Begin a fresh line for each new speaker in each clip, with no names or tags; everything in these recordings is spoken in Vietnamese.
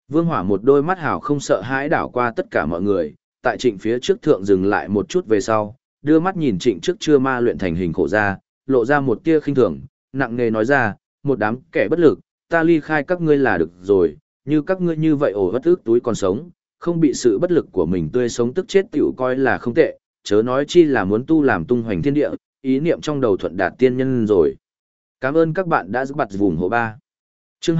Vương Hỏa một đôi mắt hào không sợ hãi đảo qua tất cả mọi người, tại Trịnh phía trước thượng dừng lại một chút về sau, đưa mắt nhìn Trịnh trước chưa ma luyện thành hình khổ ra, lộ ra một tia khinh thường, nặng nề nói ra, một đám kẻ bất lực, ta ly khai các ngươi là được rồi, như các ngươi như vậy ổ bất ức túi còn sống, không bị sự bất lực của mình tươi sống tức chết tiểu coi là không tệ, chớ nói chi là muốn tu làm tung hoành thiên địa, ý niệm trong đầu thuận đạt tiên nhân rồi. Cảm ơn các bạn đã giúp bật vùng hộ ba. Chương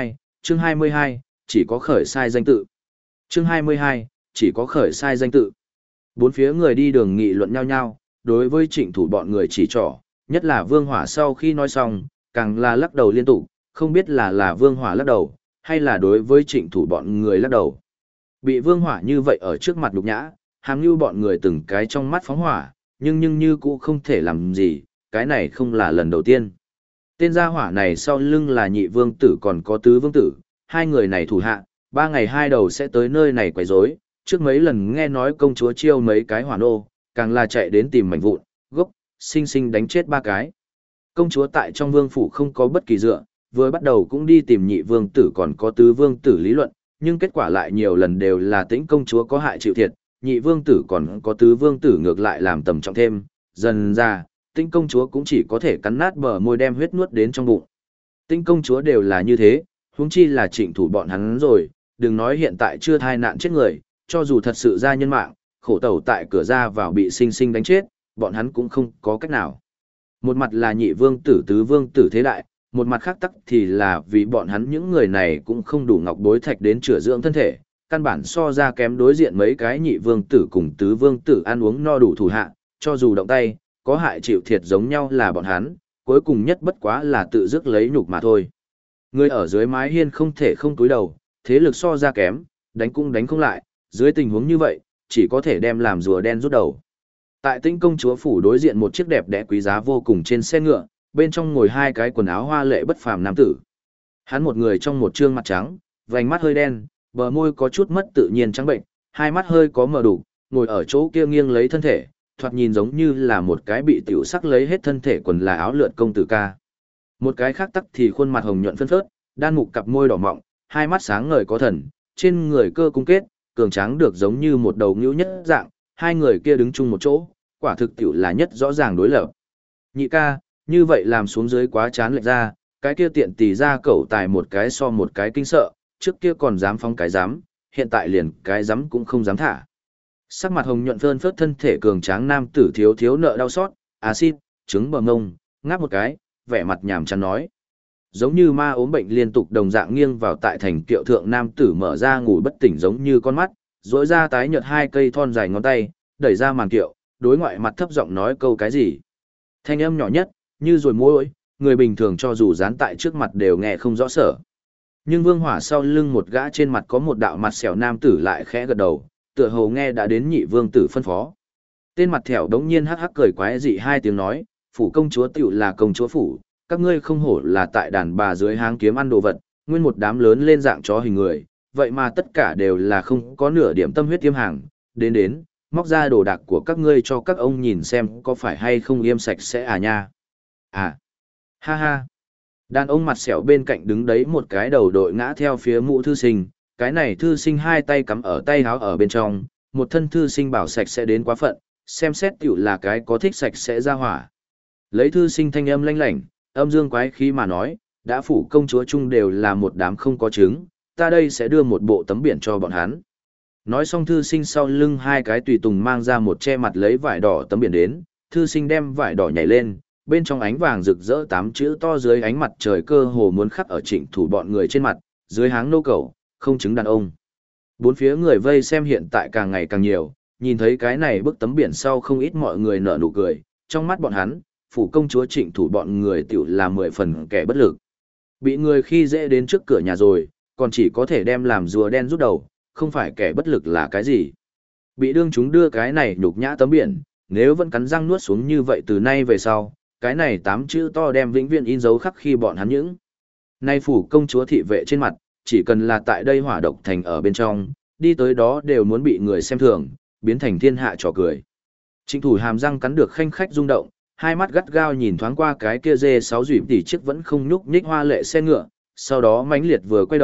22, chỉ có khởi sai danh tự. Chương 22, chỉ có khởi sai danh tự. Bốn phía người đi đường nghị luận nhau nhau, đối với Trịnh Thủ bọn người chỉ trỏ, nhất là Vương Hỏa sau khi nói xong, càng là lắc đầu liên tục, không biết là Vương Hỏa lắc đầu, hay là đối với Trịnh Thủ bọn người lắc đầu. Bị Vương Hỏa như vậy ở trước mặt nhục nhã, hàm như bọn người từng cái trong mắt phóng hỏa, nhưng như cũ không thể làm gì, cái này không là lần đầu tiên. Tên gia hỏa này sau lưng là nhị vương tử còn có tứ vương tử, hai người này thủ hạ, 3 ngày 2 đầu sẽ tới nơi này quấy rối. Trước mấy lần nghe nói công chúa chiêu mấy cái hỏa nô, càng là chạy đến tìm mảnh vụn, gốc, sinh sinh đánh chết 3 cái. Công chúa tại trong vương phủ không có bất kỳ dựa, vừa bắt đầu cũng đi tìm nhị vương tử còn có tứ vương tử lý luận, nhưng kết quả lại nhiều lần đều là Tĩnh công chúa có hại chịu thiệt, nhị vương tử còn có tứ vương tử ngược lại làm tầm trọng thêm, dần ra, Tĩnh công chúa cũng chỉ có thể cắn nát bờ môi đem huyết nuốt đến trong bụng. Tĩnh công chúa đều là như thế, huống chi là Trịnh Thủ bọn hắn rồi, đừng nói hiện tại chưa thai nạn chết người, cho dù thật sự ra nhân mạng, khổ tẩu tại cửa ra vào bị sinh sinh đánh chết, bọn hắn cũng không có cách nào. Một mặt là nhị vương tử tứ vương tử thế đại, một mặt khác tắc thì là vì bọn hắn những người này cũng không đủ ngọc bối thạch đến chữa dưỡng thân thể, căn bản so ra kém đối diện mấy cái nhị vương tử cùng tứ vương tử ăn uống no đủ thủ hạ, cho dù động tay, có hại chịu thiệt giống nhau là bọn hắn, cuối cùng nhất bất quá là tự dứt lấy nhục mà thôi. Người ở dưới mái hiên không thể không túi đầu, thế lực so ra kém, đánh cũng đánh không lại, dưới tình huống như vậy, chỉ có thể đem làm rùa đen rút đầu. Tại Tĩnh công chúa phủ đối diện một chiếc đẹp đẽ quý giá vô cùng trên xe ngựa, bên trong ngồi 2 cái quần áo hoa lệ bất phàm nam tử. Hắn một người trong một trương mặt trắng, vành mắt hơi đen, bờ môi có chút mất tự nhiên trắng bệnh, hai mắt hơi có mờ đủ, ngồi ở chỗ kia nghiêng lấy thân thể, thoạt nhìn giống như là một cái bị tiểu sắc lấy hết thân thể quần là áo lượn công tử ca. Một cái khác tắc thì khuôn mặt hồng nhuận phân phớt, đan mục cặp môi đỏ mọng, hai mắt sáng ngời có thần, trên người cơ cung kết, cường tráng được giống như một đầu ngưu nhất dạng, hai người kia đứng chung một chỗ, quả thực tiểu là nhất rõ ràng đối lập. Nhị ca, như vậy làm xuống dưới quá chán lệch ra, cái kia tiện tì ra cẩu tài một cái so một cái kinh sợ, trước kia còn dám phóng cái dám, hiện tại liền cái dám cũng không dám thả. Sắc mặt hồng nhuận phơn phớt thân thể cường tráng nam tử thiếu thiếu nợ đau xót, axit, trứng bờ ngông, ngáp một cái, vẻ mặt nhàm chán nói. Giống như ma ốm bệnh liên tục đồng dạng nghiêng vào tại thành kiệu thượng nam tử mở ra ngủ bất tỉnh giống như con mắt, rỗi ra tái nhợt 2 cây thon dài ngón tay, đẩy ra màn kiệu, đối ngoại mặt thấp giọng nói câu cái gì. Thanh âm nhỏ nhất, như rồi môi, người bình thường cho dù dán tại trước mặt đều nghe không rõ sở. Nhưng Vương Hỏa sau lưng một gã trên mặt có một đạo mặt xẻo nam tử lại khẽ gật đầu, tựa hồ nghe đã đến nhị vương tử phân phó. Tên mặt thẻo đống nhiên hắc hắc cười quái dị 2 tiếng nói, phủ công chúa tiểu là công chúa phủ, các ngươi không hổ là tại đàn bà dưới háng kiếm ăn đồ vật, nguyên một đám lớn lên dạng chó hình người, vậy mà tất cả đều là không có nửa điểm tâm huyết tiêm hàng, đến, móc ra đồ đạc của các ngươi cho các ông nhìn xem có phải hay không yêm sạch sẽ à nha. À, ha ha. Đàn ông mặt sẹo bên cạnh đứng đấy một cái đầu đội ngã theo phía mũ thư sinh, cái này thư sinh 2 tay cắm ở tay áo ở bên trong, một thân thư sinh bảo sạch sẽ đến quá phận, xem xét tiểu là cái có thích sạch sẽ ra hỏa. Lấy thư sinh thanh âm lanh lảnh, âm dương quái khí mà nói, đã phủ công chúa chung đều là một đám không có trứng, ta đây sẽ đưa một bộ tấm biển cho bọn hắn. Nói xong thư sinh sau lưng 2 cái tùy tùng mang ra một che mặt lấy vải đỏ tấm biển đến, thư sinh đem vải đỏ nhảy lên, bên trong ánh vàng rực rỡ 8 chữ to dưới ánh mặt trời cơ hồ muốn khắc ở Trịnh Thủ bọn người trên mặt, dưới háng nô cẩu, không chứng đàn ông. Bốn phía người vây xem hiện tại càng ngày càng nhiều, nhìn thấy cái này bức tấm biển sau không ít mọi người nở nụ cười, trong mắt bọn hắn, phủ công chúa Trịnh Thủ bọn người tiểu là 10 phần kẻ bất lực. Bị người khi dễ đến trước cửa nhà rồi, còn chỉ có thể đem làm rùa đen rút đầu, không phải kẻ bất lực là cái gì. Bị đương chúng đưa cái này nhục nhã tấm biển, nếu vẫn cắn răng nuốt xuống như vậy từ nay về sau, cái này 8 chữ to đem vĩnh viễn in dấu khắc khi bọn hắn những. Nay phủ công chúa thị vệ trên mặt, chỉ cần là tại đây hỏa độc thành ở bên trong, đi tới đó đều muốn bị người xem thường, biến thành thiên hạ trò cười. Trịnh Thủ hàm răng cắn được khanh khách rung động, hai mắt gắt gao nhìn thoáng qua cái kia dê 6 dùy tỉ chiếc vẫn không nhúc nhích hoa lệ xe ngựa, sau đó mãnh liệt vừa quay đầu,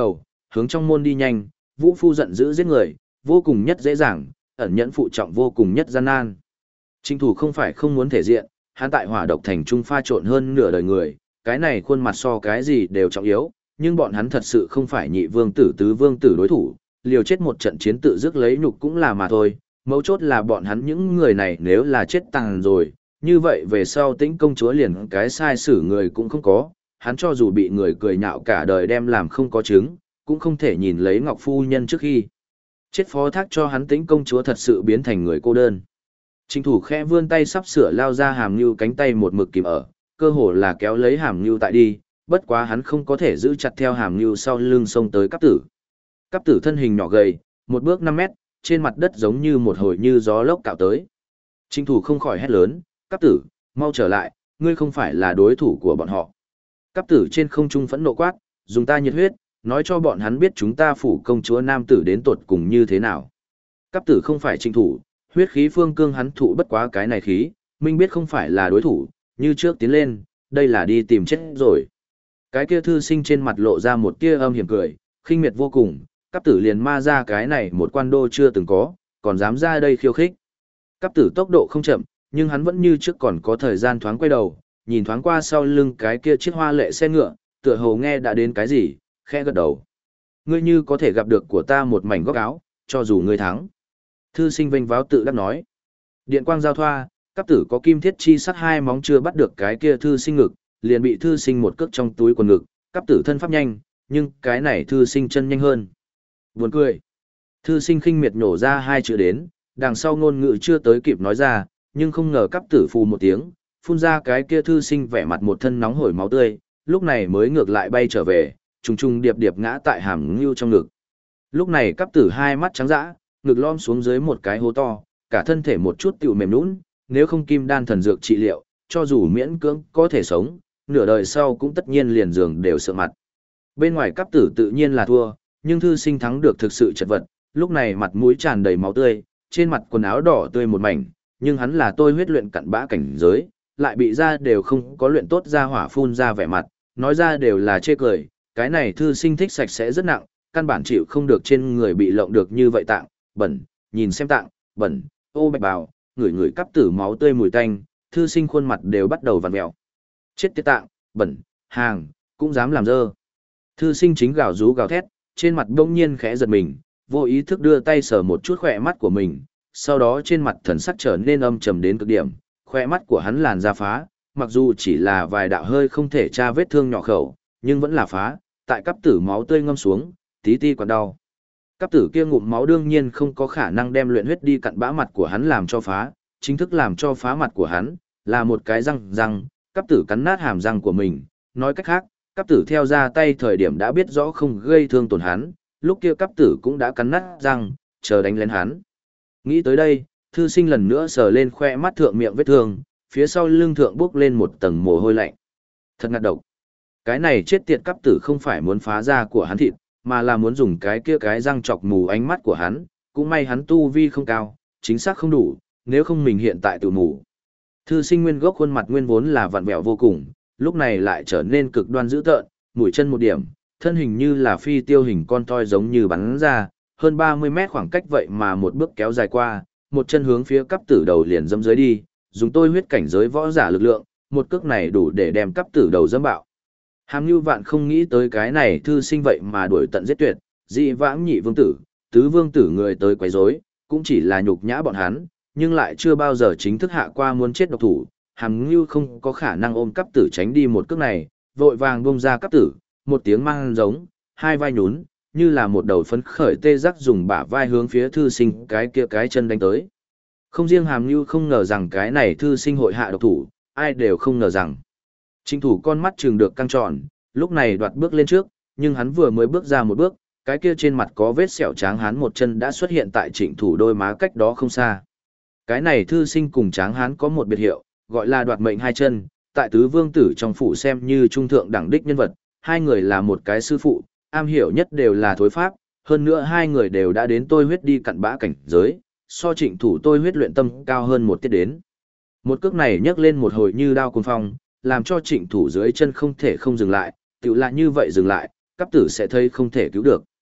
hướng trong môn đi nhanh, Vũ Phu giận dữ giết người, vô cùng nhất dễ dàng, ẩn nhẫn phụ trọng vô cùng nhất gian nan. Trịnh thủ không phải không muốn thể diện, hắn tại Hỏa Độc Thành trung pha trộn hơn nửa đời người, cái này khuôn mặt so cái gì đều trọng yếu, nhưng bọn hắn thật sự không phải nhị vương tử tứ vương tử đối thủ, liều chết một trận chiến tự dứt lấy nhục cũng là mà thôi, mấu chốt là bọn hắn những người này nếu là chết tàn rồi, như vậy về sau Tĩnh công chúa liền cái sai xử người cũng không có, hắn cho dù bị người cười nhạo cả đời đem làm không có chứng, cũng không thể nhìn lấy Ngọc Phu Nhân trước khi chết phó thác cho hắn Tĩnh công chúa thật sự biến thành người cô đơn. Trịnh thủ khẽ vươn tay sắp sửa lao ra Hàm Nưu cánh tay một mực kìm ở, cơ hồ là kéo lấy Hàm Nưu tại đi, bất quá hắn không có thể giữ chặt theo Hàm Nưu sau lưng xông tới Cáp Tử. Cáp Tử thân hình nhỏ gầy, một bước 5 mét, trên mặt đất giống như một hồi như gió lốc cạo tới. Trịnh thủ không khỏi hét lớn, Cáp Tử, mau trở lại, ngươi không phải là đối thủ của bọn họ. Cáp Tử trên không trung phẫn nộ quát, dùng ta nhiệt huyết, nói cho bọn hắn biết chúng ta phủ công chúa nam tử đến tột cùng như thế nào. Cáp Tử không phải Trịnh thủ, huyết khí phương cương hắn thụ bất quá cái này khí, minh biết không phải là đối thủ, như trước tiến lên, đây là đi tìm chết rồi. Cái kia thư sinh trên mặt lộ ra một tia âm hiểm cười, khinh miệt vô cùng, Cáp Tử liền ma ra cái này một quan đô chưa từng có, còn dám ra đây khiêu khích. Cáp Tử tốc độ không chậm, nhưng hắn vẫn như trước còn có thời gian thoáng quay đầu, nhìn thoáng qua sau lưng cái kia chiếc hoa lệ xe ngựa, tựa hồ nghe đã đến cái gì, khẽ gật đầu. Ngươi như có thể gặp được của ta một mảnh góc áo, cho dù ngươi thắng. Thư sinh vênh váo tự đắc nói. Điện quang giao thoa, Cáp Tử có kim thiết chi sắc hai móng chưa bắt được cái kia thư sinh ngực, liền bị thư sinh một cước trong túi quần ngực. Cáp Tử thân pháp nhanh, nhưng cái này thư sinh chân nhanh hơn. Buồn cười. Thư sinh khinh miệt nhổ ra hai chữ đến, đằng sau ngôn ngữ chưa tới kịp nói ra, nhưng không ngờ Cáp Tử phù một tiếng, phun ra cái kia thư sinh vẻ mặt một thân nóng hổi máu tươi, lúc này mới ngược lại bay trở về, trùng trùng điệp điệp ngã tại Hàm Ngưu trong ngực. Lúc này Cáp Tử hai mắt trắng dã, ngực lom xuống dưới một cái hố to, cả thân thể một chút tiểu mềm nhũn, nếu không kim đan thần dược trị liệu, cho dù miễn cưỡng có thể sống, nửa đời sau cũng tất nhiên liền giường đều sợ mặt. Bên ngoài Cáp Tử tự nhiên là thua, nhưng thư sinh thắng được thực sự chật vật, lúc này mặt mũi tràn đầy máu tươi, trên mặt quần áo đỏ tươi một mảnh, nhưng hắn là tôi huyết luyện cặn bã cảnh giới, lại bị ra đều không có luyện tốt ra hỏa phun ra vẻ mặt, nói ra đều là chê cười, cái này thư sinh thích sạch sẽ rất nặng, căn bản chịu không được trên người bị lộng được như vậy tạng, bẩn, nhìn xem tạng, bẩn, ô bạch bào, người Cáp Tử máu tươi mùi tanh, thư sinh khuôn mặt đều bắt đầu vặn mèo. Chết tiệt tạng, bẩn, hàng, cũng dám làm dơ. Thư sinh chính gào rú gào thét, trên mặt đông nhiên khẽ giật mình, vô ý thức đưa tay sờ một chút khỏe mắt của mình, sau đó trên mặt thần sắc trở nên âm trầm đến cực điểm, khỏe mắt của hắn làn da phá, mặc dù chỉ là vài đạo hơi không thể tra vết thương nhỏ khẩu, nhưng vẫn là phá, tại Cáp Tử máu tươi ngâm xuống, tí ti còn đau. Cáp Tử kia ngụm máu đương nhiên không có khả năng đem luyện huyết đi cặn bã mặt của hắn làm cho phá, chính thức làm cho phá mặt của hắn, là một cái răng, Cáp Tử cắn nát hàm răng của mình, nói cách khác, Cáp Tử theo ra tay thời điểm đã biết rõ không gây thương tổn hắn, lúc kia Cáp Tử cũng đã cắn nát răng, chờ đánh lên hắn. Nghĩ tới đây, thư sinh lần nữa sờ lên khoe mắt thượng miệng vết thương, phía sau lưng thượng bốc lên một tầng mồ hôi lạnh. Thật ngạt độc. Cái này chết tiệt Cáp Tử không phải muốn phá da của hắn thịt, mà là muốn dùng cái kia cái răng chọc mù ánh mắt của hắn, cũng may hắn tu vi không cao, chính xác không đủ, nếu không mình hiện tại tự mù. Thư sinh nguyên gốc khuôn mặt nguyên vốn là vặn vẹo vô cùng, lúc này lại trở nên cực đoan dữ tợn, mũi chân một điểm, thân hình như là phi tiêu hình con toi giống như bắn ra, hơn 30 mét khoảng cách vậy mà một bước kéo dài qua, một chân hướng phía Cáp Tử đầu liền dẫm dưới đi, dùng tôi huyết cảnh giới võ giả lực lượng, một cước này đủ để đem Cáp Tử đầu dẫm bạo. Hàm Nưu Vạn không nghĩ tới cái này thư sinh vậy mà đuổi tận giết tuyệt, dị vãng nhị vương tử, tứ vương tử người tới quấy rối, cũng chỉ là nhục nhã bọn hắn, nhưng lại chưa bao giờ chính thức hạ qua muốn chết độc thủ. Hàm Nưu không có khả năng ôm Cáp Tử tránh đi một cước này, vội vàng buông ra Cáp Tử, một tiếng mang giống, hai vai nhún, như là một đầu phấn khởi tê giác dùng bả vai hướng phía thư sinh cái kia cái chân đánh tới. Không riêng Hàm Nưu không ngờ rằng cái này thư sinh hội hạ độc thủ, ai đều không ngờ rằng. Trịnh thủ con mắt trừng được căng tròn, lúc này đoạt bước lên trước, nhưng hắn vừa mới bước ra một bước, cái kia trên mặt có vết sẹo tráng hán một chân đã xuất hiện tại trịnh thủ đôi má cách đó không xa. Cái này thư sinh cùng tráng hán có một biệt hiệu, gọi là đoạt mệnh hai chân, tại tứ vương tử trong phủ xem như trung thượng đẳng đích nhân vật, hai người là một cái sư phụ, am hiểu nhất đều là thối pháp, hơn nữa hai người đều đã đến tôi huyết đi cặn bã cảnh giới, so trịnh thủ tôi huyết luyện tâm cao hơn một tiết đến. Một cước này nhấc lên một hồi như đao cuồng phong, làm cho trịnh thủ dưới chân không thể không dừng lại, tự lại như vậy dừng lại, Cáp Tử sẽ thấy không thể cứu được.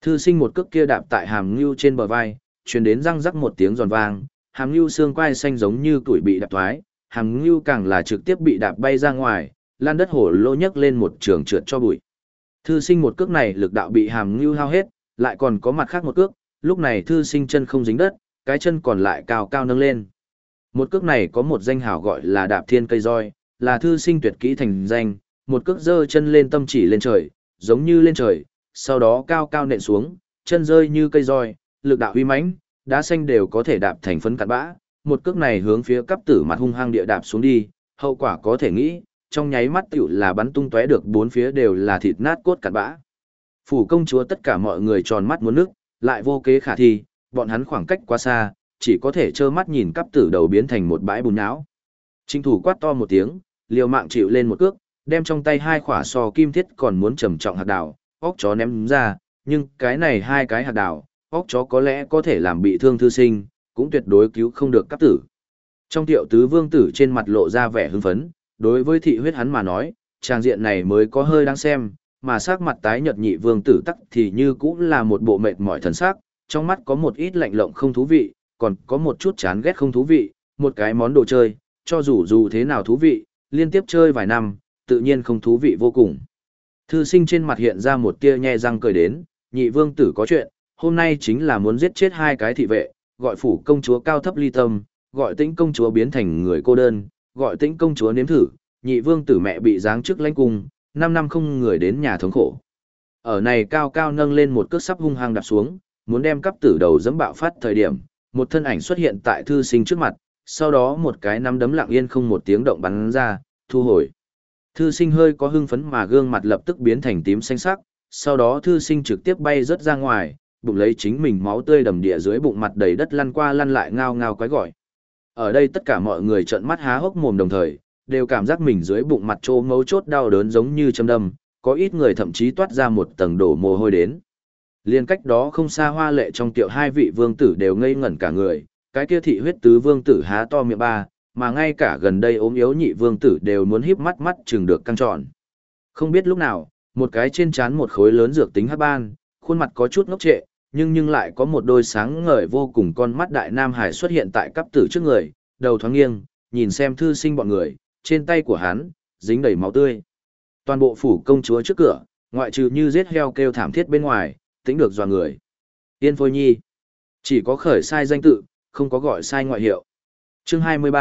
Thư sinh một cước kia đạp tại hàm ngưu trên bờ vai, truyền đến răng rắc một tiếng giòn vang, hàm ngưu xương quai xanh giống như tuổi bị đạp thoái, hàm ngưu càng là trực tiếp bị đạp bay ra ngoài, lan đất hổ lô nhấc lên một trường trượt cho bụi. Thư sinh một cước này lực đạo bị hàm ngưu hao hết, lại còn có mặt khác một cước, lúc này thư sinh chân không dính đất, cái chân còn lại cao cao nâng lên. Một cước này có một danh hào gọi là đạp thiên cây roi, là thư sinh tuyệt kỹ thành danh, một cước giơ chân lên tâm chỉ lên trời, giống như lên trời, sau đó cao cao nện xuống, chân rơi như cây roi, lực đạo uy mãnh, đá xanh đều có thể đạp thành phấn cặn bã. Một cước này hướng phía cấp tử mặt hung hăng địa đạp xuống đi, hậu quả có thể nghĩ, trong nháy mắt tiểu là bắn tung tóe được bốn phía đều là thịt nát cốt cặn bã. Phủ công chúa tất cả mọi người tròn mắt muốn nước, lại vô kế khả thi, bọn hắn khoảng cách quá xa, chỉ có thể trơ mắt nhìn cấp tử đầu biến thành một bãi bùn nhão. Trinh thủ quát to một tiếng, liều mạng chịu lên một cước, đem trong tay hai khỏa so kim thiết còn muốn trầm trọng hạt đào, óc chó ném ra, nhưng cái này hai cái hạt đào, óc chó có lẽ có thể làm bị thương thư sinh, cũng tuyệt đối cứu không được cấp tử. Trong tiệu tứ vương tử trên mặt lộ ra vẻ hưng phấn, đối với thị huyết hắn mà nói, trang diện này mới có hơi đáng xem, mà sắc mặt tái nhợt nhị vương tử tắc thì như cũng là một bộ mệt mỏi thần sắc, trong mắt có một ít lạnh lộng không thú vị, còn có một chút chán ghét không thú vị, một cái món đồ chơi, cho dù thế nào thú vị, liên tiếp chơi vài năm, tự nhiên không thú vị vô cùng. Thư sinh trên mặt hiện ra một tia nhe răng cười đến, nhị vương tử có chuyện, hôm nay chính là muốn giết chết hai cái thị vệ, gọi phủ công chúa cao thấp ly tâm, gọi tĩnh công chúa biến thành người cô đơn, gọi tĩnh công chúa nếm thử, nhị vương tử mẹ bị giáng chức lãnh cung, 5 năm không người đến nhà thống khổ. Ở này cao cao nâng lên một cước sắp hung hăng đạp xuống, muốn đem cấp tử đầu dẫm bạo phát thời điểm, một thân ảnh xuất hiện tại thư sinh trước mặt, sau đó một cái nắm đấm lặng yên không một tiếng động bắn ra, thu hồi. Thư sinh hơi có hưng phấn mà gương mặt lập tức biến thành tím xanh sắc, sau đó thư sinh trực tiếp bay rớt ra ngoài, bụng lấy chính mình máu tươi đầm địa dưới bụng mặt đầy đất lăn qua lăn lại ngao ngao quái gọi. Ở đây tất cả mọi người trợn mắt há hốc mồm đồng thời, đều cảm giác mình dưới bụng mặt chỗ mấu chốt đau đớn giống như châm đâm, có ít người thậm chí toát ra một tầng đổ mồ hôi đến. Liên cách đó không xa hoa lệ trong tiệu hai vị vương tử đều ngây ngẩn cả người, cái kia thị huyết tứ vương tử há to miệng ba, mà ngay cả gần đây ốm yếu nhị vương tử đều muốn híp mắt mắt chừng được căng tròn. Không biết lúc nào, một cái trên trán một khối lớn dược tính hắc ban, khuôn mặt có chút ngốc trệ, nhưng lại có một đôi sáng ngời vô cùng con mắt đại nam hải xuất hiện tại cấp tử trước người, đầu thoáng nghiêng, nhìn xem thư sinh bọn người, trên tay của hắn dính đầy máu tươi. Toàn bộ phủ công chúa trước cửa, ngoại trừ như giết heo kêu thảm thiết bên ngoài, tính được dọa người. Yên Phôi Nhi, chỉ có khởi sai danh tự, không có gọi sai ngoại hiệu. Chương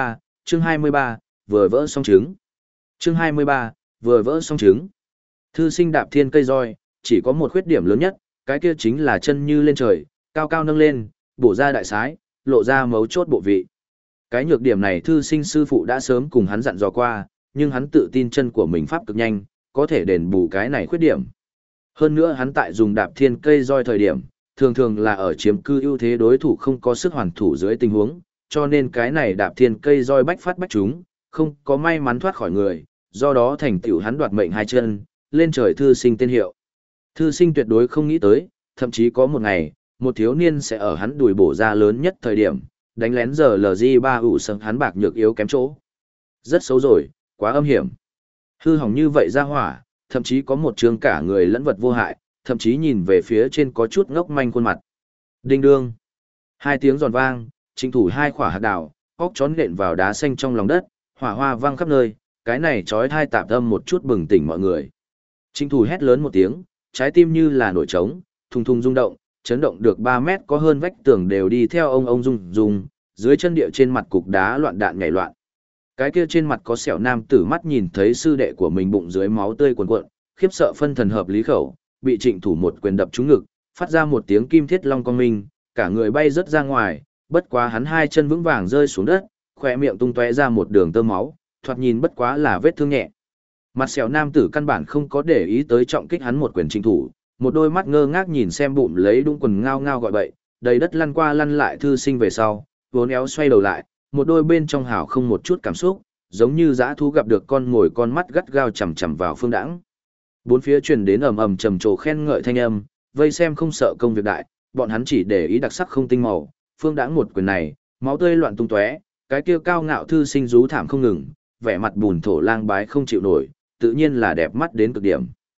23, vừa vỡ xong trứng. Chương 23, vừa vỡ xong trứng. Thư sinh đạp thiên cây roi, chỉ có một khuyết điểm lớn nhất, cái kia chính là chân như lên trời, cao cao nâng lên, bổ ra đại sái, lộ ra mấu chốt bộ vị. Cái nhược điểm này thư sinh sư phụ đã sớm cùng hắn dặn dò qua, nhưng hắn tự tin chân của mình pháp cực nhanh, có thể đền bù cái này khuyết điểm. Hơn nữa hắn tại dùng đạp thiên cây roi thời điểm, thường thường là ở chiếm cư ưu thế đối thủ không có sức hoàn thủ dưới tình huống, cho nên cái này đạp thiên cây roi bách phát bách chúng, không có may mắn thoát khỏi người, do đó thành tựu hắn đoạt mệnh hai chân, lên trời thư sinh tên hiệu. Thư sinh tuyệt đối không nghĩ tới, thậm chí có một ngày, một thiếu niên sẽ ở hắn đùi bổ ra lớn nhất thời điểm, đánh lén giờ LG3 ủ sân hắn bạc nhược yếu kém chỗ. Rất xấu rồi, quá âm hiểm. Hư hỏng như vậy ra hỏa, thậm chí có một trường cả người lẫn vật vô hại, thậm chí nhìn về phía trên có chút ngốc manh khuôn mặt. Đinh đương. Hai tiếng giòn vang, chính thủ hai khỏa hạt đào, óc chón nện vào đá xanh trong lòng đất, hỏa hoa vang khắp nơi, cái này chói tai tạp âm một chút bừng tỉnh mọi người. Chính thủ hét lớn một tiếng, trái tim như là nổi trống, thùng thùng rung động, chấn động được 3 mét có hơn vách tường đều đi theo ông rung, dưới chân địa trên mặt cục đá loạn đạn nhảy loạn. Cái kia trên mặt có sẹo nam tử mắt nhìn thấy sư đệ của mình bụng dưới máu tươi cuồn cuộn, khiếp sợ phân thần hợp lý khẩu, bị Trịnh Thủ một quyền đập trúng ngực, phát ra một tiếng kim thiết long cong minh, cả người bay rất ra ngoài, bất quá hắn hai chân vững vàng rơi xuống đất, khỏe miệng tung tóe ra một đường tơ máu, thoạt nhìn bất quá là vết thương nhẹ. Mặt sẹo nam tử căn bản không có để ý tới trọng kích hắn một quyền Trịnh Thủ, một đôi mắt ngơ ngác nhìn xem bụng lấy đũng quần ngao ngao gọi bậy, đầy đất lăn qua lăn lại thư sinh về sau, vốn éo xoay đầu lại, một đôi bên trong hào không một chút cảm xúc, giống như dã thú gặp được con mồi con mắt gắt gao chằm chằm vào Phương Đãng. Bốn phía truyền đến ầm ầm trầm trồ khen ngợi thanh âm, vây xem không sợ công việc đại, bọn hắn chỉ để ý đặc sắc không tinh màu, Phương Đãng một quyền này, máu tươi loạn tung tóe, cái kia cao ngạo thư sinh rú thảm không ngừng, vẻ mặt bùn thổ lang bái không chịu nổi, tự nhiên là đẹp mắt đến cực điểm.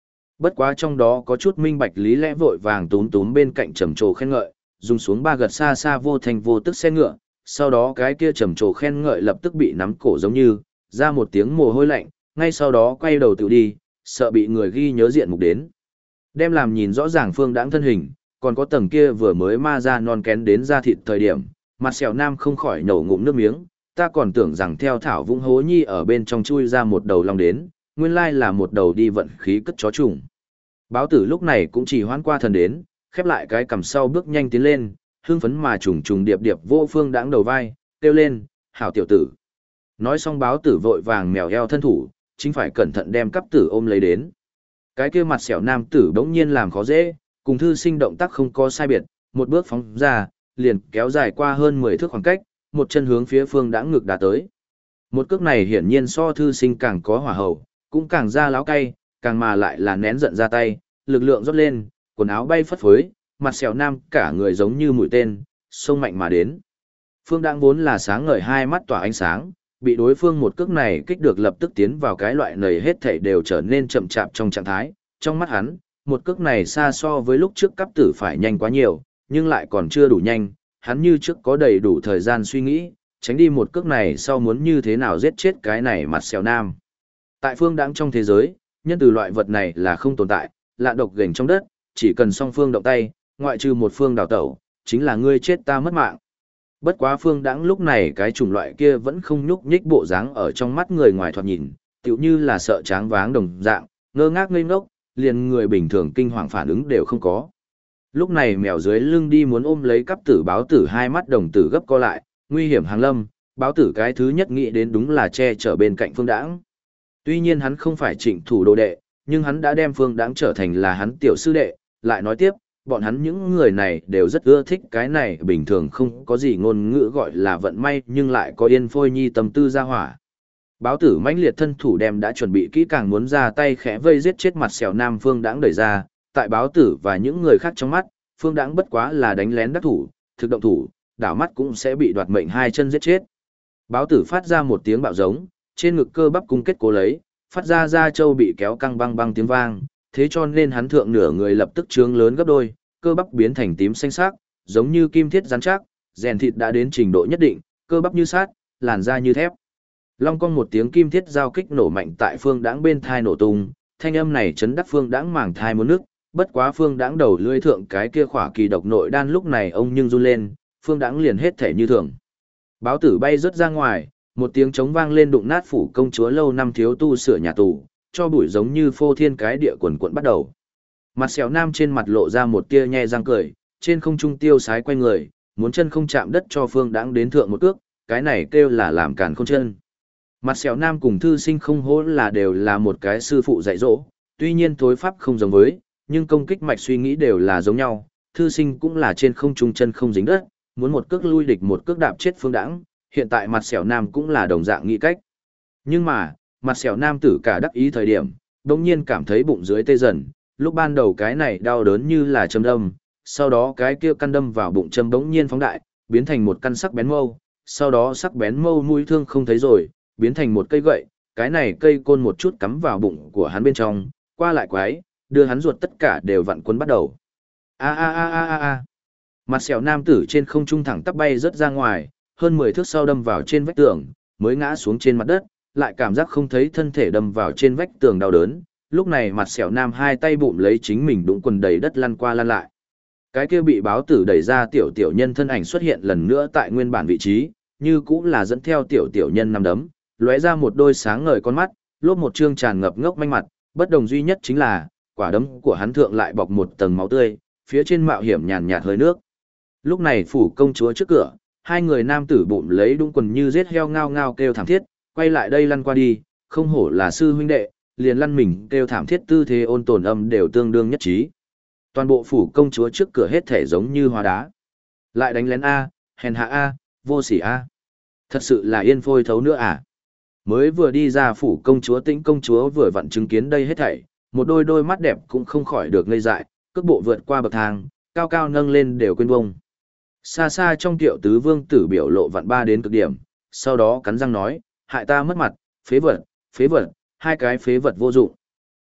Bất quá trong đó có chút minh bạch lý lẽ vội vàng túm túm bên cạnh trầm trồ khen ngợi, dùng xuống ba gật xa xa vô thành vô tức xe ngựa, sau đó cái kia trầm trồ khen ngợi lập tức bị nắm cổ giống như, ra một tiếng mồ hôi lạnh, ngay sau đó quay đầu tự đi, sợ bị người ghi nhớ diện mục đến. Đem làm nhìn rõ ràng Phương Đãng thân hình, còn có tầng kia vừa mới ma ra non kén đến da thịt thời điểm, mặt sẹo nam không khỏi nổ ngụm nước miếng, ta còn tưởng rằng theo thảo vũng hố nhi ở bên trong chui ra một đầu long đến, nguyên lai là một đầu đi vận khí cất chó trùng. Báo tử lúc này cũng chỉ hoán qua thần đến, khép lại cái cằm sau bước nhanh tiến lên, hưng phấn mà trùng trùng điệp điệp vô Phương Đãng đầu vai, kêu lên, hảo tiểu tử. Nói xong báo tử vội vàng mèo eo thân thủ, chính phải cẩn thận đem cắp tử ôm lấy đến. Cái kia mặt sẹo nam tử bỗng nhiên làm khó dễ, cùng thư sinh động tác không có sai biệt, một bước phóng ra, liền kéo dài qua hơn 10 thước khoảng cách, một chân hướng phía Phương Đãng ngực đá tới. Một cước này hiển nhiên so thư sinh càng có hỏa hầu, cũng càng ra láo cay, càng mà lại là nén giận ra tay, lực lượng rót lên, quần áo bay phất phới, mặt sẹo nam cả người giống như mũi tên, xông mạnh mà đến. Phương Đãng vốn là sáng ngời hai mắt tỏa ánh sáng, bị đối phương một cước này kích được lập tức tiến vào cái loại nầy hết thảy đều trở nên chậm chạp trong trạng thái. Trong mắt hắn, một cước này xa so với lúc trước cấp tử phải nhanh quá nhiều, nhưng lại còn chưa đủ nhanh, hắn như trước có đầy đủ thời gian suy nghĩ, tránh đi một cước này sau muốn như thế nào giết chết cái này mặt sẹo nam. Tại Phương Đãng trong thế giới, nhân từ loại vật này là không tồn tại, lạ độc gềnh trong đất, chỉ cần song phương động tay, ngoại trừ một phương đào tẩu, chính là ngươi chết ta mất mạng. Bất quá Phương Đãng lúc này cái chủng loại kia vẫn không nhúc nhích bộ dáng ở trong mắt người ngoài thoạt nhìn, tựu như là sợ tráng váng đồng dạng, ngơ ngác ngây ngốc, liền người bình thường kinh hoàng phản ứng đều không có. Lúc này mèo dưới lưng đi muốn ôm lấy cắp tử báo tử hai mắt đồng tử gấp co lại, nguy hiểm hàng lâm, báo tử cái thứ nhất nghĩ đến đúng là che chở bên cạnh Phương Đãng. Tuy nhiên hắn không phải Trịnh Thủ đồ đệ, nhưng hắn đã đem Phương Đãng trở thành là hắn tiểu sư đệ, lại nói tiếp, bọn hắn những người này đều rất ưa thích cái này bình thường không có gì ngôn ngữ gọi là vận may nhưng lại có yên phôi nhi tâm tư ra hỏa. Báo tử mãnh liệt thân thủ đem đã chuẩn bị kỹ càng muốn ra tay khẽ vây giết chết mặt sẹo nam Phương Đãng đẩy ra, tại báo tử và những người khác trong mắt, Phương Đãng bất quá là đánh lén đắc thủ, thực động thủ, đảo mắt cũng sẽ bị đoạt mệnh hai chân giết chết. Báo tử phát ra một tiếng bạo giống, trên ngực cơ bắp cung kết cố lấy, phát ra da trâu bị kéo căng băng băng tiếng vang, thế cho nên hắn thượng nửa người lập tức trướng lớn gấp đôi, cơ bắp biến thành tím xanh sắc, giống như kim thiết rắn chắc, rèn thịt đã đến trình độ nhất định, cơ bắp như sắt, làn da như thép. Long cong một tiếng kim thiết giao kích nổ mạnh tại Phương Đãng bên thai nổ tung, thanh âm này chấn đắc Phương Đãng màng thai muốn nước, bất quá Phương Đãng đầu lưỡi thượng cái kia khỏa kỳ độc nội đan lúc này ông nhưng run lên, Phương Đãng liền hết thể như thường. Báo tử bay rớt ra ngoài, một tiếng trống vang lên đụng nát phủ công chúa lâu năm thiếu tu sửa nhà tù, cho bụi giống như phô thiên cái địa quần quận bắt đầu. Mặt sẹo nam trên mặt lộ ra một tia nhe răng cười, trên không trung tiêu sái quay người, muốn chân không chạm đất cho Phương Đãng đến thượng một cước, cái này kêu là làm càn không chân. Mặt sẹo nam cùng thư sinh không hố là đều là một cái sư phụ dạy dỗ, tuy nhiên thối pháp không giống với, nhưng công kích mạch suy nghĩ đều là giống nhau, thư sinh cũng là trên không trung chân không dính đất, muốn một cước lui địch một cước đạp chết Phương Đãng, hiện tại mặt sẹo nam cũng là đồng dạng nghĩ cách. Nhưng mà, mặt sẹo nam tử cả đắc ý thời điểm, đồng nhiên cảm thấy bụng dưới tê dần, lúc ban đầu cái này đau đớn như là châm đâm, sau đó cái kia căn đâm vào bụng châm bỗng nhiên phóng đại, biến thành một căn sắc bén mâu, sau đó sắc bén mâu mũi thương không thấy rồi, biến thành một cây gậy, cái này cây côn một chút cắm vào bụng của hắn bên trong, qua lại quái, đưa hắn ruột tất cả đều vặn quấn bắt đầu. A a a a a a. Mặt sẹo nam tử trên không trung thẳng tắp bay rớt ra ngoài, hơn 10 thước sau đâm vào trên vách tường, mới ngã xuống trên mặt đất, lại cảm giác không thấy thân thể đâm vào trên vách tường đau đớn. Lúc này mặt sẹo nam hai tay bụm lấy chính mình đụng quần đầy đất lăn qua lăn lại. Cái kia bị báo tử đẩy ra tiểu tiểu nhân thân ảnh xuất hiện lần nữa tại nguyên bản vị trí, như cũng là dẫn theo tiểu tiểu nhân nằm đấm, lóe ra một đôi sáng ngời con mắt, lốp một trương tràn ngập ngốc manh mặt, bất đồng duy nhất chính là, quả đấm của hắn thượng lại bọc một tầng máu tươi, phía trên mạo hiểm nhàn nhạt hơi nước. Lúc này phủ công chúa trước cửa, hai người nam tử bụm lấy đũng quần như giết heo ngao ngao kêu thảm thiết, quay lại đây lăn qua đi, không hổ là sư huynh đệ, liền lăn mình kêu thảm thiết tư thế ôn tồn âm đều tương đương nhất trí. Toàn bộ phủ công chúa trước cửa hết thể giống như hóa đá. Lại đánh lén A, hèn hạ A, vô sỉ A. Thật sự là yên phôi thấu nữa à. Mới vừa đi ra phủ công chúa Tĩnh công chúa vừa vặn chứng kiến đây hết thảy, một đôi đôi mắt đẹp cũng không khỏi được ngây dại, cước bộ vượt qua bậc thang, cao cao nâng lên đều quên bông. Xa xa trong Tiệu tứ vương tử biểu lộ vặn ba đến cực điểm, sau đó cắn răng nói, hại ta mất mặt, phế vật, hai cái phế vật vô dụng.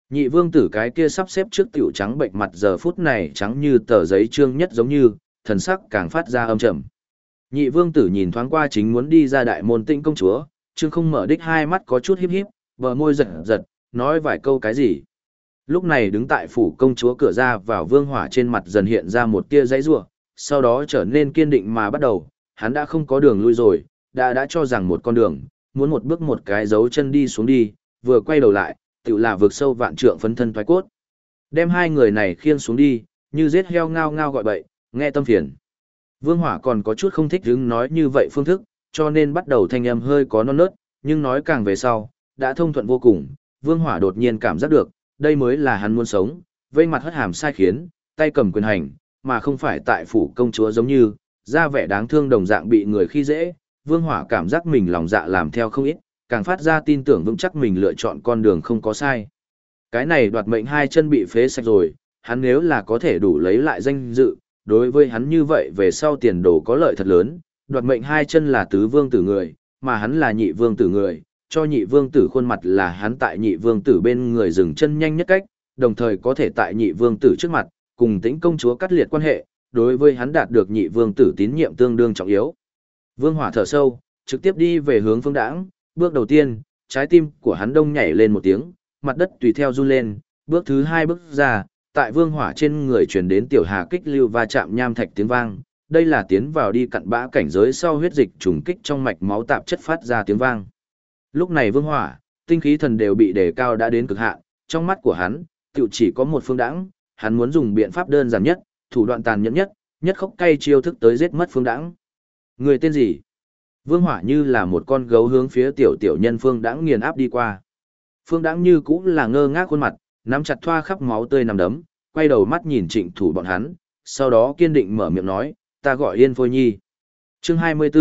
Nhị vương tử cái kia sắp xếp trước tiểu trắng bệnh mặt giờ phút này trắng như tờ giấy trương nhất giống như, thần sắc càng phát ra âm trầm. Nhị vương tử nhìn thoáng qua chính muốn đi ra đại môn Tĩnh công chúa, Trương không mở đích hai mắt có chút híp híp, bờ môi giật giật, nói vài câu cái gì. Lúc này đứng tại phủ công chúa cửa ra vào Vương Hỏa trên mặt dần hiện ra một tia dãy rủa, sau đó trở nên kiên định mà bắt đầu, hắn đã không có đường lui rồi, đã cho rằng một con đường, muốn một bước một cái dấu chân đi xuống đi, vừa quay đầu lại, tự là vực sâu vạn trượng phấn thân thoái cốt. Đem hai người này khiêng xuống đi, như giết heo ngao ngao gọi bậy, nghe tâm phiền. Vương Hỏa còn có chút không thích hứng nói như vậy phương thức, cho nên bắt đầu thanh âm hơi có non nớt, nhưng nói càng về sau, đã thông thuận vô cùng. Vương Hỏa đột nhiên cảm giác được, đây mới là hắn muốn sống, vây mặt hất hàm sai khiến, tay cầm quyền hành, mà không phải tại phủ công chúa giống như, ra vẻ đáng thương đồng dạng bị người khi dễ. Vương Hỏa cảm giác mình lòng dạ làm theo không ít, càng phát ra tin tưởng vững chắc mình lựa chọn con đường không có sai. Cái này đoạt mệnh hai chân bị phế sạch rồi, hắn nếu là có thể đủ lấy lại danh dự, đối với hắn như vậy về sau tiền đồ có lợi thật lớn, đoạt mệnh hai chân là tứ vương tử người, mà hắn là nhị vương tử người, cho nhị vương tử khuôn mặt là hắn tại nhị vương tử bên người dừng chân nhanh nhất cách, đồng thời có thể tại nhị vương tử trước mặt, cùng Tĩnh công chúa cắt liệt quan hệ, đối với hắn đạt được nhị vương tử tín nhiệm tương đương trọng yếu. Vương Hỏa thở sâu, trực tiếp đi về hướng Phương Đãng, bước đầu tiên, trái tim của hắn đông nhảy lên một tiếng, mặt đất tùy theo run lên, bước thứ hai bước ra, tại Vương Hỏa trên người truyền đến tiểu hà kích lưu va chạm nham thạch tiếng vang, đây là tiến vào đi cặn bã cảnh giới sau huyết dịch trùng kích trong mạch máu tạp chất phát ra tiếng vang. Lúc này Vương Hỏa, tinh khí thần đều bị đề cao đã đến cực hạn, trong mắt của hắn, tựu chỉ có một Phương Đãng, hắn muốn dùng biện pháp đơn giản nhất, thủ đoạn tàn nhẫn nhất, nhất khốc cay chiêu thức tới giết mất Phương Đãng. Người tên gì? Vương Hỏa như là một con gấu hướng phía tiểu nhân Phương Đãng nghiền áp đi qua. Phương Đãng như cũng là ngơ ngác khuôn mặt, nắm chặt thoa khắp máu tươi nằm đấm, quay đầu mắt nhìn Trịnh Thủ bọn hắn, sau đó kiên định mở miệng nói, ta gọi Yên Phôi Nhi. Chương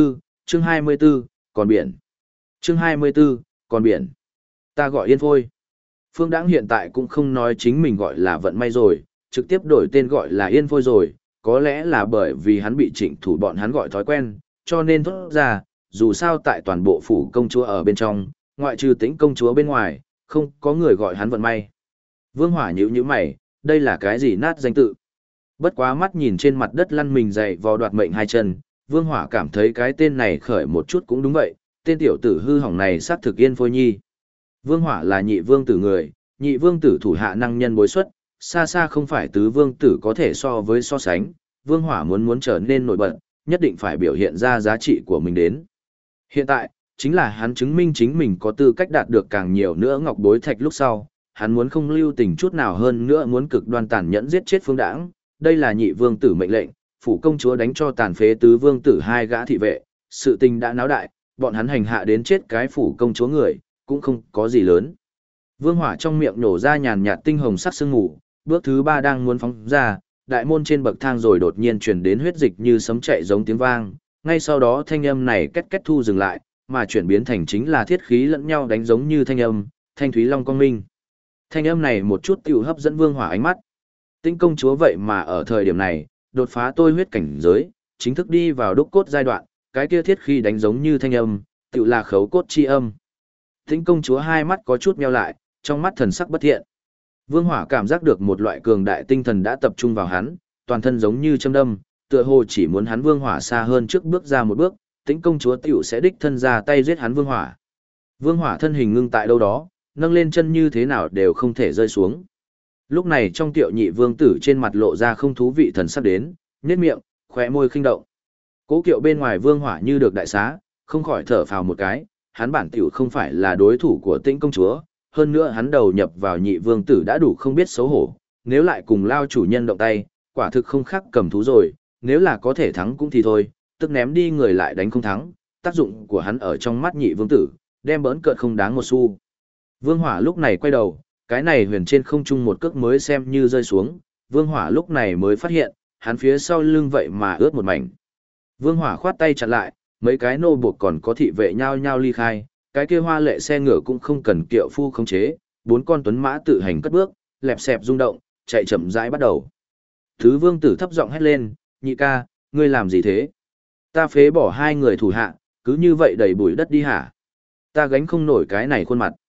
24, còn biển. Chương 24, còn biển. Ta gọi Yên Phôi. Phương Đãng hiện tại cũng không nói chính mình gọi là vận may rồi, trực tiếp đổi tên gọi là Yên Phôi rồi, có lẽ là bởi vì hắn bị Trịnh Thủ bọn hắn gọi thói quen, cho nên thốt ra, dù sao tại toàn bộ phủ công chúa ở bên trong, ngoại trừ Tĩnh công chúa bên ngoài, không có người gọi hắn vận may. Vương Hỏa nhíu mày, đây là cái gì nát danh tự? Bất quá mắt nhìn trên mặt đất lăn mình dậy vò đoạt mệnh hai chân, Vương Hỏa cảm thấy cái tên này khởi một chút cũng đúng vậy, tên tiểu tử hư hỏng này xác thực Yên Phôi Nhi. Vương Hỏa là nhị vương tử người, nhị vương tử thủ hạ năng nhân bối xuất, xa xa không phải tứ vương tử có thể so sánh, Vương Hỏa muốn trở nên nổi bật, nhất định phải biểu hiện ra giá trị của mình đến. Hiện tại, chính là hắn chứng minh chính mình có tư cách đạt được càng nhiều nữa ngọc bối thạch lúc sau, hắn muốn không lưu tình chút nào hơn nữa muốn cực đoan tàn nhẫn giết chết Phương Đãng, đây là nhị vương tử mệnh lệnh, phủ công chúa đánh cho tàn phế tứ vương tử hai gã thị vệ, sự tình đã náo đại, bọn hắn hành hạ đến chết cái phủ công chúa người, cũng không có gì lớn. Vương Hỏa trong miệng nổ ra nhàn nhạt tinh hồng sắc sương mù, bước thứ ba đang muốn phóng ra, đại môn trên bậc thang rồi đột nhiên truyền đến huyết dịch như sấm chạy giống tiếng vang, ngay sau đó thanh âm này két két thu dừng lại, mà chuyển biến thành chính là thiết khí lẫn nhau đánh giống như thanh âm, thanh thúy long quang minh. Thanh âm này một chút tiểu hấp dẫn Vương Hỏa ánh mắt. Tĩnh công chúa vậy mà ở thời điểm này, đột phá tôi huyết cảnh giới, chính thức đi vào đúc cốt giai đoạn, cái kia thiết khí đánh giống như thanh âm, tiểu là khấu cốt chi âm. Tĩnh công chúa hai mắt có chút nheo lại, trong mắt thần sắc bất thiện. Vương Hỏa cảm giác được một loại cường đại tinh thần đã tập trung vào hắn, toàn thân giống như châm đâm, tựa hồ chỉ muốn hắn Vương Hỏa xa hơn trước bước ra một bước, Tĩnh công chúa tiểu sẽ đích thân ra tay giết hắn Vương Hỏa. Vương Hỏa thân hình ngưng tại đâu đó, nâng lên chân như thế nào đều không thể rơi xuống. Lúc này trong Tiệu nhị vương tử trên mặt lộ ra không thú vị thần sắc đến, nhếch miệng, khóe môi khinh động. Cố Kiệu bên ngoài Vương Hỏa như được đại xá, không khỏi thở phào một cái, hắn bản tiểu không phải là đối thủ của Tĩnh công chúa, hơn nữa hắn đầu nhập vào nhị vương tử đã đủ không biết xấu hổ, nếu lại cùng lao chủ nhân động tay, quả thực không khác cầm thú rồi, nếu là có thể thắng cũng thì thôi, tức ném đi người lại đánh không thắng, tác dụng của hắn ở trong mắt nhị vương tử, đem bỡn cợt không đáng một xu. Vương Hỏa lúc này quay đầu, cái này huyền trên không trung một cước mới xem như rơi xuống, Vương Hỏa lúc này mới phát hiện, hắn phía sau lưng vậy mà ướt một mảnh. Vương Hỏa khoát tay chặn lại, mấy cái nô buộc còn có thị vệ nhao nhao ly khai, cái kia hoa lệ xe ngựa cũng không cần kiệu phu khống chế, bốn con tuấn mã tự hành cất bước, lẹp xẹp rung động, chạy chậm rãi bắt đầu. Thứ vương tử thấp giọng hét lên, nhị ca, ngươi làm gì thế? Ta phế bỏ hai người thủ hạ, cứ như vậy đẩy bụi đất đi hả? Ta gánh không nổi cái này khuôn mặt.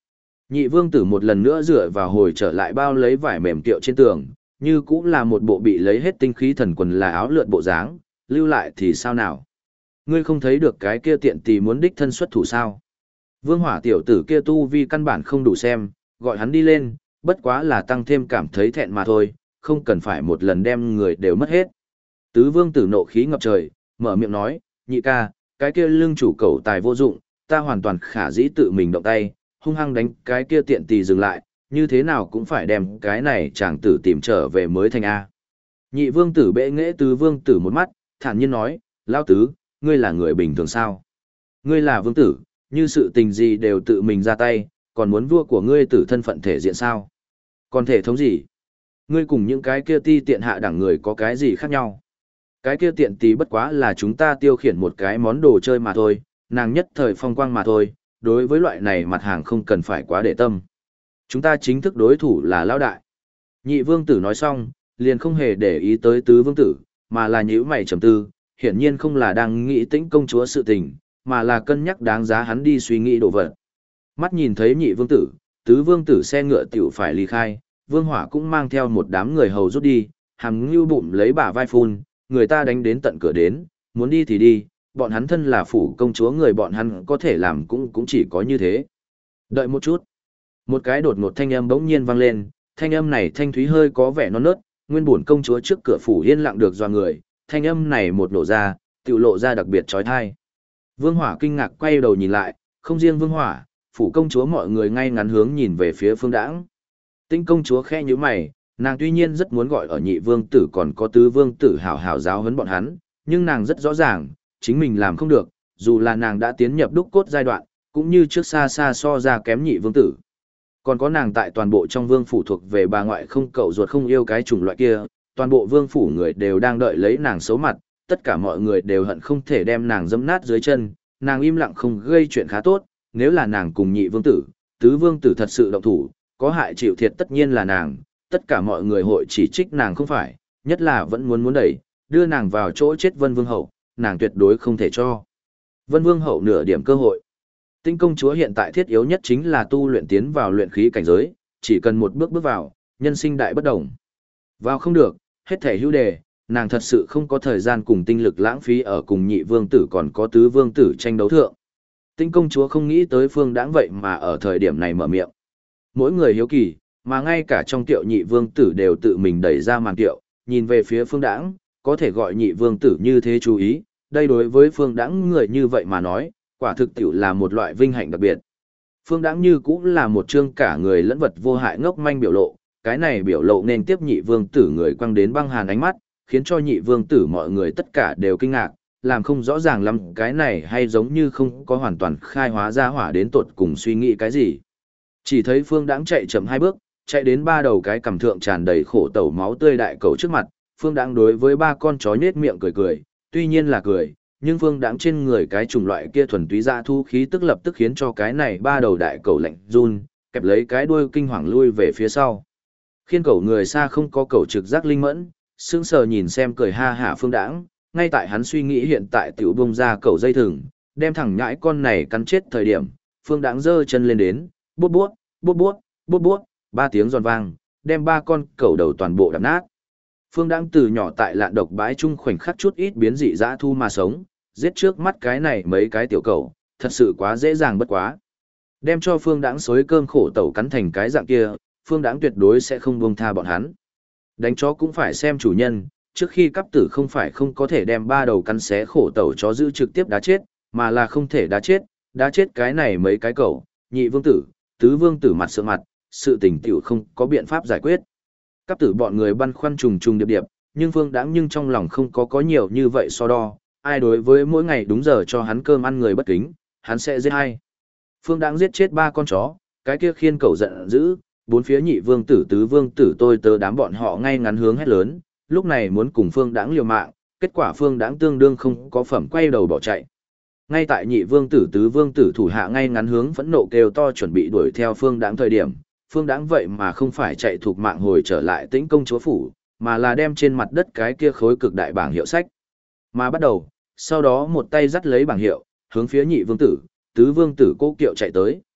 Nhị vương tử một lần nữa dựa vào hồi trở lại bao lấy vải mềm kiệu trên tường, như cũng là một bộ bị lấy hết tinh khí thần quần là áo lượn bộ dáng, lưu lại thì sao nào? Ngươi không thấy được cái kia tiện tỳ muốn đích thân xuất thủ sao? Vương Hỏa tiểu tử kia tu vi căn bản không đủ xem, gọi hắn đi lên, bất quá là tăng thêm cảm thấy thẹn mà thôi, không cần phải một lần đem người đều mất hết. Tứ vương tử nộ khí ngập trời, mở miệng nói, nhị ca, cái kia lưng chủ cầu tài vô dụng, ta hoàn toàn khả dĩ tự mình động tay, hung hăng đánh cái kia tiện tỳ dừng lại, như thế nào cũng phải đem cái này chàng tử tìm trở về mới thành A. Nhị vương tử bệ nghệ tứ vương tử một mắt, thản nhiên nói, lao tứ, ngươi là người bình thường sao? Ngươi là vương tử, như sự tình gì đều tự mình ra tay, còn muốn vua của ngươi tử thân phận thể diện sao? Còn thể thống gì? Ngươi cùng những cái kia ti tiện hạ đẳng người có cái gì khác nhau? Cái kia tiện tí bất quá là chúng ta tiêu khiển một cái món đồ chơi mà thôi, nàng nhất thời phong quang mà thôi, đối với loại này mặt hàng không cần phải quá để tâm. Chúng ta chính thức đối thủ là lão đại. Nhị vương tử nói xong, liền không hề để ý tới tứ vương tử, mà là nhíu mày trầm tư, hiển nhiên không là đang nghĩ tĩnh công chúa sự tình, mà là cân nhắc đáng giá hắn đi suy nghĩ đồ vật. Mắt nhìn thấy nhị vương tử, tứ vương tử xe ngựa tiểu phải ly khai, Vương Hỏa cũng mang theo một đám người hầu rút đi, hàm ngưu bụng lấy bả vai phun, người ta đánh đến tận cửa đến, muốn đi thì đi, bọn hắn thân là phủ công chúa người bọn hắn có thể làm cũng chỉ có như thế. Đợi một chút. Một cái đột ngột thanh âm bỗng nhiên vang lên, thanh âm này thanh thúy hơi có vẻ non nớt, nguyên bổn công chúa trước cửa phủ yên lặng được doa người, thanh âm này một nổ ra, tiểu lộ ra đặc biệt chói tai. Vương Hỏa kinh ngạc quay đầu nhìn lại, không riêng Vương Hỏa, phủ công chúa mọi người ngay ngắn hướng nhìn về phía Phương Đãng. Tinh công chúa khẽ nhíu mày, nàng tuy nhiên rất muốn gọi ở nhị vương tử còn có tứ vương tử hảo hảo giáo huấn bọn hắn, nhưng nàng rất rõ ràng, chính mình làm không được, dù là nàng đã tiến nhập đúc cốt giai đoạn, cũng như trước xa xa so ra kém nhị vương tử. Còn có nàng tại toàn bộ trong vương phủ thuộc về bà ngoại không cậu ruột không yêu cái chủng loại kia, toàn bộ vương phủ người đều đang đợi lấy nàng xấu mặt, tất cả mọi người đều hận không thể đem nàng dẫm nát dưới chân, nàng im lặng không gây chuyện khá tốt, nếu là nàng cùng nhị vương tử, tứ vương tử thật sự động thủ, có hại chịu thiệt tất nhiên là nàng, tất cả mọi người hội chỉ trích nàng không phải, nhất là vẫn muốn đẩy, đưa nàng vào chỗ chết Vân Vương Hậu, nàng tuyệt đối không thể cho Vân Vương Hậu nửa điểm cơ hội. Tinh công chúa hiện tại thiết yếu nhất chính là tu luyện tiến vào luyện khí cảnh giới, chỉ cần một bước bước vào, nhân sinh đại bất động. Vào không được, hết thể hữu đề, nàng thật sự không có thời gian cùng tinh lực lãng phí ở cùng nhị vương tử còn có tứ vương tử tranh đấu thượng. Tinh công chúa không nghĩ tới Phương Đãng vậy mà ở thời điểm này mở miệng. Mỗi người hiếu kỳ, mà ngay cả trong tiệu nhị vương tử đều tự mình đẩy ra màn tiệu, nhìn về phía Phương Đãng, có thể gọi nhị vương tử như thế chú ý, đây đối với Phương Đãng người như vậy mà nói, quả thực tiểu là một loại vinh hạnh đặc biệt. Phương Đãng như cũng là một chương cả người lẫn vật vô hại ngốc manh biểu lộ, cái này biểu lộ nên tiếp nhị vương tử người quăng đến băng hàn ánh mắt, khiến cho nhị vương tử mọi người tất cả đều kinh ngạc, làm không rõ ràng lắm cái này hay giống như không có hoàn toàn khai hóa ra hỏa đến tột cùng suy nghĩ cái gì. Chỉ thấy Phương Đãng chạy chậm hai bước, chạy đến ba đầu cái cằm thượng tràn đầy khổ tẩu máu tươi đại cầu trước mặt, Phương Đãng đối với ba con chó nhết miệng cười cười, tuy nhiên là cười, nhưng Phương Đãng trên người cái chủng loại kia thuần túy dã thu khí tức lập tức khiến cho cái này ba đầu đại cầu lạnh run, kẹp lấy cái đuôi kinh hoàng lui về phía sau. Khiên cầu người xa không có cầu trực giác linh mẫn, sững sờ nhìn xem cười ha hả Phương Đãng, ngay tại hắn suy nghĩ hiện tại tiểu bông ra cầu dây thừng, đem thẳng nhãi con này cắn chết thời điểm, Phương Đãng giơ chân lên đến, bút bút, bút bút, bút bút, ba tiếng giòn vang, đem ba con cầu đầu toàn bộ đập nát. Phương Đãng từ nhỏ tại lạn độc bãi chung khoảnh khắc chút ít biến dị dã thu mà sống, giết trước mắt cái này mấy cái tiểu cầu, thật sự quá dễ dàng bất quá. Đem cho Phương Đãng xối cơm khổ tẩu cắn thành cái dạng kia, Phương Đãng tuyệt đối sẽ không buông tha bọn hắn. Đánh chó cũng phải xem chủ nhân, trước khi cấp tử không phải không có thể đem ba đầu cắn xé khổ tẩu chó giữ trực tiếp đá chết, mà là không thể đá chết cái này mấy cái cầu, nhị vương tử, tứ vương tử mặt sượng mặt, sự tình tiểu không có biện pháp giải quyết. Cấp tử bọn người băn khoăn trùng trùng điệp điệp, nhưng Phương Đãng nhưng trong lòng không có nhiều như vậy so đo, ai đối với mỗi ngày đúng giờ cho hắn cơm ăn người bất kính, hắn sẽ giết ai. Phương Đãng giết chết ba con chó, cái kia khiên cầu giận dữ, bốn phía nhị vương tử tứ vương tử tôi tớ đám bọn họ ngay ngắn hướng hét lớn, lúc này muốn cùng Phương Đãng liều mạng, kết quả Phương Đãng tương đương không có phẩm quay đầu bỏ chạy. Ngay tại nhị vương tử tứ vương tử thủ hạ ngay ngắn hướng phẫn nộ kêu to chuẩn bị đuổi theo Phương Đãng thời điểm, Phương Đãng vậy mà không phải chạy thuộc mạng hồi trở lại Tĩnh công chúa phủ, mà là đem trên mặt đất cái kia khối cực đại bảng hiệu sách. Mà bắt đầu, sau đó một tay dắt lấy bảng hiệu, hướng phía nhị vương tử, tứ vương tử cố kiệu chạy tới.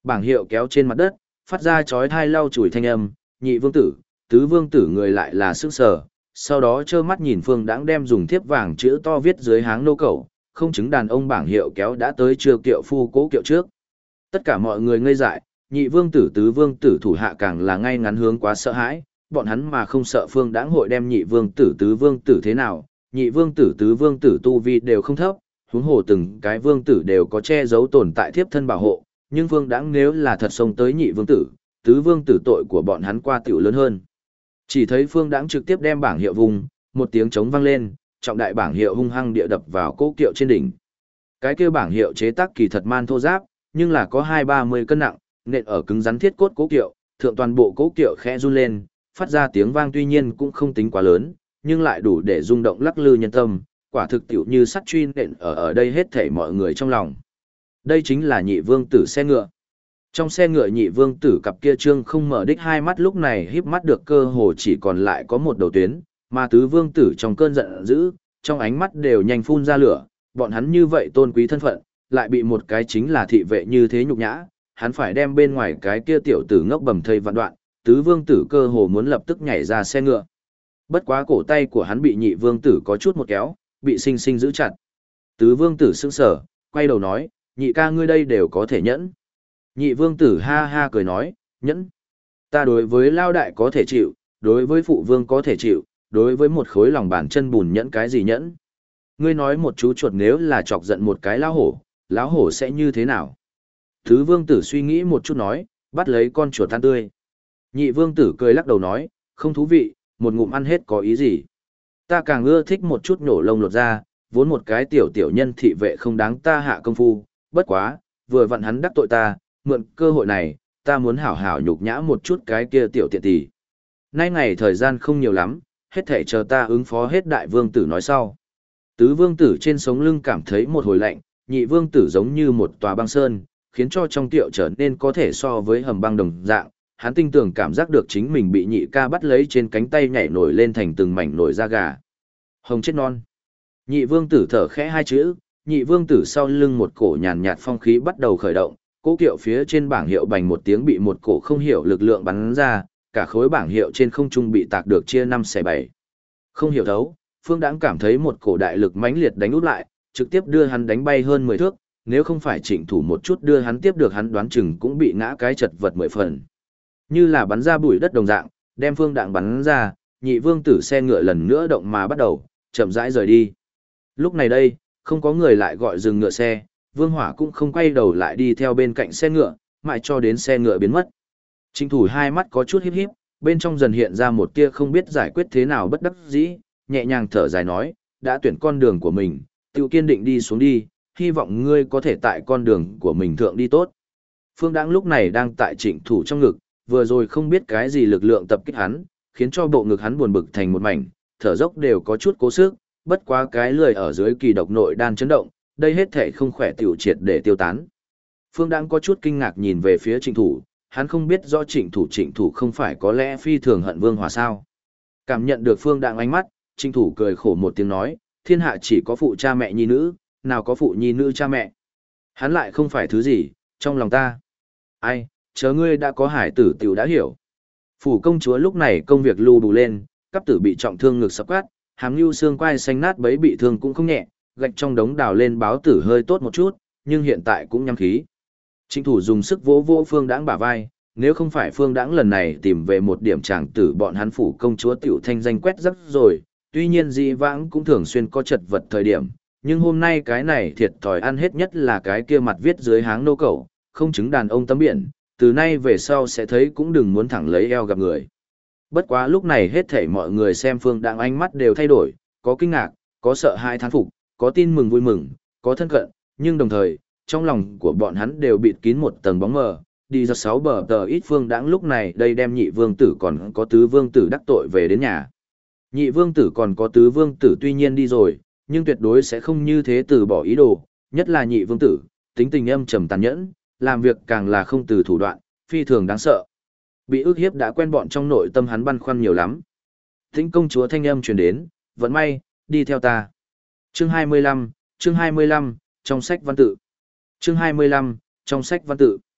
Bảng hiệu kéo trên mặt đất, phát ra chói tai lau chùi thanh âm, nhị vương tử, tứ vương tử người lại là sức sở, sau đó trơ mắt nhìn Phương Đãng đem dùng thiếp vàng chữ to viết dưới háng nô cẩu, không chứng đàn ông bảng hiệu kéo đã tới chưa kiệu phu cố kiệu trước. Tất cả mọi người ngây dại, nhị vương tử tứ vương tử thủ hạ càng là ngay ngắn hướng quá sợ hãi, bọn hắn mà không sợ Phương Đãng hội đem nhị vương tử tứ vương tử thế nào, nhị vương tử tứ vương tử tu vi đều không thấp, huống hồ từng cái vương tử đều có che giấu tồn tại thiếp thân bảo hộ, nhưng Phương Đãng nếu là thật xông tới nhị vương tử, tứ vương tử tội của bọn hắn qua tiểu lớn hơn. Chỉ thấy Phương Đãng trực tiếp đem bảng hiệu vùng, một tiếng trống vang lên, trọng đại bảng hiệu hung hăng địa đập vào cố kiệu trên đỉnh. Cái kia bảng hiệu chế tác kỳ thật man thô giáp, nhưng là có 2-30 cân nặng, nện ở cứng rắn thiết cốt cố kiệu, thượng toàn bộ cố kiệu khẽ run lên, phát ra tiếng vang tuy nhiên cũng không tính quá lớn, nhưng lại đủ để rung động lắc lư nhân tâm, quả thực tiểu như sắt truy nện ở đây hết thảy mọi người trong lòng. Đây chính là nhị vương tử xe ngựa. Trong xe ngựa nhị vương tử cặp kia trương không mở đích hai mắt lúc này híp mắt được cơ hồ chỉ còn lại có một đầu tuyến, mà tứ vương tử trong cơn giận dữ, trong ánh mắt đều nhanh phun ra lửa, bọn hắn như vậy tôn quý thân phận, lại bị một cái chính là thị vệ như thế nhục nhã, hắn phải đem bên ngoài cái kia tiểu tử ngốc bầm thây vạn đoạn, tứ vương tử cơ hồ muốn lập tức nhảy ra xe ngựa. Bất quá cổ tay của hắn bị nhị vương tử có chút một kéo, bị sinh sinh giữ chặt. Tứ vương tử sững sờ, quay đầu nói, nhị ca ngươi đây đều có thể nhẫn. Nhị vương tử ha ha cười nói, nhẫn. Ta đối với lao đại có thể chịu, đối với phụ vương có thể chịu, đối với một khối lòng bàn chân bùn nhẫn cái gì nhẫn. Ngươi nói một chú chuột nếu là chọc giận một cái lão hổ sẽ như thế nào? Tứ vương tử suy nghĩ một chút nói, bắt lấy con chuột tan tươi. Nhị vương tử cười lắc đầu nói, không thú vị, một ngụm ăn hết có ý gì. Ta càng ưa thích một chút nổ lông lột ra, vốn một cái tiểu nhân thị vệ không đáng ta hạ công phu, bất quá, vừa vặn hắn đắc tội ta, mượn cơ hội này, ta muốn hảo hảo nhục nhã một chút cái kia tiểu tiện tỷ. Nay ngày thời gian không nhiều lắm, hết thể chờ ta ứng phó hết đại vương tử nói sau. Tứ vương tử trên sống lưng cảm thấy một hồi lạnh, nhị vương tử giống như một tòa băng sơn, khiến cho trong tiệu trở nên có thể so với hầm băng đồng dạng. Hắn tinh tường cảm giác được chính mình bị nhị ca bắt lấy trên cánh tay nhảy nổi lên thành từng mảnh nổi da gà. Hồng chết non. Nhị vương tử thở khẽ hai chữ, nhị vương tử sau lưng một cổ nhàn nhạt phong khí bắt đầu khởi động, cố kiệu phía trên bảng hiệu bành một tiếng bị một cổ không hiểu lực lượng bắn ra, cả khối bảng hiệu trên không trung bị tạc được chia 5/7. Không hiểu thấu, Phương Đãng cảm thấy một cổ đại lực mãnh liệt đánh út lại, trực tiếp đưa hắn đánh bay hơn 10 thước, nếu không phải Trịnh Thủ một chút đưa hắn tiếp được hắn đoán chừng cũng bị ngã cái chật vật 10 phần. Như là bắn ra bụi đất đồng dạng, đem Phương Đãng bắn ra, nhị vương tử xe ngựa lần nữa động mà bắt đầu, chậm rãi rời đi. Lúc này đây, không có người lại gọi dừng ngựa xe, Vương Hỏa cũng không quay đầu lại đi theo bên cạnh xe ngựa, mãi cho đến xe ngựa biến mất. Trịnh Thủ hai mắt có chút híp híp, bên trong dần hiện ra một tia không biết giải quyết thế nào bất đắc dĩ, nhẹ nhàng thở dài nói, đã tuyển con đường của mình, tự kiên định đi xuống đi, hy vọng ngươi có thể tại con đường của mình thượng đi tốt. Phương Đãng lúc này đang tại Trịnh Thủ trong ngực, vừa rồi không biết cái gì lực lượng tập kích hắn, khiến cho bộ ngực hắn buồn bực thành một mảnh, thở dốc đều có chút cố sức, bất quá cái lười ở dưới kỳ độc nội đan chấn động, đây hết thể không khỏe tiểu triệt để tiêu tán. Phương Đãng có chút kinh ngạc nhìn về phía Trịnh Thủ, hắn không biết rõ Trịnh Thủ không phải có lẽ phi thường hận Vương Hỏa sao. Cảm nhận được Phương Đãng ánh mắt, Trịnh Thủ cười khổ một tiếng nói, thiên hạ chỉ có phụ cha mẹ nhi nữ, nào có phụ nhi nữ cha mẹ. Hắn lại không phải thứ gì, trong lòng ta. Ai, chờ ngươi đã có hải tử tiểu đã hiểu. Phủ công chúa lúc này công việc lưu đủ lên, cấp tử bị trọng thương ngực sắp cắt, hàm nhu xương quai xanh nát bấy bị thương cũng không nhẹ, gạch trong đống đào lên báo tử hơi tốt một chút, nhưng hiện tại cũng nhăm khí. Trịnh Thủ dùng sức vỗ vỗ Phương Đãng bả vai, nếu không phải Phương Đãng lần này tìm về một điểm tràng tử bọn hắn phủ công chúa tiểu thanh danh quét rắc rồi, tuy nhiên dĩ vãng cũng thường xuyên có chật vật thời điểm, nhưng hôm nay cái này thiệt thòi ăn hết nhất là cái kia mặt viết dưới háng nô cẩu, không chứng đàn ông tấm biển, từ nay về sau sẽ thấy cũng đừng muốn thẳng lấy eo gặp người. Bất quá lúc này hết thảy mọi người xem Phương Đãng ánh mắt đều thay đổi, có kinh ngạc, có sợ hãi thán phục, có tin mừng vui mừng, có thân cận, nhưng đồng thời, trong lòng của bọn hắn đều bịt kín một tầng bóng mờ, đi ra 6 bờ tờ ít Phương Đãng lúc này đây đem nhị vương tử còn có tứ vương tử đắc tội về đến nhà. Nhị vương tử còn có tứ vương tử tuy nhiên đi rồi, nhưng tuyệt đối sẽ không như thế từ bỏ ý đồ, nhất là nhị vương tử, tính tình âm trầm tàn nhẫn, làm việc càng là không từ thủ đoạn, phi thường đáng sợ. Bị ức hiếp đã quen bọn trong nội tâm hắn băn khoăn nhiều lắm. Tĩnh công chúa thanh âm truyền đến, vẫn may, đi theo ta. Chương 25, trong sách văn tự. Chương 25, trong sách văn tự.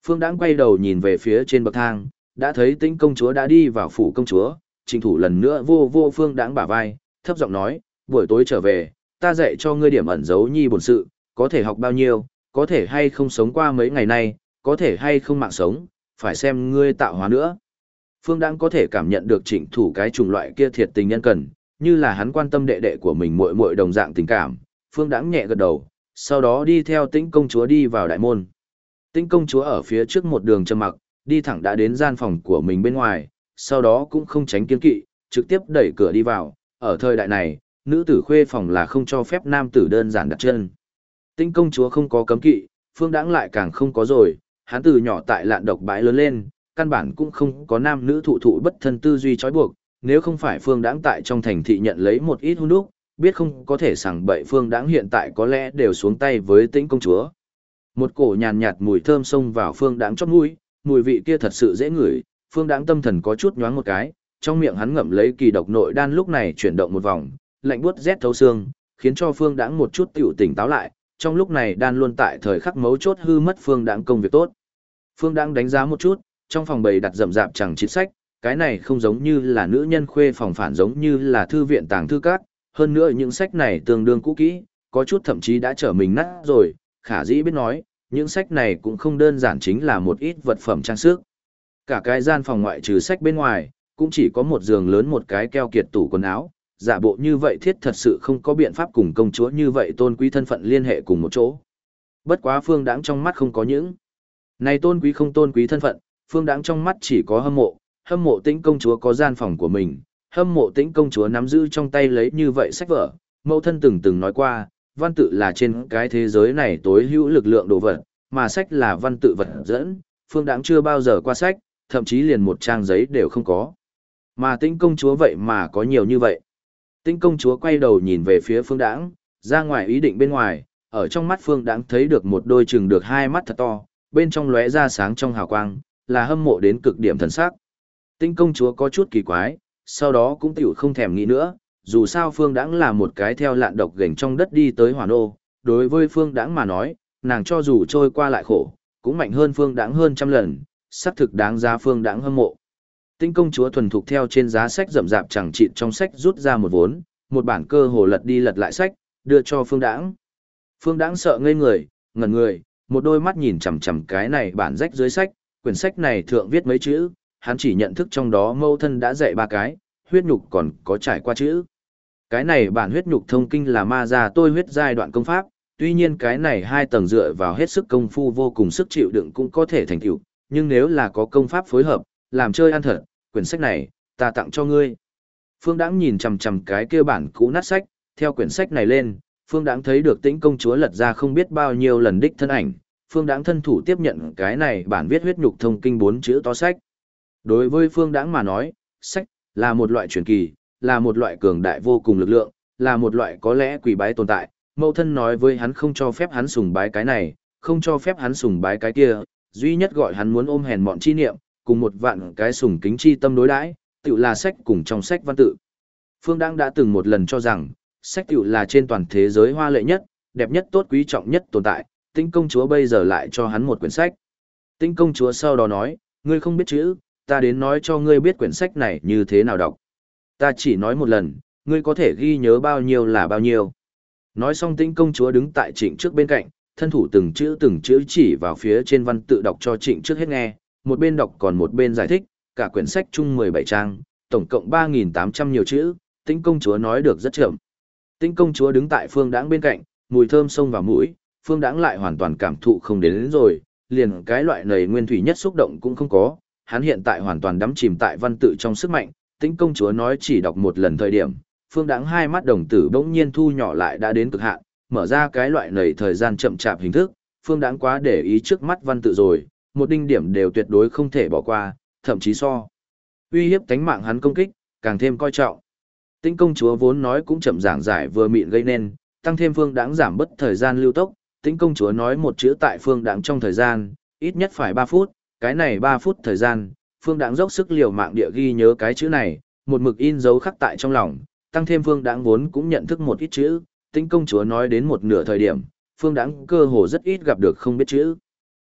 Phương Đãng quay đầu nhìn về phía trên bậc thang, đã thấy Tĩnh công chúa đã đi vào phủ công chúa, Trịnh Thủ lần nữa vô vô Phương Đãng bả vai, thấp giọng nói, buổi tối trở về, ta dạy cho ngươi điểm ẩn giấu nhi bổn sự, có thể học bao nhiêu, có thể hay không sống qua mấy ngày nay, có thể hay không mạng sống, phải xem ngươi tạo hóa nữa. Phương Đãng có thể cảm nhận được Trịnh Thủ cái chủng loại kia thiệt tình nhân cần, như là hắn quan tâm đệ đệ của mình muội muội đồng dạng tình cảm. Phương Đãng nhẹ gật đầu, sau đó đi theo Tĩnh công chúa đi vào đại môn. Tĩnh công chúa ở phía trước một đường trầm mặc, đi thẳng đã đến gian phòng của mình bên ngoài, sau đó cũng không tránh kiêng kỵ, trực tiếp đẩy cửa đi vào. Ở thời đại này, nữ tử khuê phòng là không cho phép nam tử đơn giản đặt chân. Tĩnh công chúa không có cấm kỵ, Phương Đãng lại càng không có rồi, hắn từ nhỏ tại Lạn Độc bãi lớn lên, căn bản cũng không có nam nữ thụ thụ bất thân tư duy trói buộc, nếu không phải Phương Đãng tại trong thành thị nhận lấy một ít hôn đúc, biết không có thể sảng bậy Phương Đãng hiện tại có lẽ đều xuống tay với Tĩnh công chúa. Một cổ nhàn nhạt mùi thơm xông vào Phương Đãng chóp mũi, mùi vị kia thật sự dễ ngửi, Phương Đãng tâm thần có chút nhoáng một cái, trong miệng hắn ngậm lấy kỳ độc nội đan lúc này chuyển động một vòng, lạnh buốt rét thấu xương, khiến cho Phương Đãng một chút tiểu tỉnh táo lại, trong lúc này đan luôn tại thời khắc mấu chốt hư mất Phương Đãng công việc tốt. Phương Đãng đánh giá một chút, trong phòng bày đặt rậm rạp chẳng chít sách, cái này không giống như là nữ nhân khuê phòng, phản giống như là thư viện tàng thư các, hơn nữa những sách này tương đương cũ kỹ, có chút thậm chí đã trở mình nát rồi, khả dĩ biết nói, những sách này cũng không đơn giản chính là một ít vật phẩm trang sức. Cả cái gian phòng ngoại trừ sách bên ngoài, cũng chỉ có một giường lớn một cái keo kiệt tủ quần áo, giả bộ như vậy thiết thật sự không có biện pháp cùng công chúa như vậy tôn quý thân phận liên hệ cùng một chỗ. Bất quá Phương Đãng trong mắt không có những này tôn quý không tôn quý thân phận, Phương Đãng trong mắt chỉ có hâm mộ Tĩnh công chúa có gian phòng của mình, hâm mộ Tĩnh công chúa nắm giữ trong tay lấy như vậy sách vở. Mẫu thân từng nói qua, văn tự là trên cái thế giới này tối hữu lực lượng đồ vật, mà sách là văn tự vật dẫn, Phương Đãng chưa bao giờ qua sách, thậm chí liền một trang giấy đều không có. Mà Tĩnh công chúa vậy mà có nhiều như vậy. Tĩnh công chúa quay đầu nhìn về phía Phương Đãng, ra ngoài ý định bên ngoài, ở trong mắt Phương Đãng thấy được một đôi chừng được hai mắt thật to, bên trong lóe ra sáng trong hào quang, là hâm mộ đến cực điểm thần sắc. Tĩnh công chúa có chút kỳ quái, sau đó cũng tiểu không thèm nghĩ nữa, dù sao Phương Đãng là một cái theo Lạn Độc gềnh trong đất đi tới Hỏa Nô, đối với Phương Đãng mà nói, nàng cho dù trôi qua lại khổ, cũng mạnh hơn Phương Đãng hơn trăm lần, xác thực đáng giá Phương Đãng hâm mộ. Tĩnh công chúa thuần thục theo trên giá sách rậm rạp chẳng chịt trong sách rút ra một vốn, một bản cơ hồ lật đi lật lại sách, đưa cho Phương Đãng. Phương Đãng sợ ngây người, ngẩn người, một đôi mắt nhìn chằm chằm cái này bản rách dưới sách, quyển sách này thượng viết mấy chữ, hắn chỉ nhận thức trong đó mâu thân đã dạy ba cái, huyết nhục còn có trải qua chữ. Cái này bản huyết nhục thông kinh là ma gia tôi huyết giai đoạn công pháp, tuy nhiên cái này hai tầng dựa vào hết sức công phu vô cùng sức chịu đựng cũng có thể thành tựu, nhưng nếu là có công pháp phối hợp, làm chơi ăn thật, quyển sách này, ta tặng cho ngươi. Phương Đãng nhìn chằm chằm cái kia bản cũ nát sách, theo quyển sách này lên, Phương Đãng thấy được Tĩnh công chúa lật ra không biết bao nhiêu lần đích thân ảnh, Phương Đãng thân thủ tiếp nhận cái này bản viết huyết nhục thông kinh 4 chữ to sách. Đối với Phương Đãng mà nói, sách là một loại truyền kỳ, là một loại cường đại vô cùng lực lượng, là một loại có lẽ quỷ bái tồn tại. Mẫu thân nói với hắn không cho phép hắn sùng bái cái này, không cho phép hắn sùng bái cái kia, duy nhất gọi hắn muốn ôm hèn mọn chi niệm, cùng một vạn cái sùng kính chi tâm đối đãi, tựu là sách cùng trong sách văn tự. Phương Đãng đã từng một lần cho rằng, sách tựu là trên toàn thế giới hoa lệ nhất, đẹp nhất tốt quý trọng nhất tồn tại, Tĩnh công chúa bây giờ lại cho hắn một quyển sách. Tĩnh công chúa sau đó nói, ngươi không biết chữ, ta đến nói cho ngươi biết quyển sách này như thế nào đọc. Ta chỉ nói một lần, ngươi có thể ghi nhớ bao nhiêu là bao nhiêu. Nói xong Tĩnh công chúa đứng tại Trịnh trước bên cạnh, thân thủ từng chữ chỉ vào phía trên văn tự đọc cho Trịnh trước hết nghe, một bên đọc còn một bên giải thích, cả quyển sách chung 17 trang, tổng cộng 3.800 nhiều chữ, Tĩnh công chúa nói được rất chậm. Tĩnh công chúa đứng tại Phương Đãng bên cạnh, mùi thơm xông vào mũi, Phương Đãng lại hoàn toàn cảm thụ không đến rồi, liền cái loại nầy nguyên thủy nhất xúc động cũng không có, hắn hiện tại hoàn toàn đắm chìm tại văn tự trong sức mạnh, Tĩnh công chúa nói chỉ đọc một lần thời điểm, Phương Đãng hai mắt đồng tử bỗng nhiên thu nhỏ lại đã đến cực hạn, mở ra cái loại nầy thời gian chậm chạp hình thức, Phương Đãng quá để ý trước mắt văn tự rồi, một đinh điểm đều tuyệt đối không thể bỏ qua, thậm chí so uy hiếp tánh mạng hắn công kích, càng thêm coi trọng. Tĩnh công chúa vốn nói cũng chậm giảng giải vừa mịn gây nên, tăng thêm Phương Đãng giảm bớt thời gian lưu tốc, Tĩnh công chúa nói một chữ tại Phương Đãng trong thời gian, ít nhất phải 3 phút, cái này 3 phút thời gian, Phương Đãng dốc sức liều mạng địa ghi nhớ cái chữ này, một mực in dấu khắc tại trong lòng, tăng thêm Phương Đãng vốn cũng nhận thức một ít chữ, Tĩnh công chúa nói đến một nửa thời điểm, Phương Đãng cơ hồ rất ít gặp được không biết chữ.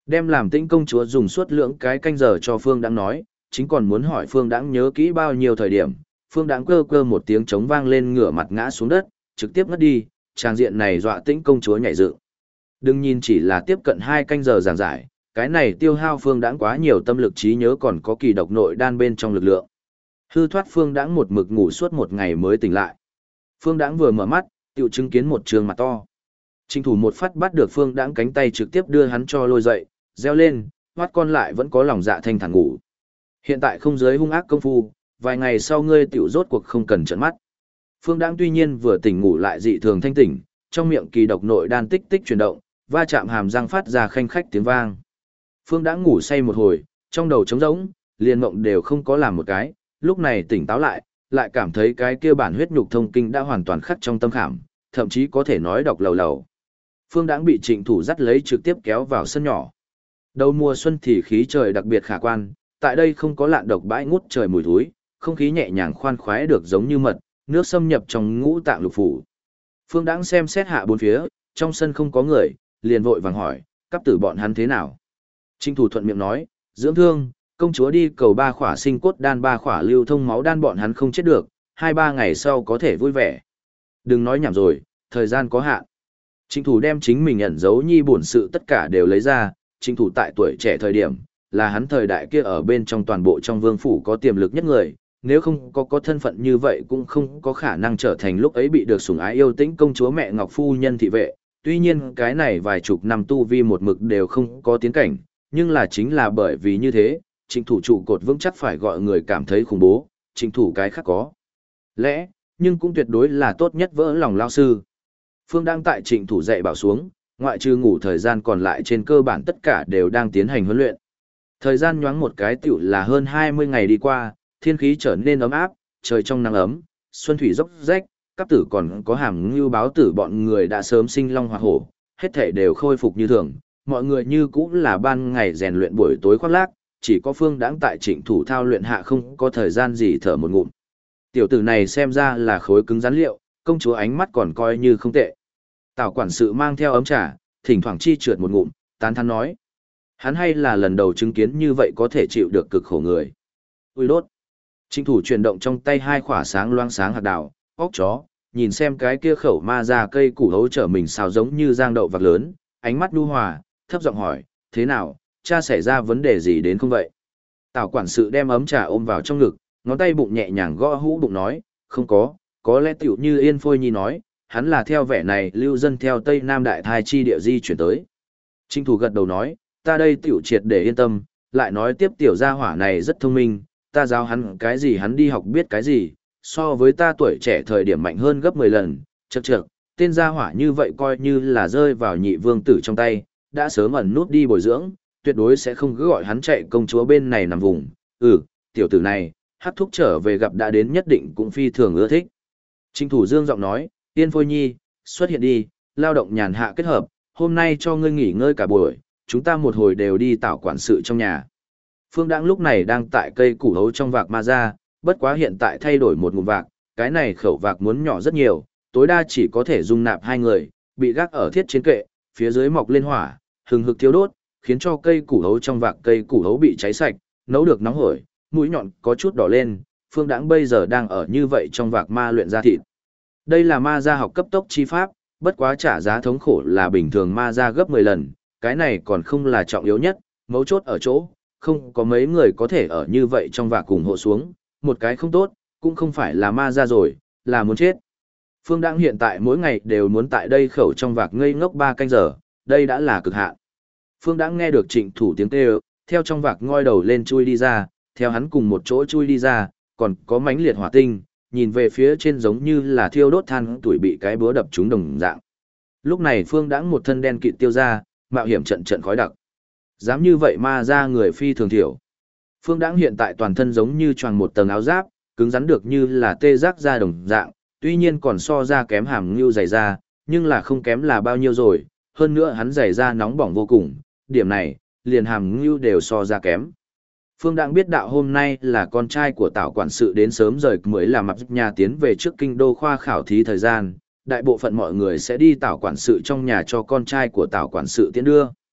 Đem làm Tĩnh công chúa dùng suốt lưỡng cái canh giờ cho Phương Đãng nói, chính còn muốn hỏi Phương Đãng nhớ kỹ bao nhiêu thời điểm, Phương Đãng cơ cơ một tiếng trống vang lên, ngửa mặt ngã xuống đất, trực tiếp ngất đi, tràng diện này dọa Tĩnh công chúa nhảy dựng. Đừng nhìn chỉ là tiếp cận 2 canh giờ giảng giải, cái này tiêu hao Phương Đãng quá nhiều tâm lực trí nhớ, còn có kỳ độc nội đan bên trong lực lượng. Hư thoát Phương Đãng một mực ngủ suốt một ngày mới tỉnh lại. Phương Đãng vừa mở mắt, tựu chứng kiến một trường mặt to. Trình thủ một phát bắt được Phương Đãng cánh tay, trực tiếp đưa hắn cho lôi dậy, reo lên, hoát con lại vẫn có lòng dạ thanh thản ngủ. Hiện tại không giới hung ác công phu, vài ngày sau ngươi tiểu rốt cuộc không cần trợn mắt. Phương Đãng tuy nhiên vừa tỉnh ngủ lại dị thường thanh tỉnh, trong miệng kỳ độc nội đan tích tích chuyển động, va chạm hàm răng phát ra khanh khách tiếng vang. Phương Đãng ngủ say một hồi, trong đầu trống rỗng, liền mộng đều không có làm một cái, lúc này tỉnh táo lại, lại cảm thấy cái kia bản huyết nhục thông kinh đã hoàn toàn khắc trong tâm khảm, thậm chí có thể nói đọc lầu lầu. Phương Đãng bị Trịnh Thủ dắt lấy trực tiếp kéo vào sân nhỏ. Đầu mùa xuân thì khí trời đặc biệt khả quan, tại đây không có lạn độc bãi ngút trời mùi thối, không khí nhẹ nhàng khoan khoái được giống như mật, nước xâm nhập trong ngũ tạng lục phủ. Phương Đãng xem xét hạ bốn phía, trong sân không có người, liền vội vàng hỏi, cấp tử bọn hắn thế nào? Trịnh Thủ thuận miệng nói, dưỡng thương, công chúa đi cầu 3 khỏa sinh cốt đan 3 khỏa lưu thông máu đan, bọn hắn không chết được, 2-3 ngày sau có thể vui vẻ. Đừng nói nhảm rồi, thời gian có hạn. Trịnh Thủ đem chính mình ẩn giấu nhi bổn sự tất cả đều lấy ra. Trịnh Thủ tại tuổi trẻ thời điểm, là hắn thời đại kia ở bên trong toàn bộ trong vương phủ có tiềm lực nhất người, nếu không có thân phận như vậy cũng không có khả năng trở thành lúc ấy bị được sủng ái yêu Tĩnh công chúa mẹ Ngọc phu nhân thị vệ. Tuy nhiên cái này vài chục năm tu vi một mực đều không có tiến cảnh, nhưng là chính là bởi vì như thế, Trịnh Thủ trụ cột vững chắc phải gọi người cảm thấy khủng bố. Trịnh Thủ cái khác có lẽ, nhưng cũng tuyệt đối là tốt nhất vỡ lòng lao sư. Phương đang tại Trịnh Thủ dạy bảo xuống, ngoại trừ ngủ thời gian còn lại trên cơ bản tất cả đều đang tiến hành huấn luyện. Thời gian nhoáng một cái tiểu là hơn 20 ngày đi qua, thiên khí trở nên ấm áp, trời trong nắng ấm, xuân thủy dốc rách, các tử còn có Hàm Ngưu báo tử bọn người đã sớm sinh long hoạt hổ, hết thể đều khôi phục như thường, mọi người như cũ là ban ngày rèn luyện buổi tối khoác lác, chỉ có Phương Đãng tại Trịnh Thủ thao luyện hạ không có thời gian gì thở một ngụm. Tiểu tử này xem ra là khối cứng rắn liệu, công chúa ánh mắt còn coi như không tệ. Tào quản sự mang theo ấm trà, thỉnh thoảng chi trượt một ngụm, tán thán nói. Hắn hay là lần đầu chứng kiến như vậy có thể chịu được cực khổ người. Ui đốt. Trịnh Thủ chuyển động trong tay 2 khỏa sáng loang sáng hạt đào, óc chó, nhìn xem cái kia khẩu ma ra cây củ hấu trở mình xào giống như giang đậu vạc lớn, ánh mắt nhu hòa, thấp giọng hỏi, thế nào, cha xảy ra vấn đề gì đến không vậy? Tào quản sự đem ấm trà ôm vào trong ngực, ngón tay bụng nhẹ nhàng gõ hũ bụng nói, không có lẽ tiểu như Yên Phôi Nhi nói, hắn là theo vẻ này lưu dân theo Tây Nam Đại Thai chi địa di chuyển tới. Trịnh Thủ gật đầu nói, ta đây tiểu triệt để yên tâm, lại nói tiếp tiểu gia hỏa này rất thông minh, ta giáo hắn cái gì hắn đi học biết cái gì, so với ta tuổi trẻ thời điểm mạnh hơn gấp 10 lần, chậc, tên gia hỏa như vậy coi như là rơi vào nhị vương tử trong tay, đã sớm ẩn nút đi bồi dưỡng, tuyệt đối sẽ không cứ gọi hắn chạy công chúa bên này nằm vùng, tiểu tử này, hắc thúc trở về gặp đã đến nhất định cũng phi thường ưa thích. Trịnh Thủ dương giọng nói, Yên Phôi Nhi, xuất hiện đi, lao động nhàn hạ kết hợp, hôm nay cho ngươi nghỉ ngơi cả buổi, chúng ta một hồi đều đi tảo quản sự trong nhà. Phương Đãng lúc này đang tại cây củ hấu trong vạc ma ra, bất quá hiện tại thay đổi một ngụm vạc, cái này khẩu vạc muốn nhỏ rất nhiều, tối đa chỉ có thể dung nạp 2 người, bị gác ở thiết trên kệ, phía dưới mọc lên hỏa, hừng hực thiêu đốt, khiến cho cây củ hấu trong vạc cây củ hấu bị cháy sạch, nấu được nóng hổi, mũi nhọn có chút đỏ lên. Phương Đãng bây giờ đang ở như vậy trong vạc ma luyện ra thịt. Đây là ma gia học cấp tốc chi pháp, bất quá trả giá thống khổ là bình thường ma gia gấp 10 lần, cái này còn không là trọng yếu nhất, mấu chốt ở chỗ, không có mấy người có thể ở như vậy trong vạc cùng hộ xuống, một cái không tốt, cũng không phải là ma gia rồi, là muốn chết. Phương Đãng hiện tại mỗi ngày đều muốn tại đây khẩu trong vạc ngây ngốc 3 canh giờ, đây đã là cực hạn. Phương Đãng nghe được Trịnh Thủ tiếng kêu, theo trong vạc ngoi đầu lên chui đi ra, theo hắn cùng một chỗ chui đi ra, còn có mánh liệt hỏa tinh, nhìn về phía trên giống như là thiêu đốt than tuổi bị cái búa đập trúng đồng dạng. Lúc này Phương Đãng một thân đen kịt tiêu ra, mạo hiểm trận trận khói đặc. Dám như vậy ma ra người phi thường thiểu. Phương Đãng hiện tại toàn thân giống như choàng một tầng áo giáp, cứng rắn được như là tê giác da đồng dạng, tuy nhiên còn so ra kém Hàm Ngưu giày da, nhưng là không kém là bao nhiêu rồi, hơn nữa hắn giày da nóng bỏng vô cùng, điểm này, liền Hàm Ngưu đều so ra kém. Phương Đãng biết đạo hôm nay là con trai của Tào quản sự đến sớm rời mới là mặc nhà tiến về trước kinh đô khoa khảo thí thời gian, đại bộ phận mọi người sẽ đi Tào quản sự trong nhà cho con trai của Tào quản sự tiến đưa.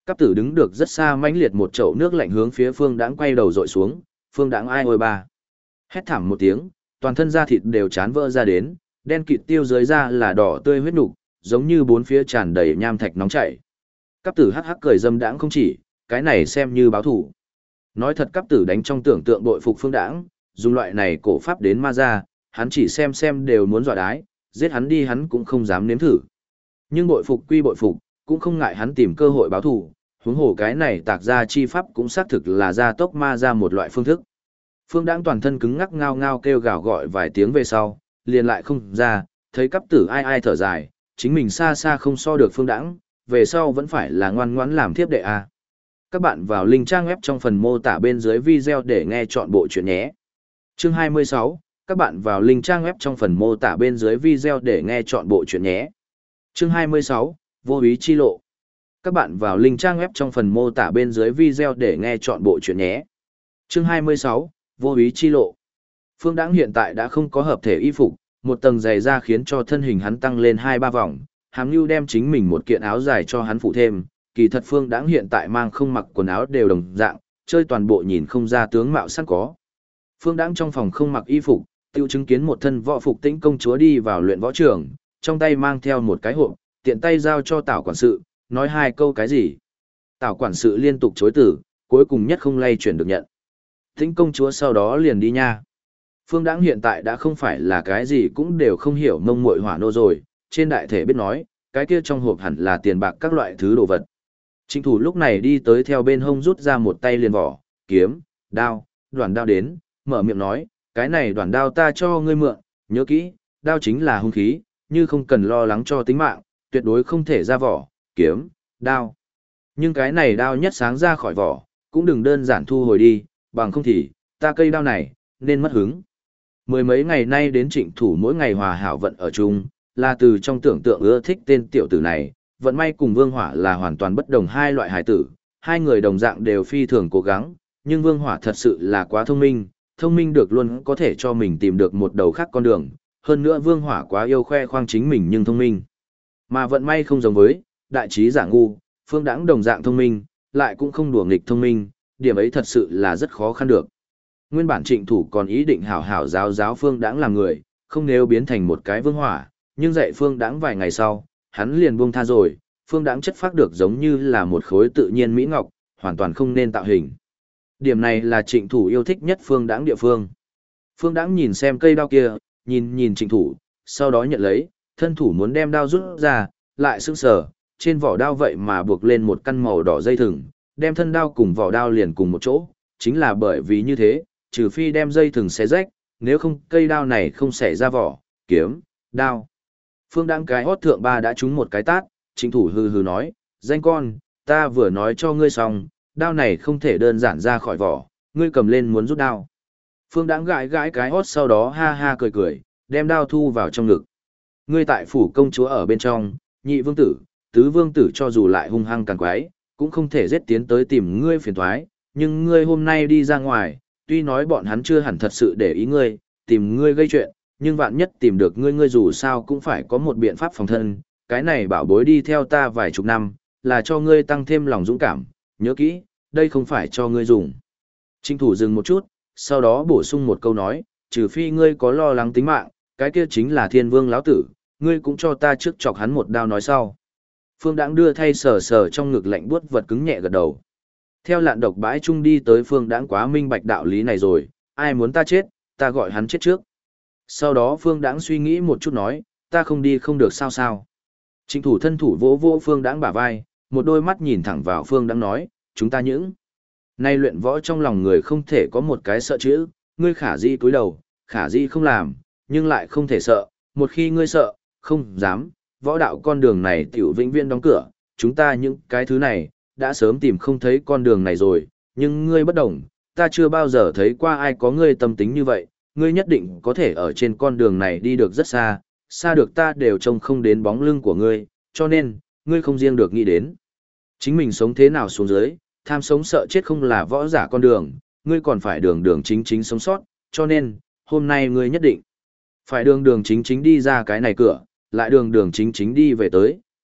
Cáp tử đứng được rất xa, mãnh liệt một chậu nước lạnh hướng phía Phương Đãng quay đầu dội xuống, Phương Đãng ai ôi ba. Hét thảm một tiếng, toàn thân da thịt đều chán vỡ ra đến, đen kịt tiêu dưới da là đỏ tươi huyết nục, giống như bốn phía tràn đầy nham thạch nóng chảy. Cáp tử hắc hắc cười dâm đãng không chỉ, cái này xem như báo thủ. Nói thật, Cáp tử đánh trong tưởng tượng bội phục Phương Đãng, dùng loại này cổ pháp đến ma ra, hắn chỉ xem đều muốn dọa đái, giết hắn đi hắn cũng không dám nếm thử. Nhưng bội phục quy bội phục, cũng không ngại hắn tìm cơ hội báo thù, huống hồ cái này tạc ra chi pháp cũng xác thực là gia tốc ma ra một loại phương thức. Phương Đãng toàn thân cứng ngắc ngao ngao kêu gào gọi vài tiếng về sau, liền lại không ra, thấy Cáp tử ai ai thở dài, chính mình xa xa không so được Phương Đãng, về sau vẫn phải là ngoan ngoãn làm thiếp đệ a. Các bạn vào link trang web trong phần mô tả bên dưới video để nghe chọn bộ truyện nhé. Chương 26, các bạn vào link trang web trong phần mô tả bên dưới video để nghe chọn bộ truyện nhé. Chương 26, vô ý chi lộ. Các bạn vào link trang web trong phần mô tả bên dưới video để nghe chọn bộ truyện nhé. Chương 26, vô ý chi lộ. Phương Đãng hiện tại đã không có hợp thể y phục, một tầng giày da khiến cho thân hình hắn tăng lên 2-3 vòng, Hàm Nưu đem chính mình một kiện áo dài cho hắn phụ thêm, kỳ thật Phương Đãng hiện tại mang không mặc quần áo đều đồng dạng, chơi toàn bộ nhìn không ra tướng mạo sẵn có. Phương Đãng trong phòng không mặc y phục, tiêu chứng kiến một thân võ phục Tĩnh công chúa đi vào luyện võ trường, trong tay mang theo một cái hộp, tiện tay giao cho Tảo quản sự, nói hai câu cái gì. Tảo quản sự liên tục chối từ, cuối cùng nhất không lay chuyển được nhận. Tĩnh công chúa sau đó liền đi nha. Phương Đãng hiện tại đã không phải là cái gì cũng đều không hiểu mông muội hỏa nô rồi, trên đại thể biết nói, cái kia trong hộp hẳn là tiền bạc các loại thứ đồ vật. Trịnh thủ lúc này đi tới theo bên hông rút ra một tay liền vỏ, kiếm, đao, đoạn đao đến, mở miệng nói, cái này đoạn đao ta cho ngươi mượn, nhớ kỹ, đao chính là hung khí, như không cần lo lắng cho tính mạng, tuyệt đối không thể ra vỏ, kiếm, đao. Nhưng cái này đao nhất sáng ra khỏi vỏ, cũng đừng đơn giản thu hồi đi, bằng không thì, ta cây đao này, nên mất hứng. Mười mấy ngày nay đến Trịnh thủ mỗi ngày hòa hảo vận ở chung, là từ trong tưởng tượng ưa thích tên tiểu tử này, vận may cùng Vương Hỏa là hoàn toàn bất đồng hai loại hải tử, hai người đồng dạng đều phi thường cố gắng, nhưng Vương Hỏa thật sự là quá thông minh được luôn có thể cho mình tìm được một đầu khác con đường, hơn nữa Vương Hỏa quá yêu khoe khoang chính mình nhưng thông minh. Mà vận may không giống với, đại trí giả ngu, Phương Đãng đồng dạng thông minh, lại cũng không đùa nghịch thông minh, điểm ấy thật sự là rất khó khăn được. Nguyên bản Trịnh thủ còn ý định hảo hảo giáo Phương Đãng làm người, không nếu biến thành một cái Vương Hỏa, nhưng dạy Phương Đãng vài ngày sau, hắn liền buông tha rồi, Phương Đãng chất phác được giống như là một khối tự nhiên mỹ ngọc, hoàn toàn không nên tạo hình. Điểm này là Trịnh thủ yêu thích nhất Phương Đãng địa phương. Phương Đãng nhìn xem cây đao kia, nhìn Trịnh thủ, sau đó nhận lấy, thân thủ muốn đem đao rút ra, lại sững sờ, trên vỏ đao vậy mà buộc lên một căn màu đỏ dây thừng, đem thân đao cùng vỏ đao liền cùng một chỗ, chính là bởi vì như thế, trừ phi đem dây thừng xé rách, nếu không cây đao này không xẻ ra vỏ, kiếm, đao. Phương Đãng cái hót thượng ba đã trúng một cái tát, Trịnh thủ hừ hừ nói, danh con, ta vừa nói cho ngươi xong, đao này không thể đơn giản ra khỏi vỏ, ngươi cầm lên muốn rút đao. Phương Đãng gãi gãi cái hót sau đó ha ha cười, đem đao thu vào trong ngực. Ngươi tại phủ công chúa ở bên trong, nhị vương tử, tứ vương tử cho dù lại hung hăng càng quái, cũng không thể giết tiến tới tìm ngươi phiền toái, nhưng ngươi hôm nay đi ra ngoài, tuy nói bọn hắn chưa hẳn thật sự để ý ngươi, tìm ngươi gây chuyện, nhưng vạn nhất tìm được ngươi dù sao cũng phải có một biện pháp phòng thân, cái này bảo bối đi theo ta vài chục năm, là cho ngươi tăng thêm lòng dũng cảm, nhớ kỹ, đây không phải cho ngươi dùng. Trịnh thủ dừng một chút, sau đó bổ sung một câu nói, trừ phi ngươi có lo lắng tính mạng, cái kia chính là thiên vương lão tử, ngươi cũng cho ta trước chọc hắn một đao nói sau. Phương Đãng đưa thay sờ trong ngực lạnh buốt vật cứng nhẹ gật đầu. Theo lạn độc bãi chung đi tới Phương Đãng quá minh bạch đạo lý này rồi, ai muốn ta chết, ta gọi hắn chết trước. Sau đó Phương Đãng suy nghĩ một chút nói, ta không đi không được sao. Trịnh thủ thân thủ vỗ Phương Đãng bả vai, một đôi mắt nhìn thẳng vào Phương Đãng nói, chúng ta những. Nay luyện võ trong lòng người không thể có một cái sợ chữ, ngươi khả di cúi đầu, khả di không làm, nhưng lại không thể sợ, một khi ngươi sợ, không dám, võ đạo con đường này tiểu vĩnh viễn đóng cửa, chúng ta những cái thứ này, đã sớm tìm không thấy con đường này rồi, nhưng ngươi bất đồng, ta chưa bao giờ thấy qua ai có ngươi tâm tính như vậy, ngươi nhất định có thể ở trên con đường này đi được rất xa, xa được ta đều trông không đến bóng lưng của ngươi, cho nên, ngươi không riêng được nghĩ đến. Chính mình sống thế nào xuống dưới, tham sống sợ chết không là võ giả con đường, ngươi còn phải đường chính sống sót, cho nên, hôm nay ngươi nhất định phải đường chính đi ra cái này cửa, lại đường chính đi về tới,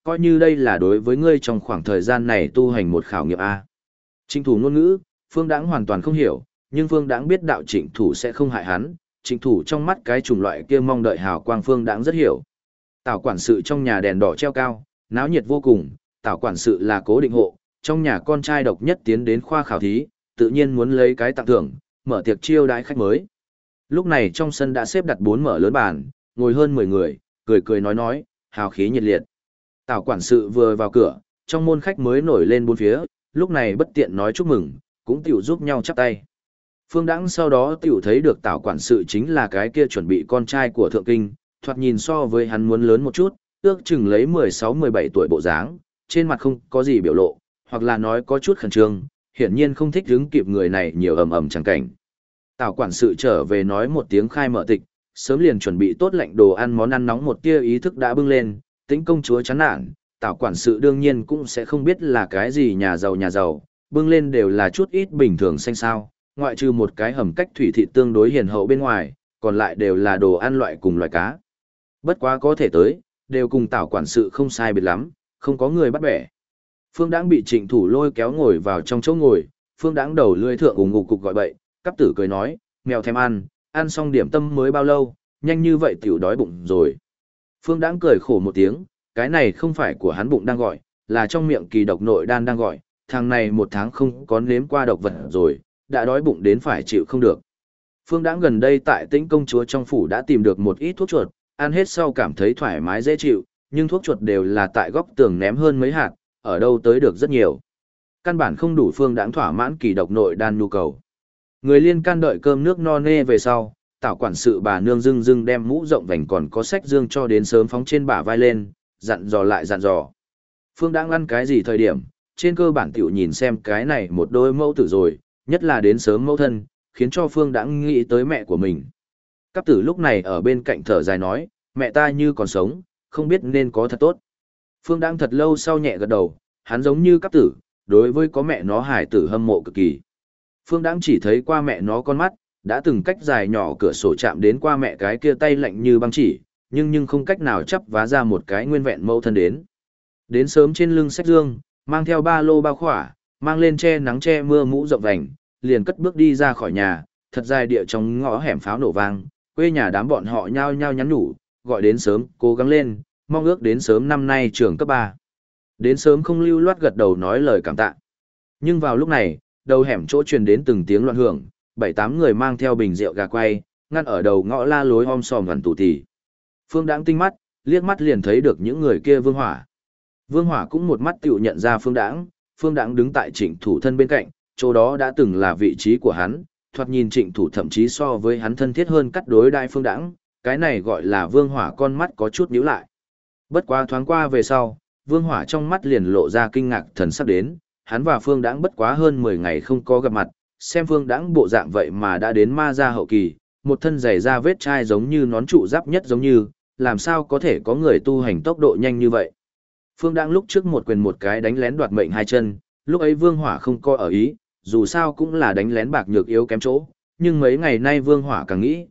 coi như đây là đối với ngươi trong khoảng thời gian này tu hành một khảo nghiệm A. Trịnh thủ ngôn ngữ, Phương Đãng hoàn toàn không hiểu, nhưng Phương Đãng biết đạo trịnh thủ sẽ không hại hắn, trịnh thủ trong mắt cái chủng loại kia mong đợi hào quang Phương Đãng rất hiểu. Tào quản sự trong nhà đèn đỏ treo cao, náo nhiệt vô cùng, Tào quản sự là cố định hộ, trong nhà con trai độc nhất tiến đến khoa khảo thí, tự nhiên muốn lấy cái tặng thưởng, mở tiệc chiêu đãi khách mới. Lúc này trong sân đã xếp đặt 4 mở lớn bàn, ngồi hơn 10 người, cười cười nói, hào khí nhiệt liệt. Tào quản sự vừa vào cửa, trong môn khách mới nổi lên bốn phía, lúc này bất tiện nói chúc mừng, cũng tiểu giúp nhau chắp tay. Phương Đãng sau đó tiểu thấy được Tào quản sự chính là cái kia chuẩn bị con trai của thượng kinh, thoạt nhìn so với hắn muốn lớn một chút, ước chừng lấy 16-17 tuổi bộ dáng, trên mặt không có gì biểu lộ, hoặc là nói có chút khẩn trương, hiển nhiên không thích hứng kịp người này nhiều ầm ầm chẳng cảnh. Tào quản sự trở về nói một tiếng khai mở tịch, sớm liền chuẩn bị tốt lệnh đồ ăn món ăn nóng một tia ý thức đã bưng lên, Tĩnh công chúa chán nản, Tào quản sự đương nhiên cũng sẽ không biết là cái gì nhà giàu, bưng lên đều là chút ít bình thường xanh sao, ngoại trừ một cái hầm cách thủy thịt tương đối hiền hậu bên ngoài, còn lại đều là đồ ăn loại cùng loại cá. Bất quá có thể tới, đều cùng Tào quản sự không sai biệt lắm, không có người bắt bẻ. Phương Đãng bị Trịnh thủ lôi kéo ngồi vào trong chỗ ngồi, Phương Đãng đầu lưỡi thượng ủng ngục cục gọi bậy, Cáp Tử cười nói, mèo thèm ăn xong điểm tâm mới bao lâu, nhanh như vậy tiểu đói bụng rồi. Phương Đãng cười khổ một tiếng, cái này không phải của hắn bụng đang gọi, là trong miệng kỳ độc nội đan đang gọi, thằng này 1 tháng không có nếm qua độc vật rồi, đã đói bụng đến phải chịu không được. Phương Đãng gần đây tại Tĩnh công chúa trong phủ đã tìm được một ít thuốc chuột, ăn hết sau cảm thấy thoải mái dễ chịu, nhưng thuốc chuột đều là tại góc tường ném hơn mấy hạt, ở đâu tới được rất nhiều. Căn bản không đủ Phương Đãng thỏa mãn kỳ độc nội đan nhu cầu. Người liên can đợi cơm nước no nê về sau, Tào quản sự bà nương dưng đem mũ rộng vành còn có sách dương cho đến sớm phóng trên bả vai lên, dặn dò lại dặn dò. Phương Đãng ăn cái gì thời điểm, trên cơ bản tiểu nhìn xem cái này một đôi mẫu tử rồi, nhất là đến sớm mẫu thân, khiến cho Phương Đãng nghĩ tới mẹ của mình. Cáp Tử lúc này ở bên cạnh thở dài nói, mẹ ta như còn sống, không biết nên có thật tốt. Phương Đãng thật lâu sau nhẹ gật đầu, hắn giống như Cáp Tử, đối với có mẹ nó hải tử hâm mộ cực kỳ. Phương Đãng chỉ thấy qua mẹ nó con mắt, đã từng cách dài nhỏ cửa sổ chạm đến qua mẹ cái kia tay lạnh như băng chỉ, nhưng không cách nào chắp vá ra một cái nguyên vẹn mẫu thân đến. Đến sớm trên lưng sách dương, mang theo ba lô bao khỏa, mang lên che nắng che mưa mũ rộng vành, liền cất bước đi ra khỏi nhà, thật dài địa trong ngõ hẻm pháo nổ vang, quê nhà đám bọn họ nhao nhao nhắn nhủ, gọi đến sớm, cố gắng lên, mong ước đến sớm năm nay trường cấp 3. Đến sớm không lưu loát gật đầu nói lời cảm tạ. Nhưng vào lúc này, đầu hẻm chỗ truyền đến từng tiếng loạn hưởng, 7-8 người mang theo bình rượu gà quay, ngăn ở đầu ngõ la lối om sòm gần tù tì. Phương Đãng tinh mắt, liếc mắt liền thấy được những người kia Vương Hỏa. Vương Hỏa cũng một mắt tiểu nhận ra Phương Đãng đứng tại Trịnh thủ thân bên cạnh, chỗ đó đã từng là vị trí của hắn, thoạt nhìn Trịnh thủ thậm chí so với hắn thân thiết hơn cắt đối đại Phương Đãng, cái này gọi là Vương Hỏa con mắt có chút nhíu lại. Bất quá thoáng qua về sau, Vương Hỏa trong mắt liền lộ ra kinh ngạc thần sắc đến, hắn và Phương Đãng bất quá hơn 10 ngày không có gặp mặt, xem Phương Đãng bộ dạng vậy mà đã đến ma gia hậu kỳ, một thân giày da vết chai giống như nón trụ giáp nhất giống như, làm sao có thể có người tu hành tốc độ nhanh như vậy. Phương Đãng lúc trước một quyền một cái đánh lén đoạt mệnh 2 chân, lúc ấy Vương Hỏa không coi ở ý, dù sao cũng là đánh lén bạc nhược yếu kém chỗ, nhưng mấy ngày nay Vương Hỏa càng nghĩ,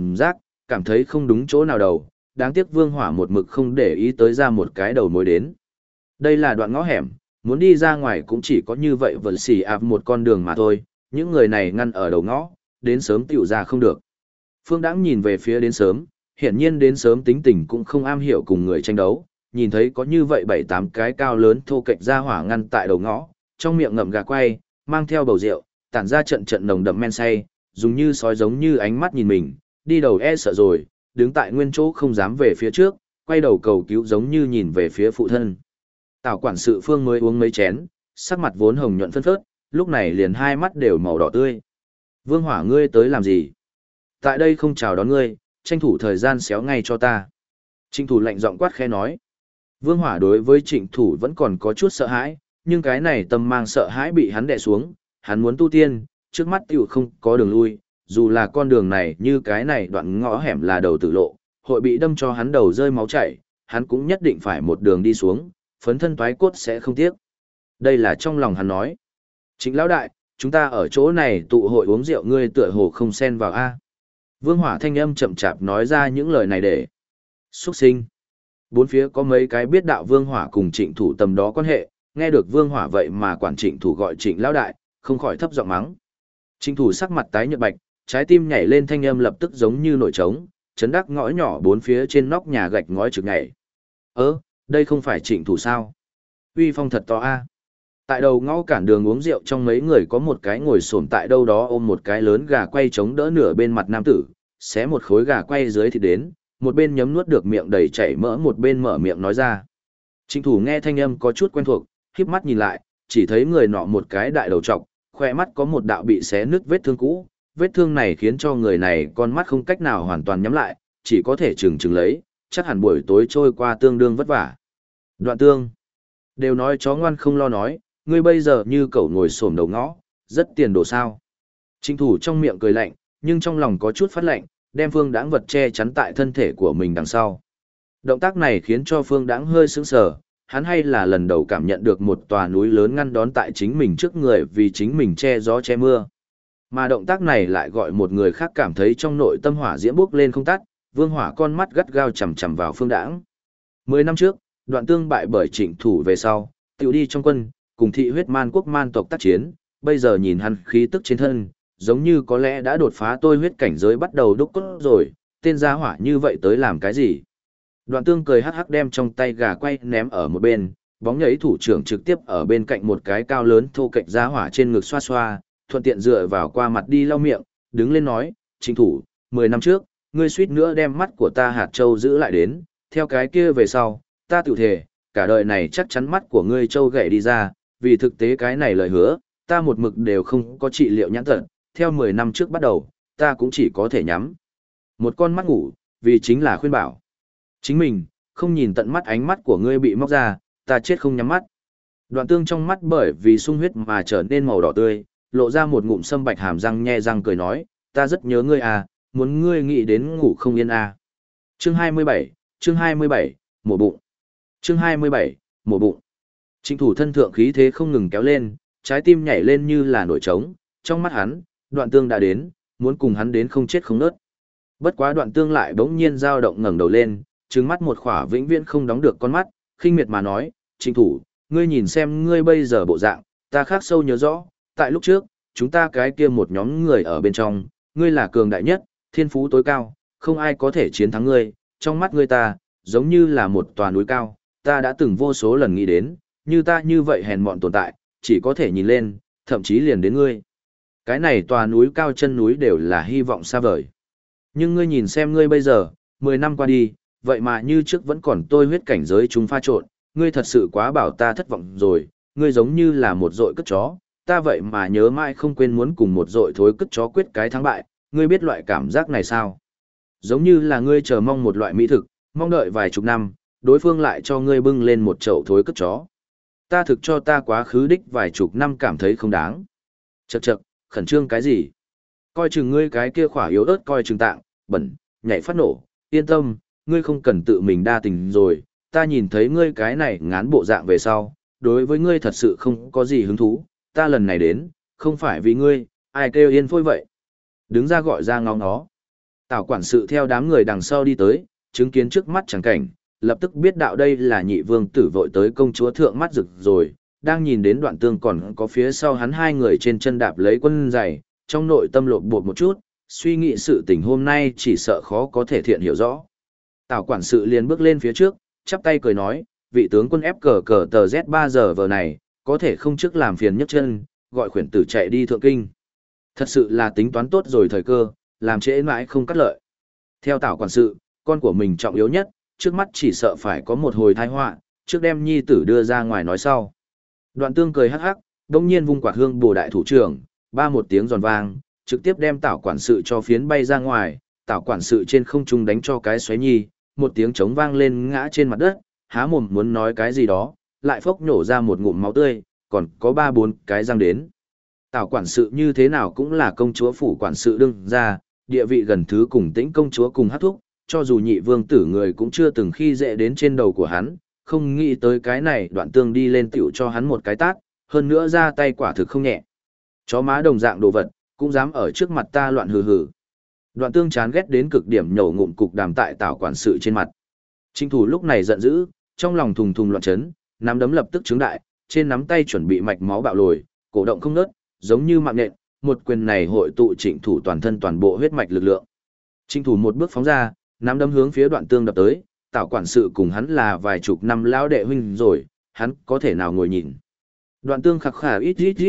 cảm thấy không đúng chỗ nào đầu, đáng tiếc Vương Hỏa một mực không để ý tới ra một cái đầu mối đến. Đây là đoạn ngõ hẻm, muốn đi ra ngoài cũng chỉ có như vậy vật xỉ ạp một con đường mà thôi, những người này ngăn ở đầu ngõ, đến sớm tiểu ra không được. Phương Đãng nhìn về phía đến sớm, hiển nhiên đến sớm tính tình cũng không am hiểu cùng người tranh đấu, nhìn thấy có như vậy 7-8 cái cao lớn thô kệch ra hỏa ngăn tại đầu ngõ, trong miệng ngậm gà quay, mang theo bầu rượu, tản ra trận trận nồng đậm men say, dùng như sói giống như ánh mắt nhìn mình, đi đầu e sợ rồi, đứng tại nguyên chỗ không dám về phía trước, quay đầu cầu cứu giống như nhìn về phía phụ thân. Tào quản sự Phương mới uống mấy chén, sắc mặt vốn hồng nhuận phân phớt, lúc này liền hai mắt đều màu đỏ tươi. Vương Hỏa ngươi tới làm gì? Tại đây không chào đón ngươi, tranh thủ thời gian xéo ngay cho ta. Trịnh thủ lạnh giọng quát khẽ nói. Vương Hỏa đối với trịnh thủ vẫn còn có chút sợ hãi, nhưng cái này tâm mang sợ hãi bị hắn đè xuống, hắn muốn tu tiên, trước mắt tiểu không có đường lui, dù là con đường này như cái này đoạn ngõ hẻm là đầu tử lộ, hội bị đâm cho hắn đầu rơi máu chảy, hắn cũng nhất định phải một đường đi xuống, phấn thân toái cốt sẽ không tiếc. Đây là trong lòng hắn nói. Trịnh lão đại, chúng ta ở chỗ này tụ hội uống rượu ngươi tựa hồ không xen vào a. Vương Hỏa thanh âm chậm chạp nói ra những lời này để. Xuất sinh. Bốn phía có mấy cái biết đạo Vương Hỏa cùng Trịnh Thủ tầm đó quan hệ, nghe được Vương Hỏa vậy mà quản Trịnh Thủ gọi Trịnh lão đại, không khỏi thấp giọng mắng. Trịnh Thủ sắc mặt tái nhợt bạch, trái tim nhảy lên thanh âm lập tức giống như nổi trống, chấn đắc ngõ nhỏ bốn phía trên nóc nhà gạch ngói trực nhảy. Đây không phải Trịnh Thủ sao? Uy phong thật to a. Tại đầu ngõ cản đường uống rượu trong mấy người có một cái ngồi xổm tại đâu đó ôm một cái lớn gà quay chống đỡ nửa bên mặt nam tử, xé một khối gà quay dưới thịt đến, một bên nhấm nuốt được miệng đầy chảy mỡ một bên mở miệng nói ra. Trịnh Thủ nghe thanh âm có chút quen thuộc, híp mắt nhìn lại, chỉ thấy người nọ một cái đại đầu trọc, khoe mắt có một đạo bị xé nứt vết thương cũ, vết thương này khiến cho người này con mắt không cách nào hoàn toàn nhắm lại, chỉ có thể chừng chừng lấy, chắc hẳn buổi tối trôi qua tương đương vất vả. Đoạn Tương, đều nói chó ngoan không lo nói, ngươi bây giờ như cậu ngồi xổm đầu ngõ, rất tiền đồ sao. Trịnh Thủ trong miệng cười lạnh, nhưng trong lòng có chút phát lạnh, đem Phương Đãng vật che chắn tại thân thể của mình đằng sau. Động tác này khiến cho Phương Đãng hơi sững sờ, hắn hay là lần đầu cảm nhận được một tòa núi lớn ngăn đón tại chính mình trước người vì chính mình che gió che mưa. Mà động tác này lại gọi một người khác cảm thấy trong nội tâm hỏa diễm bốc lên không tắt, Vương Hỏa con mắt gắt gao chằm chằm vào Phương Đãng. 10 năm trước, Đoạn Tương bại bởi Trịnh Thủ về sau, tiểu đi trong quân, cùng thị huyết man quốc man tộc tác chiến, bây giờ nhìn hắn khí tức trên thân, giống như có lẽ đã đột phá tôi huyết cảnh giới bắt đầu đúc cốt rồi, tên gia hỏa như vậy tới làm cái gì? Đoạn Tương cười hắc hắc đem trong tay gà quay ném ở một bên, bóng nhảy thủ trưởng trực tiếp ở bên cạnh một cái cao lớn thô kệch gia hỏa trên ngực xoa xoa, thuận tiện dựa vào qua mặt đi lau miệng, đứng lên nói, Trịnh Thủ, 10 năm trước, ngươi suýt nữa đem mắt của ta hạt châu giữ lại đến, theo cái kia về sau, ta tự thề, cả đời này chắc chắn mắt của ngươi châu gậy đi ra, vì thực tế cái này lời hứa, ta một mực đều không có trị liệu nhãn tật, theo 10 năm trước bắt đầu, ta cũng chỉ có thể nhắm một con mắt ngủ, vì chính là khuyên bảo chính mình, không nhìn tận mắt ánh mắt của ngươi bị móc ra, ta chết không nhắm mắt. Đoạn Tương trong mắt bởi vì sung huyết mà trở nên màu đỏ tươi, lộ ra một ngụm sâm bạch hàm răng nhe răng cười nói, ta rất nhớ ngươi à, muốn ngươi nghĩ đến ngủ không yên à. Chương 27, mổ bụng. Chương 27, mổ bụng. Trịnh Thủ thân thượng khí thế không ngừng kéo lên, trái tim nhảy lên như là nổi trống, trong mắt hắn, Đoạn Tương đã đến, muốn cùng hắn đến không chết không nớt. Bất quá Đoạn Tương lại bỗng nhiên dao động ngẩng đầu lên, trừng mắt một khỏa vĩnh viễn không đóng được con mắt, khinh miệt mà nói, Trịnh Thủ, ngươi nhìn xem ngươi bây giờ bộ dạng, ta khắc sâu nhớ rõ, tại lúc trước, chúng ta cái kia một nhóm người ở bên trong, ngươi là cường đại nhất, thiên phú tối cao, không ai có thể chiến thắng ngươi, trong mắt ngươi ta, giống như là một tòa núi cao, ta đã từng vô số lần nghĩ đến, như ta như vậy hèn mọn tồn tại, chỉ có thể nhìn lên, thậm chí liền đến ngươi. Cái này tòa núi cao chân núi đều là hy vọng xa vời. Nhưng ngươi nhìn xem ngươi bây giờ, 10 năm qua đi, vậy mà như trước vẫn còn tôi huyết cảnh giới chúng pha trộn, ngươi thật sự quá bảo ta thất vọng rồi, ngươi giống như là một dội cất chó, ta vậy mà nhớ mãi không quên muốn cùng một dội thối cất chó quyết cái thắng bại, ngươi biết loại cảm giác này sao? Giống như là ngươi chờ mong một loại mỹ thực, mong đợi vài chục năm, đối phương lại cho ngươi bưng lên một chậu thối cất chó. Ta thực cho ta quá khứ đích vài chục năm cảm thấy không đáng. Chậc chậc, khẩn trương cái gì? Coi chừng ngươi cái kia khỏa yếu ớt coi chừng tạng, bẩn, nhảy phát nổ, yên tâm, ngươi không cần tự mình đa tình rồi, ta nhìn thấy ngươi cái này ngán bộ dạng về sau, đối với ngươi thật sự không có gì hứng thú, ta lần này đến, không phải vì ngươi, ai kêu yên phôi vậy. Đứng ra gọi ra ngóng nó. Tào quản sự theo đám người đằng sau đi tới, chứng kiến trước mắt chẳng cảnh, lập tức biết đạo đây là nhị vương tử vội tới công chúa thượng mắt rực rồi, đang nhìn đến Đoạn Tương còn có phía sau hắn hai người trên chân đạp lấy quân giày, trong nội tâm lộn bột một chút, suy nghĩ sự tình hôm nay chỉ sợ khó có thể thiện hiểu rõ. Tào quản sự liền bước lên phía trước, chắp tay cười nói, vị tướng quân ép cờ cờ tờ Z3 giờ vờ này, có thể không trước làm phiền nhấc chân, gọi khuyển tử chạy đi thượng kinh. Thật sự là tính toán tốt rồi thời cơ, làm trễ mãi không cắt lợi. Theo Tào quản sự, con của mình trọng yếu nhất, trước mắt chỉ sợ phải có một hồi tai họa, trước đem nhi tử đưa ra ngoài nói sau. Đoạn Tương cười hắc hắc, đông nhiên vung quạt hương bổ đại thủ trưởng, ba một tiếng giòn vang, trực tiếp đem Tào quản sự cho phiến bay ra ngoài, Tào quản sự trên không trung đánh cho cái xoáy nhi, một tiếng trống vang lên ngã trên mặt đất, há mồm muốn nói cái gì đó, lại phốc nhổ ra một ngụm máu tươi, còn có 3-4 cái răng đến. Tào quản sự như thế nào cũng là công chúa phủ quản sự đương ra, địa vị gần thứ cùng Tĩnh công chúa cùng hát thúc, cho dù nhị vương tử người cũng chưa từng khi dễ đến trên đầu của hắn, không nghĩ tới cái này Đoạn Tương đi lên tiểu cho hắn một cái tát, hơn nữa ra tay quả thực không nhẹ. Chó má đồng dạng đồ vật, cũng dám ở trước mặt ta loạn hừ hừ. Đoạn Tương chán ghét đến cực điểm nhổ ngụm cục đàm tại Tào quản sự trên mặt. Trịnh thủ lúc này giận dữ, trong lòng thùng thùng loạn chấn, nắm đấm lập tức trướng đại, trên nắm tay chuẩn bị mạch máu bạo lồi, cổ động không ngớt, giống như mạng nhện, một quyền này hội tụ trịnh thủ toàn thân toàn bộ huyết mạch lực lượng. Trịnh thủ một bước phóng ra, nắm đấm hướng phía Đoạn Tương đập tới, Tảo quản sự cùng hắn là vài chục năm lão đệ huynh rồi, hắn có thể nào ngồi nhìn. Đoạn Tương khặc khà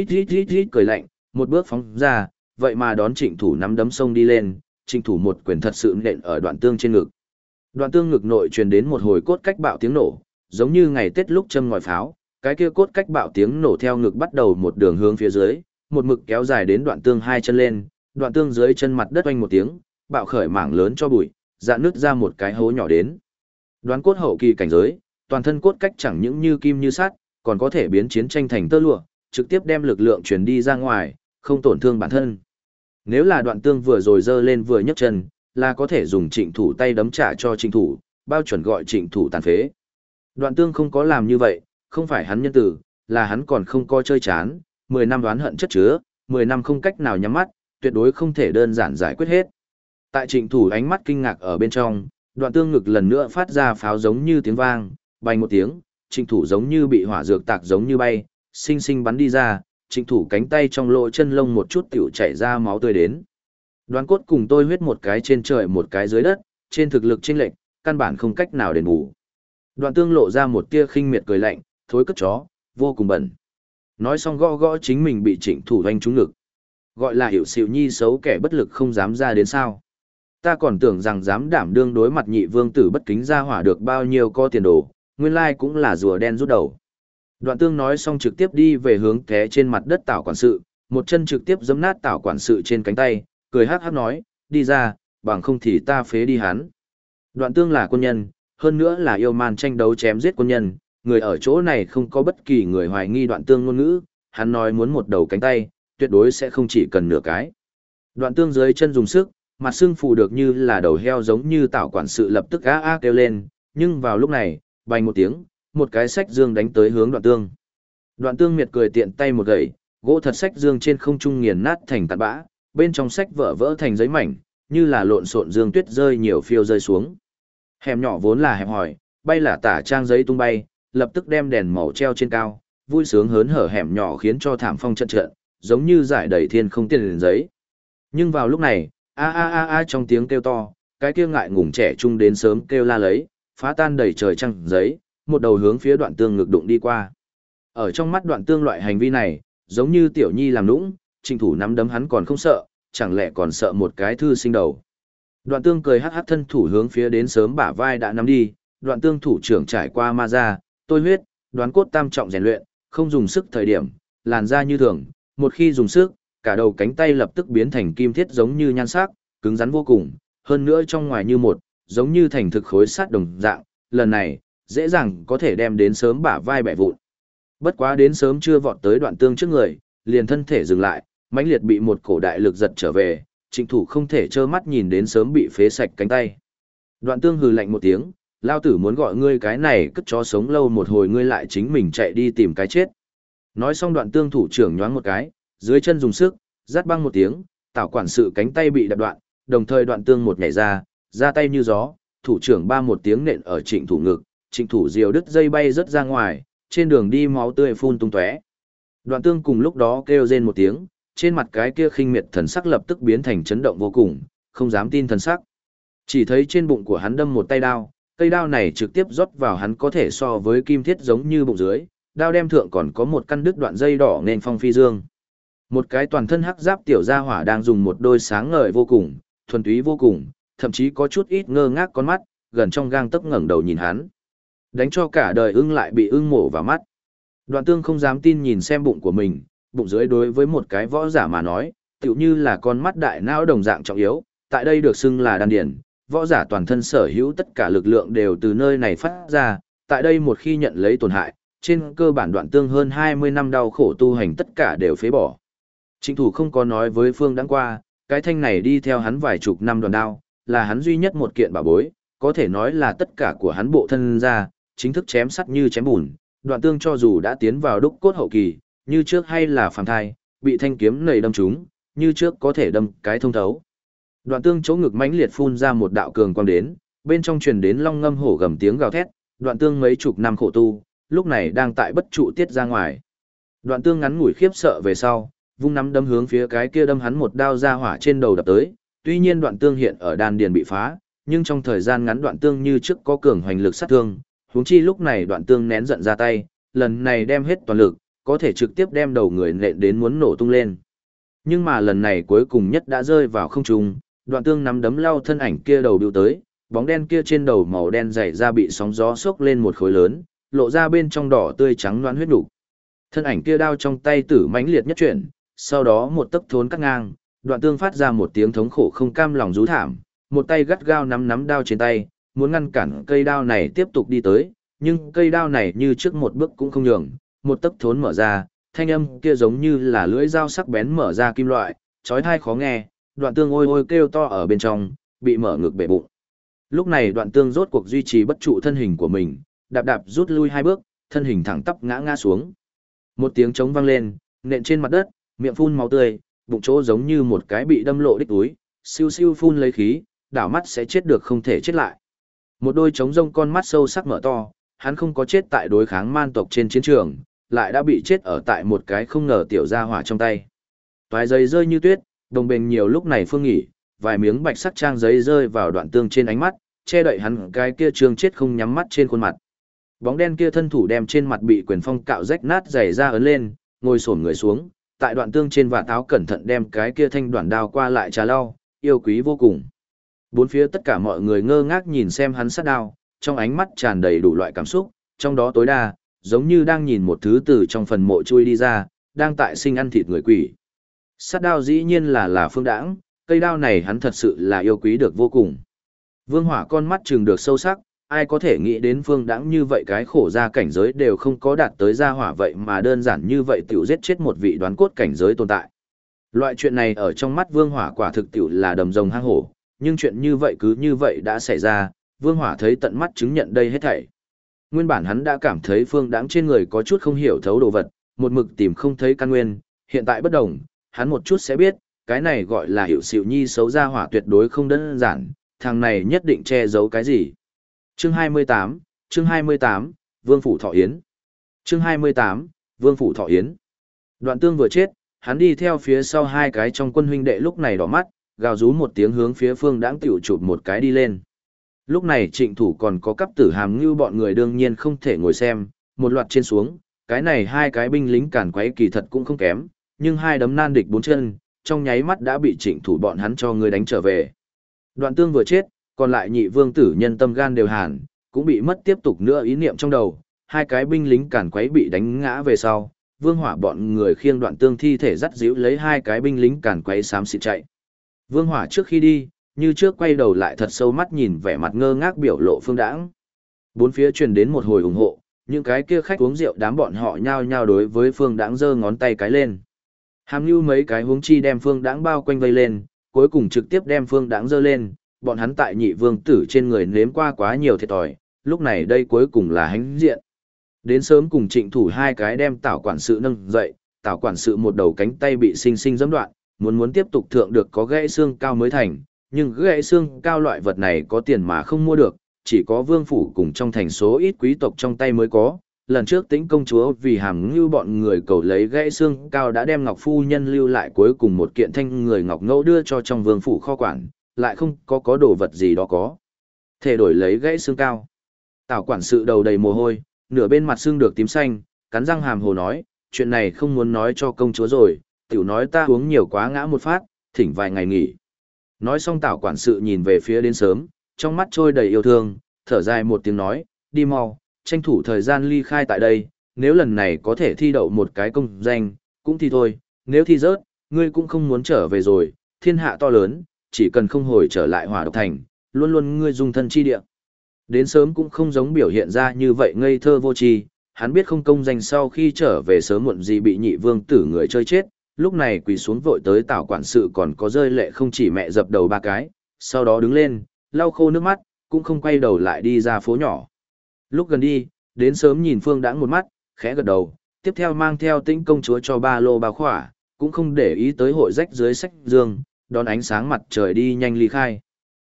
ít cười lạnh, một bước phóng ra, vậy mà đón trịnh thủ nắm đấm sông đi lên, trịnh thủ một quyền thật sự nện ở Đoạn Tương trên ngực. Đoạn Tương ngực nội truyền đến một hồi cốt cách bạo tiếng nổ, giống như ngày Tết lúc châm ngòi pháo, cái kia cốt cách bạo tiếng nổ theo ngực bắt đầu một đường hướng phía dưới, một mực kéo dài đến Đoạn Tương hai chân lên, Đoạn Tương dưới chân mặt đất oanh một tiếng, bạo khởi mảng lớn cho bụi, dạn nứt ra một cái hố nhỏ đến. Đoán cốt hậu kỳ cảnh giới, toàn thân cốt cách chẳng những như kim như sắt, còn có thể biến chiến tranh thành tơ lụa, trực tiếp đem lực lượng truyền đi ra ngoài, không tổn thương bản thân. Nếu là Đoạn Tương vừa rồi giơ lên vừa nhấc chân, là có thể dùng trịnh thủ tay đấm trả cho trịnh thủ, bao chuẩn gọi trịnh thủ tàn phế. Đoạn Tương không có làm như vậy, không phải hắn nhân tử, là hắn còn không coi chơi chán, 10 năm đoán hận chất chứa, 10 năm không cách nào nhắm mắt, tuyệt đối không thể đơn giản giải quyết hết. Tại trịnh thủ ánh mắt kinh ngạc ở bên trong, Đoạn Tương ngực lần nữa phát ra pháo giống như tiếng vang, bành một tiếng, trịnh thủ giống như bị hỏa dược tạc giống như bay, sinh sinh bắn đi ra, trịnh thủ cánh tay trong lỗ chân lông một chút tiểu chảy ra máu tươi đến. Đoán cốt cùng tôi huyết một cái trên trời một cái dưới đất, trên thực lực chênh lệch, căn bản không cách nào đền bù. Đoạn Tương lộ ra một tia khinh miệt cười lạnh, thối cất chó, vô cùng bẩn. Nói xong gõ gõ chính mình bị trịnh thủ đánh trúng ngực. Gọi là hiểu xịu nhi xấu kẻ bất lực không dám ra đến sao. Ta còn tưởng rằng dám đảm đương đối mặt nhị vương tử bất kính ra hỏa được bao nhiêu có tiền đồ, nguyên lai cũng là rùa đen rút đầu. Đoạn Tương nói xong trực tiếp đi về hướng té trên mặt đất Tảo quản sự, một chân trực tiếp giẫm nát Tảo quản sự trên cánh tay, cười hắc hắc nói, đi ra, bằng không thì ta phế đi hắn. Đoạn Tương là quân nhân, hơn nữa là yêu man tranh đấu chém giết quân nhân, người ở chỗ này không có bất kỳ người hoài nghi Đoạn Tương ngôn ngữ, hắn nói muốn một đầu cánh tay, tuyệt đối sẽ không chỉ cần nửa cái. Đoạn Tương dưới chân dùng sức, mặt xương phù được như là đầu heo giống như Tảo quản sự lập tức á á kêu lên, nhưng vào lúc này, bành một tiếng, một cái sách dương đánh tới hướng Đoạn Tương. Đoạn Tương miệt cười tiện tay một gậy, gỗ thật sách dương trên không trung nghiền nát thành tạt bã, bên trong sách vỡ vỡ thành giấy mảnh, như là lộn xộn dương tuyết rơi nhiều phiêu rơi xuống. Hẻm nhỏ vốn là hẹp hòi, bay là tả trang giấy tung bay, lập tức đem đèn màu treo trên cao, vui sướng hớn hở hẻm nhỏ khiến cho thảm phong trận trận, giống như giải đầy thiên không tiền giấy. Nhưng vào lúc này, a trong tiếng kêu to, cái kia ngại ngùng trẻ trung đến sớm kêu la lấy, phá tan đầy trời trăng giấy, một đầu hướng phía Đoạn Tương ngực đụng đi qua. Ở trong mắt Đoạn Tương loại hành vi này, giống như tiểu nhi làm nũng, trịnh thủ nắm đấm hắn còn không sợ, chẳng lẽ còn sợ một cái thư sinh đầu. Đoạn Tương cười hắc hắc thân thủ hướng phía đến sớm bả vai đã nắm đi, Đoạn Tương thủ trưởng trải qua ma ra, tôi huyết, đoán cốt tam trọng rèn luyện, không dùng sức thời điểm, làn da như thường, một khi dùng sức, cả đầu cánh tay lập tức biến thành kim thiết giống như nhan sắc, cứng rắn vô cùng, hơn nữa trong ngoài như một, giống như thành thực khối sắt đồng dạng, lần này, dễ dàng có thể đem đến sớm bả vai bẻ vụn. Bất quá đến sớm chưa vọt tới Đoạn Tương trước người, liền thân thể dừng lại, mãnh liệt bị một cổ đại lực giật trở về, trịnh thủ không thể trơ mắt nhìn đến sớm bị phế sạch cánh tay. Đoạn Tương hừ lạnh một tiếng, lao tử muốn gọi ngươi cái này cất chó sống lâu một hồi ngươi lại chính mình chạy đi tìm cái chết. Nói xong Đoạn Tương thủ trưởng nhoáng một cái, dưới chân dùng sức, rát băng một tiếng, Tảo quản sự cánh tay bị đập đoạn, đồng thời Đoạn Tương một nhảy ra tay như gió, thủ trưởng ba một tiếng nện ở trịnh thủ ngực, trịnh thủ diều đứt dây bay rất ra ngoài, trên đường đi máu tươi phun tung tóe. Đoạn Tương cùng lúc đó kêu rên một tiếng, trên mặt cái kia khinh miệt thần sắc lập tức biến thành chấn động vô cùng, không dám tin thần sắc. Chỉ thấy trên bụng của hắn đâm một tay đao, cây đao này trực tiếp rót vào hắn có thể so với kim thiết giống như bụng dưới, đao đem thượng còn có một căn đứt đoạn dây đỏ nên phong phi dương. Một cái toàn thân hắc giáp tiểu gia hỏa đang dùng một đôi sáng ngời vô cùng, thuần túy vô cùng, thậm chí có chút ít ngơ ngác con mắt, gần trong gang tấc ngẩng đầu nhìn hắn. Đánh cho cả đời ưng lại bị ưng mổ vào mắt. Đoạn Tương không dám tin nhìn xem bụng của mình, bụng dưới đối với một cái võ giả mà nói, tựu như là con mắt đại não đồng dạng trọng yếu, tại đây được xưng là đan điển, võ giả toàn thân sở hữu tất cả lực lượng đều từ nơi này phát ra, tại đây một khi nhận lấy tổn hại, trên cơ bản Đoạn Tương hơn 20 năm đau khổ tu hành tất cả đều phế bỏ. Trịnh thủ không có nói với Phương Đãng qua, cái thanh này đi theo hắn vài chục năm đoàn đao, là hắn duy nhất một kiện bảo bối, có thể nói là tất cả của hắn bộ thân ra, chính thức chém sắt như chém bùn. Đoạn Tương cho dù đã tiến vào đúc cốt hậu kỳ, như trước hay là phàm thai, bị thanh kiếm nảy đâm trúng, như trước có thể đâm cái thông thấu. Đoạn Tương chỗ ngực mãnh liệt phun ra một đạo cường quang đến, Bên trong truyền đến long ngâm hổ gầm tiếng gào thét, Đoạn Tương mấy chục năm khổ tu, lúc này đang tại bất trụ tiết ra ngoài. Đoạn Tương ngắn ngủi khiếp sợ về sau, vung nắm đấm hướng phía cái kia đâm hắn một đao ra hỏa trên đầu đập tới, tuy nhiên Đoạn Tương hiện ở đan điền bị phá, nhưng trong thời gian ngắn Đoạn Tương như trước có cường hoành lực sát thương, huống chi lúc này Đoạn Tương nén giận ra tay, lần này đem hết toàn lực, có thể trực tiếp đem đầu người nện đến muốn nổ tung lên. Nhưng mà lần này cuối cùng nhất đã rơi vào không trung, Đoạn Tương nắm đấm lao thân ảnh kia đầu điêu tới, bóng đen kia trên đầu màu đen dày ra bị sóng gió xốc lên một khối lớn, lộ ra bên trong đỏ tươi trắng loãng huyết đủ. Thân ảnh kia đao trong tay tử mãnh liệt nhất chuyển, sau đó một tấc thốn cắt ngang, Đoạn Tương phát ra một tiếng thống khổ không cam lòng rú thảm, một tay gắt gao nắm đao trên tay, muốn ngăn cản cây đao này tiếp tục đi tới, nhưng cây đao này như trước một bước cũng không nhường, một tấc thốn mở ra, thanh âm kia giống như là lưỡi dao sắc bén mở ra kim loại, chói tai khó nghe, Đoạn Tương ôi ôi kêu to ở bên trong, bị mở ngực bể bụng. Lúc này Đoạn Tương rốt cuộc duy trì bất trụ thân hình của mình, đạp đạp rút lui hai bước, thân hình thẳng tắp ngã xuống. Một tiếng trống vang lên, nện trên mặt đất, miệng phun máu tươi, bụng chỗ giống như một cái bị đâm lộ đích túi, siêu siêu phun lấy khí, đảo mắt sẽ chết được không thể chết lại. Một đôi trống rông con mắt sâu sắc mở to, hắn không có chết tại đối kháng man tộc trên chiến trường, lại đã bị chết ở tại một cái không ngờ tiểu gia hỏa trong tay. Toái giấy rơi như tuyết, đồng bền nhiều lúc này phương nghỉ, vài miếng bạch sắc trang giấy rơi vào Đoạn Tương trên ánh mắt, che đậy hắn cái kia trương chết không nhắm mắt trên khuôn mặt. Bóng đen kia thân thủ đem trên mặt bị quyền phong cạo rách nát giày ra ấn lên, ngồi xổm người xuống, tại Đoạn Tương trên vạt áo cẩn thận đem cái kia thanh đoạn đao qua lại trà lau, yêu quý vô cùng. Bốn phía tất cả mọi người ngơ ngác nhìn xem hắn sát đao, trong ánh mắt tràn đầy đủ loại cảm xúc, trong đó tối đa, giống như đang nhìn một thứ từ trong phần mộ chui đi ra, đang tại sinh ăn thịt người quỷ. Sát đao dĩ nhiên là Phương Đãng, cây đao này hắn thật sự là yêu quý được vô cùng. Vương Hỏa con mắt trừng được sâu sắc, ai có thể nghĩ đến Phương Đãng như vậy cái khổ ra cảnh giới đều không có đạt tới gia hỏa vậy mà đơn giản như vậy tiểu giết chết một vị đoán cốt cảnh giới tồn tại. Loại chuyện này ở trong mắt Vương Hỏa quả thực tiểu là đầm rồng hang hổ, nhưng chuyện như vậy cứ như vậy đã xảy ra, Vương Hỏa thấy tận mắt chứng nhận đây hết thảy. Nguyên bản hắn đã cảm thấy Phương Đãng trên người có chút không hiểu thấu đồ vật, một mực tìm không thấy căn nguyên, hiện tại bất đồng, hắn một chút sẽ biết, cái này gọi là hiểu xỉu nhi xấu gia hỏa tuyệt đối không đơn giản, thằng này nhất định che giấu cái gì. Chương 28, Vương Phủ Thọ Yến. Chương 28, Vương Phủ Thọ Yến. Đoạn Tương vừa chết, hắn đi theo phía sau hai cái trong quân huynh đệ lúc này đỏ mắt, gào rú một tiếng hướng phía Phương Đãng tiểu chụp một cái đi lên. Lúc này Trịnh Thủ còn có cấp tử hàm như bọn người đương nhiên không thể ngồi xem, một loạt trên xuống, cái này hai cái binh lính cản quấy kỳ thật cũng không kém, nhưng hai đấm nan địch bốn chân, trong nháy mắt đã bị Trịnh Thủ bọn hắn cho người đánh trở về. Đoạn Tương vừa chết, còn lại nhị vương tử nhân tâm gan đều hàn, cũng bị mất tiếp tục nữa ý niệm trong đầu, hai cái binh lính cản quấy bị đánh ngã về sau, Vương Hỏa bọn người khiêng Đoạn Tương thi thể dắt díu lấy hai cái binh lính cản quấy xám xịt chạy. Vương Hỏa trước khi đi, như trước quay đầu lại thật sâu mắt nhìn vẻ mặt ngơ ngác biểu lộ Phương Đãng. Bốn phía truyền đến một hồi ủng hộ, những cái kia khách uống rượu đám bọn họ nhao nhao đối với Phương Đãng giơ ngón tay cái lên. Hàm Nưu mấy cái huống chi đem Phương Đãng bao quanh vây lên, cuối cùng trực tiếp đem Phương Đãng giơ lên, bọn hắn tại nhị vương tử trên người nếm qua quá nhiều thiệt thòi, lúc này đây cuối cùng là hãnh diện. Đến sớm cùng Trịnh Thủ hai cái đem Tảo quản sự nâng dậy, Tảo quản sự một đầu cánh tay bị sinh sinh giẫm đoạn, muốn tiếp tục thượng được có gãy xương cao mới thành, nhưng gãy xương cao loại vật này có tiền mà không mua được, chỉ có vương phủ cùng trong thành số ít quý tộc trong tay mới có. Lần trước Tĩnh công chúa vì Hàm Ngưu bọn người cầu lấy gãy xương cao đã đem Ngọc phu nhân lưu lại cuối cùng một kiện thanh người ngọc ngẫu đưa cho trong vương phủ kho quản, lại không có đồ vật gì đó có thể đổi lấy gãy xương cao. Tảo quản sự đầu đầy mồ hôi, nửa bên mặt xương được tím xanh, cắn răng hàm hồ nói, chuyện này không muốn nói cho công chúa rồi, tiểu nói ta uống nhiều quá ngã một phát, thỉnh vài ngày nghỉ. Nói xong Tảo quản sự nhìn về phía đến sớm, trong mắt trôi đầy yêu thương, thở dài một tiếng nói, đi mau, tranh thủ thời gian ly khai tại đây, nếu lần này có thể thi đậu một cái công danh, cũng thì thôi, nếu thi rớt, ngươi cũng không muốn trở về rồi, thiên hạ to lớn, chỉ cần không hồi trở lại Hỏa Độc Thành, luôn luôn ngươi dung thân chi địa. Đến sớm cũng không giống biểu hiện ra như vậy ngây thơ vô tri, hắn biết không công danh sau khi trở về sớm muộn gì bị nhị vương tử người chơi chết, lúc này quỳ xuống vội tới Tảo quản sự còn có rơi lệ không chỉ mẹ dập đầu ba cái, sau đó đứng lên, lau khô nước mắt, cũng không quay đầu lại đi ra phố nhỏ. Lúc gần đi, đến sớm nhìn Phương Đãng một mắt, khẽ gật đầu, tiếp theo mang theo Tĩnh công chúa cho ba lô bao khỏa, cũng không để ý tới hội rách dưới sách dương, đón ánh sáng mặt trời đi nhanh ly khai.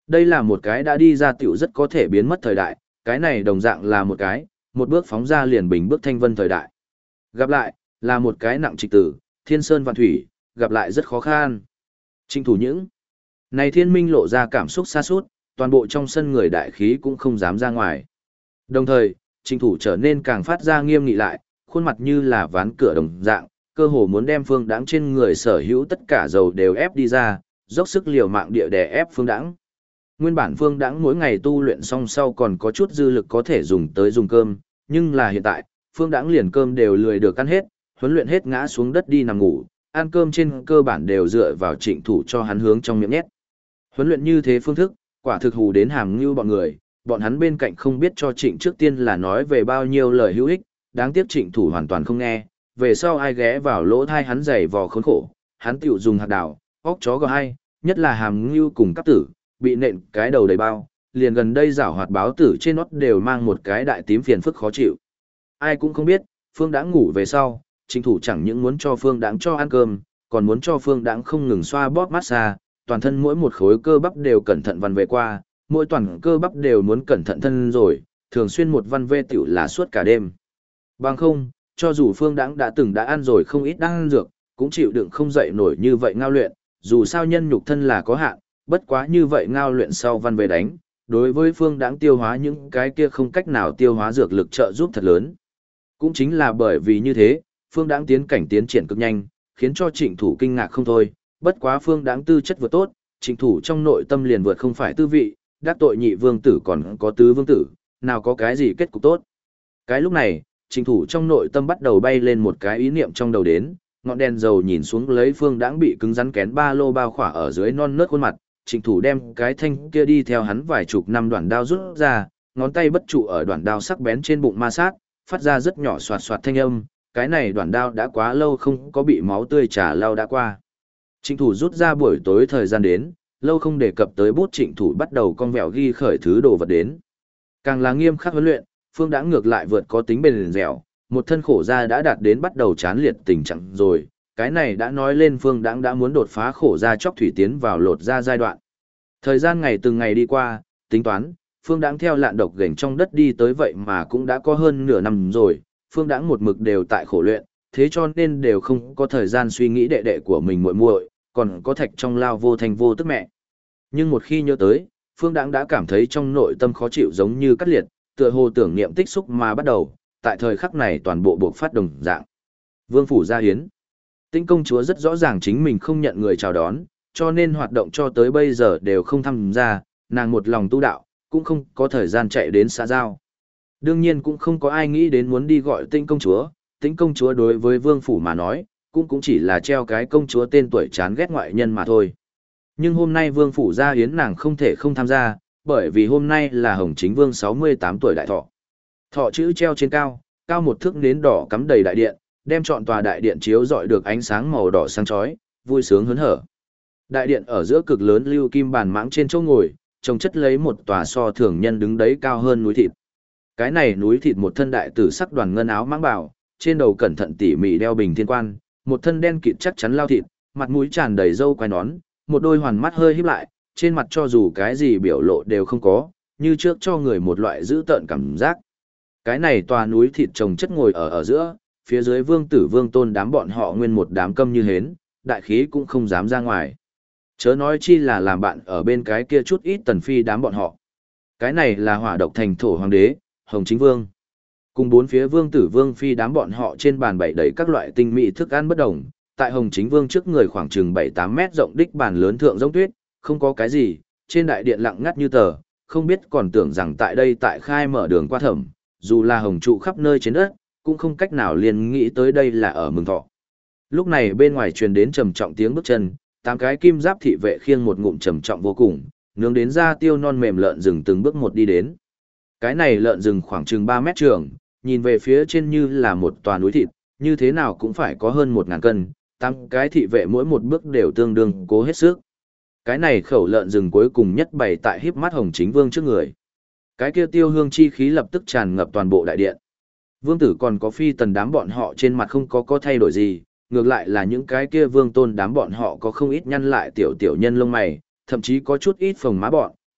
Đây là một cái đã đi ra tiểu rất có thể biến mất thời đại, cái này đồng dạng là một bước phóng ra liền bình bước thanh vân thời đại. Gặp lại, là một cái nặng trịch tử, thiên sơn vạn thủy, gặp lại rất khó khăn. Trịnh thủ những này thiên minh lộ ra cảm xúc xa sút toàn bộ trong sân người đại khí cũng không dám ra ngoài. Đồng thời, trịnh thủ trở nên càng phát ra nghiêm nghị lại, khuôn mặt như là ván cửa đồng dạng, cơ hồ muốn đem Phương Đãng trên người sở hữu tất cả dầu đều ép đi ra, dốc sức liều mạng địa đè ép Phương Đãng. Nguyên bản Phương Đãng mỗi ngày tu luyện xong sau còn có chút dư lực có thể dùng tới dùng cơm, nhưng là hiện tại, Phương Đãng liền cơm đều lười được ăn hết, huấn luyện hết ngã xuống đất đi nằm ngủ, ăn cơm trên cơ bản đều dựa vào trịnh thủ cho hắn hướng trong miệng nhét. Huấn luyện như thế phương thức, quả thực hù đến hàm ngưu bọn người, bọn hắn bên cạnh không biết cho trịnh trước tiên là nói về bao nhiêu lời hữu ích, đáng tiếc trịnh thủ hoàn toàn không nghe, về sau ai ghé vào lỗ thai hắn giày vò khốn khổ, hắn tiểu dùng hạt đào, óc chó gò hay, nhất là hàm ngưu cùng cấp tử, bị nện cái đầu đầy bao, liền gần đây giảo hoạt báo tử trên nót đều mang một cái đại tím phiền phức khó chịu. Ai cũng không biết, Phương Đãng ngủ về sau, trịnh thủ chẳng những muốn cho Phương Đãng cho ăn cơm, còn muốn cho Phương Đãng không ngừng xoa bóp massage, toàn thân mỗi một khối cơ bắp đều cẩn thận vặn về qua, mỗi toàn cơ bắp đều muốn cẩn thận thân rồi, thường xuyên một văn vê tiểu là suốt cả đêm. Bằng không, cho dù Phương Đãng đã ăn rồi không ít đan dược, cũng chịu đựng không dậy nổi như vậy ngao luyện, dù sao nhân nhục thân là có hạn, bất quá như vậy ngao luyện sau văn về đánh, đối với Phương Đãng tiêu hóa những cái kia không cách nào tiêu hóa dược lực trợ giúp thật lớn. Cũng chính là bởi vì như thế, Phương Đãng tiến triển cực nhanh, khiến cho Trịnh thủ kinh ngạc không thôi, bất quá Phương Đãng tư chất vượt tốt, Trịnh thủ trong nội tâm liền vượt không phải tư vị, đắc tội nhị vương tử còn có tứ vương tử, nào có cái gì kết cục tốt. Cái lúc này, Trịnh thủ trong nội tâm bắt đầu bay lên một cái ý niệm trong đầu đến, ngọn đèn dầu nhìn xuống lấy Phương Đãng bị cứng rắn kén ba lô bao khỏa ở dưới non nớt khuôn mặt, Trịnh thủ đem cái thanh kia đi theo hắn vài chục năm đoạn đao rút ra, ngón tay bất trụ ở đoạn đao sắc bén trên bụng ma sát, phát ra rất nhỏ xoạt xoạt thanh âm, cái này đoạn đao đã quá lâu không có bị máu tươi trà lau đã qua. Trịnh thủ rút ra buổi tối thời gian đến, lâu không đề cập tới bút trịnh thủ bắt đầu con vẹo ghi khởi thứ đồ vật đến. Càng là nghiêm khắc huấn luyện, Phương Đãng ngược lại vượt có tính bền dẻo, một thân khổ da đã đạt đến bắt đầu chán liệt tình trạng rồi, cái này đã nói lên Phương Đãng đã muốn đột phá khổ da chóc thủy tiến vào lột da giai đoạn. Thời gian ngày từng ngày đi qua, tính toán, Phương Đãng theo lạn độc gềnh trong đất đi tới vậy mà cũng đã có hơn nửa năm rồi, Phương Đãng một mực đều tại khổ luyện, thế cho nên đều không có thời gian suy nghĩ đệ đệ của mình muội muội, còn có thạch trong lao vô thành vô tức mẹ. Nhưng một khi nhớ tới, Phương Đãng đã cảm thấy trong nội tâm khó chịu giống như cắt liệt, tựa hồ tưởng niệm tích xúc mà bắt đầu, tại thời khắc này toàn bộ buộc phát đồng dạng. Vương phủ gia hiến. Tĩnh công chúa rất rõ ràng chính mình không nhận người chào đón, cho nên hoạt động cho tới bây giờ đều không tham gia, nàng một lòng tu đạo, cũng không có thời gian chạy đến xã giao. Đương nhiên cũng không có ai nghĩ đến muốn đi gọi Tĩnh công chúa đối với vương phủ mà nói, cũng chỉ là treo cái công chúa tên tuổi chán ghét ngoại nhân mà thôi. Nhưng hôm nay vương phủ gia hiến nàng không thể không tham gia, bởi vì hôm nay là Hồng Chính Vương 68 tuổi đại thọ. Thọ chữ treo trên cao, cao một thước nến đỏ cắm đầy đại điện, đem trọn tòa đại điện chiếu rọi được ánh sáng màu đỏ sáng chói, vui sướng hớn hở. Đại điện ở giữa cực lớn lưu kim bàn mãng trên chỗ ngồi, trông chất lấy một tòa so thường nhân đứng đấy cao hơn núi thịt. Cái này núi thịt một thân đại tử sắc đoàn ngân áo mãng bảo, trên đầu cẩn thận tỉ mỉ đeo bình thiên quan, một thân đen kịt chắc chắn lao thịt, mặt mũi tràn đầy râu quai nón, một đôi hoàn mắt hơi híp lại, trên mặt cho dù cái gì biểu lộ đều không có, như trước cho người một loại dữ tợn cảm giác. Cái này tòa núi thịt trồng chất ngồi ở giữa, phía dưới vương tử vương tôn đám bọn họ nguyên một đám câm như hến, đại khí cũng không dám ra ngoài. Chớ nói chi là làm bạn ở bên cái kia chút ít tần phi đám bọn họ. Cái này là hỏa độc thành thổ hoàng đế, Hồng Chính Vương. Cùng bốn phía vương tử vương phi đám bọn họ trên bàn bày đầy các loại tinh mỹ thức ăn bất đồng, tại Hồng Chính Vương trước người khoảng chừng 7-8 mét rộng đích bàn lớn thượng giống tuyết, không có cái gì, trên đại điện lặng ngắt như tờ, không biết còn tưởng rằng tại đây tại khai mở đường qua thẩm, dù là hồng trụ khắp nơi trên đất, cũng không cách nào liền nghĩ tới đây là ở mừng thọ. Lúc này bên ngoài truyền đến trầm trọng tiếng bước chân, 8 cái kim giáp thị vệ khiêng một ngụm trầm trọng vô cùng, nướng đến ra tiêu non mềm lợn rừng từng bước một đi đến. Cái này lợn rừng khoảng chừng 3 mét trường, nhìn về phía trên như là một tòa núi thịt, như thế nào cũng phải có hơn 1000 cân, 8 cái thị vệ mỗi một bước đều tương đương cố hết sức. Cái này khẩu lợn rừng cuối cùng nhất bày tại híp mắt Hồng Chính Vương trước người. Cái kia tiêu hương chi khí lập tức tràn ngập toàn bộ đại điện. Vương tử còn có phi tần đám bọn họ trên mặt không có thay đổi gì, ngược lại là những cái kia vương tôn đám bọn họ có không ít nhăn lại tiểu nhân lông mày, thậm chí có chút ít phồng má bọn,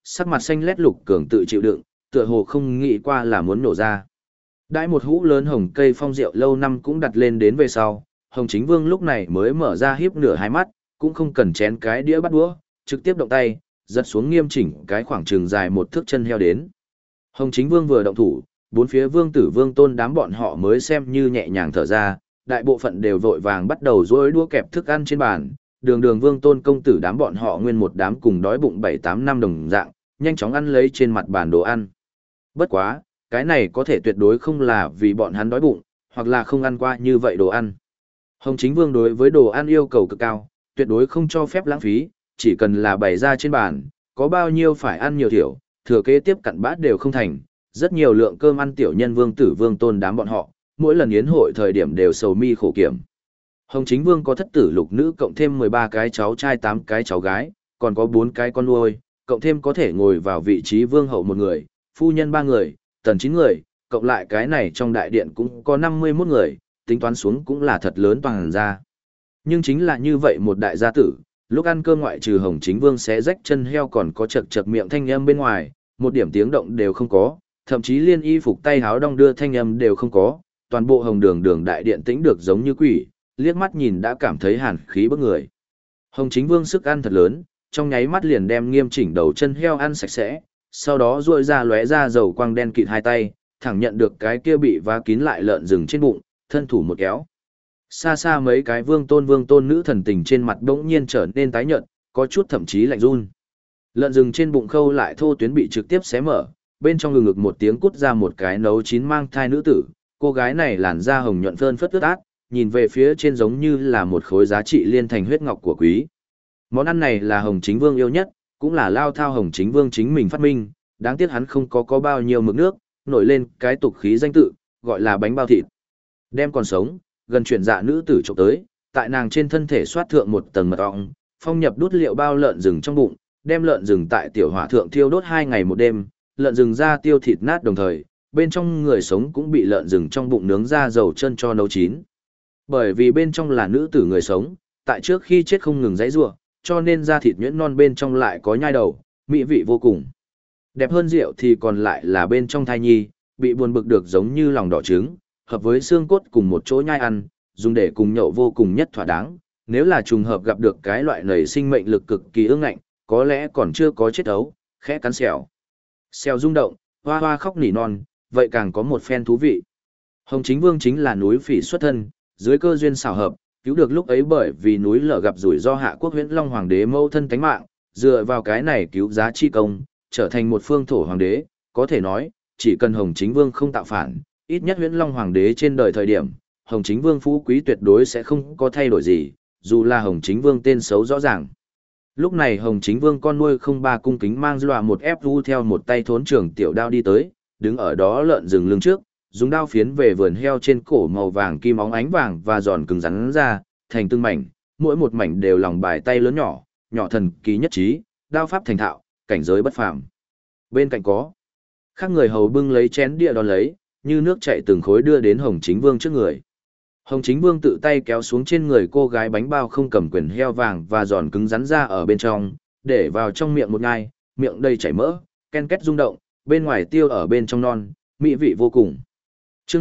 sắc mặt xanh lét Lục Cường tự chịu đựng, tựa hồ không nghĩ qua là muốn nổ ra. Đãi một hũ lớn hồng cây phong rượu lâu năm cũng đặt lên đến về sau, Hồng Chính Vương lúc này mới mở ra hiếp nửa hai mắt, cũng không cần chén cái đĩa bắt đũa, trực tiếp động tay, giật xuống nghiêm chỉnh cái khoảng trường dài một thước chân heo đến. Hồng Chính Vương vừa động thủ, bốn phía vương tử vương tôn đám bọn họ mới xem như nhẹ nhàng thở ra, đại bộ phận đều vội vàng bắt đầu rối đũa kẹp thức ăn trên bàn, đường đường vương tôn công tử đám bọn họ nguyên một đám cùng đói bụng 7-8 năm đồng dạng, nhanh chóng ăn lấy trên mặt bàn đồ ăn. Bất quá, cái này có thể tuyệt đối không là vì bọn hắn đói bụng, hoặc là không ăn qua như vậy đồ ăn. Hồng Chính Vương đối với đồ ăn yêu cầu cực cao, tuyệt đối không cho phép lãng phí, chỉ cần là bày ra trên bàn, có bao nhiêu phải ăn nhiều thiểu, thừa kế tiếp cặn bát đều không thành, rất nhiều lượng cơm ăn tiểu nhân vương tử vương tôn đám bọn họ, mỗi lần yến hội thời điểm đều sầu mi khổ kiểm. Hồng Chính Vương có thất tử lục nữ cộng thêm 13 cái cháu trai 8 cái cháu gái, còn có 4 cái con nuôi, cộng thêm có thể ngồi vào vị trí vương hậu một người, phu nhân 3 người, tần 9 người, cộng lại cái này trong đại điện cũng có 51 người, tính toán xuống cũng là thật lớn toàn ra. Nhưng chính là như vậy một đại gia tử, lúc ăn cơm ngoại trừ Hồng Chính Vương xé rách chân heo còn có chật chật miệng thanh âm bên ngoài, một điểm tiếng động đều không có, thậm chí liên y phục tay háo đong đưa thanh âm đều không có, toàn bộ hồng đường đường đại điện tĩnh được giống như quỷ, liếc mắt nhìn đã cảm thấy hàn khí bức người. Hồng Chính Vương sức ăn thật lớn, trong nháy mắt liền đem nghiêm chỉnh đầu chân heo ăn sạch sẽ, sau đó duỗi ra lóe ra dầu quang đen kịt hai tay, thẳng nhận được cái kia bị vá kín lại lợn rừng trên bụng, thân thủ một kéo. Xa xa mấy cái vương tôn nữ thần tình trên mặt đống nhiên trở nên tái nhợt, có chút thậm chí lạnh run. Lợn rừng trên bụng khâu lại thô tuyến bị trực tiếp xé mở, bên trong ngực một tiếng cút ra một cái nấu chín mang thai nữ tử, cô gái này làn da hồng nhuận phơn phất ướt át, nhìn về phía trên giống như là một khối giá trị liên thành huyết ngọc của quý. Món ăn này là Hồng Chính Vương yêu nhất, cũng là lao thao Hồng Chính Vương chính mình phát minh, đáng tiếc hắn không có bao nhiêu mực nước, nổi lên cái tục khí danh tự, gọi là bánh bao thịt. Đem còn sống, gần chuyển dạ nữ tử trộm tới, tại nàng trên thân thể xoát thượng một tầng mật ong, phong nhập đút liệu bao lợn rừng trong bụng, đem lợn rừng tại tiểu hỏa thượng thiêu đốt 2 ngày một đêm, lợn rừng ra tiêu thịt nát đồng thời, bên trong người sống cũng bị lợn rừng trong bụng nướng ra dầu chân cho nấu chín. Bởi vì bên trong là nữ tử người sống, tại trước khi chết không ngừng giãy giụa, cho nên da thịt nhuyễn non bên trong lại có nhai đầu, mỹ vị vô cùng. Đẹp hơn rượu thì còn lại là bên trong thai nhi, bị buồn bực được giống như lòng đỏ trứng, hợp với xương cốt cùng một chỗ nhai ăn, dùng để cùng nhậu vô cùng nhất thỏa đáng. Nếu là trùng hợp gặp được cái loại nảy sinh mệnh lực cực kỳ ương ngạnh, có lẽ còn chưa có chết ấu, khẽ cắn xẻo. Xèo rung động, hoa hoa khóc nỉ non, vậy càng có một phen thú vị. Hồng Chính Vương chính là núi phỉ xuất thân, dưới cơ duyên xảo hợp, cứu được lúc ấy bởi vì núi lở gặp rủi ro hạ quốc Huyễn Long hoàng đế mâu thân tánh mạng, dựa vào cái này cứu giá chi công, trở thành một phương thổ hoàng đế, có thể nói, chỉ cần Hồng Chính Vương không tạo phản, ít nhất Huyễn Long hoàng đế trên đời thời điểm, Hồng Chính Vương phú quý tuyệt đối sẽ không có thay đổi gì, dù là Hồng Chính Vương tên xấu rõ ràng. Lúc này Hồng Chính Vương con nuôi không ba cung kính mang dọa một ép vu theo một tay thốn trưởng tiểu đao đi tới, đứng ở đó lợn rừng lưng trước, dùng đao phiến về vườn heo trên cổ màu vàng kim óng ánh vàng và giòn cứng rắn ra, thành từng mảnh, mỗi một mảnh đều lòng bài tay lớn nhỏ, nhỏ thần kỳ nhất trí, đao pháp thành thạo, cảnh giới bất phàm. Bên cạnh có khác người hầu bưng lấy chén địa đón lấy, như nước chảy từng khối đưa đến Hồng Chính Vương trước người. Hồng Chính Vương tự tay kéo xuống trên người cô gái bánh bao không cầm quyền heo vàng và giòn cứng rắn ra ở bên trong, để vào trong miệng một ngai, miệng đầy chảy mỡ, ken két rung động, bên ngoài tiêu ở bên trong non, mỹ vị vô cùng. Chương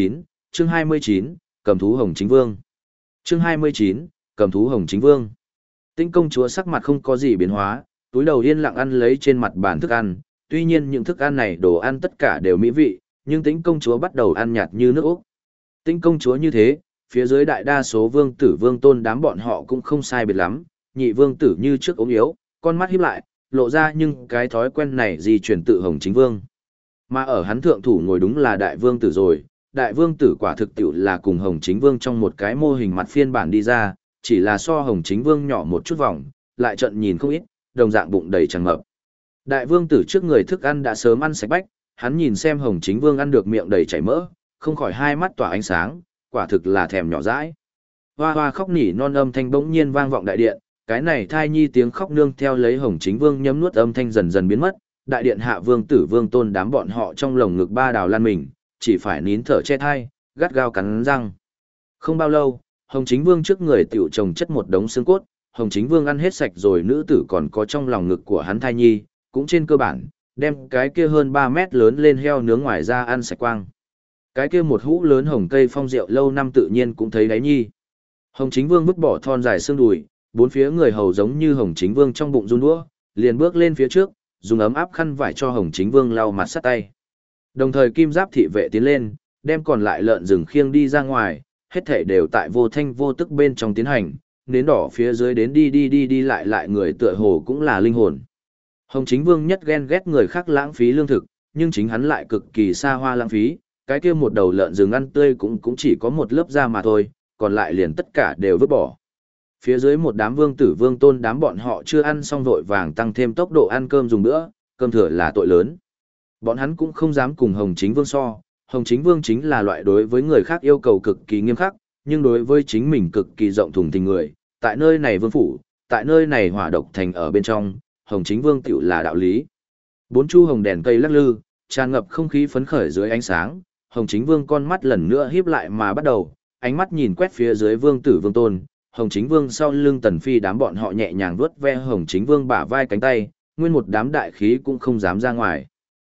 29, cầm thú Hồng Chính Vương. Chương 29, cầm thú Hồng Chính Vương. Tĩnh công chúa sắc mặt không có gì biến hóa, túi đầu yên lặng ăn lấy trên mặt bàn thức ăn, tuy nhiên những thức ăn này đồ ăn tất cả đều mỹ vị, nhưng Tĩnh công chúa bắt đầu ăn nhạt như nước Úc. Tĩnh công chúa như thế, phía dưới đại đa số vương tử vương tôn đám bọn họ cũng không sai biệt lắm, nhị vương tử như trước ốm yếu, con mắt híp lại, lộ ra nhưng cái thói quen này di truyền tự Hồng Chính Vương. Mà ở hắn thượng thủ ngồi đúng là đại vương tử rồi, đại vương tử quả thực tiểu là cùng Hồng Chính Vương trong một cái mô hình mặt phiên bản đi ra, chỉ là so Hồng Chính Vương nhỏ một chút vòng, lại trận nhìn không ít, đồng dạng bụng đầy tràn mập. Đại vương tử trước người thức ăn đã sớm ăn sạch bách, hắn nhìn xem Hồng Chính Vương ăn được miệng đầy chảy mỡ, không khỏi hai mắt tỏa ánh sáng, quả thực là thèm nhỏ dãi. Hoa hoa khóc nỉ non âm thanh bỗng nhiên vang vọng đại điện, cái này thai nhi tiếng khóc nương theo lấy Hồng Chính Vương nhấm nuốt âm thanh dần dần biến mất, đại điện hạ vương tử vương tôn đám bọn họ trong lồng ngực ba đào lan mình, chỉ phải nín thở che thai, gắt gao cắn răng. Không bao lâu, Hồng Chính Vương trước người tiểu chồng chất một đống xương cốt, Hồng Chính Vương ăn hết sạch rồi nữ tử còn có trong lòng ngực của hắn thai nhi, cũng trên cơ bản, đem cái kia hơn 3 mét lớn lên heo nướng ngoài ra ăn sạch quang. Cái kia một hũ lớn hồng cây phong rượu lâu năm tự nhiên cũng thấy đáy nhi. Hồng Chính Vương vứt bỏ thon dài xương đùi, bốn phía người hầu giống như Hồng Chính Vương trong bụng run đũa, liền bước lên phía trước, dùng ấm áp khăn vải cho Hồng Chính Vương lau mặt sát tay. Đồng thời kim giáp thị vệ tiến lên, đem còn lại lợn rừng khiêng đi ra ngoài, hết thảy đều tại vô thanh vô tức bên trong tiến hành, nến đỏ phía dưới đến đi lại người tựa hồ cũng là linh hồn. Hồng Chính Vương nhất ghen ghét người khác lãng phí lương thực, nhưng chính hắn lại cực kỳ xa hoa lãng phí, cái kia một đầu lợn rừng ăn tươi cũng chỉ có một lớp da mà thôi, còn lại liền tất cả đều vứt bỏ. Phía dưới một đám vương tử vương tôn đám bọn họ chưa ăn xong vội vàng tăng thêm tốc độ ăn cơm dùng bữa, cơm thừa là tội lớn. Bọn hắn cũng không dám cùng Hồng Chính Vương so, Hồng Chính Vương chính là loại đối với người khác yêu cầu cực kỳ nghiêm khắc, nhưng đối với chính mình cực kỳ rộng thùng tình người, tại nơi này vương phủ, tại nơi này hỏa độc thành ở bên trong, Hồng Chính Vương tiểu là đạo lý. Bốn chu hồng đèn cây lắc lư, tràn ngập không khí phấn khởi dưới ánh sáng, Hồng Chính Vương con mắt lần nữa híp lại mà bắt đầu, ánh mắt nhìn quét phía dưới vương tử vương tôn, Hồng Chính Vương sau lưng Tần Phi đám bọn họ nhẹ nhàng vuốt ve Hồng Chính Vương bả vai cánh tay, nguyên một đám đại khí cũng không dám ra ngoài.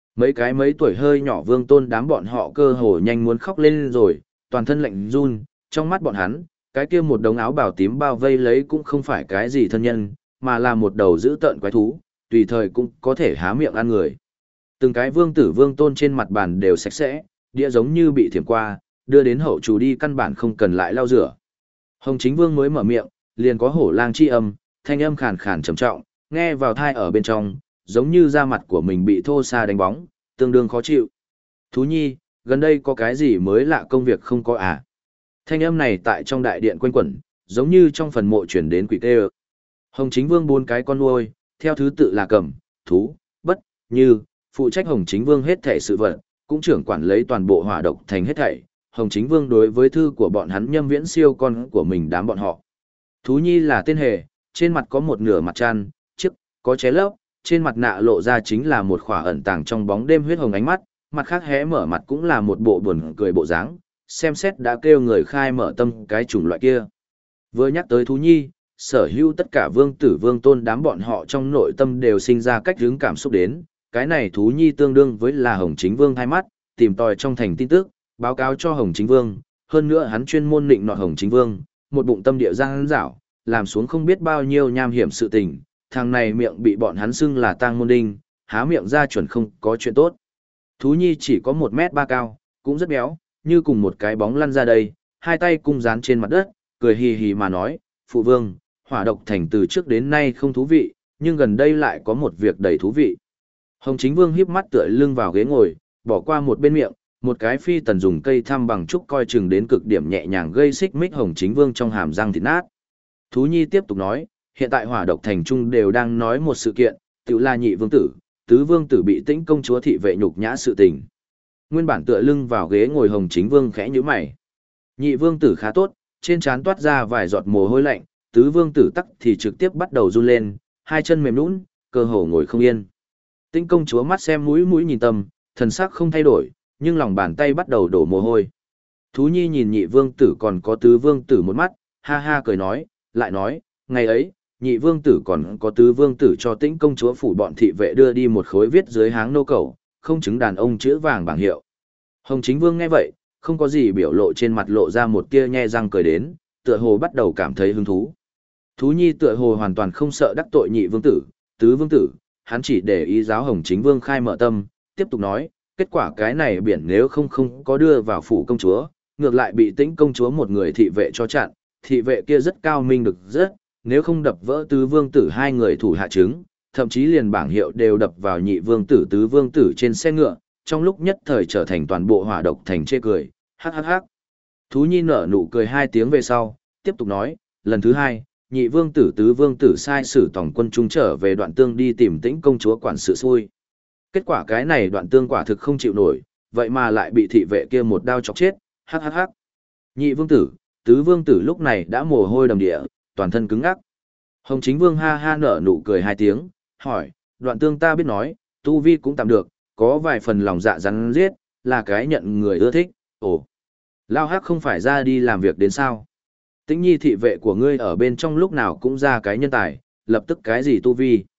Mấy tuổi hơi nhỏ vương tôn đám bọn họ cơ hồ nhanh muốn khóc lên rồi, toàn thân lạnh run, trong mắt bọn hắn, cái kia một đống áo bào tím bao vây lấy cũng không phải cái gì thân nhân, mà là một đầu dữ tợn quái thú, tùy thời cũng có thể há miệng ăn người. Từng cái vương tử vương tôn trên mặt bàn đều sạch sẽ, đĩa giống như bị thiểm qua, đưa đến hậu chủ đi căn bản không cần lại lau rửa. Hồng Chính Vương mới mở miệng, liền có hổ lang chi âm, thanh âm khàn khàn trầm trọng, nghe vào thai ở bên trong, giống như da mặt của mình bị thô sa đánh bóng, tương đương khó chịu. Thú nhi, gần đây có cái gì mới lạ công việc không có à? Thanh âm này tại trong đại điện quanh quẩn, giống như trong phần mộ chuyển đến quỷ tê. Hồng Chính Vương 4 cái con nuôi, theo thứ tự là Cẩm, Thú, Bất, Như, phụ trách Hồng Chính Vương hết thảy sự vật, cũng trưởng quản lấy toàn bộ hỏa độc thành hết thảy. Hồng Chính Vương đối với thư của bọn hắn nhâm viễn siêu con của mình đám bọn họ. Thú nhi là tên hề, trên mặt có một nửa mặt tràn, chiếc, có ché lấp, trên mặt nạ lộ ra chính là một khỏa ẩn tàng trong bóng đêm huyết hồng ánh mắt, mặt khác hé mở mặt cũng là một bộ buồn cười bộ dáng, xem xét đã kêu người khai mở tâm cái chủng loại kia. Vừa nhắc tới thú nhi, sở hữu tất cả vương tử vương tôn đám bọn họ trong nội tâm đều sinh ra cách hướng cảm xúc đến, cái này thú nhi tương đương với là Hồng Chính Vương hai mắt, tìm tòi trong thành tin tức, báo cáo cho Hồng Chính Vương, hơn nữa hắn chuyên môn định nọt Hồng Chính Vương, một bụng tâm địa giang dảo, làm xuống không biết bao nhiêu nham hiểm sự tình, thằng này miệng bị bọn hắn xưng là tang môn đinh, há miệng ra chuẩn không có chuyện tốt. Thú nhi chỉ có 1m3 cao, cũng rất béo, như cùng một cái bóng lăn ra đây, hai tay cung dán trên mặt đất, cười hì hì mà nói, phụ vương, hỏa độc thành từ trước đến nay không thú vị, nhưng gần đây lại có một việc đầy thú vị. Hồng Chính Vương híp mắt tựa lưng vào ghế ngồi, bỏ qua một bên miệng, một cái phi tần dùng cây thăm bằng trúc coi chừng đến cực điểm nhẹ nhàng gây xích mích Hồng Chính Vương trong hàm răng thịt nát. Thú nhi tiếp tục nói, hiện tại hỏa độc thành trung đều đang nói một sự kiện, tự là nhị vương tử, tứ vương tử bị Tĩnh công chúa thị vệ nhục nhã sự tình. Nguyên bản tựa lưng vào ghế ngồi Hồng Chính Vương khẽ nhíu mày. Nhị vương tử khá tốt, trên trán toát ra vài giọt mồ hôi lạnh, tứ vương tử tắc thì trực tiếp bắt đầu run lên, hai chân mềm nhũn, cơ hồ ngồi không yên. Tĩnh công chúa mắt xem mũi mũi nhìn tâm, thần sắc không thay đổi, nhưng lòng bàn tay bắt đầu đổ mồ hôi. Thú nhi nhìn nhị vương tử còn có tứ vương tử một mắt, ha ha cười nói, lại nói, ngày ấy, nhị vương tử còn có tứ vương tử cho Tĩnh công chúa phủ bọn thị vệ đưa đi một khối viết dưới háng nô cầu, không chứng đàn ông chữ vàng bảng hiệu. Hồng Chính Vương nghe vậy, không có gì biểu lộ trên mặt lộ ra một tia nhe răng cười đến, tựa hồ bắt đầu cảm thấy hứng thú. Thú nhi tựa hồ hoàn toàn không sợ đắc tội nhị vương tử, tứ vương tử, hắn chỉ để ý giáo Hồng Chính Vương khai mở tâm, tiếp tục nói, kết quả cái này biển nếu không có đưa vào phủ công chúa, ngược lại bị Tĩnh công chúa một người thị vệ cho chặn, thị vệ kia rất cao minh được rất, nếu không đập vỡ tứ vương tử hai người thủ hạ chứng, thậm chí liền bảng hiệu đều đập vào nhị vương tử tứ vương tử trên xe ngựa, trong lúc nhất thời trở thành toàn bộ hỏa độc thành chê cười, hắc hắc hắc. Thú nhi nở nụ cười 2 tiếng về sau, tiếp tục nói, lần thứ 2, nhị vương tử tứ vương tử sai sử tổng quân trung trở về Đoạn Tương đi tìm Tĩnh công chúa quản sự xui. Kết quả cái này Đoạn Tương quả thực không chịu nổi, vậy mà lại bị thị vệ kia một đao chọc chết, hắc hắc hắc. Nhị vương tử, tứ vương tử lúc này đã mồ hôi đầm địa, toàn thân cứng ngắc. Hồng Chính Vương ha ha nở nụ cười 2 tiếng, hỏi, Đoạn Tương ta biết nói, tu vi cũng tạm được, có vài phần lòng dạ rắn giết, là cái nhận người ưa thích, ồ. Lao Hắc không phải ra đi làm việc đến sao? Tĩnh nhi thị vệ của ngươi ở bên trong lúc nào cũng ra cái nhân tài, lập tức cái gì tu vi?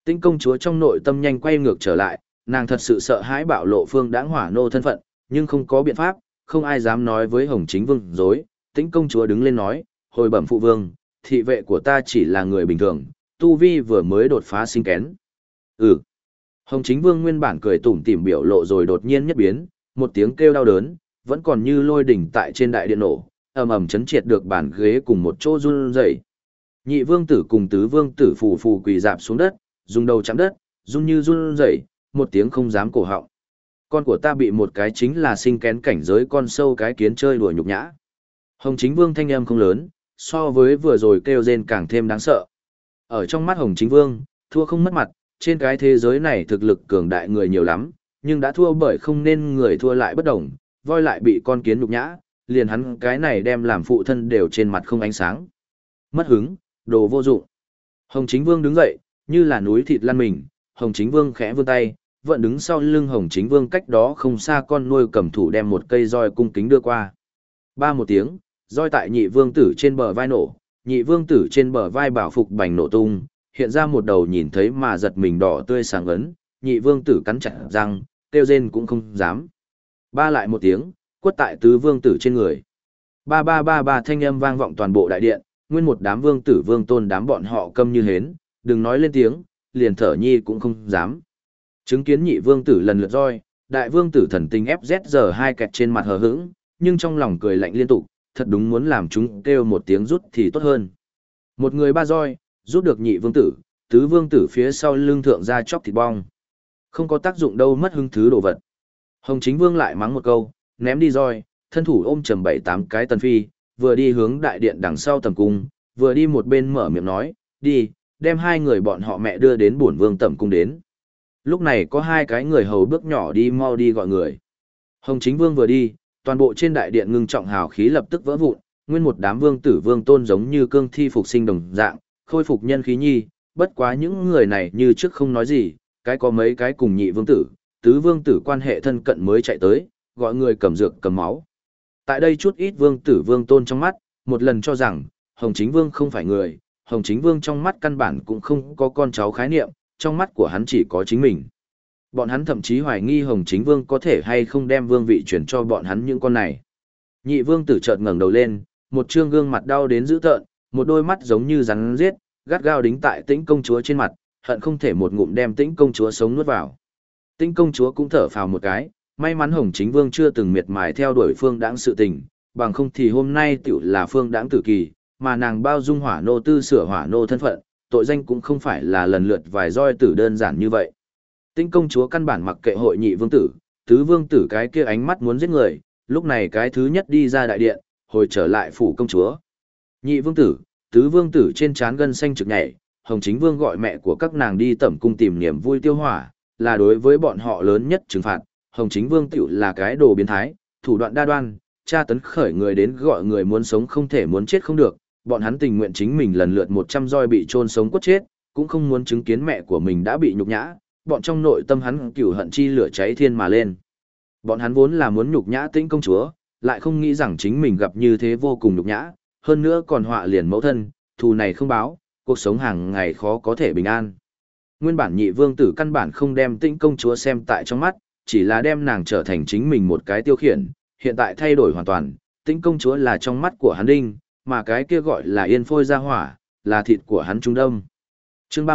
Tĩnh công chúa trong nội tâm nhanh quay ngược trở lại, nàng thật sự sợ hãi bạo lộ Phương Đãng hỏa nô thân phận, nhưng không có biện pháp, không ai dám nói với Hồng Chính Vương dối. Tĩnh công chúa đứng lên nói, hồi bẩm phụ vương, thị vệ của ta chỉ là người bình thường, tu vi vừa mới đột phá sinh kén. Ừ. Hồng Chính Vương nguyên bản cười tủm tỉm biểu lộ rồi đột nhiên nhất biến, một tiếng kêu đau đớn, vẫn còn như lôi đỉnh tại trên đại điện nổ, ầm ầm chấn triệt được bàn ghế cùng một chỗ run rẩy. Nhị vương tử cùng tứ vương tử phù phù quỳ dạp xuống đất, dùng đầu chạm đất, run như run rẩy, một tiếng không dám cổ họng. Con của ta bị một cái chính là sinh kén cảnh giới con sâu cái kiến chơi đùa nhục nhã. Hồng Chính Vương thanh âm không lớn, so với vừa rồi kêu rên càng thêm đáng sợ. Ở trong mắt Hồng Chính Vương, thua không mất mặt, trên cái thế giới này thực lực cường đại người nhiều lắm, nhưng đã thua bởi không nên người thua lại bất đồng, voi lại bị con kiến nhục nhã, liền hắn cái này đem làm phụ thân đều trên mặt không ánh sáng. Mất hứng, đồ vô dụng. Hồng Chính Vương đứng dậy, như là núi thịt lăn mình, Hồng Chính Vương khẽ vươn tay, vẫn đứng sau lưng Hồng Chính Vương cách đó không xa con nuôi cầm thủ đem một cây roi cung kính đưa qua. Ba một tiếng, roi tại nhị vương tử trên bờ vai nổ, nhị vương tử trên bờ vai bảo phục bành nổ tung, hiện ra một đầu nhìn thấy mà giật mình đỏ tươi sáng ấn, nhị vương tử cắn chặt răng, kêu rên cũng không dám. Ba lại một tiếng, quất tại tứ vương tử trên người. Ba ba ba ba thanh âm vang vọng toàn bộ đại điện, nguyên một đám vương tử vương tôn đám bọn họ câm như hến, đừng nói lên tiếng, liền thở nhi cũng không dám. Chứng kiến nhị vương tử lần lượt roi, đại vương tử thần tinh FZR hai kẹt trên mặt hờ hững, nhưng trong lòng cười lạnh liên tục, thật đúng muốn làm chúng kêu một tiếng rút thì tốt hơn. Một người ba roi, rút được nhị vương tử, tứ vương tử phía sau lưng thượng ra chóc thịt bong. Không có tác dụng đâu, mất hứng thứ đồ vật. Hồng Chính Vương lại mắng một câu, ném đi roi, thân thủ ôm chầm 7-8 cái tần phi, vừa đi hướng đại điện đằng sau tầm cung, vừa đi một bên mở miệng nói, đi, đem hai người bọn họ mẹ đưa đến bổn vương tẩm cung đến. Lúc này có hai cái người hầu bước nhỏ đi mau đi gọi người. Hồng Chính Vương vừa đi, toàn bộ trên đại điện ngưng trọng hào khí lập tức vỡ vụn, nguyên một đám vương tử vương tôn giống như cương thi phục sinh đồng dạng, khôi phục nhân khí nhi, bất quá những người này như trước không nói gì, cái có mấy cái cùng nhị vương tử, tứ vương tử quan hệ thân cận mới chạy tới, gọi người cầm dược cầm máu. Tại đây chút ít vương tử vương tôn trong mắt, một lần cho rằng, Hồng Chính Vương không phải người, Hồng Chính Vương trong mắt căn bản cũng không có con cháu khái niệm, trong mắt của hắn chỉ có chính mình. Bọn hắn thậm chí hoài nghi Hồng Chính Vương có thể hay không đem vương vị chuyển cho bọn hắn những con này. Nhị vương tử chợt ngẩng đầu lên, một trương gương mặt đau đến dữ tợn, một đôi mắt giống như rắn giết, gắt gao đính tại Tĩnh công chúa trên mặt, hận không thể một ngụm đem Tĩnh công chúa sống nuốt vào. Tĩnh công chúa cũng thở phào một cái, may mắn Hồng Chính Vương chưa từng miệt mài theo đuổi Phương Đãng sự tình, bằng không thì hôm nay tiểu là Phương Đãng tử kỳ, mà nàng bao dung hỏa nô tư sửa hỏa nô thân phận, tội danh cũng không phải là lần lượt vài roi tử đơn giản như vậy. Tĩnh công chúa căn bản mặc kệ hội nhị vương tử, tứ vương tử cái kia ánh mắt muốn giết người, lúc này cái thứ nhất đi ra đại điện, hồi trở lại phủ công chúa. Nhị vương tử, tứ vương tử trên trán gân xanh trực nhảy, Hồng Chính Vương gọi mẹ của các nàng đi tẩm cung tìm niềm vui tiêu hỏa, là đối với bọn họ lớn nhất trừng phạt. Hồng Chính Vương tiểu là cái đồ biến thái, thủ đoạn đa đoan, tra tấn khởi người đến gọi người muốn sống không thể muốn chết không được, bọn hắn tình nguyện chính mình lần lượt 100 roi bị chôn sống quất chết, cũng không muốn chứng kiến mẹ của mình đã bị nhục nhã, bọn trong nội tâm hắn cừu hận chi lửa cháy thiên mà lên. Bọn hắn vốn là muốn nhục nhã Tĩnh công chúa, lại không nghĩ rằng chính mình gặp như thế vô cùng nhục nhã, hơn nữa còn họa liền mẫu thân, thù này không báo, cuộc sống hàng ngày khó có thể bình an. Nguyên bản nhị vương tử căn bản không đem Tĩnh công chúa xem tại trong mắt, chỉ là đem nàng trở thành chính mình một cái tiêu khiển, hiện tại thay đổi hoàn toàn, Tĩnh công chúa là trong mắt của hắn đinh, mà cái kia gọi là yên phôi ra hỏa, là thịt của hắn trung đông. Chương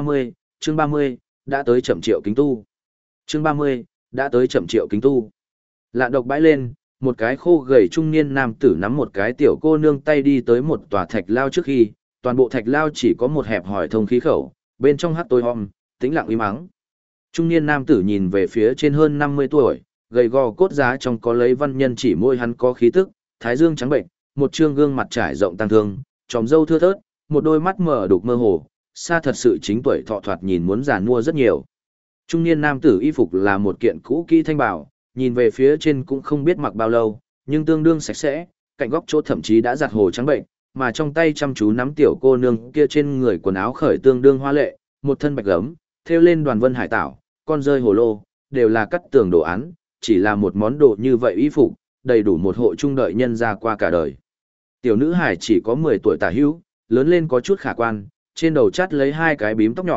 30, đã tới chậm triệu kính tu. Chương 30, đã tới chậm triệu kính tu. Lạ độc bãi lên, một cái khô gầy trung niên nam tử nắm một cái tiểu cô nương tay đi tới một tòa thạch lao trước khi, toàn bộ thạch lao chỉ có một hẹp hỏi thông khí khẩu, bên trong hắt tối om, tĩnh lặng im ắng. Trung niên nam tử nhìn về phía trên hơn 50 tuổi, gầy gò cốt giá trong có lấy văn nhân chỉ môi hắn có khí tức, thái dương trắng bệnh, một trương gương mặt trải rộng tăng thương, tròm râu thưa thớt, một đôi mắt mở đục mơ hồ, xa thật sự chính tuổi thọ thoạt nhìn muốn già nua rất nhiều. Trung niên nam tử y phục là một kiện cũ kỹ thanh bảo, nhìn về phía trên cũng không biết mặc bao lâu, nhưng tương đương sạch sẽ, cạnh góc chỗ thậm chí đã giặt hồ trắng bệnh, mà trong tay chăm chú nắm tiểu cô nương kia trên người quần áo khởi tương đương hoa lệ, một thân bạch gấm, thêu lên đoàn vân hải tảo, con rơi hồ lô, đều là cắt tường đồ án, chỉ là một món đồ như vậy y phục, đầy đủ một hộ trung đợi nhân ra qua cả đời. Tiểu nữ hải chỉ có 10 tuổi tả hữu, lớn lên có chút khả quan, trên đầu chát lấy hai cái bím tóc nhỏ,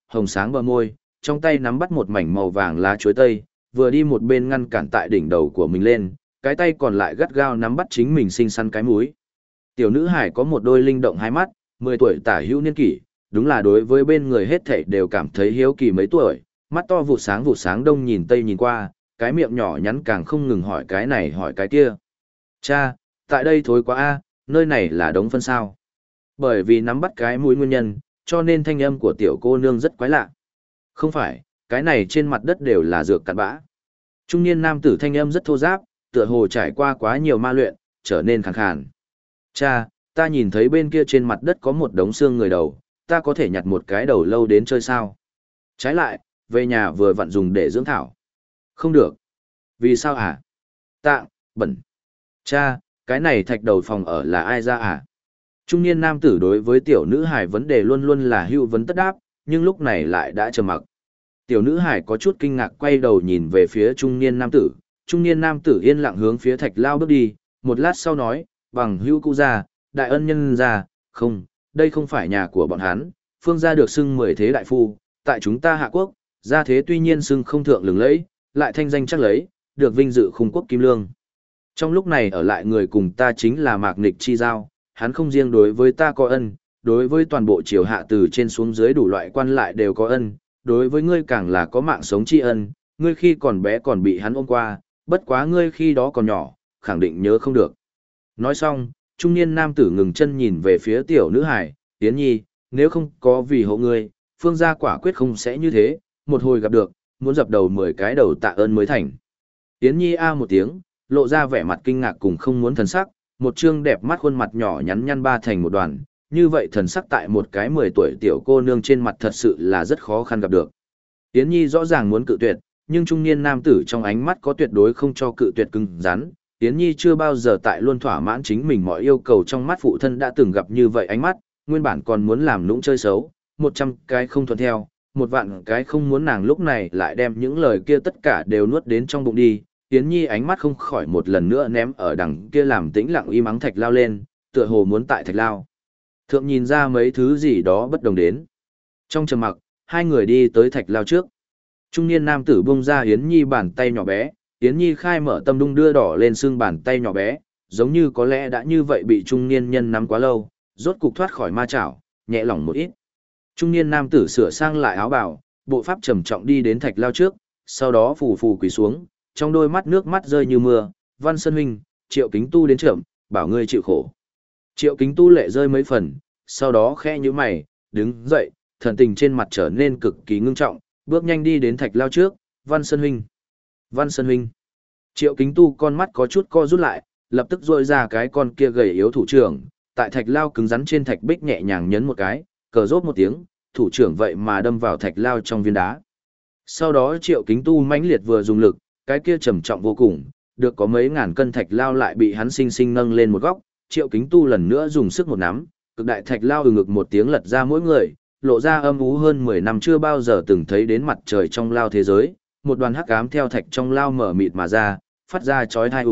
hồng sáng bờ môi, trong tay nắm bắt một mảnh màu vàng lá chuối tây, vừa đi một bên ngăn cản tại đỉnh đầu của mình lên, cái tay còn lại gắt gao nắm bắt chính mình xinh xắn cái mũi. Tiểu nữ hải có một đôi linh động hai mắt, 10 tuổi tả hữu niên kỷ, đúng là đối với bên người hết thảy đều cảm thấy hiếu kỳ mấy tuổi, mắt to vụ sáng đông nhìn tây nhìn qua, cái miệng nhỏ nhắn càng không ngừng hỏi cái này hỏi cái kia. Cha, tại đây thối quá a, nơi này là đống phân sao. Bởi vì nắm bắt cái mũi nguyên nhân, cho nên thanh âm của tiểu cô nương rất quái lạ. Không phải, cái này trên mặt đất đều là dược cặn bã. Trung niên nam tử thanh âm rất thô ráp, tựa hồ trải qua quá nhiều ma luyện, trở nên khàn khàn. Cha, ta nhìn thấy bên kia trên mặt đất có một đống xương người đầu, ta có thể nhặt một cái đầu lâu đến chơi sao? Trái lại, về nhà vừa vặn dùng để dưỡng thảo. Không được. Vì sao hả? Tạng, bẩn. Cha, cái này thạch đầu phòng ở là ai ra hả? Trung niên nam tử đối với tiểu nữ hải vấn đề luôn luôn là hữu vấn tất đáp, nhưng lúc này lại đã trầm mặc. Tiểu nữ hải có chút kinh ngạc quay đầu nhìn về phía trung niên nam tử. Trung niên nam tử yên lặng hướng phía thạch lao bước đi, một lát sau nói, bằng hữu cụ gia, đại ân nhân gia, không, đây không phải nhà của bọn hắn, phương gia được xưng 10 thế đại phu, tại chúng ta Hạ Quốc, gia thế tuy nhiên xưng không thượng lừng lẫy, lại thanh danh chắc lấy, được vinh dự khung quốc kim lương. Trong lúc này ở lại người cùng ta chính là Mạc Nịch Chi Giao, hắn không riêng đối với ta có ân, đối với toàn bộ triều hạ từ trên xuống dưới đủ loại quan lại đều có ân, đối với ngươi càng là có mạng sống tri ân, ngươi khi còn bé còn bị hắn ôm qua, bất quá ngươi khi đó còn nhỏ, khẳng định nhớ không được. Nói xong, trung niên nam tử ngừng chân nhìn về phía tiểu nữ hải, Yến Nhi, nếu không có vì hộ ngươi, phương gia quả quyết không sẽ như thế, một hồi gặp được, muốn dập đầu 10 cái đầu tạ ơn mới thành. Yến Nhi a một tiếng, lộ ra vẻ mặt kinh ngạc cùng không muốn thần sắc, một trương đẹp mắt khuôn mặt nhỏ nhắn nhăn ba thành một đoàn, như vậy thần sắc tại một cái 10 tuổi tiểu cô nương trên mặt thật sự là rất khó khăn gặp được. Yến Nhi rõ ràng muốn cự tuyệt, nhưng trung niên nam tử trong ánh mắt có tuyệt đối không cho cự tuyệt cứng rắn. Yến Nhi chưa bao giờ tại luôn thỏa mãn chính mình mọi yêu cầu trong mắt phụ thân đã từng gặp như vậy ánh mắt, nguyên bản còn muốn làm nũng chơi xấu, 100 cái không thuận theo, 1 vạn cái không muốn nàng lúc này lại đem những lời kia tất cả đều nuốt đến trong bụng đi. Yến Nhi ánh mắt không khỏi một lần nữa ném ở đằng kia làm tĩnh lặng im ắng thạch lao lên, tựa hồ muốn tại thạch lao thượng nhìn ra mấy thứ gì đó bất đồng đến. Trong trầm mặc, hai người đi tới thạch lao trước. Trung niên nam tử buông ra Yến Nhi bàn tay nhỏ bé, Yến Nhi khai mở tâm đung đưa đỏ lên xương bàn tay nhỏ bé, giống như có lẽ đã như vậy bị trung niên nhân nắm quá lâu, rốt cục thoát khỏi ma chảo, nhẹ lỏng một ít. Trung niên nam tử sửa sang lại áo bào, bộ pháp trầm trọng đi đến thạch lao trước, sau đó phù phù quỳ xuống, trong đôi mắt nước mắt rơi như mưa, Văn Sơn huynh, Triệu Kính Tu đến trưởng, bảo ngươi chịu khổ. Triệu Kính Tu lệ rơi mấy phần, sau đó khẽ nhíu mày, đứng dậy, thần tình trên mặt trở nên cực kỳ ngưng trọng, bước nhanh đi đến thạch lao trước, Văn Sơn huynh. Văn Sơn huynh. Triệu Kính Tu con mắt có chút co rút lại, lập tức rôi ra cái con kia gầy yếu thủ trưởng, tại thạch lao cứng rắn trên thạch bích nhẹ nhàng nhấn một cái, cờ rốt một tiếng, thủ trưởng vậy mà đâm vào thạch lao trong viên đá. Sau đó Triệu Kính Tu mãnh liệt vừa dùng lực, cái kia trầm trọng vô cùng, được có mấy ngàn cân thạch lao lại bị hắn sinh sinh nâng lên một góc, Triệu Kính Tu lần nữa dùng sức một nắm, cực đại thạch lao ngực một tiếng lật ra mỗi người, lộ ra âm ú hơn 10 năm chưa bao giờ từng thấy đến mặt trời trong lao thế giới, một đoàn hắc ám theo thạch trong lao mở mịt mà ra, phát ra chói tai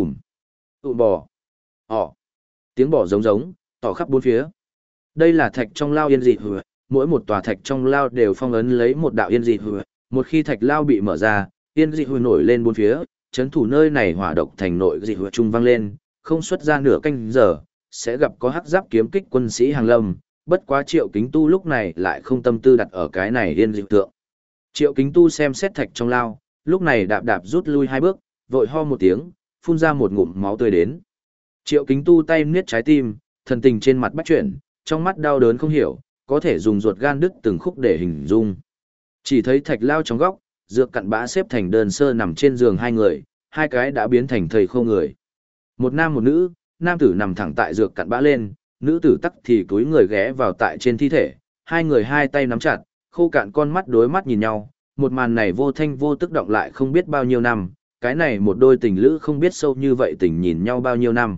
bò. Tiếng bò giống, tỏ khắp bốn phía. Đây là thạch trong lao yên dị hựa, mỗi một tòa thạch trong lao đều phong ấn lấy một đạo yên dị hựa, một khi thạch lao bị mở ra, yên dị hựa nổi lên bốn phía, chấn thủ nơi này hỏa độc thành nội dị hựa trung vang lên, không xuất ra nửa canh giờ, sẽ gặp có hắc giáp kiếm kích quân sĩ hàng lâm, bất quá Triệu Kính Tu lúc này lại không tâm tư đặt ở cái này yên dị tượng. Triệu Kính Tu xem xét thạch trong lao, lúc này đạp rút lui 2 bước, vội ho một tiếng, phun ra một ngụm máu tươi đến. Triệu Kính Tu tay niết trái tim, thần tình trên mặt bắt chuyển, trong mắt đau đớn không hiểu, có thể dùng ruột gan đứt từng khúc để hình dung. Chỉ thấy thạch lao trong góc, dược cặn bã xếp thành đơn sơ nằm trên giường 2 người, 2 cái đã biến thành thầy khô người. Một nam một nữ, nam tử nằm thẳng tại dược cặn bã lên, nữ tử tắc thì cúi người ghé vào tại trên thi thể, 2 người 2 tay nắm chặt, khô cạn con mắt đối mắt nhìn nhau, một màn này vô thanh vô tức động lại không biết bao nhiêu năm, cái này một đôi tình lữ không biết sâu như vậy tình nhìn nhau bao nhiêu năm.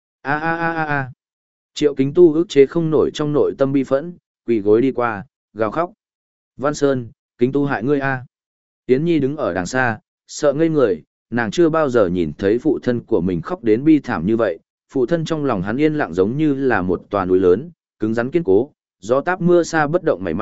A. Triệu Kính Tu ức chế không nổi trong nội tâm bi phẫn, quỳ gối đi qua, gào khóc. Văn Sơn, Kính Tu hại ngươi a. Yến Nhi đứng ở đằng xa, sợ ngây người, nàng chưa bao giờ nhìn thấy phụ thân của mình khóc đến bi thảm như vậy, phụ thân trong lòng hắn yên lặng giống như là một tòa núi lớn, cứng rắn kiên cố, gió táp mưa xa bất động mảy may,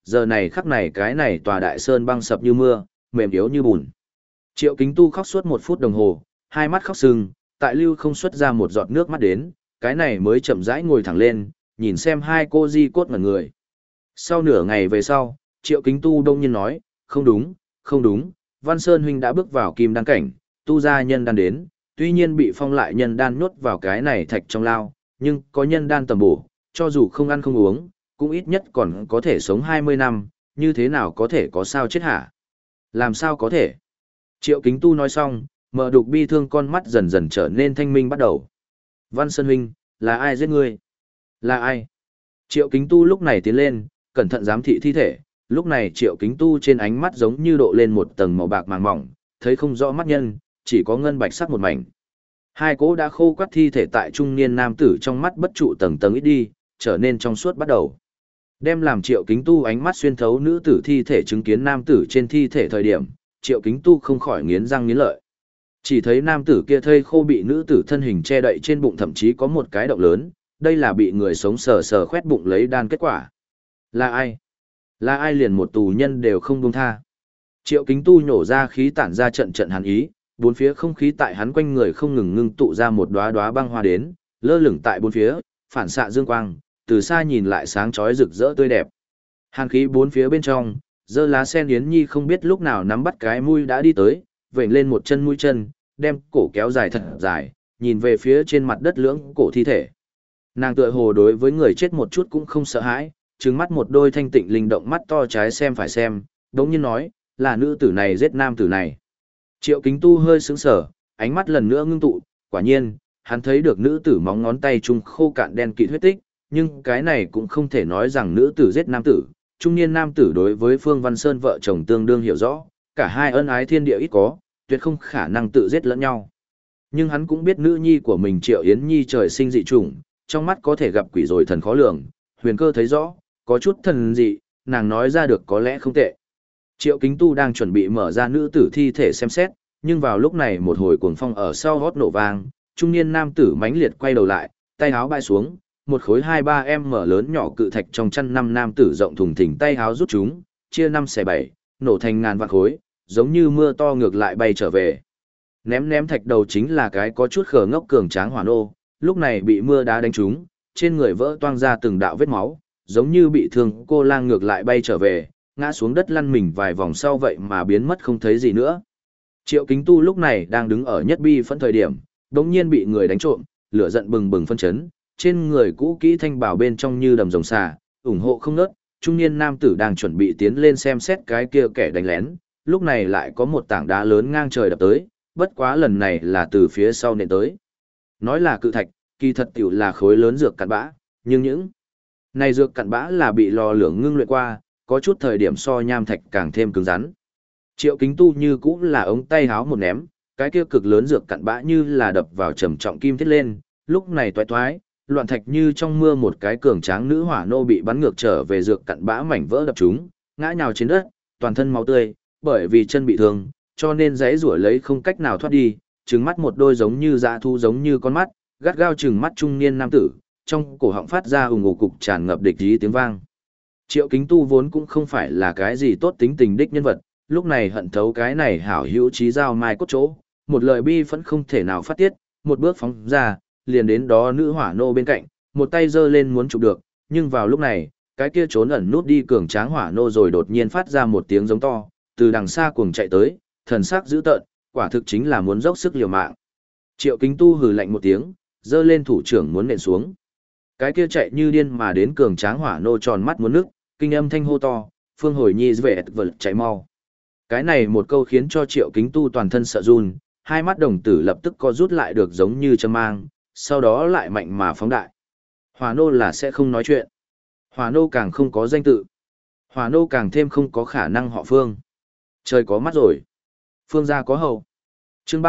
giờ này khắc này cái này tòa đại sơn băng sập như mưa, mềm yếu như bùn. Triệu Kính Tu khóc suốt 1 phút đồng hồ, hai mắt khóc sưng, tại lưu không xuất ra một giọt nước mắt đến, cái này mới chậm rãi ngồi thẳng lên, nhìn xem hai cô di cốt ngẩn người. Sau nửa ngày về sau, Triệu Kính Tu đông nhiên nói, không đúng, không đúng, Văn Sơn huynh đã bước vào kim đan cảnh, tu ra nhân đan đến, tuy nhiên bị phong lại nhân đan nhốt vào cái này thạch trong lao, nhưng có nhân đan tầm bổ, cho dù không ăn không uống, cũng ít nhất còn có thể sống 20 năm, như thế nào có thể có sao chết hả? Làm sao có thể? Triệu Kính Tu nói xong, mở đục bi thương con mắt dần dần trở nên thanh minh bắt đầu. Văn Sơn huynh, là ai giết ngươi? Là ai? Triệu Kính Tu lúc này tiến lên, cẩn thận giám thị thi thể, lúc này Triệu Kính Tu trên ánh mắt giống như độ lên một tầng màu bạc màng mỏng, thấy không rõ mắt nhân, chỉ có ngân bạch sắc một mảnh. Hai cỗ đã khô quắt thi thể tại trung niên nam tử trong mắt bất trụ tầng tầng ít đi, trở nên trong suốt bắt đầu. Đem làm Triệu Kính Tu ánh mắt xuyên thấu nữ tử thi thể chứng kiến nam tử trên thi thể thời điểm, Triệu Kính Tu không khỏi nghiến răng nghiến lợi. Chỉ thấy nam tử kia thây khô bị nữ tử thân hình che đậy trên bụng, thậm chí có một cái động lớn, đây là bị người sống sờ sờ khoét bụng lấy đan kết quả. Là ai? Là ai liền một tù nhân đều không buông tha. Triệu Kính Tu nhổ ra khí tản ra trận trận hàn ý, bốn phía không khí tại hắn quanh người không ngừng ngưng tụ ra một đóa đóa băng hoa đến, lơ lửng tại bốn phía, phản xạ dương quang, từ xa nhìn lại sáng chói rực rỡ tươi đẹp. Hàn khí bốn phía bên trong, Dơ Lá Sen Yến Nhi không biết lúc nào nắm bắt cái mũi đã đi tới, vểnh lên một chân mũi chân, đem cổ kéo dài thật dài, nhìn về phía trên mặt đất lưỡng cổ thi thể. Nàng tựa hồ đối với người chết một chút cũng không sợ hãi, trừng mắt một đôi thanh tịnh linh động mắt to trái xem phải xem, đống nhiên nói, là nữ tử này giết nam tử này. Triệu Kính Tu hơi sững sờ, ánh mắt lần nữa ngưng tụ, quả nhiên, hắn thấy được nữ tử móng ngón tay trung khô cạn đen kịt huyết tích, nhưng cái này cũng không thể nói rằng nữ tử giết nam tử. Trung niên nam tử đối với Phương Văn Sơn vợ chồng tương đương hiểu rõ, cả hai ân ái thiên địa ít có, tuyệt không khả năng tự giết lẫn nhau. Nhưng hắn cũng biết nữ nhi của mình Triệu Yến Nhi trời sinh dị chủng, trong mắt có thể gặp quỷ rồi thần khó lường, huyền cơ thấy rõ, có chút thần dị, nàng nói ra được có lẽ không tệ. Triệu Kính Tu đang chuẩn bị mở ra nữ tử thi thể xem xét, nhưng vào lúc này một hồi cuồng phong ở sau hót nổ vang, trung niên nam tử mãnh liệt quay đầu lại, tay háo bay xuống, một khối 2-3 m lớn nhỏ cự thạch trong chăn năm nam tử rộng thùng thình tay háo rút chúng, chia 5 xẻ 7, nổ thành ngàn vạn khối, giống như mưa to ngược lại bay trở về. Ném thạch đầu chính là cái có chút khờ ngốc cường tráng hỏa nô, lúc này bị mưa đá đánh trúng, trên người vỡ toang ra từng đạo vết máu, giống như bị thương cô lang ngược lại bay trở về, ngã xuống đất lăn mình vài vòng sau vậy mà biến mất không thấy gì nữa. Triệu Kính Tu lúc này đang đứng ở nhất bi phẫn thời điểm, đống nhiên bị người đánh trộm, lửa giận bừng bừng phân chấn, trên người cũ kỹ thanh bảo bên trong như đầm rồng xà, ủng hộ không ngớt, trung niên nam tử đang chuẩn bị tiến lên xem xét cái kia kẻ đánh lén, lúc này lại có một tảng đá lớn ngang trời đập tới, bất quá lần này là từ phía sau nện tới. Nói là cự thạch, kỳ thật tiểu là khối lớn dược cặn bã, nhưng những này dược cặn bã là bị lò lửa ngưng luyện qua, có chút thời điểm so nham thạch càng thêm cứng rắn. Triệu Kính Tu như cũng là ống tay háo một ném, cái kia cực lớn dược cặn bã như là đập vào trầm trọng kim thiết lên, lúc này toái toái, loạn thạch như trong mưa một cái cường tráng nữ hỏa nô bị bắn ngược trở về dược cặn bã mảnh vỡ đập chúng, ngã nhào trên đất, toàn thân máu tươi, bởi vì chân bị thương, cho nên giãy giụa lấy không cách nào thoát đi, trừng mắt một đôi giống như dã thu giống như con mắt, gắt gao trừng mắt trung niên nam tử, trong cổ họng phát ra ùng ục cục tràn ngập địch ý tiếng vang. Triệu Kính Tu vốn cũng không phải là cái gì tốt tính tình đích nhân vật, lúc này hận thấu cái này hảo hữu chí giao mai cốt chỗ, một lời bi phẫn không thể nào phát tiết, một bước phóng ra, liền đến đó nữ hỏa nô bên cạnh, một tay giơ lên muốn chụp được, nhưng vào lúc này, cái kia trốn ẩn nút đi cường tráng hỏa nô rồi đột nhiên phát ra một tiếng giống to, từ đằng xa cuồng chạy tới, thần sắc dữ tợn, quả thực chính là muốn dốc sức liều mạng. Triệu Kính Tu hừ lạnh một tiếng, giơ lên thủ trưởng muốn nện xuống. Cái kia chạy như điên mà đến cường tráng hỏa nô tròn mắt muốn nước, kinh âm thanh hô to, Phương Hồi Nhi về vật chạy mau. Cái này một câu khiến cho Triệu Kính Tu toàn thân sợ run, hai mắt đồng tử lập tức co rút lại được giống như châm mang, sau đó lại mạnh mà phóng đại. Hỏa nô là sẽ không nói chuyện. Hỏa nô càng không có danh tự. Hỏa nô càng thêm không có khả năng họ Phương. Trời có mắt rồi. Phương gia có hậu. Chương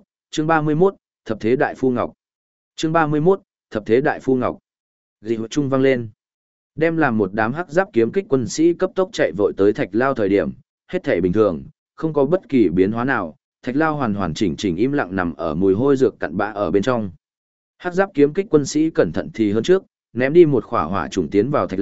31, Thập Thế Đại Phu Ngọc. Chương 31, Thập Thế Đại Phu Ngọc. Dị hội trung vang lên. Đem làm một đám hắc giáp kiếm kích quân sĩ cấp tốc chạy vội tới Thạch Lao thời điểm, hết thảy bình thường, không có bất kỳ biến hóa nào, Thạch Lao hoàn hoàn chỉnh chỉnh im lặng nằm ở mùi hôi dược cặn bã ở bên trong. Hắc giáp kiếm kích quân sĩ cẩn thận thì hơn trước, ném đi một khỏa hỏa trùng tiến vào Thạch Lao,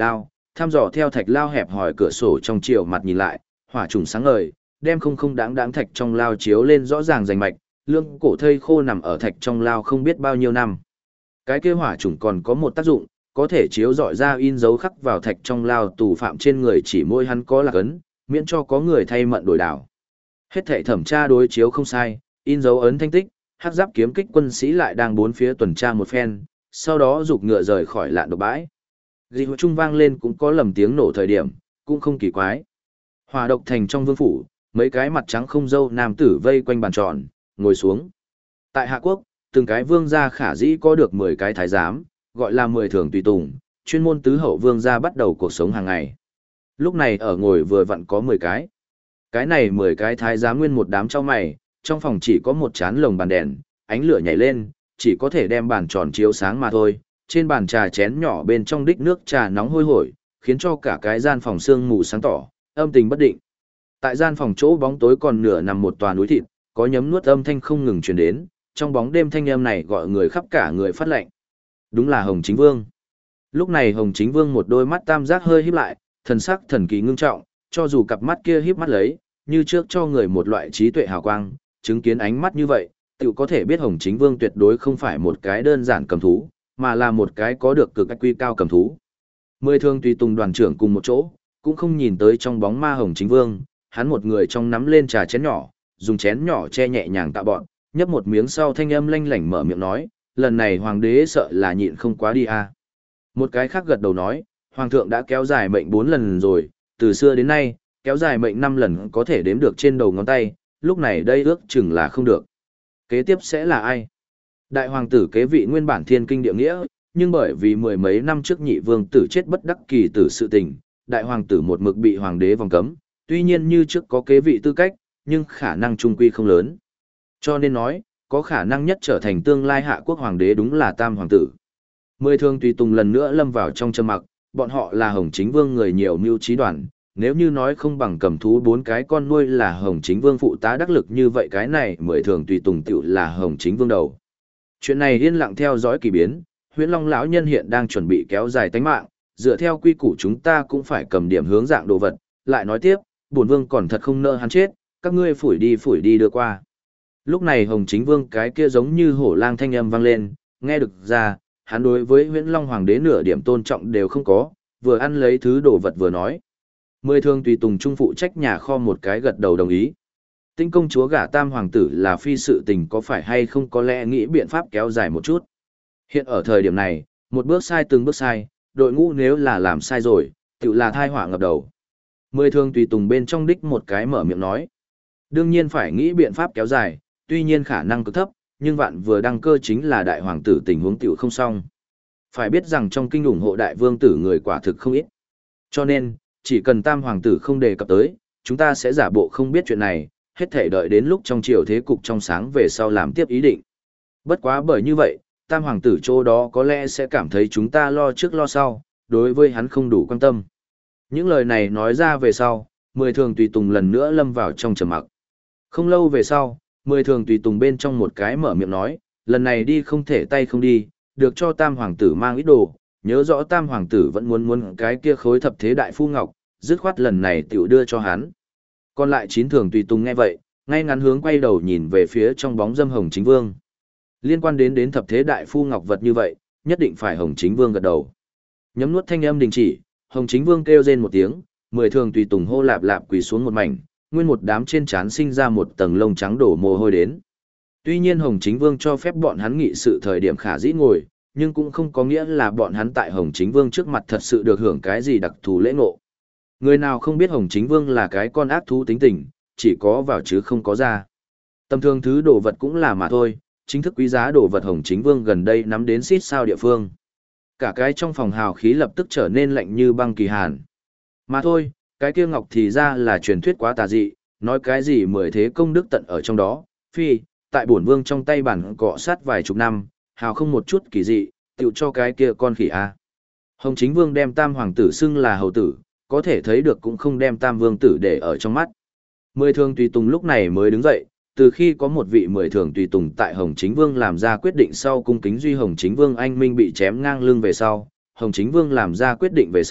Thăm dò theo thạch lao hẹp hỏi cửa sổ trong chiều mặt nhìn lại, hỏa trùng sáng ngời, đem không không đáng đáng thạch trong lao chiếu lên rõ ràng rành mạch, lương cổ thây khô nằm ở thạch trong lao không biết bao nhiêu năm. Cái kia hỏa trùng còn có một tác dụng, có thể chiếu rọi ra in dấu khắc vào thạch trong lao tù phạm trên người chỉ môi hắn có lạc ấn, miễn cho có người thay mận đổi đảo. Hết thảy thẩm tra đối chiếu không sai, in dấu ấn thanh tích, hắc giáp kiếm kích quân sĩ lại đang bốn phía tuần tra một phen, sau đó giục ngựa rời khỏi lạn độc bãi. Dị hữu trung vang lên cũng có lầm tiếng nổ thời điểm, cũng không kỳ quái. Hỏa độc thành trong vương phủ, mấy cái mặt trắng không râu nam tử vây quanh bàn tròn, ngồi xuống. Tại Hạ Quốc, từng cái vương gia khả dĩ có được 10 cái thái giám, gọi là 10 thường tùy tùng, chuyên môn tứ hậu vương gia bắt đầu cuộc sống hàng ngày. Lúc này ở ngồi vừa vặn có 10 cái. Cái này 10 cái thái giám nguyên một đám trong mày, trong phòng chỉ có một chán lồng bàn đèn, ánh lửa nhảy lên, chỉ có thể đem bàn tròn chiếu sáng mà thôi. Trên bàn trà chén nhỏ bên trong đích nước trà nóng hôi hổi, khiến cho cả cái gian phòng sương mù sáng tỏ, âm tình bất định. Tại gian phòng chỗ bóng tối còn nửa nằm một tòa núi thịt, có nhấm nuốt âm thanh không ngừng truyền đến, trong bóng đêm thanh âm này gọi người khắp cả người phát lạnh. Đúng là Hồng Chính Vương. Lúc này Hồng Chính Vương một đôi mắt tam giác hơi híp lại, thần sắc thần kỳ ngưng trọng, cho dù cặp mắt kia híp mắt lấy, như trước cho người một loại trí tuệ hào quang, chứng kiến ánh mắt như vậy, tự có thể biết Hồng Chính Vương tuyệt đối không phải một cái đơn giản cầm thú, mà là một cái có được cực quy cao cầm thú. 10 thương tùy tùng đoàn trưởng cùng một chỗ, cũng không nhìn tới trong bóng ma Hồng Chính Vương, hắn một người trong nắm lên trà chén nhỏ, dùng chén nhỏ che nhẹ nhàng tạ bọn, nhấp một miếng sau thanh âm lanh lảnh mở miệng nói, lần này hoàng đế sợ là nhịn không quá đi à. Một cái khác gật đầu nói, hoàng thượng đã kéo dài mệnh 4 lần rồi, từ xưa đến nay, kéo dài mệnh 5 lần có thể đếm được trên đầu ngón tay, lúc này đây ước chừng là không được. Kế tiếp sẽ là ai? Đại hoàng tử kế vị nguyên bản thiên kinh địa nghĩa, nhưng bởi vì mười mấy năm trước nhị vương tử chết bất đắc kỳ tử sự tình, đại hoàng tử một mực bị hoàng đế vòng cấm, tuy nhiên như trước có kế vị tư cách, nhưng khả năng trung quy không lớn. Cho nên nói, có khả năng nhất trở thành tương lai hạ quốc hoàng đế đúng là tam hoàng tử. 10 thương tùy tùng lần nữa lâm vào trong trầm mặc, bọn họ là Hồng Chính Vương người nhiều mưu trí đoàn, nếu như nói không bằng cầm thú 4 cái con nuôi là Hồng Chính Vương phụ tá đắc lực như vậy cái này 10 thường tùy tùng tiểu là Hồng Chính Vương đầu. Chuyện này yên lặng theo dõi kỳ biến, Huyễn Long lão nhân hiện đang chuẩn bị kéo dài tánh mạng, dựa theo quy củ chúng ta cũng phải cầm điểm hướng dạng đồ vật, lại nói tiếp, bổn vương còn thật không nỡ hắn chết, các ngươi phủi đi đưa qua. Lúc này Hồng Chính Vương cái kia giống như hổ lang thanh âm vang lên, nghe được ra, hắn đối với Huyễn Long hoàng đế nửa điểm tôn trọng đều không có, vừa ăn lấy thứ đồ vật vừa nói. 10 thương tùy tùng trung phụ trách nhà kho một cái gật đầu đồng ý. Tinh công chúa gả tam hoàng tử là phi sự tình có phải hay không có lẽ nghĩ biện pháp kéo dài một chút. Hiện ở thời điểm này, một bước sai từng bước sai, đội ngũ nếu là làm sai rồi, tự là thai họa ngập đầu. 10 thương tùy tùng bên trong đích một cái mở miệng nói. Đương nhiên phải nghĩ biện pháp kéo dài, tuy nhiên khả năng cực thấp, nhưng vạn vừa đăng cơ chính là đại hoàng tử tình huống tiểu không xong. Phải biết rằng trong kinh ủng hộ đại vương tử người quả thực không ít. Cho nên, chỉ cần tam hoàng tử không đề cập tới, chúng ta sẽ giả bộ không biết chuyện này, hết thể đợi đến lúc trong chiều thế cục trong sáng về sau làm tiếp ý định. Bất quá bởi như vậy, tam hoàng tử chỗ đó có lẽ sẽ cảm thấy chúng ta lo trước lo sau, đối với hắn không đủ quan tâm. Những lời này nói ra về sau, 10 thường tùy tùng lần nữa lâm vào trong trầm mặc. Không lâu về sau, 10 thường tùy tùng bên trong một cái mở miệng nói, lần này đi không thể tay không đi, được cho tam hoàng tử mang ít đồ, nhớ rõ tam hoàng tử vẫn muốn cái kia khối thập thế đại phu ngọc, dứt khoát lần này tiểu đưa cho hắn. Còn lại 9 thường tùy tùng nghe vậy, ngay ngắn hướng quay đầu nhìn về phía trong bóng dâm Hồng Chính Vương. Liên quan đến thập thế đại phu ngọc vật như vậy, nhất định phải Hồng Chính Vương gật đầu. Nhấm nuốt thanh âm đình chỉ, Hồng Chính Vương kêu rên một tiếng, 10 thường tùy tùng hô lạp lạp quỳ xuống một mảnh, nguyên một đám trên trán sinh ra một tầng lông trắng đổ mồ hôi đến. Tuy nhiên Hồng Chính Vương cho phép bọn hắn nghị sự thời điểm khả dĩ ngồi, nhưng cũng không có nghĩa là bọn hắn tại Hồng Chính Vương trước mặt thật sự được hưởng cái gì đặc thù lễ ngộ. Người nào không biết Hồng Chính Vương là cái con ác thú tính tình, chỉ có vào chứ không có ra. Tầm thường thứ đồ vật cũng là mà thôi, chính thức quý giá đồ vật Hồng Chính Vương gần đây nắm đến xít sao địa phương. Cả cái trong phòng hào khí lập tức trở nên lạnh như băng kỳ hàn. Mà thôi, cái kia ngọc thì ra là truyền thuyết quá tà dị, nói cái gì 10 thế công đức tận ở trong đó, phi, tại bổn vương trong tay bản cọ sát vài chục năm, hào không một chút kỳ dị, tựu cho cái kia con khỉ a. Hồng Chính Vương đem tam hoàng tử xưng là hầu tử, có thể thấy được cũng không đem tam vương tử để ở trong mắt. 10 thường tùy tùng lúc này mới đứng dậy, từ khi có một vị 10 thường tùy tùng tại Hồng Chính Vương làm ra quyết định sau cung kính duy Hồng Chính Vương anh minh bị chém ngang lưng về sau, Hồng Chính Vương làm ra quyết định về sau,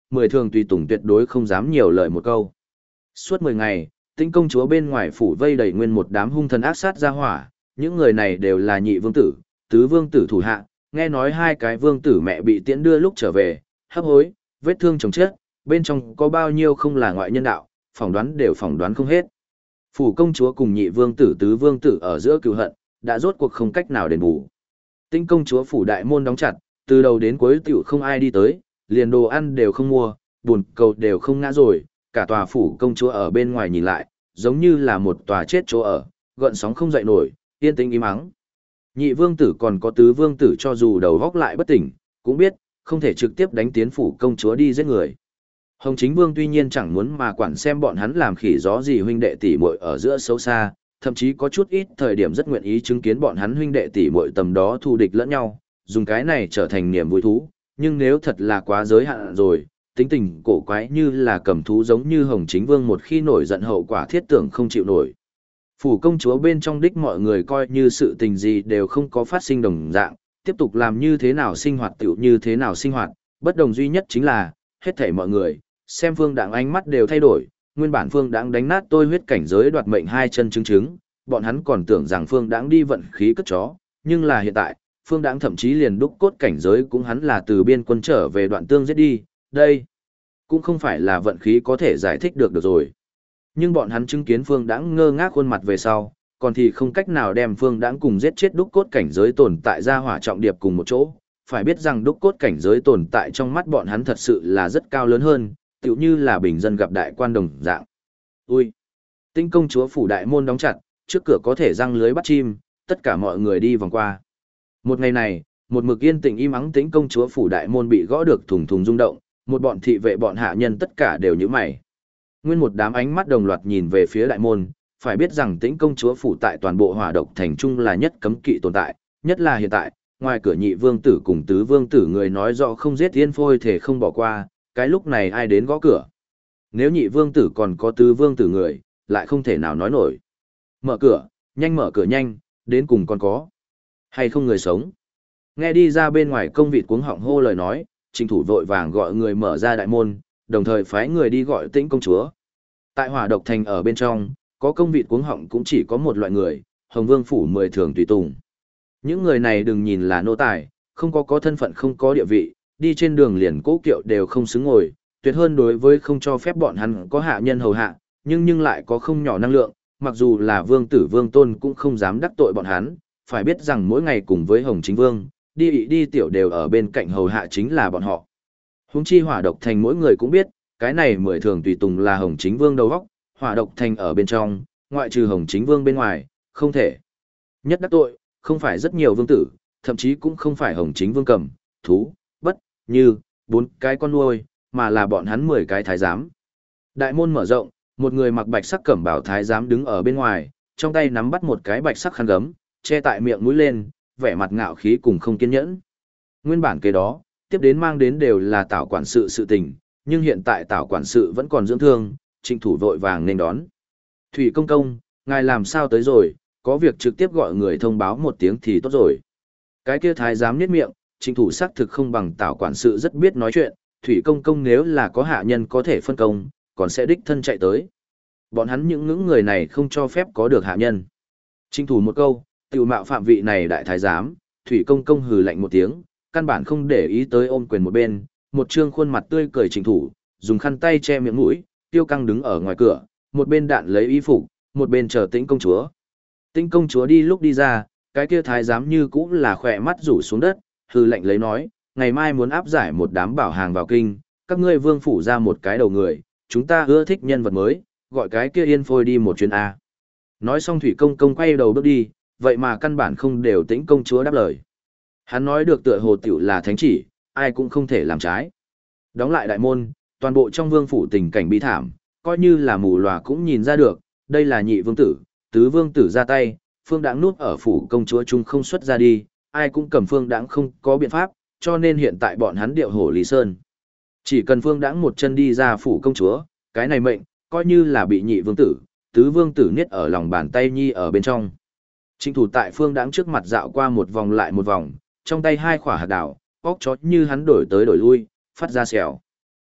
10 thường tùy tùng tuyệt đối không dám nhiều lời một câu. Suốt 10 ngày, Tĩnh công chúa bên ngoài phủ vây đầy nguyên một đám hung thần ác sát ra hỏa, những người này đều là nhị vương tử, tứ vương tử thủ hạ, nghe nói hai cái vương tử mẹ bị tiễn đưa lúc trở về, hấp hối, vết thương chồng chết, bên trong có bao nhiêu không là ngoại nhân đạo, phỏng đoán đều phỏng đoán không hết. Phủ công chúa cùng nhị vương tử tứ vương tử ở giữa cừu hận, đã rốt cuộc không cách nào đền bù. Tĩnh công chúa phủ đại môn đóng chặt, từ đầu đến cuối tiểu không ai đi tới, liền đồ ăn đều không mua, buồn cầu đều không ngã rồi, cả tòa phủ công chúa ở bên ngoài nhìn lại, giống như là một tòa chết chỗ ở, gợn sóng không dậy nổi, yên tĩnh im ắng. Nhị vương tử còn có tứ vương tử cho dù đầu góc lại bất tỉnh, cũng biết, không thể trực tiếp đánh tiến phủ công chúa đi giết người. Hồng Chính Vương tuy nhiên chẳng muốn mà quản xem bọn hắn làm khỉ gió gì huynh đệ tỷ muội ở giữa xấu xa, thậm chí có chút ít thời điểm rất nguyện ý chứng kiến bọn hắn huynh đệ tỷ muội tầm đó thù địch lẫn nhau, dùng cái này trở thành niềm vui thú, nhưng nếu thật là quá giới hạn rồi, tính tình cổ quái như là cầm thú giống như Hồng Chính Vương một khi nổi giận hậu quả thiết tưởng không chịu nổi. Phủ công chúa bên trong đích mọi người coi như sự tình gì đều không có phát sinh đồng dạng, tiếp tục làm như thế nào sinh hoạt tiểu như thế nào sinh hoạt, bất đồng duy nhất chính là, hết thảy mọi người, xem Phương Đãng ánh mắt đều thay đổi, nguyên bản Phương Đãng đánh nát tôi huyết cảnh giới đoạt mệnh hai chân chứng, bọn hắn còn tưởng rằng Phương Đãng đi vận khí cất chó, nhưng là hiện tại, Phương Đãng thậm chí liền đúc cốt cảnh giới cũng hắn là từ biên quân trở về Đoạn Tương giết đi, đây cũng không phải là vận khí có thể giải thích được rồi. Nhưng bọn hắn chứng kiến Phương Đãng ngơ ngác khuôn mặt về sau, còn thì không cách nào đem Phương Đãng cùng giết chết đúc cốt cảnh giới tồn tại ra hỏa trọng điệp cùng một chỗ. Phải biết rằng đúc cốt cảnh giới tồn tại trong mắt bọn hắn thật sự là rất cao lớn hơn, tựu như là bình dân gặp đại quan đồng dạng. Ui! Tĩnh công chúa phủ đại môn đóng chặt, trước cửa có thể răng lưới bắt chim, tất cả mọi người đi vòng qua. Một ngày này, một mực yên tĩnh im ắng Tĩnh công chúa phủ đại môn bị gõ được thùng thùng rung động, một bọn thị vệ bọn hạ nhân tất cả đều nhíu mày. Nguyên một đám ánh mắt đồng loạt nhìn về phía đại môn, phải biết rằng Tĩnh công chúa phủ tại toàn bộ Hỏa Độc thành trung là nhất cấm kỵ tồn tại, nhất là hiện tại, ngoài cửa nhị vương tử cùng tứ vương tử người nói rõ không giết tiên phôi thể không bỏ qua, cái lúc này ai đến gõ cửa. Nếu nhị vương tử còn có tứ vương tử người, lại không thể nào nói nổi. Mở cửa, nhanh, đến cùng còn có. Hay không người sống. Nghe đi ra bên ngoài công vịt cuống họng hô lời nói, Trình thủ vội vàng gọi người mở ra đại môn, đồng thời phái người đi gọi Tĩnh công chúa. Tại Hỏa Độc thành ở bên trong, có công vịt cuống họng cũng chỉ có một loại người, Hồng Vương phủ 10 thường tùy tùng. Những người này đừng nhìn là nô tài, không có thân phận không có địa vị, đi trên đường liền cố kiệu đều không xứng ngồi, tuyệt hơn đối với không cho phép bọn hắn có hạ nhân hầu hạ, nhưng lại có không nhỏ năng lượng, mặc dù là vương tử vương tôn cũng không dám đắc tội bọn hắn, phải biết rằng mỗi ngày cùng với Hồng Chính Vương, đi tiểu đều ở bên cạnh hầu hạ chính là bọn họ. Huống chi Hỏa Độc thành mỗi người cũng biết, cái này 10 thường tùy tùng là Hồng Chính Vương đầu óc, Hỏa Độc thành ở bên trong, ngoại trừ Hồng Chính Vương bên ngoài, không thể. Nhất đắc tội, không phải rất nhiều vương tử, thậm chí cũng không phải Hồng Chính Vương cầm, thú, bất, như, 4 cái con nuôi, mà là bọn hắn 10 cái thái giám. Đại môn mở rộng, một người mặc bạch sắc cẩm bào thái giám đứng ở bên ngoài, trong tay nắm bắt một cái bạch sắc khăn gấm, che tại miệng mũi lên, vẻ mặt ngạo khí cùng không kiên nhẫn. Nguyên bản kế đó, tiếp đến mang đến đều là Tảo quản sự sự tình, nhưng hiện tại Tảo quản sự vẫn còn dưỡng thương, Trịnh thủ vội vàng nên đón. Thủy công công, ngài làm sao tới rồi, có việc trực tiếp gọi người thông báo một tiếng thì tốt rồi. Cái kia thái giám niết miệng, Trịnh thủ xác thực không bằng Tảo quản sự rất biết nói chuyện, Thủy công công nếu là có hạ nhân có thể phân công, còn sẽ đích thân chạy tới. Bọn hắn những người này không cho phép có được hạ nhân. Trịnh thủ một câu, tiểu mạo phạm vị này đại thái giám, Thủy công công hừ lạnh một tiếng, căn bản không để ý tới ôm quyền một bên, một trương khuôn mặt tươi cười Trịnh thủ, dùng khăn tay che miệng mũi, Tiêu Căng đứng ở ngoài cửa, một bên đạn lấy y phục, một bên chờ Tĩnh công chúa. Tĩnh công chúa đi lúc đi ra, cái kia thái giám như cũng là khỏe mắt rủ xuống đất, hừ lạnh lấy nói, ngày mai muốn áp giải một đám bảo hàng vào kinh, các ngươi vương phủ ra một cái đầu người, chúng ta ưa thích nhân vật mới, gọi cái kia yên phôi đi một chuyến A. Nói xong Thủy công công quay đầu bước đi, vậy mà căn bản không đều Tĩnh công chúa đáp lời. Hắn nói được tựa hồ tiểu là thánh chỉ, ai cũng không thể làm trái. Đóng lại đại môn, toàn bộ trong vương phủ tình cảnh bi thảm, coi như là mù lòa cũng nhìn ra được, đây là nhị vương tử, tứ vương tử ra tay, Phương Đãng nuốt ở phủ công chúa chung không xuất ra đi, ai cũng cầm Phương Đãng không có biện pháp, cho nên hiện tại bọn hắn điệu hổ Lý Sơn. Chỉ cần Phương Đãng một chân đi ra phủ công chúa, cái này mệnh, coi như là bị nhị vương tử, tứ vương tử niết ở lòng bàn tay nhi ở bên trong. Trịnh thủ tại Phương Đãng trước mặt dạo qua một vòng lại một vòng, trong tay hai quả hạt đảo, óc chó như hắn đổi tới đổi lui, phát ra xèo.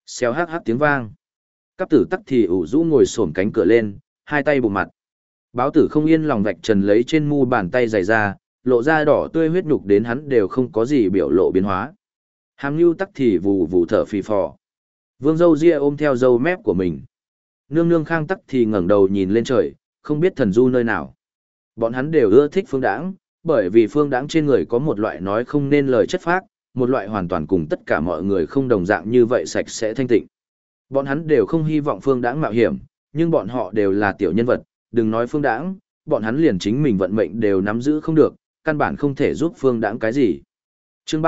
Xèo hát hát tiếng vang. Cáp tử tắc thì ủ rũ ngồi xổm cánh cửa lên, hai tay bụng mặt. Báo tử không yên lòng vạch trần lấy trên mu bàn tay dày ra, lộ ra đỏ tươi huyết nhục đến hắn đều không có gì biểu lộ biến hóa. Hàm Nưu tắc thì vù vù thở phì phò. Vương dâu ria ôm theo dâu mép của mình. Nương nương Khang tắc thì ngẩng đầu nhìn lên trời, không biết thần du nơi nào. Bọn hắn đều ưa thích Phương Đãng, bởi vì Phương Đãng trên người có một loại nói không nên lời chất phác, một loại hoàn toàn cùng tất cả mọi người không đồng dạng như vậy sạch sẽ thanh tịnh. Bọn hắn đều không hy vọng Phương Đãng mạo hiểm, nhưng bọn họ đều là tiểu nhân vật, đừng nói Phương Đãng, bọn hắn liền chính mình vận mệnh đều nắm giữ không được, căn bản không thể giúp Phương Đãng cái gì. Chương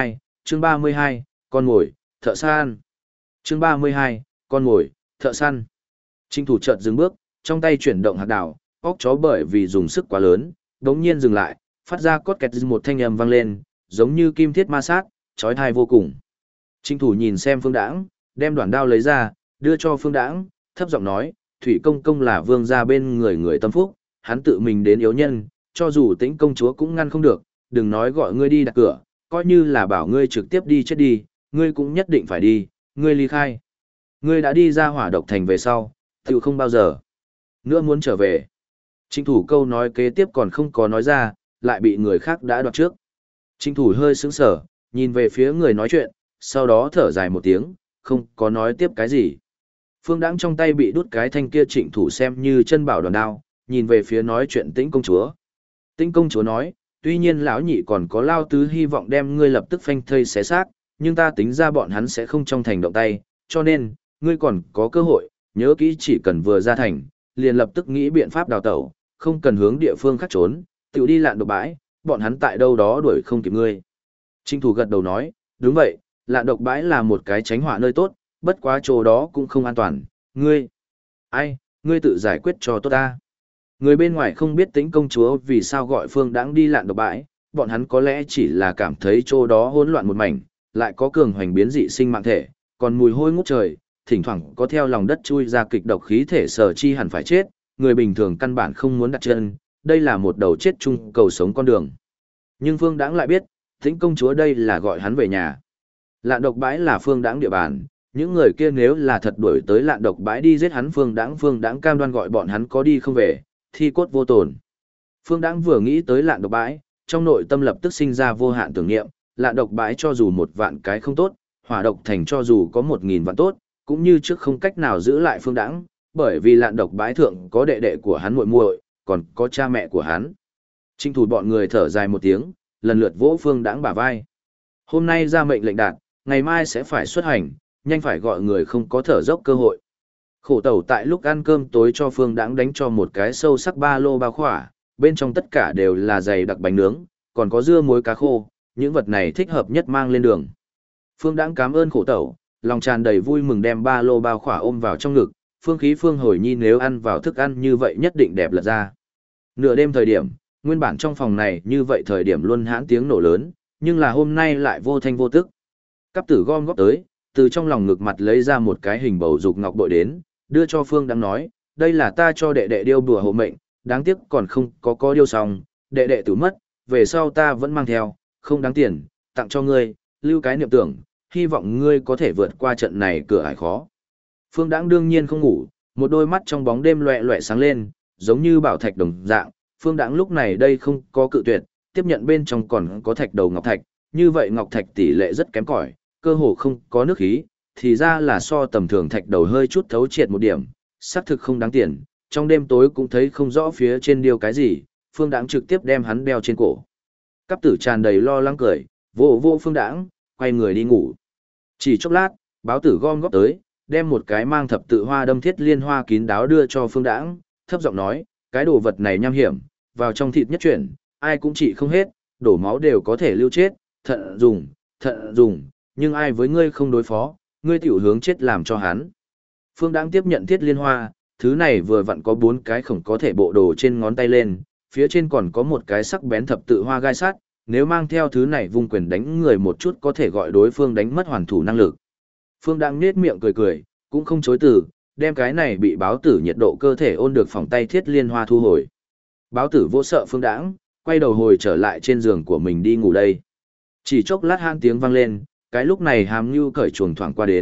32, con mồi, thợ săn. Chương 32, con mồi, thợ săn. Trinh thủ chợt dừng bước, trong tay chuyển động hạt đào, óc chó bởi vì dùng sức quá lớn, đống nhiên dừng lại, phát ra cốt kẹt một thanh âm vang lên, giống như kim thiết ma sát, chói tai vô cùng. Trinh thủ nhìn xem Phương Đãng, đem đoạn đao lấy ra, đưa cho Phương Đãng, thấp giọng nói, Thủy công công là vương gia bên người người tâm phúc, hắn tự mình đến yếu nhân, cho dù Tĩnh công chúa cũng ngăn không được, đừng nói gọi ngươi đi đặt cửa, coi như là bảo ngươi trực tiếp đi chết đi, ngươi cũng nhất định phải đi, ngươi ly khai. Ngươi đã đi ra Hỏa Độc Thành về sau, tự không bao giờ nữa muốn trở về. Trịnh thủ câu nói kế tiếp còn không có nói ra, lại bị người khác đã đoạt trước. Trịnh thủ hơi sững sờ, nhìn về phía người nói chuyện, sau đó thở dài một tiếng, không có nói tiếp cái gì. Phương Đãng trong tay bị đút cái thanh kia trịnh thủ xem như chân bảo đoàn đao, nhìn về phía nói chuyện Tĩnh công chúa. Tĩnh công chúa nói, tuy nhiên lão nhị còn có lao tứ hy vọng đem ngươi lập tức phanh thây xé xác, nhưng ta tính ra bọn hắn sẽ không trong thành động tay, cho nên, ngươi còn có cơ hội, nhớ kỹ chỉ cần vừa ra thành, liền lập tức nghĩ biện pháp đào tẩu, không cần hướng địa phương khác trốn, tự đi lạn độc bãi, bọn hắn tại đâu đó đuổi không kịp ngươi. Trinh thủ gật đầu nói, đúng vậy, lạn độc bãi là một cái tránh họa nơi tốt, bất quá chỗ đó cũng không an toàn, ngươi. Ai, ngươi tự giải quyết cho tốt ta. Người bên ngoài không biết Tĩnh công chúa vì sao gọi Phương Đãng đi lạn độc bãi, bọn hắn có lẽ chỉ là cảm thấy chỗ đó hỗn loạn một mảnh, lại có cường hoành biến dị sinh mạng thể, còn mùi hôi ngút trời, thỉnh thoảng có theo lòng đất chui ra kịch độc khí thể sở chi hẳn phải chết, người bình thường căn bản không muốn đặt chân, đây là một đầu chết chung cầu sống con đường. Nhưng Phương Đãng lại biết, Tĩnh công chúa đây là gọi hắn về nhà. Lạn độc bãi là Phương Đãng địa bàn, những người kia nếu là thật đuổi tới lạn độc bãi đi giết hắn Phương Đãng cam đoan gọi bọn hắn có đi không về, thi cốt vô tổn. Phương Đãng vừa nghĩ tới lạn độc bãi, trong nội tâm lập tức sinh ra vô hạn tưởng niệm, lạn độc bãi cho dù 1.000 cái không tốt, Hỏa Độc Thành cho dù có 1.000 vạn tốt, cũng như trước không cách nào giữ lại Phương Đãng, bởi vì lạn độc bãi thượng có đệ đệ của hắn muội muội, còn có cha mẹ của hắn. Trinh thủ bọn người thở dài một tiếng, lần lượt vỗ Phương Đãng bả vai. Hôm nay ra mệnh lệnh đạt, ngày mai sẽ phải xuất hành, nhanh phải gọi người không có thở dốc cơ hội. Khổ tẩu tại lúc ăn cơm tối cho Phương Đãng đánh cho một cái sâu sắc ba lô bao khỏa, bên trong tất cả đều là dày đặc bánh nướng, còn có dưa muối cá khô, những vật này thích hợp nhất mang lên đường. Phương Đãng cảm ơn khổ tẩu, lòng tràn đầy vui mừng đem ba lô bao khỏa ôm vào trong ngực, phương khí phương hồi nhi nếu ăn vào thức ăn như vậy nhất định đẹp lật ra. Nửa đêm thời điểm, nguyên bản trong phòng này như vậy thời điểm luôn hãn tiếng nổ lớn, nhưng là hôm nay lại vô thanh vô tức. Cáp tử gom góp tới, từ trong lòng ngực mặt lấy ra một cái hình bầu dục ngọc bội đến, đưa cho Phương Đãng nói, đây là ta cho đệ đệ điêu bùa hộ mệnh, đáng tiếc còn không có điêu xong, đệ đệ tử mất, về sau ta vẫn mang theo, không đáng tiền, tặng cho ngươi, lưu cái niệm tưởng, hy vọng ngươi có thể vượt qua trận này cửa ải khó. Phương Đãng đương nhiên không ngủ, một đôi mắt trong bóng đêm loẹ loẹ sáng lên, giống như bảo thạch đồng dạng, Phương Đãng lúc này đây không có cự tuyệt, tiếp nhận bên trong còn có thạch đầu ngọc thạch, như vậy ngọc thạch tỷ lệ rất kém cỏi, cơ hồ không có nước khí, thì ra là so tầm thường thạch đầu hơi chút thấu triệt một điểm, xác thực không đáng tiền, trong đêm tối cũng thấy không rõ phía trên điêu cái gì, Phương Đãng trực tiếp đem hắn đeo trên cổ. Cáp tử tràn đầy lo lắng cười, vỗ vỗ Phương Đãng, quay người đi ngủ. Chỉ chốc lát, báo tử gom góp tới, đem một cái mang thập tự hoa đâm thiết liên hoa kín đáo đưa cho Phương Đãng, thấp giọng nói, cái đồ vật này nham hiểm, vào trong thịt nhất chuyển, ai cũng trị không hết, đổ máu đều có thể lưu chết, thận dùng, nhưng ai với ngươi không đối phó, ngươi tiểu hướng chết làm cho hắn. Phương Đãng tiếp nhận thiết liên hoa, thứ này vừa vặn có 4 cái khổng có thể bộ đồ trên ngón tay lên, phía trên còn có một cái sắc bén thập tự hoa gai sắt, nếu mang theo thứ này vung quyền đánh người một chút có thể gọi đối phương đánh mất hoàn thủ năng lực. Phương Đãng nhếch miệng cười cười, cũng không chối từ, đem cái này bị báo tử nhiệt độ cơ thể ôn được phòng tay thiết liên hoa thu hồi. Báo tử vô sợ Phương Đãng, quay đầu hồi trở lại trên giường của mình đi ngủ đây. Chỉ chốc lát han tiếng vang lên, cái lúc này Hàm Nưu cởi chuồng thoảng qua đến,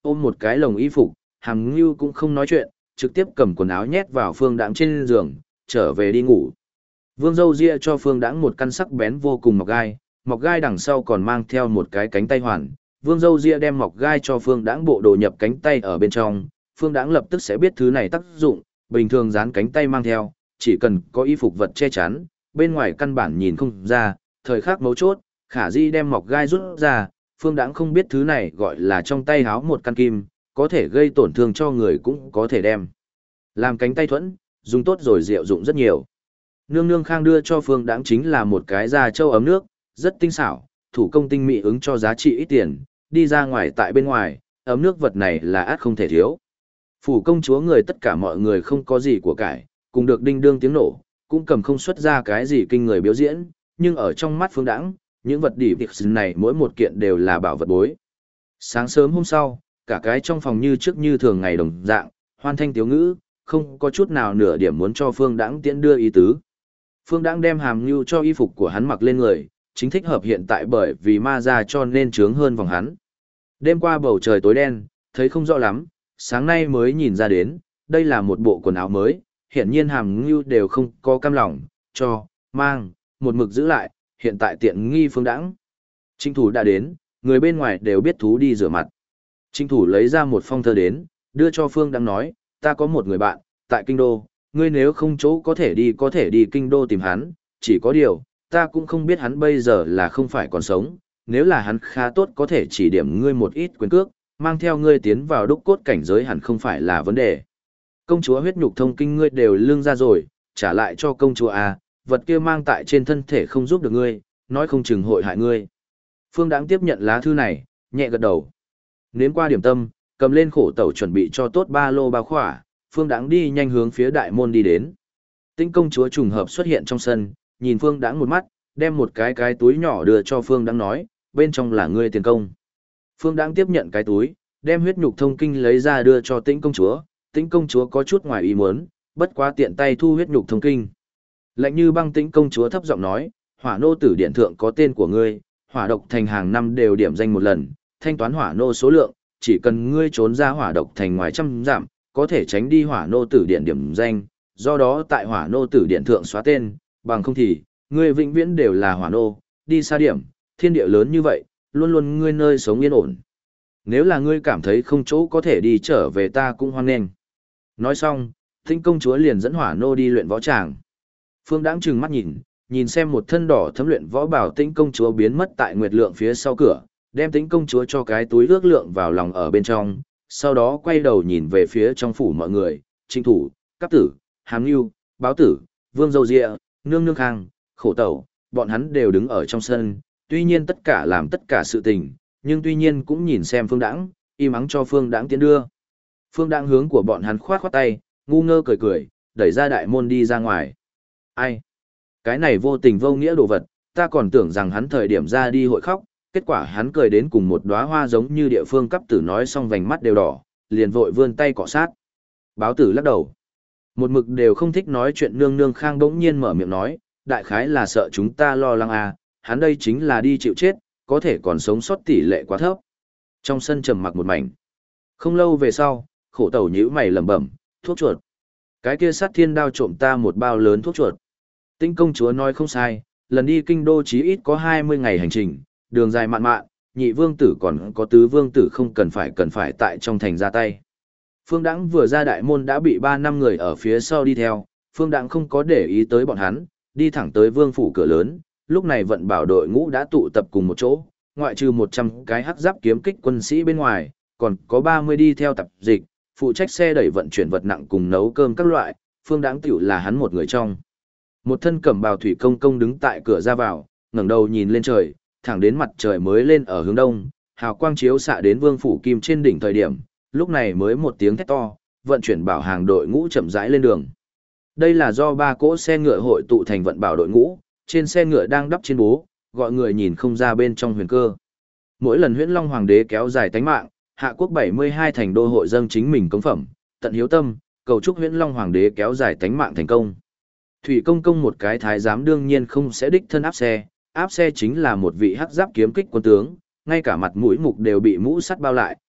ôm một cái lồng y phục, Hàm Ngưu cũng không nói chuyện, trực tiếp cầm quần áo nhét vào Phương Đãng trên giường, trở về đi ngủ. Vương Dâu Ria cho Phương Đãng một căn sắc bén vô cùng mọc gai đằng sau còn mang theo một cái cánh tay hoàn. Vương Dâu Ria đem mọc gai cho Phương Đãng bộ đồ nhập cánh tay ở bên trong, Phương Đãng lập tức sẽ biết thứ này tác dụng, bình thường dán cánh tay mang theo, chỉ cần có y phục vật che chắn, bên ngoài căn bản nhìn không ra, thời khắc mấu chốt, Khả Di đem mọc gai rút ra, Phương Đãng không biết thứ này gọi là trong tay háo một căn kim, có thể gây tổn thương cho người cũng có thể đem. Làm cánh tay thuẫn, dùng tốt rồi diệu dụng rất nhiều. Nương Nương Khang đưa cho Phương Đãng chính là một cái da trâu ấm nước, rất tinh xảo, thủ công tinh mỹ ứng cho giá trị ít tiền, đi ra ngoài tại bên ngoài, ấm nước vật này là ắt không thể thiếu. Phủ công chúa người tất cả mọi người không có gì của cải, cùng được đinh đương tiếng nổ, cũng cầm không xuất ra cái gì kinh người biểu diễn, nhưng ở trong mắt Phương Đãng, những vật đỉ việc này mỗi một kiện đều là bảo vật bối. Sáng sớm hôm sau, cả cái trong phòng như trước như thường ngày đồng dạng, hoan thanh tiếu ngữ, không có chút nào nửa điểm muốn cho Phương Đãng tiễn đưa ý tứ. Phương Đãng đem Hàm Ngưu cho y phục của hắn mặc lên người, chính thích hợp hiện tại bởi vì ma ra cho nên trướng hơn vòng hắn. Đêm qua bầu trời tối đen, thấy không rõ lắm, sáng nay mới nhìn ra đến, đây là một bộ quần áo mới, hiển nhiên Hàm Ngưu đều không có cam lòng, cho, mang, một mực giữ lại, hiện tại tiện nghi Phương Đãng. Trinh thủ đã đến, người bên ngoài đều biết thú đi rửa mặt. Trinh thủ lấy ra một phong thơ đến, đưa cho Phương Đãng nói, ta có một người bạn, tại Kinh Đô, ngươi nếu không chỗ có thể đi Kinh Đô tìm hắn, chỉ có điều, ta cũng không biết hắn bây giờ là không phải còn sống, nếu là hắn khá tốt có thể chỉ điểm ngươi một ít quyền cước, mang theo ngươi tiến vào đúc cốt cảnh giới hẳn không phải là vấn đề. Công chúa huyết nhục thông kinh ngươi đều lương ra rồi, trả lại cho công chúa à, vật kia mang tại trên thân thể không giúp được ngươi, nói không chừng hội hại ngươi. Phương Đãng tiếp nhận lá thư này, nhẹ gật đầu. Nếm qua điểm tâm, cầm lên khổ tẩu chuẩn bị cho tốt ba lô bao khỏa, Phương Đãng đi nhanh hướng phía đại môn đi đến. Tĩnh công chúa trùng hợp xuất hiện trong sân, nhìn Phương Đãng một mắt, đem một cái túi nhỏ đưa cho Phương Đãng nói, bên trong là ngươi tiền công. Phương Đãng tiếp nhận cái túi, đem huyết nhục thông kinh lấy ra đưa cho Tĩnh công chúa. Tĩnh công chúa có chút ngoài ý muốn, bất quá tiện tay thu huyết nhục thông kinh. Lạnh như băng Tĩnh công chúa thấp giọng nói, hỏa nô tử điện thượng có tên của ngươi, hỏa độc thành hàng năm đều điểm danh một lần, thanh toán hỏa nô số lượng, chỉ cần ngươi trốn ra hỏa độc thành ngoài trăm dặm, có thể tránh đi hỏa nô tử điện điểm danh, do đó tại hỏa nô tử điện thượng xóa tên, bằng không thì, ngươi vĩnh viễn đều là hỏa nô, đi xa điểm, thiên địa lớn như vậy, luôn luôn ngươi nơi sống yên ổn. Nếu là ngươi cảm thấy không chỗ có thể đi trở về ta cũng hoan nghênh. Nói xong, Tĩnh công chúa liền dẫn hỏa nô đi luyện võ tràng. Phương Đãng trừng mắt nhìn xem một thân đỏ thấm luyện võ bảo Tĩnh công chúa biến mất tại Nguyệt Lượng phía sau cửa, đem Tĩnh công chúa cho cái túi ước lượng vào lòng ở bên trong, sau đó quay đầu nhìn về phía trong phủ mọi người, Trinh thủ, Cáp tử, Hàm Ngưu, Báo tử, Vương Dâu Dịa, Nương Nương Khang, Khổ Tẩu, bọn hắn đều đứng ở trong sân, tuy nhiên tất cả làm tất cả sự tình, nhưng tuy nhiên cũng nhìn xem Phương Đãng, im ắng cho Phương Đãng tiến đưa. Phương Đãng hướng của bọn hắn khoát khoát tay, ngu ngơ cười, đẩy ra đại môn đi ra ngoài. Ai? Cái này vô tình vô nghĩa đồ vật, ta còn tưởng rằng hắn thời điểm ra đi hội khóc, kết quả hắn cười đến cùng một đóa hoa giống như địa phương Cấp tử nói xong vành mắt đều đỏ, liền vội vươn tay cọ sát. Báo tử lắc đầu. Một mực đều không thích nói chuyện Nương Nương Khang bỗng nhiên mở miệng nói, đại khái là sợ chúng ta lo lắng à, hắn đây chính là đi chịu chết, có thể còn sống sót tỷ lệ quá thấp. Trong sân trầm mặc một mảnh. Không lâu về sau, Khổ Tẩu nhíu mày lẩm bẩm, thuốc chuột. Cái kia sát thiên đao trộm ta một bao lớn thuốc chuột. Tĩnh công chúa nói không sai, lần đi kinh đô chí ít có 20 ngày hành trình, đường dài mạn mạn, nhị vương tử còn có tứ vương tử không cần phải tại trong thành ra tay. Phương Đãng vừa ra đại môn đã bị 3 năm người ở phía sau đi theo, Phương Đãng không có để ý tới bọn hắn, đi thẳng tới vương phủ cửa lớn, lúc này vận bảo đội ngũ đã tụ tập cùng một chỗ, ngoại trừ 100 cái hắc giáp kiếm kích quân sĩ bên ngoài, còn có 30 đi theo tập dịch, phụ trách xe đẩy vận chuyển vật nặng cùng nấu cơm các loại, Phương Đãng tiểu là hắn một người trong. Một thân cẩm bào thủy công công đứng tại cửa ra vào, ngẩng đầu nhìn lên trời, thẳng đến mặt trời mới lên ở hướng đông, hào quang chiếu xạ đến vương phủ kim trên đỉnh thời điểm, lúc này mới một tiếng thét to, vận chuyển bảo hàng đội ngũ chậm rãi lên đường. Đây là do 3 cỗ xe ngựa hội tụ thành vận bảo đội ngũ, trên xe ngựa đang đắp trên bố, gọi người nhìn không ra bên trong huyền cơ. Mỗi lần Huyễn Long Hoàng đế kéo dài tánh mạng, hạ quốc 72 thành đô hội dâng chính mình cống phẩm, tận hiếu tâm, cầu chúc Huyễn Long Hoàng đế kéo dài tánh mạng thành công. Thủy công công một cái thái giám đương nhiên không sẽ đích thân áp xe chính là một vị hắc giáp kiếm kích quân tướng, ngay cả mặt mũi mục đều bị mũ sắt bao lại,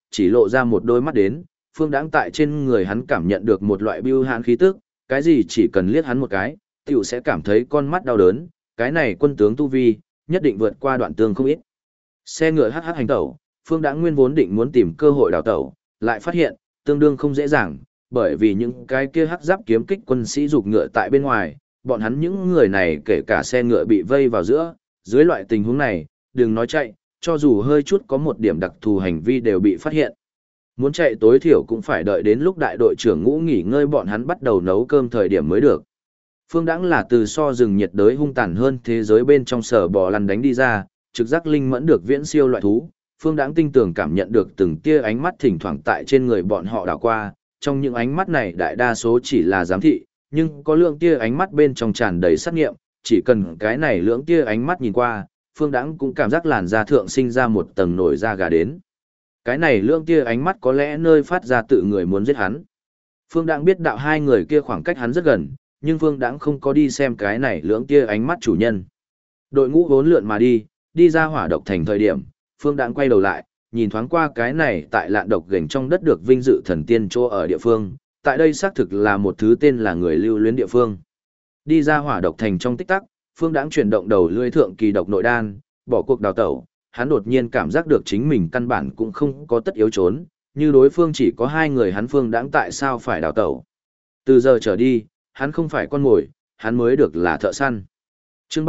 chỉ lộ ra một đôi mắt đến, Phương Đãng tại trên người hắn cảm nhận được một loại bưu hãn khí tức, cái gì chỉ cần liếc hắn một cái, tiểu sẽ cảm thấy con mắt đau đớn, cái này quân tướng tu vi, nhất định vượt qua đoạn tương không ít. Xe ngựa hắc hắc hành tẩu, Phương Đãng nguyên vốn định muốn tìm cơ hội đào tẩu, lại phát hiện, tương đương không dễ dàng, bởi vì những cái kia hắc giáp kiếm kích quân sĩ giục ngựa tại bên ngoài, bọn hắn những người này kể cả xe ngựa bị vây vào giữa, dưới loại tình huống này, đừng nói chạy, cho dù hơi chút có một điểm đặc thù hành vi đều bị phát hiện. Muốn chạy tối thiểu cũng phải đợi đến lúc đại đội trưởng ngũ nghỉ ngơi bọn hắn bắt đầu nấu cơm thời điểm mới được. Phương Đãng là từ so rừng nhiệt đới hung tàn hơn thế giới bên trong sở bò lăn đánh đi ra, trực giác linh mẫn được viễn siêu loại thú. Phương Đãng tinh tường cảm nhận được từng tia ánh mắt thỉnh thoảng tại trên người bọn họ đảo qua, trong những ánh mắt này đại đa số chỉ là giám thị, nhưng có lượng tia ánh mắt bên trong tràn đầy sát nghiệm, chỉ cần cái này lượng tia ánh mắt nhìn qua, Phương Đãng cũng cảm giác làn da thượng sinh ra một tầng nổi da gà đến. Cái này lượng tia ánh mắt có lẽ nơi phát ra tự người muốn giết hắn. Phương Đãng biết đạo hai người kia khoảng cách hắn rất gần, nhưng Phương Đãng không có đi xem cái này lượng tia ánh mắt chủ nhân. Đội ngũ vốn lượn mà đi ra hỏa độc thành thời điểm, Phương Đãng quay đầu lại, nhìn thoáng qua cái này tại lạn độc gành trong đất được vinh dự thần tiên chỗ ở địa phương, tại đây xác thực là một thứ tên là người lưu luyến địa phương. Đi ra hỏa độc thành trong tích tắc, Phương Đãng chuyển động đầu lưỡi thượng kỳ độc nội đan, bỏ cuộc đào tẩu, hắn đột nhiên cảm giác được chính mình căn bản cũng không có tất yếu trốn, như đối phương chỉ có hai người hắn Phương Đãng tại sao phải đào tẩu. Từ giờ trở đi, hắn không phải con mồi, hắn mới được là thợ săn. Chương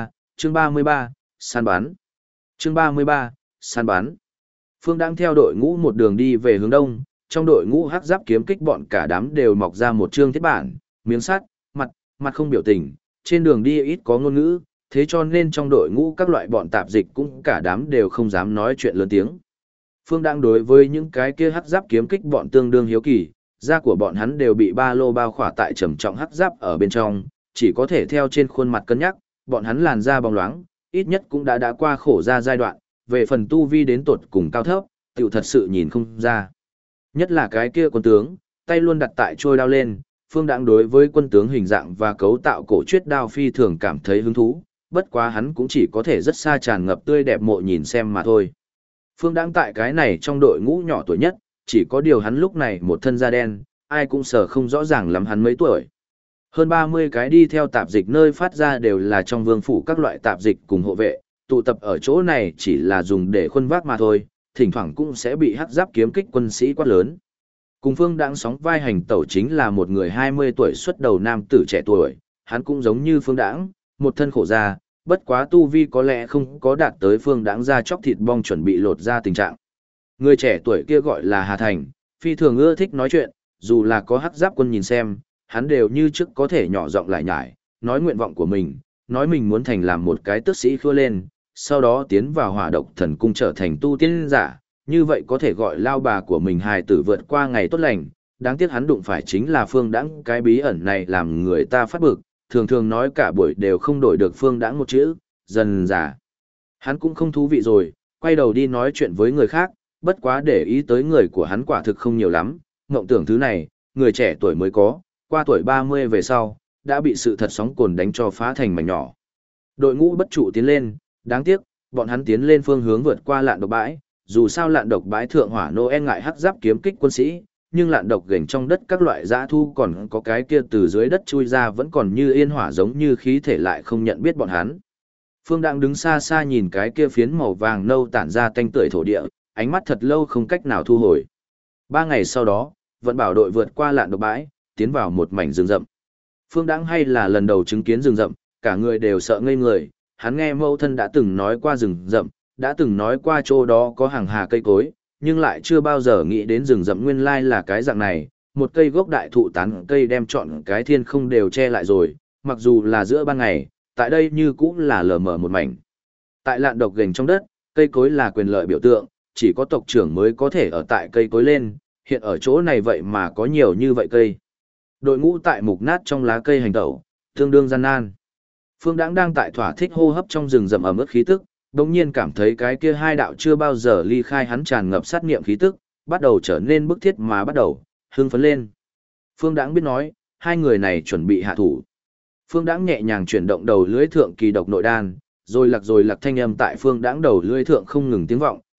33, săn bắn. Chương 33, săn bắn. Phương Đãng theo đội ngũ một đường đi về hướng đông, trong đội ngũ hắc giáp kiếm kích bọn cả đám đều mọc ra một trương thiết bản, miếng sắt, mặt không biểu tình, trên đường đi ít có ngôn ngữ, thế cho nên trong đội ngũ các loại bọn tạp dịch cũng cả đám đều không dám nói chuyện lớn tiếng. Phương Đãng đối với những cái kia hắc giáp kiếm kích bọn tương đương hiếu kỳ, da của bọn hắn đều bị ba lô bao khỏa tại trầm trọng hắc giáp ở bên trong, chỉ có thể theo trên khuôn mặt cân nhắc, bọn hắn làn da bóng loáng, ít nhất cũng đã qua khổ ra giai đoạn, về phần tu vi đến tột cùng cao thấp, tiểu thật sự nhìn không ra. Nhất là cái kia quân tướng, tay luôn đặt tại trôi đao lên, Phương Đãng đối với quân tướng hình dạng và cấu tạo cổ chuyết đao phi thường cảm thấy hứng thú, bất quá hắn cũng chỉ có thể rất xa tràn ngập tươi đẹp mộ nhìn xem mà thôi. Phương Đãng tại cái này trong đội ngũ nhỏ tuổi nhất, chỉ có điều hắn lúc này một thân da đen, ai cũng sợ không rõ ràng lắm hắn mấy tuổi. Hơn 30 cái đi theo tạp dịch nơi phát ra đều là trong vương phủ các loại tạp dịch cùng hộ vệ, tụ tập ở chỗ này chỉ là dùng để khuân vác mà thôi, thỉnh thoảng cũng sẽ bị hắc giáp kiếm kích quân sĩ quát lớn. Cùng Phương Đãng sóng vai hành tẩu chính là một người 20 tuổi xuất đầu nam tử trẻ tuổi, hắn cũng giống như Phương Đãng, một thân khổ da, bất quá tu vi có lẽ không có đạt tới Phương Đãng ra chóc thịt bong chuẩn bị lột ra tình trạng. Người trẻ tuổi kia gọi là Hà Thành, phi thường ưa thích nói chuyện, dù là có hắc giáp quân nhìn xem, hắn đều như trước có thể nhỏ giọng lại nhải, nói nguyện vọng của mình, nói mình muốn thành làm một cái tước sĩ khua lên, sau đó tiến vào hỏa độc thần cung trở thành tu tiên giả, như vậy có thể gọi lao bà của mình hài tử vượt qua ngày tốt lành. Đáng tiếc hắn đụng phải chính là Phương Đãng, cái bí ẩn này làm người ta phát bực, thường thường nói cả buổi đều không đổi được Phương Đãng một chữ, dần dà. Hắn cũng không thú vị rồi, quay đầu đi nói chuyện với người khác, bất quá để ý tới người của hắn quả thực không nhiều lắm, ngộng tưởng thứ này, người trẻ tuổi mới có, qua tuổi 30 về sau, đã bị sự thật sóng cồn đánh cho phá thành mảnh nhỏ. Đội ngũ bất trụ tiến lên, đáng tiếc, bọn hắn tiến lên phương hướng vượt qua lạn độc bãi, dù sao lạn độc bãi thượng hỏa nô e ngại hắc giáp kiếm kích quân sĩ, nhưng lạn độc gềnh trong đất các loại dã thu còn có cái kia từ dưới đất chui ra vẫn còn như yên hỏa giống như khí thể lại không nhận biết bọn hắn. Phương Đãng đứng xa xa nhìn cái kia phiến màu vàng nâu tản ra tanh tưởi thổ địa, ánh mắt thật lâu không cách nào thu hồi. 3 ngày sau đó, vận bảo đội vượt qua lạn độc bãi, tiến vào một mảnh rừng rậm. Phương Đãng hay là lần đầu chứng kiến rừng rậm, cả người đều sợ ngây người, hắn nghe mẫu thân đã từng nói qua rừng rậm, đã từng nói qua chỗ đó có hàng hà cây cối, nhưng lại chưa bao giờ nghĩ đến rừng rậm nguyên lai là cái dạng này, một cây gốc đại thụ tán cây đem trọn cái thiên không đều che lại rồi, mặc dù là giữa ban ngày, tại đây như cũng là lờ mờ một mảnh. Tại lạn độc gềnh trong đất, cây cối là quyền lợi biểu tượng, chỉ có tộc trưởng mới có thể ở tại cây cối lên, hiện ở chỗ này vậy mà có nhiều như vậy cây. Đội ngũ tại mục nát trong lá cây hành tẩu, tương đương gian nan. Phương Đãng đang tại thỏa thích hô hấp trong rừng rậm ẩm ướt khí tức, đột nhiên cảm thấy cái kia hai đạo chưa bao giờ ly khai hắn tràn ngập sát nghiệm khí tức, bắt đầu trở nên bức thiết mà bắt đầu hưng phấn lên. Phương Đãng biết nói, hai người này chuẩn bị hạ thủ. Phương Đãng nhẹ nhàng chuyển động đầu lưỡi thượng kỳ độc nội đan, rồi lạc thanh âm tại Phương Đãng đầu lưỡi thượng không ngừng tiếng vọng,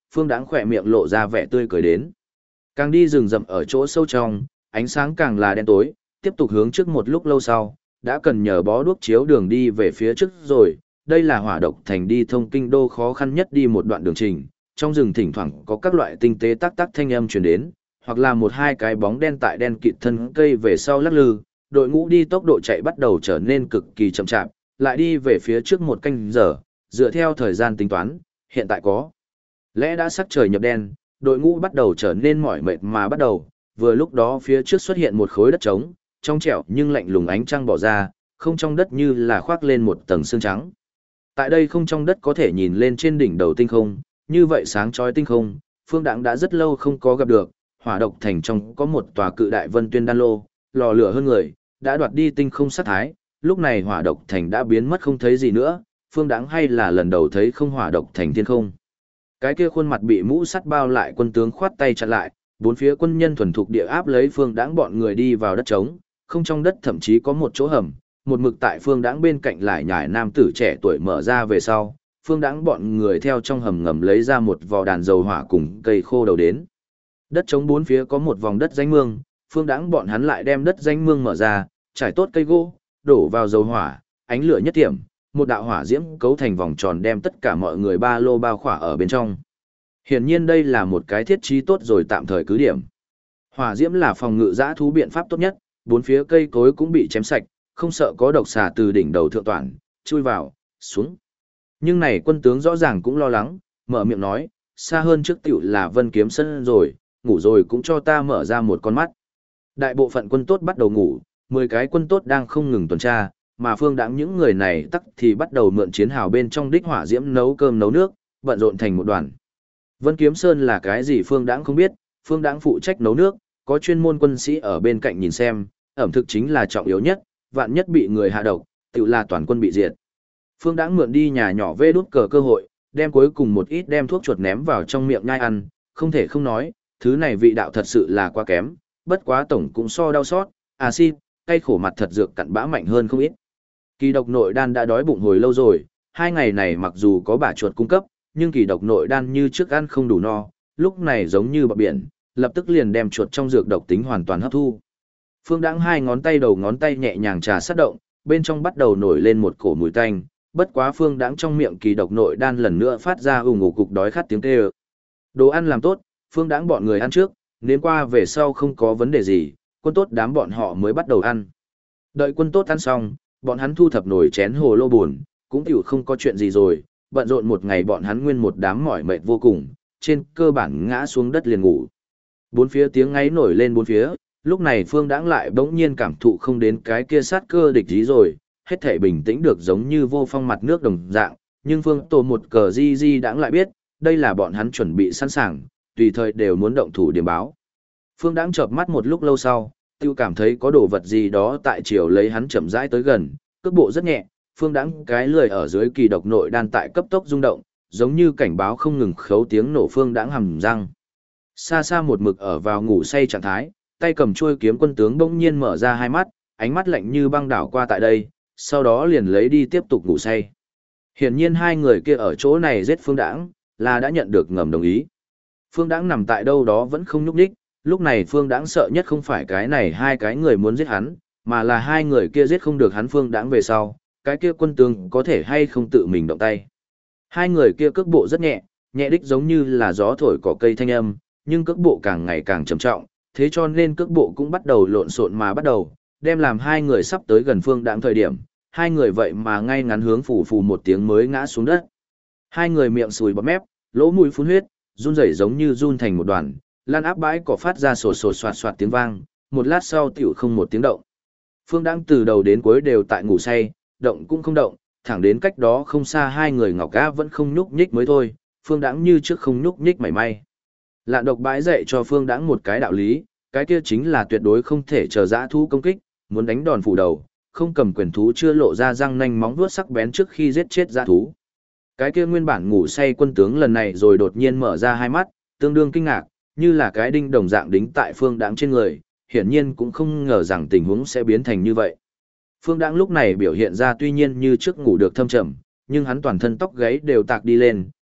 Phương Đãng khỏe miệng lộ ra vẻ tươi cười đến. Càng đi rừng rậm ở chỗ sâu trong, ánh sáng càng là đen tối, tiếp tục hướng trước một lúc lâu sau, đã cần nhờ bó đuốc chiếu đường đi về phía trước rồi. Đây là Hỏa Độc Thành đi thông kinh đô khó khăn nhất đi một đoạn đường trình, trong rừng thỉnh thoảng có các loại tinh tế tắc tắc thanh âm truyền đến, hoặc là một hai cái bóng đen tại đen kịt thân cây về sau lắc lư, đội ngũ đi tốc độ chạy bắt đầu trở nên cực kỳ chậm chạp, lại đi về phía trước một canh giờ, dựa theo thời gian tính toán, hiện tại có lẽ đã sắc trời nhập đen, đội ngũ bắt đầu trở nên mỏi mệt mà bắt đầu, vừa lúc đó phía trước xuất hiện một khối đất trống, trong trẻo nhưng lạnh lùng ánh trăng bỏ ra, không trong đất như là khoác lên một tầng sương trắng. Tại đây không trong đất có thể nhìn lên trên đỉnh đầu tinh không, như vậy sáng chói tinh không, Phương Đãng đã rất lâu không có gặp được. Hỏa Độc Thành trong có một tòa cự đại vân tuyên đan lô, lò lửa hơn người, đã đoạt đi tinh không sát thái, lúc này Hỏa Độc Thành đã biến mất không thấy gì nữa, Phương Đãng hay là lần đầu thấy không Hỏa Độc Thành thiên không. Cái kia khuôn mặt bị mũ sắt bao lại quân tướng khoát tay chặn lại, bốn phía quân nhân thuần thục địa áp lấy Phương Đãng bọn người đi vào đất trống, không trong đất thậm chí có một chỗ hầm, một mực tại Phương Đãng bên cạnh lại nhải nam tử trẻ tuổi mở ra về sau, Phương Đãng bọn người theo trong hầm ngầm lấy ra một vò đàn dầu hỏa cùng cây khô đầu đến. Đất trống bốn phía có một vòng đất danh mương, Phương Đãng bọn hắn lại đem đất danh mương mở ra, trải tốt cây gỗ, đổ vào dầu hỏa, ánh lửa nhất điểm, một đạo hỏa diễm cấu thành vòng tròn đem tất cả mọi người ba lô bao khỏa ở bên trong. Hiển nhiên đây là một cái thiết trí tốt rồi tạm thời cứ điểm. Hỏa diễm là phòng ngự dã thú biện pháp tốt nhất, bốn phía cây cối cũng bị chém sạch, không sợ có độc xà từ đỉnh đầu thượng toàn, chui vào, xuống. Nhưng này quân tướng rõ ràng cũng lo lắng, mở miệng nói, xa hơn trước tiểu là Vân Kiếm Sơn rồi, ngủ rồi cũng cho ta mở ra một con mắt. Đại bộ phận quân tốt bắt đầu ngủ, 10 cái quân tốt đang không ngừng tuần tra, mà Phương Đãng những người này tắc thì bắt đầu mượn chiến hào bên trong đích hỏa diễm nấu cơm nấu nước, bận rộn thành một đoàn. Vân Kiếm Sơn là cái gì Phương Đãng không biết, Phương Đãng phụ trách nấu nước, có chuyên môn quân sĩ ở bên cạnh nhìn xem, ẩm thực chính là trọng yếu nhất, vạn nhất bị người hạ độc, tự là toàn quân bị diệt. Phương Đãng mượn đi nhà nhỏ vê đút cờ cơ hội, đem cuối cùng một ít đem thuốc chuột ném vào trong miệng nhai ăn, không thể không nói, thứ này vị đạo thật sự là quá kém, bất quá tổng cũng so đau xót, axit, cay khổ mặt thật dược cặn bã mạnh hơn không ít. Kỳ độc nội đan đã đói bụng hồi lâu rồi, 2 ngày này mặc dù có bả chuột cung cấp, nhưng kỳ độc nội đan như trước ăn không đủ no, lúc này giống như bọt biển, lập tức liền đem chuột trong dược độc tính hoàn toàn hấp thu. Phương Đãng 2 ngón tay đầu ngón tay nhẹ nhàng trà sát động, bên trong bắt đầu nổi lên một cổ mùi tanh, bất quá Phương Đãng trong miệng kỳ độc nội đan lần nữa phát ra ù ngủ cục đói khát tiếng kêu. Đồ ăn làm tốt, Phương Đãng bọn người ăn trước, nếm qua về sau không có vấn đề gì, quân tốt đám bọn họ mới bắt đầu ăn. Đợi quân tốt ăn xong, bọn hắn thu thập nồi chén hồ lô buồn, cũng tiểu không có chuyện gì rồi, bận rộn một ngày bọn hắn nguyên một đám mỏi mệt vô cùng, trên cơ bản ngã xuống đất liền ngủ. Bốn phía tiếng ngáy nổi lên bốn phía, lúc này Phương Đãng lại bỗng nhiên cảm thụ không đến cái kia sát cơ địch ý rồi, hết thảy bình tĩnh được giống như vô phong mặt nước đồng dạng, nhưng Phương Tổ một cờ di Đãng lại biết, đây là bọn hắn chuẩn bị sẵn sàng, tùy thời đều muốn động thủ điểm báo. Phương Đãng chợp mắt một lúc lâu sau, tiêu cảm thấy có đồ vật gì đó tại chiều lấy hắn chậm rãi tới gần, cước bộ rất nhẹ, Phương Đãng cái lười ở dưới kỳ độc nội đan tại cấp tốc rung động, giống như cảnh báo không ngừng khấu tiếng nổ. Phương Đãng hầm răng. Xa xa một mực ở vào ngủ say trạng thái, tay cầm chuôi kiếm quân tướng bỗng nhiên mở ra hai mắt, ánh mắt lạnh như băng đảo qua tại đây, sau đó liền lấy đi tiếp tục ngủ say. Hiển nhiên hai người kia ở chỗ này giết Phương Đãng, là đã nhận được ngầm đồng ý. Phương Đãng nằm tại đâu đó vẫn không nhúc nhích, lúc này Phương Đãng sợ nhất không phải cái này hai cái người muốn giết hắn, mà là hai người kia giết không được hắn Phương Đãng về sau, cái kia quân tướng có thể hay không tự mình động tay. Hai người kia cước bộ rất nhẹ, nhẹ đích giống như là gió thổi cỏ cây thanh âm, nhưng cước bộ càng ngày càng trầm trọng, thế cho nên cước bộ cũng bắt đầu lộn xộn mà bắt đầu, đem làm hai người sắp tới gần Phương Đãng thời điểm, hai người vậy mà ngay ngắn hướng phù phù một tiếng mới ngã xuống đất. Hai người miệng sùi bọt mép, lỗ mũi phun huyết, run rẩy giống như run thành một đoàn, lan áp bãi cỏ phát ra sột sột soạt soạt tiếng vang, một lát sau tiểu không một tiếng động. Phương Đãng từ đầu đến cuối đều tại ngủ say, động cũng không động, thẳng đến cách đó không xa hai người Ngọc Á vẫn không nhúc nhích mới thôi, Phương Đãng như trước không nhúc nhích mảy may. Lạn Độc bãi dạy cho Phương Đãng một cái đạo lý, cái kia chính là tuyệt đối không thể chờ dã thú công kích, muốn đánh đòn phủ đầu, không cầm quyền thú chưa lộ ra răng nanh móng vuốt sắc bén trước khi giết chết dã thú. Cái kia nguyên bản ngủ say quân tướng lần này rồi đột nhiên mở ra hai mắt, tương đương kinh ngạc, như là cái đinh đồng dạng đính tại Phương Đãng trên người, hiển nhiên cũng không ngờ rằng tình huống sẽ biến thành như vậy. Phương Đãng lúc này biểu hiện ra tuy nhiên như trước ngủ được thâm trầm, nhưng hắn toàn thân tóc gáy đều tạc đi lên,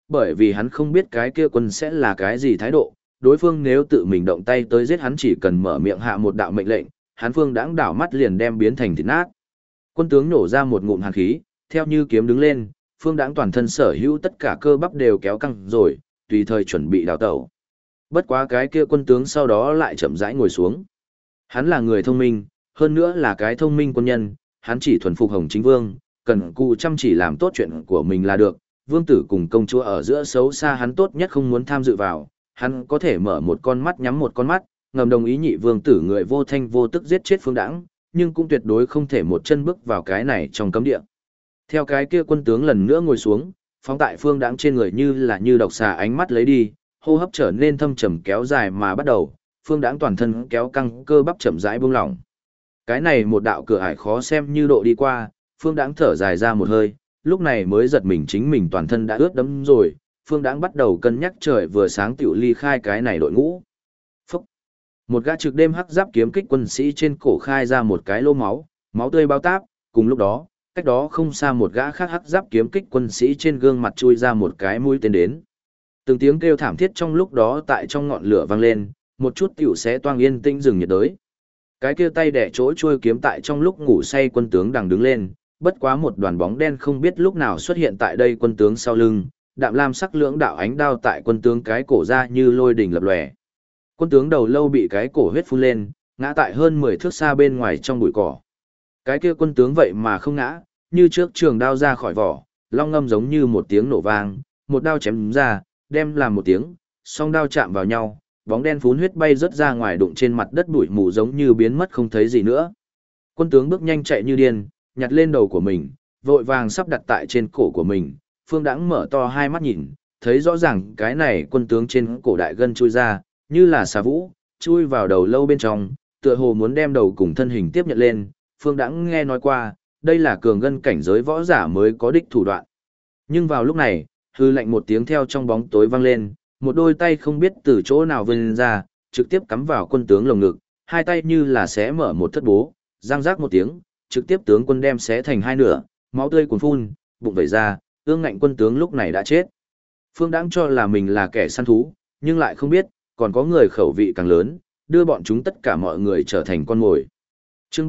bởi vì hắn không biết cái kia quân sẽ là cái gì thái độ, đối phương nếu tự mình động tay tới giết hắn chỉ cần mở miệng hạ một đạo mệnh lệnh, hắn Phương Đãng đảo mắt liền đem biến thành thịt nát. Quân tướng nổ ra một ngụm hàn khí, theo như kiếm đứng lên, Phương Đãng toàn thân sở hữu tất cả cơ bắp đều kéo căng rồi, tùy thời chuẩn bị đào tẩu. Bất quá cái kia quân tướng sau đó lại chậm rãi ngồi xuống. Hắn là người thông minh, hơn nữa là cái thông minh quân nhân, hắn chỉ thuần phục Hồng Chính Vương, cần cù chăm chỉ làm tốt chuyện của mình là được. Vương tử cùng công chúa ở giữa xấu xa hắn tốt nhất không muốn tham dự vào, hắn có thể mở một con mắt nhắm một con mắt, ngầm đồng ý nhị vương tử người vô thanh vô tức giết chết Phương Đãng, nhưng cũng tuyệt đối không thể một chân bước vào cái này trong cấm địa. Theo cái kia quân tướng lần nữa ngồi xuống, phóng tại Phương Đãng trên người như độc xà ánh mắt lấy đi, hô hấp trở nên thâm trầm kéo dài mà bắt đầu, Phương Đãng toàn thân kéo căng cơ bắp chậm rãi buông lỏng. Cái này một đạo cửa ải khó xem như độ đi qua, Phương Đãng thở dài ra một hơi, lúc này mới giật mình chính mình toàn thân đã ướt đẫm rồi, Phương Đãng bắt đầu cân nhắc trời vừa sáng tiểu ly khai cái này đội ngũ. Phúc! Một gã trực đêm hắc giáp kiếm kích quân sĩ trên cổ khai ra một cái lỗ máu, máu tươi bao táp, cùng lúc đó, cách đó không xa một gã khác hắc giáp kiếm kích quân sĩ trên gương mặt chui ra một cái mũi tên đến. Từng tiếng kêu thảm thiết trong lúc đó tại trong ngọn lửa vang lên, một chút tiểu xé toang yên tĩnh rừng nhiệt đới. Cái kia tay đẻ chỗ trôi kiếm tại trong lúc ngủ say quân tướng đang đứng lên, bất quá một đoàn bóng đen không biết lúc nào xuất hiện tại đây quân tướng sau lưng, đạm lam sắc lưỡng đạo ánh đao tại quân tướng cái cổ ra như lôi đỉnh lập lòe. Quân tướng đầu lâu bị cái cổ huyết phun lên, ngã tại hơn 10 thước xa bên ngoài trong bụi cỏ. Cái kia quân tướng vậy mà không ngã, như trước trường đao ra khỏi vỏ, long ngâm giống như một tiếng nổ vang, một đao chém ra, đem làm một tiếng, song đao chạm vào nhau, bóng đen phún huyết bay rớt ra ngoài đụng trên mặt đất bụi mù giống như biến mất không thấy gì nữa. Quân tướng bước nhanh chạy như điên, nhặt lên đầu của mình, vội vàng sắp đặt tại trên cổ của mình, Phương Đãng mở to hai mắt nhìn, thấy rõ ràng cái này quân tướng trên cổ đại gân chui ra, như là xà vũ, chui vào đầu lâu bên trong, tựa hồ muốn đem đầu cùng thân hình tiếp nhận lên, Phương Đãng nghe nói qua, đây là cường gân cảnh giới võ giả mới có đích thủ đoạn. Nhưng vào lúc này, hư lạnh một tiếng theo trong bóng tối vang lên, một đôi tay không biết từ chỗ nào vươn ra, trực tiếp cắm vào quân tướng lồng ngực, hai tay như là xé mở một thất bố, răng rác một tiếng, trực tiếp tướng quân đem xé thành hai nửa, máu tươi cuồn phun, bụng vẩy ra, ương ngạnh quân tướng lúc này đã chết. Phương Đãng cho là mình là kẻ săn thú, nhưng lại không biết, còn có người khẩu vị càng lớn, đưa bọn chúng tất cả mọi người trở thành con mồi. Chương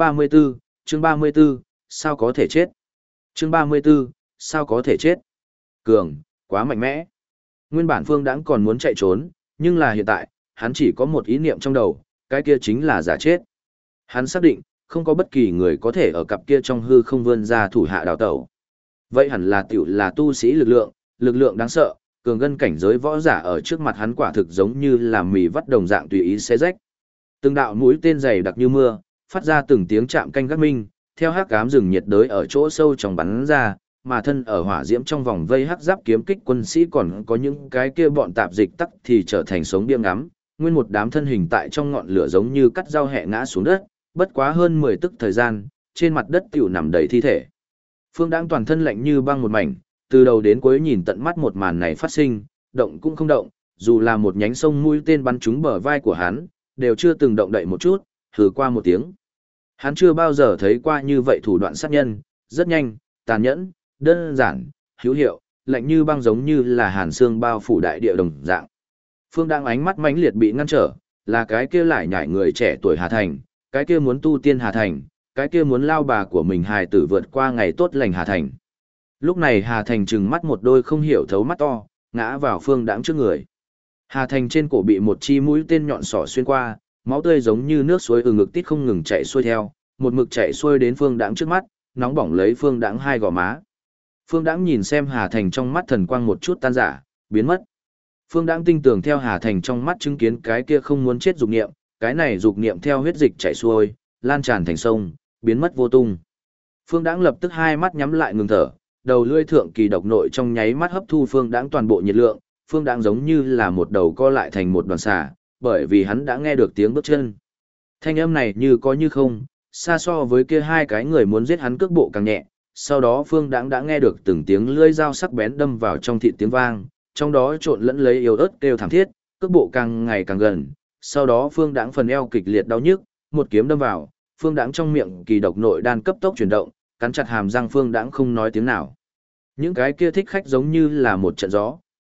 34, sao có thể chết? Chương 34, sao có thể chết? Cường, quá mạnh mẽ. Nguyên bản Phương Đãng còn muốn chạy trốn, nhưng là hiện tại, hắn chỉ có một ý niệm trong đầu, cái kia chính là giả chết. Hắn xác định, không có bất kỳ người có thể ở cặp kia trong hư không vươn ra thủ hạ đào tẩu. Vậy hẳn là tiểu là tu sĩ lực lượng đáng sợ, cường gân cảnh giới võ giả ở trước mặt hắn quả thực giống như là mì vắt đồng dạng tùy ý xé rách. Từng đạo mũi tên dày đặc như mưa, phát ra từng tiếng chạm canh gác minh, theo hắc ám rừng nhiệt đới ở chỗ sâu trong bắn ra, mà thân ở hỏa diễm trong vòng vây hắc giáp kiếm kích quân sĩ còn có những cái kia bọn tạp dịch tắc thì trở thành sống bia ngắm, nguyên một đám thân hình tại trong ngọn lửa giống như cắt dao hẹ ngã xuống đất, bất quá hơn 10 tức thời gian, trên mặt đất tiểu nằm đầy thi thể. Phương Đãng toàn thân lạnh như băng một mảnh, từ đầu đến cuối nhìn tận mắt một màn này phát sinh, động cũng không động, dù là một nhánh sông mũi tên bắn trúng bờ vai của hắn, đều chưa từng động đậy một chút, hừ qua một tiếng. Hắn chưa bao giờ thấy qua như vậy thủ đoạn sát nhân, rất nhanh, tàn nhẫn, đơn giản, hữu hiệu, lạnh như băng giống như là hàn xương bao phủ đại địa đồng dạng. Phương Đãng ánh mắt mãnh liệt bị ngăn trở, là cái kia lại nhảy người trẻ tuổi Hà Thành, cái kia muốn tu tiên Hà Thành, cái kia muốn lao bà của mình hài tử vượt qua ngày tốt lành Hà Thành. Lúc này Hà Thành trừng mắt một đôi không hiểu thấu mắt to, ngã vào Phương Đãng trước người. Hà Thành trên cổ bị một chi mũi tên nhọn xỏ xuyên qua, máu tươi giống như nước suối ở ngực tít không ngừng chảy xuôi theo, một mực chảy xuôi đến Phương Đãng trước mắt, nóng bỏng lấy Phương Đãng hai gò má. Phương Đãng nhìn xem Hà Thành trong mắt thần quang một chút tan rã, biến mất. Phương Đãng tinh tường theo Hà Thành trong mắt chứng kiến cái kia không muốn chết dục niệm, cái này dục niệm theo huyết dịch chảy xuôi, lan tràn thành sông, biến mất vô tung. Phương Đãng lập tức hai mắt nhắm lại ngừng thở, đầu lưỡi thượng kỳ độc nội trong nháy mắt hấp thu Phương Đãng toàn bộ nhiệt lượng, Phương Đãng giống như là một đầu co lại thành một đoàn xà, bởi vì hắn đã nghe được tiếng bước chân. Thanh âm này như có như không, xa so với kia hai cái người muốn giết hắn cước bộ càng nhẹ, sau đó Phương Đãng đã nghe được từng tiếng lưỡi dao sắc bén đâm vào trong thịt tiếng vang, trong đó trộn lẫn lấy yếu ớt kêu thảm thiết, cước bộ càng ngày càng gần, sau đó Phương Đãng phần eo kịch liệt đau nhức, một kiếm đâm vào, Phương Đãng trong miệng kỳ độc nội đan cấp tốc chuyển động, cắn chặt hàm răng Phương Đãng không nói tiếng nào. Những cái kia thích khách giống như là một trận gió,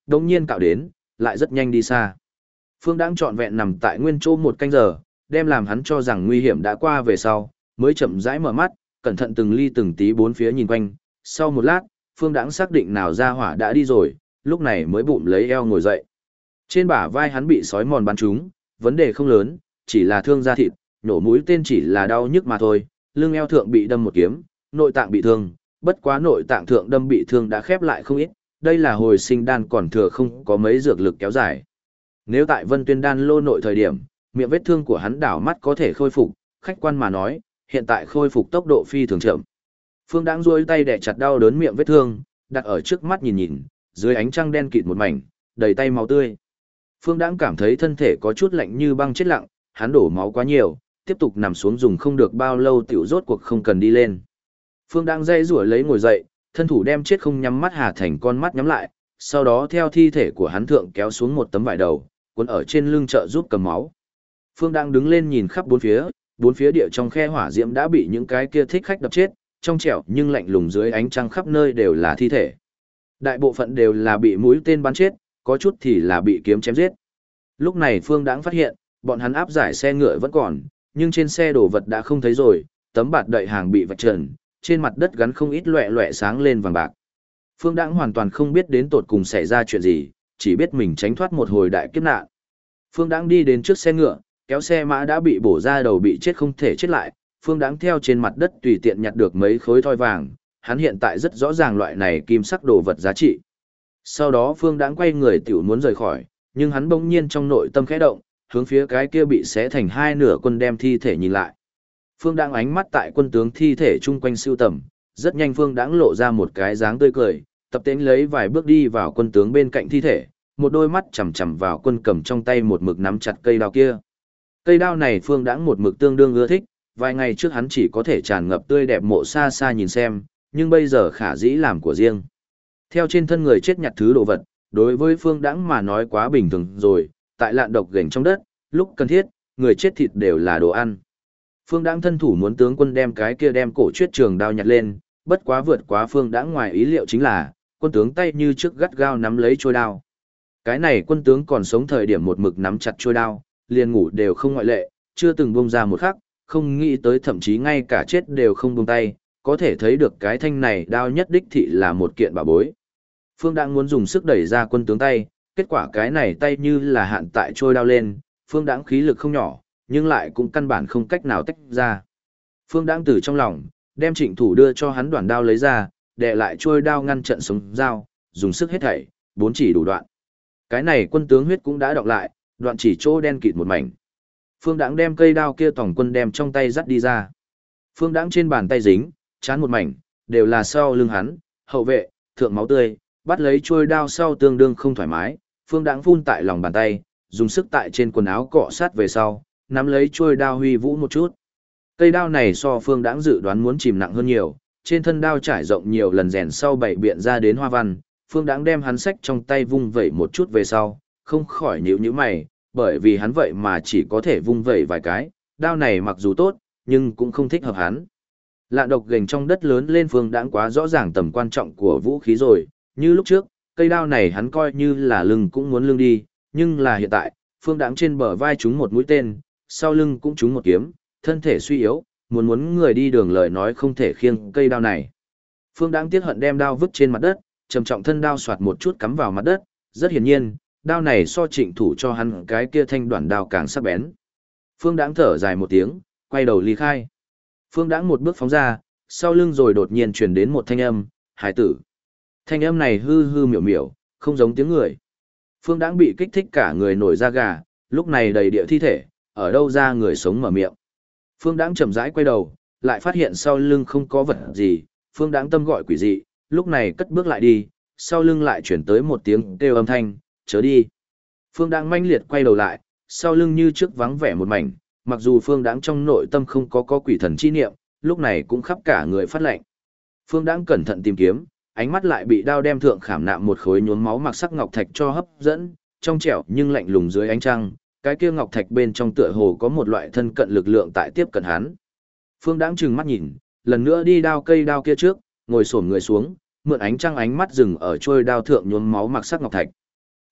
đồng nhiên cạo đến, lại rất nhanh đi xa. Phương Đãng trọn vẹn nằm tại nguyên chỗ một canh giờ, đem làm hắn cho rằng nguy hiểm đã qua về sau, mới chậm rãi mở mắt, cẩn thận từng ly từng tí bốn phía nhìn quanh. Sau một lát, Phương Đãng xác định nào ra hỏa đã đi rồi, lúc này mới bụm lấy eo ngồi dậy. Trên bả vai hắn bị sói mòn bắn trúng, vấn đề không lớn, chỉ là thương da thịt, nổ mũi tên chỉ là đau nhức mà thôi, lưng eo thượng bị đâm một kiếm, nội tạng bị thương, bất quá nội tạng thượng đâm bị thương đã khép lại không ít, đây là hồi sinh đan còn thừa không có mấy dược lực kéo dài. Nếu tại Vân Tuyên đan lô nội thời điểm, miệng vết thương của hắn đảo mắt có thể khôi phục, khách quan mà nói, hiện tại khôi phục tốc độ phi thường chậm. Phương Đãng duỗi tay đè chặt đau đớn miệng vết thương, đặt ở trước mắt nhìn nhìn, dưới ánh trăng đen kịt một mảnh, đầy tay máu tươi. Phương Đãng cảm thấy thân thể có chút lạnh như băng chết lặng, hắn đổ máu quá nhiều, tiếp tục nằm xuống dùng không được bao lâu tiểu rốt cuộc không cần đi lên. Phương Đãng dây rủa lấy ngồi dậy, thân thủ đem chết không nhắm mắt Hà Thành con mắt nhắm lại, sau đó theo thi thể của hắn thượng kéo xuống một tấm vải đầu, cuốn ở trên lưng trợ giúp cầm máu. Phương Đãng đứng lên nhìn khắp bốn phía địa trong khe hỏa diễm đã bị những cái kia thích khách đập chết, trong trẻo nhưng lạnh lùng dưới ánh trăng khắp nơi đều là thi thể. Đại bộ phận đều là bị mũi tên bắn chết, có chút thì là bị kiếm chém giết. Lúc này Phương Đãng phát hiện, bọn hắn áp giải xe ngựa vẫn còn, nhưng trên xe đồ vật đã không thấy rồi, tấm bạt đậy hàng bị vạch trần, trên mặt đất gắn không ít loẹ loẹ sáng lên vàng bạc. Phương Đãng hoàn toàn không biết đến tột cùng xảy ra chuyện gì, chỉ biết mình tránh thoát một hồi đại kiếp nạn. Phương Đãng đi đến trước xe ngựa, kéo xe mã đã bị bổ ra đầu bị chết không thể chết lại, Phương Đãng theo trên mặt đất tùy tiện nhặt được mấy khối thoi vàng, hắn hiện tại rất rõ ràng loại này kim sắc đồ vật giá trị. Sau đó Phương Đãng quay người tiểu muốn rời khỏi, nhưng hắn bỗng nhiên trong nội tâm khẽ động, hướng phía cái kia bị xé thành hai nửa quân đem thi thể nhìn lại. Phương Đãng ánh mắt tại quân tướng thi thể chung quanh sưu tầm, rất nhanh Phương Đãng lộ ra một cái dáng tươi cười, tập tễnh lấy vài bước đi vào quân tướng bên cạnh thi thể, một đôi mắt chằm chằm vào quân cầm trong tay một mực nắm chặt cây đao kia. Cây đao này Phương Đãng một mực tương đương ưa thích, vài ngày trước hắn chỉ có thể tràn ngập tươi đẹp mộ xa xa nhìn xem, nhưng bây giờ khả dĩ làm của riêng. Theo trên thân người chết nhặt thứ đồ vật, đối với Phương Đãng mà nói quá bình thường rồi, tại lạn độc gềnh trong đất, lúc cần thiết, người chết thịt đều là đồ ăn. Phương Đãng thân thủ muốn tướng quân đem cái kia đem cổ chuyết trường đao nhặt lên, bất quá vượt quá Phương Đãng ngoài ý liệu chính là, quân tướng tay như trước gắt gao nắm lấy trôi đao. Cái này quân tướng còn sống thời điểm một mực nắm chặt trôi đao, liền ngủ đều không ngoại lệ, chưa từng buông ra một khắc, không nghĩ tới thậm chí ngay cả chết đều không buông tay, có thể thấy được cái thanh này đao nhất đích thị là một kiện bảo bối. Phương Đãng muốn dùng sức đẩy ra quân tướng tay, kết quả cái này tay như là hạn tại trôi đao lên, Phương Đãng khí lực không nhỏ, nhưng lại cũng căn bản không cách nào tách ra. Phương Đãng từ trong lòng, đem Trịnh Thủ đưa cho hắn đoạn đao lấy ra, đè lại trôi đao ngăn trận sống dao, dùng sức hết thảy, bốn chỉ đủ đoạn. Cái này quân tướng huyết cũng đã đọng lại, đoạn chỉ chỗ đen kịt một mảnh. Phương Đãng đem cây đao kia tổng quân đem trong tay dắt đi ra. Phương Đãng trên bàn tay dính, chán một mảnh, đều là sau lưng hắn, hậu vệ, thượng máu tươi, bắt lấy trôi đao sau tương đương không thoải mái, Phương Đãng phun tại lòng bàn tay, dùng sức tại trên quần áo cọ sát về sau, nắm lấy trôi đao huy vũ một chút. Cây đao này so Phương Đãng dự đoán muốn chìm nặng hơn nhiều, trên thân đao trải rộng nhiều lần rèn sau bảy biện ra đến hoa văn, Phương Đãng đem hắn xách trong tay vung vẩy một chút về sau, không khỏi nhíu mày, bởi vì hắn vậy mà chỉ có thể vung vẩy vài cái, đao này mặc dù tốt, nhưng cũng không thích hợp hắn. Lạn độc gềnh trong đất lớn lên Phương Đãng quá rõ ràng tầm quan trọng của vũ khí rồi, như lúc trước, cây đao này hắn coi như là lưng cũng muốn lưng đi, nhưng là hiện tại, Phương Đãng trên bờ vai trúng một mũi tên, sau lưng cũng trúng một kiếm, thân thể suy yếu, muốn người đi đường lời nói không thể khiêng cây đao này. Phương Đãng tiếc hận đem đao vứt trên mặt đất, trầm trọng thân đao xoạt một chút cắm vào mặt đất, rất hiển nhiên, đao này so Trịnh Thủ cho hắn cái kia thanh đoạn đao càng sắc bén. Phương Đãng thở dài một tiếng, quay đầu ly khai. Phương Đãng một bước phóng ra, sau lưng rồi đột nhiên truyền đến một thanh âm, "Hải tử." Thanh âm này hư hư miểu miểu, không giống tiếng người. Phương Đãng bị kích thích cả người nổi da gà, lúc này đầy địa thi thể, ở đâu ra người sống mở miệng. Phương Đãng chậm rãi quay đầu, lại phát hiện sau lưng không có vật gì, Phương Đãng tâm gọi quỷ dị, lúc này cất bước lại đi, sau lưng lại chuyển tới một tiếng kêu âm thanh, "Chớ đi." Phương Đãng manh liệt quay đầu lại, sau lưng như trước vắng vẻ một mảnh, mặc dù Phương Đãng trong nội tâm không có quỷ thần chi niệm, lúc này cũng khắp cả người phát lạnh. Phương Đãng cẩn thận tìm kiếm, ánh mắt lại bị đao đem thượng khảm nạm một khối nhuốm máu mặc sắc ngọc thạch cho hấp dẫn, trong trẻo nhưng lạnh lùng dưới ánh trăng, cái kia ngọc thạch bên trong tựa hồ có một loại thân cận lực lượng tại tiếp cận hắn. Phương Đãng trừng mắt nhìn, lần nữa đi đao cây đao kia trước, ngồi xổm người xuống, mượn ánh trăng ánh mắt dừng ở trôi đao thượng nhuốm máu mặc sắc ngọc thạch.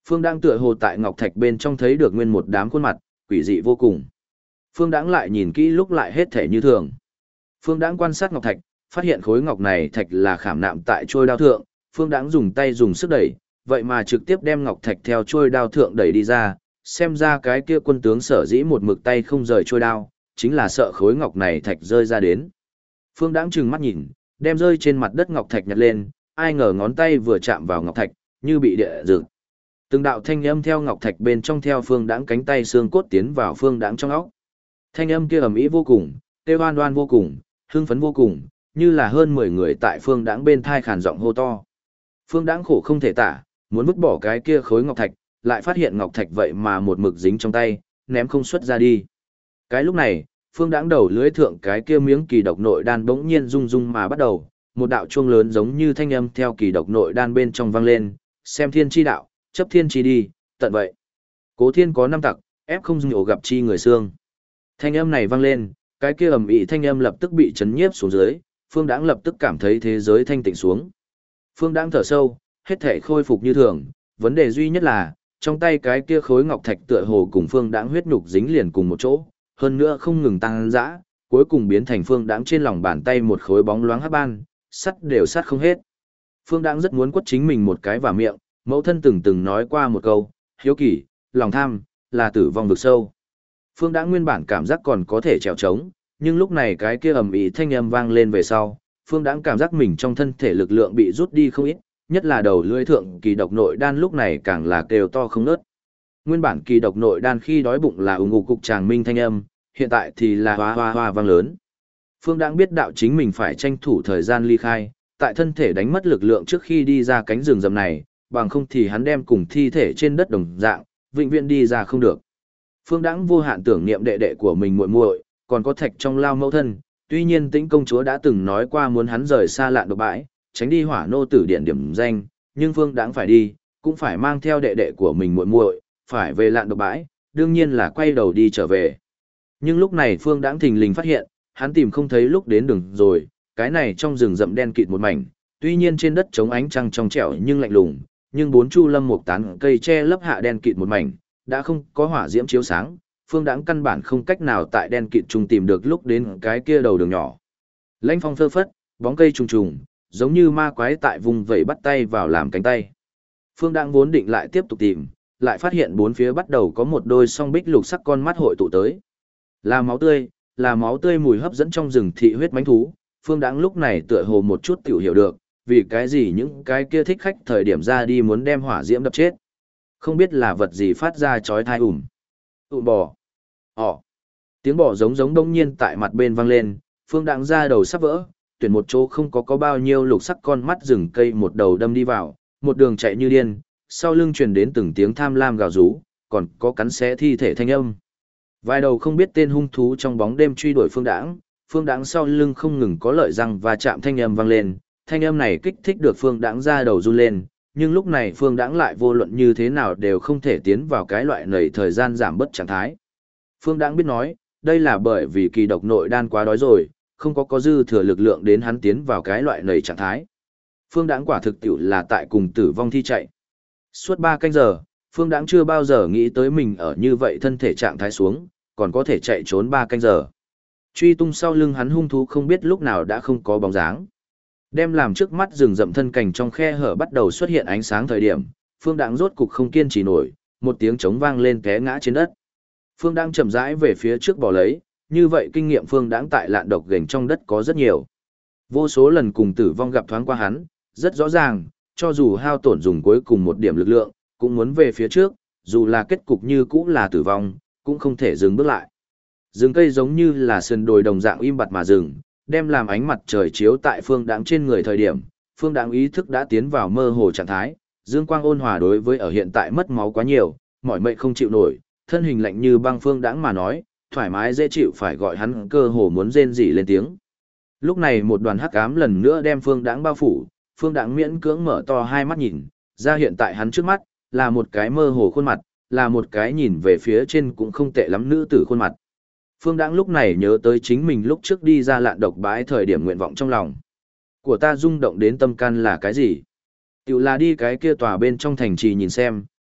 Phương Đãng tựa hồ tại ngọc thạch bên trong thấy được nguyên một đám khuôn mặt, quỷ dị vô cùng. Phương Đãng lại nhìn kỹ lúc lại hết thể như thường. Phương Đãng quan sát ngọc thạch, phát hiện khối ngọc này thạch là khảm nạm tại trôi đao thượng, Phương Đãng dùng tay dùng sức đẩy, vậy mà trực tiếp đem ngọc thạch theo trôi đao thượng đẩy đi ra, xem ra cái kia quân tướng sở dĩ một mực tay không rời trôi đao, chính là sợ khối ngọc này thạch rơi ra đến. Phương Đãng trừng mắt nhìn, đem rơi trên mặt đất ngọc thạch nhặt lên, ai ngờ ngón tay vừa chạm vào ngọc thạch, như bị địa rực. Từng đạo thanh âm theo ngọc thạch bên trong theo Phương Đãng cánh tay xương cốt tiến vào Phương Đãng trong óc. Thanh âm kia ầm ĩ vô cùng, kêu oan oan vô cùng, hưng phấn vô cùng, như là hơn 10 người tại Phương Đãng bên thai khàn giọng hô to. Phương Đãng khổ không thể tả, muốn vứt bỏ cái kia khối ngọc thạch, lại phát hiện ngọc thạch vậy mà một mực dính trong tay, ném không xuất ra đi. Cái lúc này, Phương Đãng đầu lưới thượng cái kia miếng kỳ độc nội đan bỗng nhiên rung rung mà bắt đầu, một đạo chuông lớn giống như thanh âm theo kỳ độc nội đan bên trong vang lên, xem thiên chi đạo, chấp thiên chi đi, tận vậy. Cố thiên có năm tặc, ép không nhổ gặp chi người xương. Thanh âm này vang lên, cái kia ầm ĩ thanh âm lập tức bị chấn nhiếp xuống dưới, Phương Đãng lập tức cảm thấy thế giới thanh tịnh xuống. Phương Đãng thở sâu, hết thể khôi phục như thường, vấn đề duy nhất là, trong tay cái kia khối ngọc thạch tựa hồ cùng Phương Đãng huyết nhục dính liền cùng một chỗ, hơn nữa không ngừng tăng dã, cuối cùng biến thành Phương Đãng trên lòng bàn tay một khối bóng loáng hắc ban, sắt đều sắt không hết. Phương Đãng rất muốn quất chính mình một cái vào miệng, mẫu thân từng nói qua một câu, hiếu kỳ, lòng tham, là tử vong vực sâu. Phương Đãng nguyên bản cảm giác còn có thể trèo trống, nhưng lúc này cái kia ầm ĩ thanh âm vang lên về sau, Phương Đãng cảm giác mình trong thân thể lực lượng bị rút đi không ít, nhất là đầu lưỡi thượng kỳ độc nội đan lúc này càng là kêu to không ngớt. Nguyên bản kỳ độc nội đan khi đói bụng là ùng ục cục tràng minh thanh âm, hiện tại thì là hoa hoa hoa vang lớn. Phương Đãng biết đạo chính mình phải tranh thủ thời gian ly khai, tại thân thể đánh mất lực lượng trước khi đi ra cánh rừng rậm này, bằng không thì hắn đem cùng thi thể trên đất đồng dạng, vĩnh viễn đi ra không được. Phương Đãng vô hạn tưởng niệm đệ đệ của mình muội muội, còn có thạch trong lao mẫu thân, tuy nhiên Tĩnh công chúa đã từng nói qua muốn hắn rời xa Lạn Độc bãi, tránh đi Hỏa Nô tử điện điểm danh, nhưng Phương Đãng phải đi, cũng phải mang theo đệ đệ của mình muội muội, phải về Lạn Độc bãi, đương nhiên là quay đầu đi trở về. Nhưng lúc này Phương Đãng thình lình phát hiện, hắn tìm không thấy lúc đến đường rồi, cái này trong rừng rậm đen kịt một mảnh, tuy nhiên trên đất chống ánh trăng trong trẻo nhưng lạnh lùng, nhưng bốn chu lâm một tán cây che lấp hạ đen kịt một mảnh, đã không có hỏa diễm chiếu sáng, Phương Đãng căn bản không cách nào tại đen kịt trùng tìm được lúc đến cái kia đầu đường nhỏ. Lãnh phong phơ phất, bóng cây trùng trùng, giống như ma quái tại vùng vẫy bắt tay vào làm cánh tay. Phương Đãng vốn định lại tiếp tục tìm, lại phát hiện bốn phía bắt đầu có một đôi song bích lục sắc con mắt hội tụ tới. Là máu tươi mùi hấp dẫn trong rừng thị huyết mãnh thú, Phương Đãng lúc này tựa hồ một chút tiểu hiểu được, vì cái gì những cái kia thích khách thời điểm ra đi muốn đem hỏa diễm đập chết. Không biết là vật gì phát ra chói tai bò. Tiếng bò giống đông nhiên tại mặt bên vang lên, Phương Đãng ra đầu sắp vỡ, tuyển một chỗ không có bao nhiêu lục sắc con mắt rừng cây một đầu đâm đi vào, một đường chạy như điên, sau lưng truyền đến từng tiếng tham lam gào rú, còn có cắn xé thi thể thanh âm. Vài đầu không biết tên hung thú trong bóng đêm truy đuổi Phương Đãng sau lưng không ngừng có lợi răng và chạm thanh âm vang lên, thanh âm này kích thích được Phương Đãng ra đầu run lên, nhưng lúc này Phương Đãng lại vô luận như thế nào đều không thể tiến vào cái loại nảy thời gian giảm bớt trạng thái. Phương Đãng biết nói, đây là bởi vì kỳ độc nội đan quá đói rồi, không có dư thừa lực lượng đến hắn tiến vào cái loại nảy trạng thái. Phương Đãng quả thực tiệu là tại cùng tử vong thi chạy. Suốt 3 canh giờ, Phương Đãng chưa bao giờ nghĩ tới mình ở như vậy thân thể trạng thái xuống, còn có thể chạy trốn 3 canh giờ. Truy tung sau lưng hắn hung thú không biết lúc nào đã không có bóng dáng. Đem làm trước mắt rừng rậm thân cành trong khe hở bắt đầu xuất hiện ánh sáng thời điểm, Phương Đãng rốt cục không kiên trì nổi, một tiếng trống vang lên té ngã trên đất. Phương Đãng chậm rãi về phía trước bỏ lấy, như vậy kinh nghiệm Phương Đãng tại Lạn Độc gềnh trong đất có rất nhiều. Vô số lần cùng tử vong gặp thoáng qua hắn, rất rõ ràng, cho dù hao tổn dùng cuối cùng một điểm lực lượng, cũng muốn về phía trước, dù là kết cục như cũ là tử vong, cũng không thể dừng bước lại. Rừng cây giống như là sườn đồi đồng dạng im bặt mà dừng, đem làm ánh mặt trời chiếu tại Phương Đãng trên người thời điểm, Phương Đãng ý thức đã tiến vào mơ hồ trạng thái, dương quang ôn hòa đối với ở hiện tại mất máu quá nhiều, mỏi mệt không chịu nổi, thân hình lạnh như băng Phương Đãng mà nói, thoải mái dễ chịu phải gọi hắn cơ hồ muốn rên rỉ lên tiếng. Lúc này một đoàn hắc ám lần nữa đem Phương Đãng bao phủ, Phương Đãng miễn cưỡng mở to hai mắt nhìn, ra hiện tại hắn trước mắt là một cái mơ hồ khuôn mặt, là một cái nhìn về phía trên cũng không tệ lắm nữ tử khuôn mặt. Phương Đãng lúc này nhớ tới chính mình lúc trước đi ra Lạn Độc bãi thời điểm nguyện vọng trong lòng. Của ta rung động đến tâm can là cái gì? Tiểu là đi cái kia tòa bên trong thành trì nhìn xem,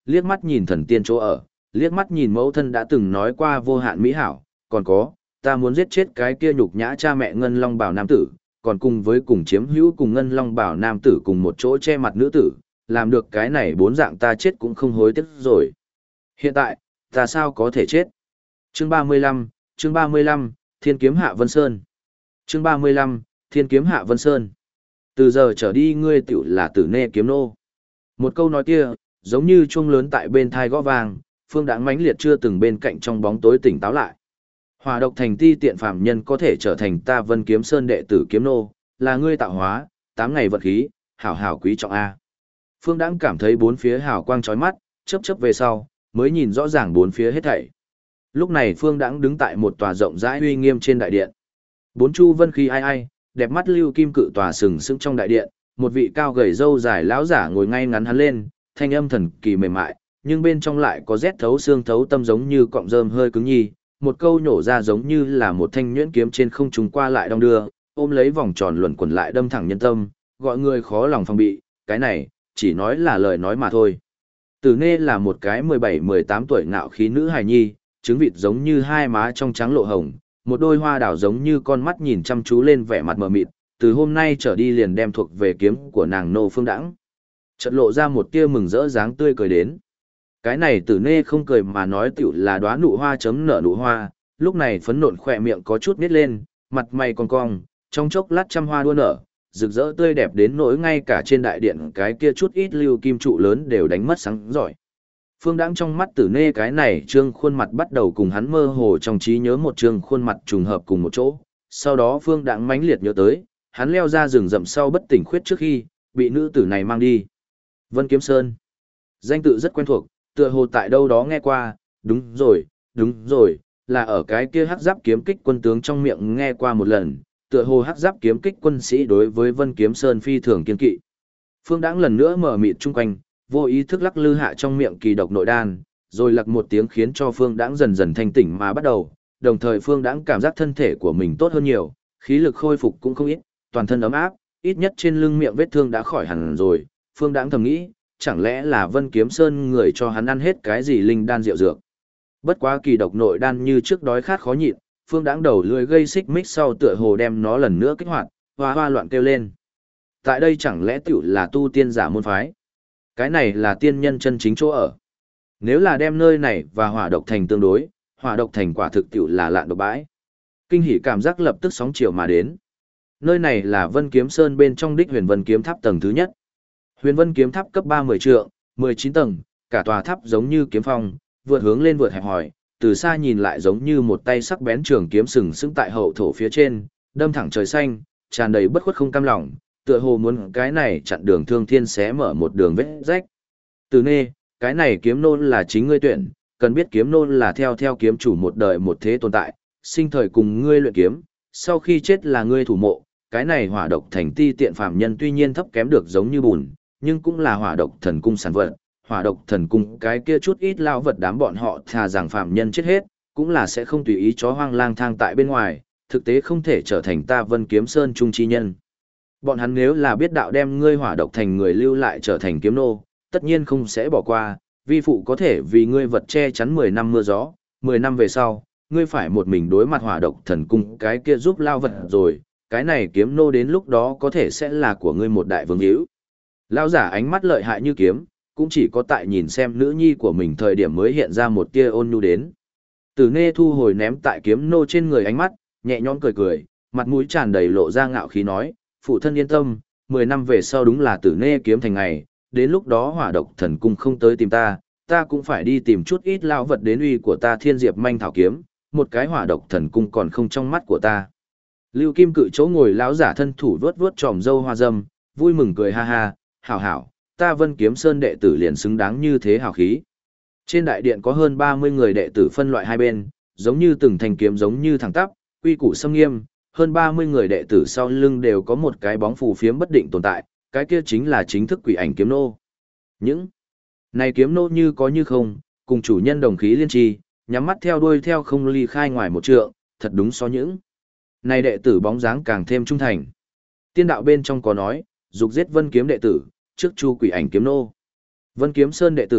liếc mắt nhìn thần tiên chỗ ở, liếc mắt nhìn mẫu thân đã từng nói qua vô hạn mỹ hảo, còn có, ta muốn giết chết cái kia nhục nhã cha mẹ Ngân Long Bảo nam tử, còn cùng với cùng chiếm hữu cùng Ngân Long Bảo nam tử cùng một chỗ che mặt nữ tử, làm được cái này 4 dạng ta chết cũng không hối tiếc rồi. Hiện tại, ta sao có thể chết? Chương 35, Thiên kiếm Hạ Vân Sơn. Chương 35, Thiên kiếm Hạ Vân Sơn. Từ giờ trở đi ngươi tiểu là Tử Nê kiếm nô. Một câu nói kia, giống như chuông lớn tại bên thai gõ vang, Phương Đãng mãnh liệt chưa từng bên cạnh trong bóng tối tỉnh táo lại. Hỏa độc thành ti tiện phàm nhân có thể trở thành ta Vân Kiếm Sơn đệ tử kiếm nô, là ngươi tạo hóa, 8 ngày vật khí, hảo hảo quý trọng a. Phương Đãng cảm thấy bốn phía hào quang chói mắt, chớp chớp về sau, mới nhìn rõ ràng bốn phía hết thảy. Lúc này Phương Đãng đứng tại một tòa rộng rãi uy nghiêm trên đại điện. Bốn chu vân khí ai ai, đẹp mắt lưu kim cự tòa sừng sững trong đại điện, một vị cao gầy râu dài lão giả ngồi ngay ngắn hắn lên, thanh âm thần kỳ mềm mại, nhưng bên trong lại có rét thấu xương thấu tâm giống như cọng rơm hơi cứng nhì, một câu nhổ ra giống như là một thanh nhuyễn kiếm trên không trung qua lại đong đưa, ôm lấy vòng tròn luẩn quẩn lại đâm thẳng nhân tâm, gọi người khó lòng phòng bị, cái này chỉ nói là lời nói mà thôi. Tử Nê là một cái 17-18 tuổi ngạo khí nữ hài nhi, trứng vịt giống như hai má trong trắng lộ hồng, một đôi hoa đào giống như con mắt nhìn chăm chú lên vẻ mặt mờ mịt, từ hôm nay trở đi liền đem thuộc về kiếm của nàng nô Phương Đãng. Chợt lộ ra một tia mừng rỡ dáng tươi cười đến. Cái này Tử Nê không cười mà nói tiểu là đóa nụ hoa chấm nở nụ hoa, lúc này phấn nộn khỏe miệng có chút nít lên, mặt mày cong cong, trong chốc lát trăm hoa đua nở, rực rỡ tươi đẹp đến nỗi ngay cả trên đại điện cái kia chút ít lưu kim trụ lớn đều đánh mất sáng giỏi. Phương Đãng trong mắt Tử Nê cái này trương khuôn mặt bắt đầu cùng hắn mơ hồ trong trí nhớ một trương khuôn mặt trùng hợp cùng một chỗ. Sau đó Phương Đãng mãnh liệt nhớ tới, hắn leo ra rừng rậm sau bất tỉnh khuyết trước khi bị nữ tử này mang đi. Vân Kiếm Sơn. Danh tự rất quen thuộc, tựa hồ tại đâu đó nghe qua, đúng rồi, là ở cái kia hắc giáp kiếm kích quân tướng trong miệng nghe qua một lần, tựa hồ hắc giáp kiếm kích quân sĩ đối với Vân Kiếm Sơn phi thường kiên kỵ. Phương Đãng lần nữa mở mịt chung quanh, vô ý thức lắc lư hạ trong miệng kỳ độc nội đan, rồi lặc một tiếng khiến cho Phương Đãng dần dần thanh tỉnh mà bắt đầu, đồng thời Phương Đãng cảm giác thân thể của mình tốt hơn nhiều, khí lực khôi phục cũng không ít, toàn thân ấm áp, ít nhất trên lưng miệng vết thương đã khỏi hẳn rồi. Phương Đãng thầm nghĩ, chẳng lẽ là Vân Kiếm Sơn người cho hắn ăn hết cái gì linh đan rượu dược. Bất quá kỳ độc nội đan như trước đói khát khó nhịn, Phương Đãng đầu lưỡi gây xích mích sau tựa hồ đem nó lần nữa kích hoạt, hoa hoa loạn kêu lên. Tại đây chẳng lẽ tiểu là tu tiên giả môn phái? Cái này là tiên nhân chân chính chỗ ở. Nếu là đem nơi này và hỏa độc thành tương đối, hỏa độc thành quả thực tiểu là lạn độc bãi. Kinh hỉ cảm giác lập tức sóng chiều mà đến. Nơi này là Vân Kiếm Sơn bên trong đích Huyền Vân Kiếm Tháp tầng thứ nhất. Huyền Vân Kiếm Tháp cấp 30 trượng, 19 tầng, cả tòa tháp giống như kiếm phong, vượt hướng lên vượt hẹp hỏi, từ xa nhìn lại giống như một tay sắc bén trường kiếm sừng sững tại hậu thổ phía trên, đâm thẳng trời xanh, tràn đầy bất khuất không cam lòng, tựa hồ muốn cái này chặn đường thương thiên xé mở một đường vết rách. Tử Nê, cái này kiếm nôn là chính ngươi tuyển, cần biết kiếm nôn là theo kiếm chủ một đời một thế tồn tại, sinh thời cùng ngươi luyện kiếm, sau khi chết là ngươi thủ mộ, cái này hỏa độc thành ti tiện phạm nhân tuy nhiên thấp kém được giống như bùn, nhưng cũng là hỏa độc thần cung sản vật, hỏa độc thần cung cái kia chút ít lao vật đám bọn họ thà rằng phạm nhân chết hết, cũng là sẽ không tùy ý chó hoang lang thang tại bên ngoài, thực tế không thể trở thành ta Vân Kiếm Sơn trung chi nhân. Bọn hắn nếu là biết đạo đem ngươi hỏa độc thành người lưu lại trở thành kiếm nô, tất nhiên không sẽ bỏ qua, vi phụ có thể vì ngươi vật che chắn 10 năm mưa gió, 10 năm về sau, ngươi phải một mình đối mặt hỏa độc thần cung cái kia giúp lao vật rồi, cái này kiếm nô đến lúc đó có thể sẽ là của ngươi một đại vương hữu. Lao giả ánh mắt lợi hại như kiếm, cũng chỉ có tại nhìn xem nữ nhi của mình thời điểm mới hiện ra một tia ôn nhu đến. Tử Nê thu hồi ném tại kiếm nô trên người ánh mắt, nhẹ nhõm cười cười, mặt mũi tràn đầy lộ ra ngạo khí nói, phụ thân yên tâm, 10 năm về sau đúng là Tử Nê kiếm thành ngày, đến lúc đó hỏa độc thần cung không tới tìm ta, ta cũng phải đi tìm chút ít lao vật đến uy của ta Thiên Diệp manh thảo kiếm, một cái hỏa độc thần cung còn không trong mắt của ta. Lưu Kim Cự chỗ ngồi lão giả thân thủ vuốt vuốt tròm râu hoa râm, vui mừng cười ha ha, hảo hảo, ta Vân Kiếm Sơn đệ tử liền xứng đáng như thế hào khí. Trên đại điện có hơn 30 người đệ tử phân loại hai bên, giống như từng thanh kiếm giống như thẳng tắp, quy củ xâm nghiêm, hơn 30 người đệ tử sau lưng đều có một cái bóng phù phiếm bất định tồn tại, cái kia chính là chính thức quỷ ảnh kiếm nô. Những này kiếm nô như có như không, cùng chủ nhân đồng khí liên trì, nhắm mắt theo đuôi theo không ly khai ngoài một trượng, thật đúng so những này đệ tử bóng dáng càng thêm trung thành. Tiên đạo bên trong có nói, dục giết Vân Kiếm đệ tử, trước chu quỷ ảnh kiếm nô. Vân Kiếm Sơn đệ tử,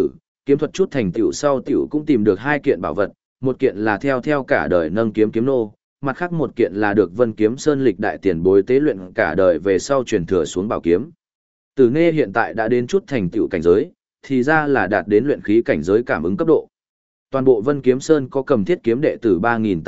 kiếm thuật chút thành tựu sau tiểu cũng tìm được hai kiện bảo vật, một kiện là theo cả đời nâng kiếm kiếm nô, mặt khác một kiện là được Vân Kiếm Sơn lịch đại tiền bối tế luyện cả đời về sau truyền thừa xuống bảo kiếm. Tử Nê hiện tại đã đến chút thành tựu cảnh giới, thì ra là đạt đến luyện khí cảnh giới cảm ứng cấp độ. Toàn bộ Vân Kiếm Sơn có cầm thiết kiếm đệ tử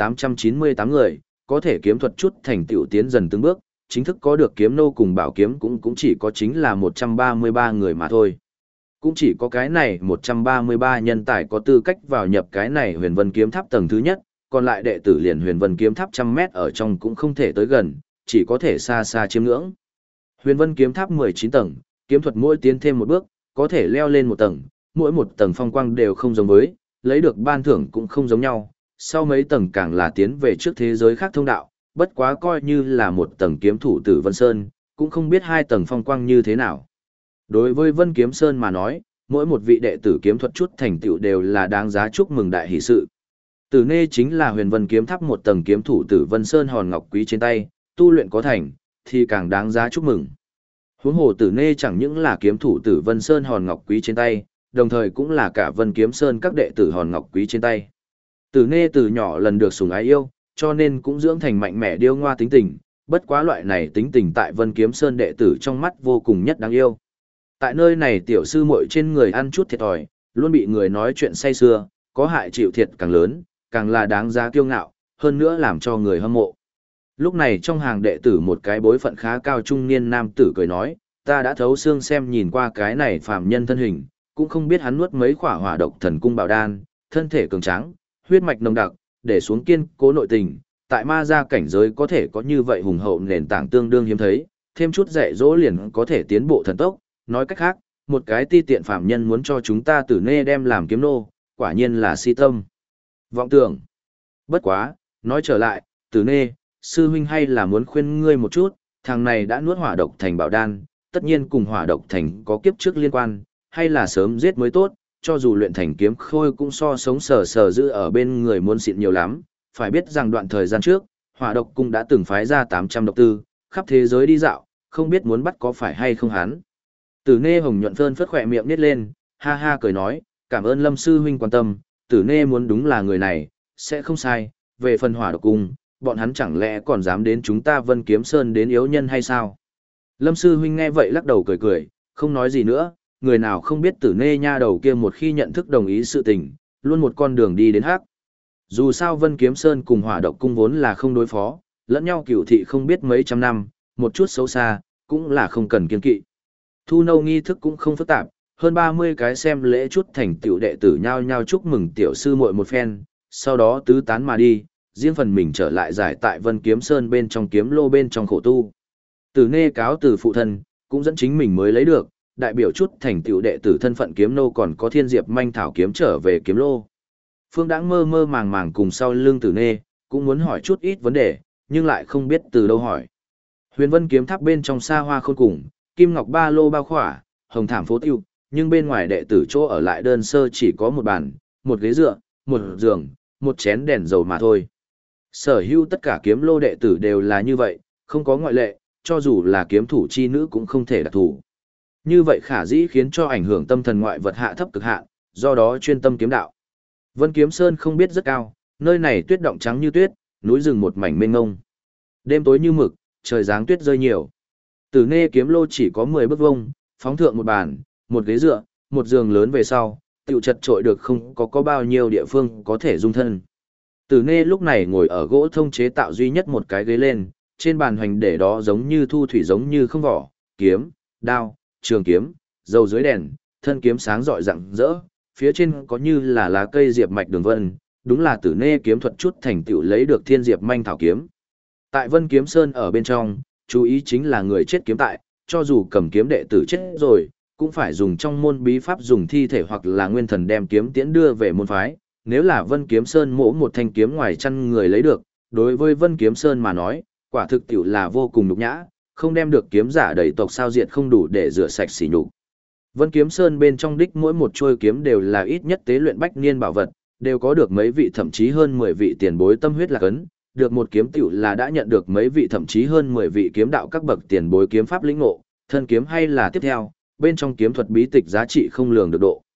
3.898 người, có thể kiếm thuật chút thành tựu tiến dần từng bước, chính thức có được kiếm nô cùng bảo kiếm cũng chỉ có chính là 133 người mà thôi. Cũng chỉ có cái này 133 nhân tài có tư cách vào nhập cái này Huyền Vân Kiếm Tháp tầng thứ nhất, còn lại đệ tử liền Huyền Vân Kiếm Tháp trăm mét ở trong cũng không thể tới gần, chỉ có thể xa xa chiêm ngưỡng. Huyền Vân Kiếm Tháp 19 tầng, kiếm thuật mỗi tiến thêm một bước, có thể leo lên một tầng, mỗi một tầng phong quang đều không giống với, lấy được ban thưởng cũng không giống nhau, sau mấy tầng càng là tiến về trước thế giới khác thông đạo, bất quá coi như là một tầng kiếm thủ Tử Vân Sơn, cũng không biết hai tầng phong quang như thế nào. Đối với Vân Kiếm Sơn mà nói, mỗi một vị đệ tử kiếm thuật chút thành tựu đều là đáng giá chúc mừng đại hỷ sự. Tử Nê chính là Huyền Vân Kiếm Tháp một tầng kiếm thủ Tử Vân Sơn hòn ngọc quý trên tay, tu luyện có thành, thì càng đáng giá chúc mừng. Huống hồ Tử Nê chẳng những là kiếm thủ Tử Vân Sơn hòn ngọc quý trên tay, đồng thời cũng là cả Vân Kiếm Sơn các đệ tử hòn ngọc quý trên tay. Tử Nê từ nhỏ lần được sủng ái yêu, cho nên cũng dưỡng thành mạnh mẽ điêu ngoa tính tình, bất quá loại này tính tình tại Vân Kiếm Sơn đệ tử trong mắt vô cùng nhất đáng yêu. Tại nơi này tiểu sư muội trên người ăn chút thiệt thòi, luôn bị người nói chuyện say sưa, có hại chịu thiệt càng lớn, càng là đáng giá kiêu ngạo, hơn nữa làm cho người hâm mộ. Lúc này trong hàng đệ tử một cái bối phận khá cao trung niên nam tử cười nói, ta đã thấu xương xem nhìn qua cái này phàm nhân thân hình, cũng không biết hắn nuốt mấy khỏa hỏa độc thần cung bảo đan, thân thể cường tráng, huyết mạch nồng đặc, để xuống kiên cố nội tình, tại ma gia cảnh giới có thể có như vậy hùng hậu nền tảng tương đương hiếm thấy, thêm chút dạy dỗ liền có thể tiến bộ thần tốc, nói cách khác, một cái ti tiện phàm nhân muốn cho chúng ta Tử Nê đem làm kiếm nô, quả nhiên là si tâm. Vọng tưởng. Bất quá, nói trở lại, Tử Nê, sư huynh hay là muốn khuyên ngươi một chút, thằng này đã nuốt hỏa độc thành bảo đan, tất nhiên cùng hỏa độc thành có kiếp trước liên quan, hay là sớm giết mới tốt, cho dù luyện thành kiếm khôi cũng so sống sờ sờ giữ ở bên người muốn xịn nhiều lắm, phải biết rằng đoạn thời gian trước, hỏa độc cung đã từng phái ra 800 độc tư, khắp thế giới đi dạo, không biết muốn bắt có phải hay không hắn. Tử Nê hồng nhuận phơn phất khỏe miệng nít lên, ha ha cười nói, cảm ơn Lâm sư huynh quan tâm, Tử Nê muốn đúng là người này, sẽ không sai, về phần hỏa độc cung, bọn hắn chẳng lẽ còn dám đến chúng ta Vân Kiếm Sơn đến yếu nhân hay sao? Lâm sư huynh nghe vậy lắc đầu cười cười, không nói gì nữa, người nào không biết Tử Nê nha đầu kia một khi nhận thức đồng ý sự tình, luôn một con đường đi đến hắc. Dù sao Vân Kiếm Sơn cùng hỏa độc cung vốn là không đối phó, lẫn nhau cửu thị không biết mấy trăm năm, một chút xấu xa, cũng là không cần kiên kỵ. Thu nâu nghi thức cũng không phức tạp, hơn 30 cái xem lễ chút thành tiểu đệ tử nhao nhao chúc mừng tiểu sư muội một phen, sau đó tứ tán mà đi, riêng phần mình trở lại giải tại Vân Kiếm Sơn bên trong kiếm lô bên trong khổ tu. Tử Nê cáo từ phụ thân, cũng dẫn chính mình mới lấy được, đại biểu chút thành tiểu đệ tử thân phận kiếm nô còn có Thiên Diệp manh thảo kiếm trở về kiếm lô. Phương Đãng mơ mơ màng màng cùng sau lưng Tử Nê, cũng muốn hỏi chút ít vấn đề, nhưng lại không biết từ đâu hỏi. Huyền Vân kiếm tháp bên trong xa hoa khôn cùng, kim ngọc ba lô bao khỏa, hồng thảm phố tiêu, nhưng bên ngoài đệ tử chỗ ở lại đơn sơ chỉ có một bàn, một ghế dựa, một giường, một chén đèn dầu mà thôi. Sở hữu tất cả kiếm lô đệ tử đều là như vậy, không có ngoại lệ, cho dù là kiếm thủ chi nữ cũng không thể đặc thủ. Như vậy khả dĩ khiến cho ảnh hưởng tâm thần ngoại vật hạ thấp cực hạn, do đó chuyên tâm kiếm đạo. Vân Kiếm Sơn không biết rất cao, nơi này tuyết động trắng như tuyết, núi rừng một mảnh mênh mông. Đêm tối như mực, trời giáng tuyết rơi nhiều. Tử Nê kiếm lô chỉ có 10 bước vuông, phóng thượng một bàn, một ghế dựa, một giường lớn về sau, tiểu chật trội được không có bao nhiêu địa phương có thể dung thân. Tử Nê lúc này ngồi ở gỗ thông chế tạo duy nhất một cái ghế lên, trên bàn hoành để đó giống như thu thủy giống như không vỏ, kiếm, đao, trường kiếm, dầu dưới đèn, thân kiếm sáng rọi rạng rỡ, phía trên có như là lá cây diệp mạch đường vân, đúng là Tử Nê kiếm thuật chút thành tựu lấy được Thiên Diệp manh thảo kiếm. Tại Vân Kiếm Sơn ở bên trong, chú ý chính là người chết kiếm tại, cho dù cầm kiếm đệ tử chết rồi, cũng phải dùng trong môn bí pháp dùng thi thể hoặc là nguyên thần đem kiếm tiễn đưa về môn phái. Nếu là Vân Kiếm Sơn mỗ một thanh kiếm ngoài chăn người lấy được, đối với Vân Kiếm Sơn mà nói, quả thực tiểu là vô cùng nhục nhã, không đem được kiếm giả đầy tộc sao diệt không đủ để rửa sạch sỉ nhục. Vân Kiếm Sơn bên trong đích mỗi một trôi kiếm đều là ít nhất tế luyện bách niên bảo vật, đều có được mấy vị thậm chí hơn 10 vị tiền bối tâm huyết lạc ấn, được một kiếm tiểu là đã nhận được mấy vị thậm chí hơn 10 vị kiếm đạo các bậc tiền bối kiếm pháp lĩnh ngộ, thân kiếm hay là tiếp theo, bên trong kiếm thuật bí tịch giá trị không lường được độ.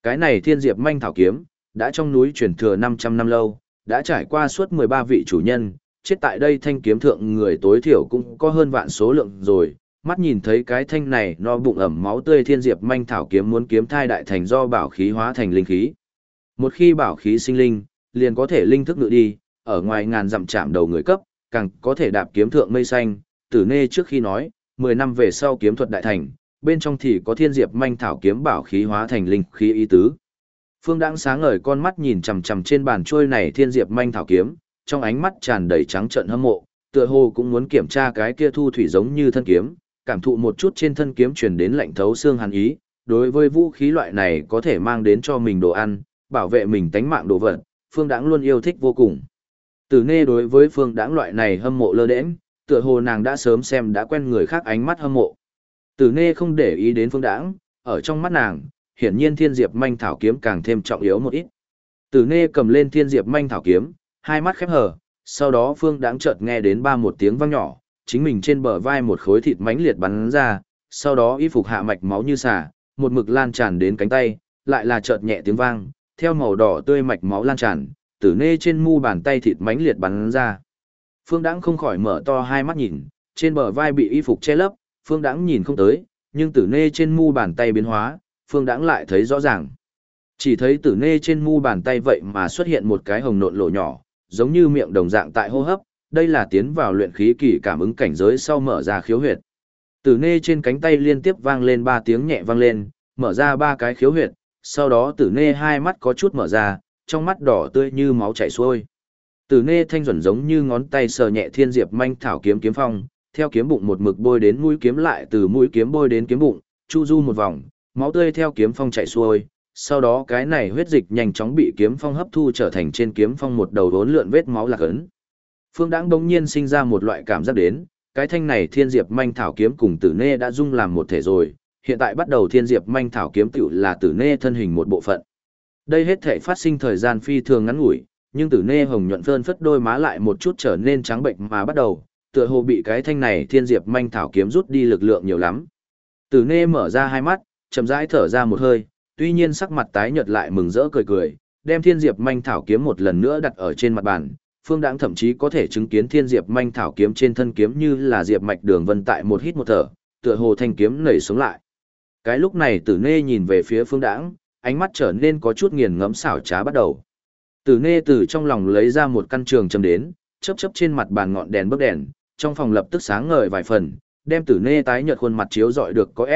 Cái này thiên diệp manh thảo kiếm, đã trong núi truyền thừa 500 năm lâu, đã trải qua suốt 13 vị chủ nhân, chết tại đây thanh kiếm thượng người tối thiểu cũng có hơn vạn số lượng rồi. Mắt nhìn thấy cái thanh này no bụng ẩm máu tươi thiên diệp manh thảo kiếm muốn kiếm thai đại thành do bảo khí hóa thành linh khí. Một khi bảo khí sinh linh, liền có thể linh thức ngự đi, ở ngoài ngàn dặm chạm đầu người cấp, càng có thể đạp kiếm thượng mây xanh. Tử Nê trước khi nói, 10 năm về sau kiếm thuật đại thành, bên trong thì có thiên diệp manh thảo kiếm bảo khí hóa thành linh khí ý tứ. Phương Đãng sáng ngời con mắt nhìn chằm chằm trên bàn trôi này thiên diệp manh thảo kiếm, trong ánh mắt tràn đầy trắng trợn hâm mộ, tựa hồ cũng muốn kiểm tra cái kia thu thủy giống như thân kiếm, cảm thụ một chút trên thân kiếm truyền đến lạnh thấu xương hàn ý, đối với vũ khí loại này có thể mang đến cho mình đồ ăn, bảo vệ mình tánh mạng đồ vật, Phương Đãng luôn yêu thích vô cùng. Tử Nê đối với Phương Đãng loại này hâm mộ lơ đễnh, tựa hồ nàng đã sớm xem đã quen người khác ánh mắt hâm mộ. Tử Nê không để ý đến Phương Đãng, ở trong mắt nàng, hiển nhiên thiên diệp manh thảo kiếm càng thêm trọng yếu một ít. Tử Nê cầm lên thiên diệp manh thảo kiếm, hai mắt khép hờ, sau đó Phương Đãng chợt nghe đến một tiếng vang nhỏ, chính mình trên bờ vai một khối thịt mãnh liệt bắn ra, sau đó y phục hạ mạch máu như xả, một mực lan tràn đến cánh tay, lại là chợt nhẹ tiếng vang, theo màu đỏ tươi mạch máu lan tràn, Tử Nê trên mu bàn tay thịt mãnh liệt bắn ra. Phương Đãng không khỏi mở to hai mắt nhìn, trên bờ vai bị y phục che lấp, Phương Đãng nhìn không tới, nhưng Tử Nê trên mu bàn tay biến hóa, Phương Đãng lại thấy rõ ràng. Chỉ thấy Tử Nê trên mu bàn tay vậy mà xuất hiện một cái hồng nộn lỗ nhỏ, giống như miệng đồng dạng tại hô hấp, đây là tiến vào luyện khí kỳ cảm ứng cảnh giới sau mở ra khiếu huyệt. Tử Nê trên cánh tay liên tiếp vang lên 3 tiếng nhẹ vang lên, mở ra 3 cái khiếu huyệt, sau đó Tử Nê hai mắt có chút mở ra, trong mắt đỏ tươi như máu chảy xuôi. Tử Nê thanh duẩn giống như ngón tay sờ nhẹ thiên diệp manh thảo kiếm kiếm phong, theo kiếm bụng một mực bôi đến mũi kiếm lại từ mũi kiếm bôi đến kiếm bụng, chu du một vòng, máu tươi theo kiếm phong chảy xuôi, sau đó cái này huyết dịch nhanh chóng bị kiếm phong hấp thu trở thành trên kiếm phong một đầu đốn lượn vết máu lạc ấn. Phương Đãng đống nhiên sinh ra một loại cảm giác đến, cái thanh này thiên diệp manh thảo kiếm cùng Tử Nê đã dung làm một thể rồi, hiện tại bắt đầu thiên diệp manh thảo kiếm tựu là Tử Nê thân hình một bộ phận. Đây hết thể phát sinh thời gian phi thường ngắn ngủi, nhưng Tử Nê hồng nhuận phơn phất đôi má lại một chút trở nên trắng bệnh mà bắt đầu, tựa hồ bị cái thanh này thiên diệp manh thảo kiếm rút đi lực lượng nhiều lắm. Tử Nê mở ra hai mắt, chậm rãi thở ra một hơi, tuy nhiên sắc mặt tái nhợt lại mừng rỡ cười cười, đem thiên diệp manh thảo kiếm một lần nữa đặt ở trên mặt bàn. Phương Đãng thậm chí có thể chứng kiến thiên diệp manh thảo kiếm trên thân kiếm như là diệp mạch đường vân tại một hít một thở, tựa hồ thanh kiếm nảy sống lại. Cái lúc này Tử Nê nhìn về phía Phương Đãng, ánh mắt trở nên có chút nghiền ngẫm xảo trá bắt đầu. Tử Nê từ trong lòng lấy ra một căn trường châm đến, chớp chớp trên mặt bàn ngọn đèn bấc đèn, trong phòng lập tức sáng ngời vài phần, đem Tử Nê tái nhợt khuôn mặt chiếu rọi được có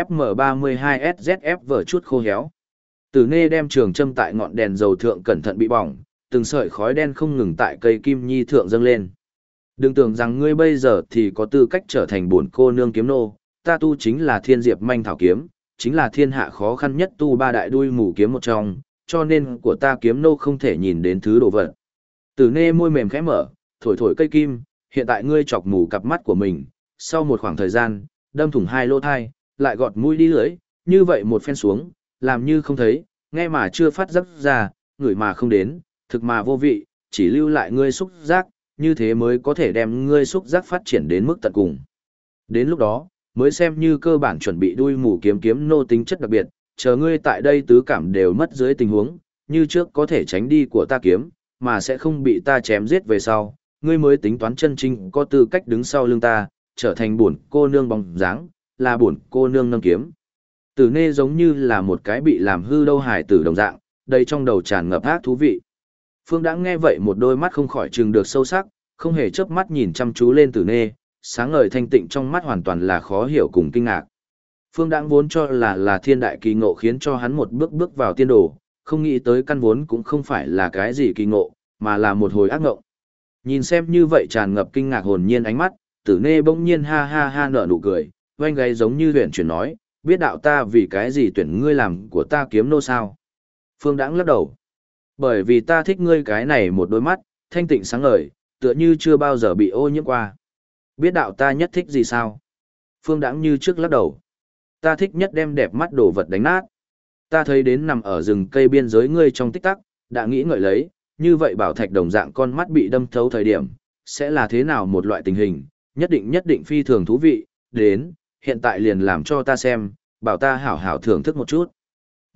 FM32SZF vở chút khô héo. Tử Nê đem trường châm tại ngọn đèn dầu thượng cẩn thận bị bỏng, từng sợi khói đen không ngừng tại cây kim nhi thượng dâng lên. Đừng tưởng rằng ngươi bây giờ thì có tư cách trở thành bổn cô nương kiếm nô, ta tu chính là thiên diệp manh thảo kiếm, chính là thiên hạ khó khăn nhất tu ba đại đuôi mù kiếm một trong, cho nên của ta kiếm nô không thể nhìn đến thứ đồ vật. Tử Nê môi mềm khẽ mở, thổi thổi cây kim, hiện tại ngươi chọc mù cặp mắt của mình, sau một khoảng thời gian, đâm thủng hai lỗ thai, lại gọt mũi đi lưỡi, như vậy một phen xuống, làm như không thấy, nghe mà chưa phát giác ra, ngửi mà không đến, thực mà vô vị, chỉ lưu lại ngươi xúc giác, như thế mới có thể đem ngươi xúc giác phát triển đến mức tận cùng. Đến lúc đó, mới xem như cơ bản chuẩn bị đuôi mù kiếm kiếm nô tính chất đặc biệt, chờ ngươi tại đây tứ cảm đều mất dưới tình huống, như trước có thể tránh đi của ta kiếm, mà sẽ không bị ta chém giết về sau, ngươi mới tính toán chân chính có tư cách đứng sau lưng ta, trở thành bổn cô nương bóng dáng, là bổn cô nương nâng kiếm. Tử Nê giống như là một cái bị làm hư đâu hài tử đồng dạng, đầy trong đầu tràn ngập ác thú vị. Phương Đãng nghe vậy một đôi mắt không khỏi trừng được sâu sắc, không hề chớp mắt nhìn chăm chú lên Tử Nê, sáng ngời thanh tịnh trong mắt hoàn toàn là khó hiểu cùng kinh ngạc. Phương Đãng vốn cho là thiên đại kỳ ngộ khiến cho hắn một bước bước vào tiên đồ, không nghĩ tới căn vốn cũng không phải là cái gì kỳ ngộ, mà là một hồi ác ngộng. Nhìn xem như vậy tràn ngập kinh ngạc hồn nhiên ánh mắt, Tử Nê bỗng nhiên ha ha ha nở nụ cười, oanh gáy giống như huyền chuyển nói, biết đạo ta vì cái gì tuyển ngươi làm của ta kiếm nô sao? Phương Đãng lắc đầu. Bởi vì ta thích ngươi cái này một đôi mắt, thanh tịnh sáng ngời, tựa như chưa bao giờ bị ô nhiễm qua. Biết đạo ta nhất thích gì sao? Phương Đãng như trước lắc đầu. Ta thích nhất đem đẹp mắt đồ vật đánh nát. Ta thấy đến nằm ở rừng cây biên giới ngươi trong tích tắc, đã nghĩ ngợi lấy, như vậy bảo thạch đồng dạng con mắt bị đâm thấu thời điểm, sẽ là thế nào một loại tình hình, nhất định phi thường thú vị, đến, hiện tại liền làm cho ta xem, bảo ta hảo hảo thưởng thức một chút.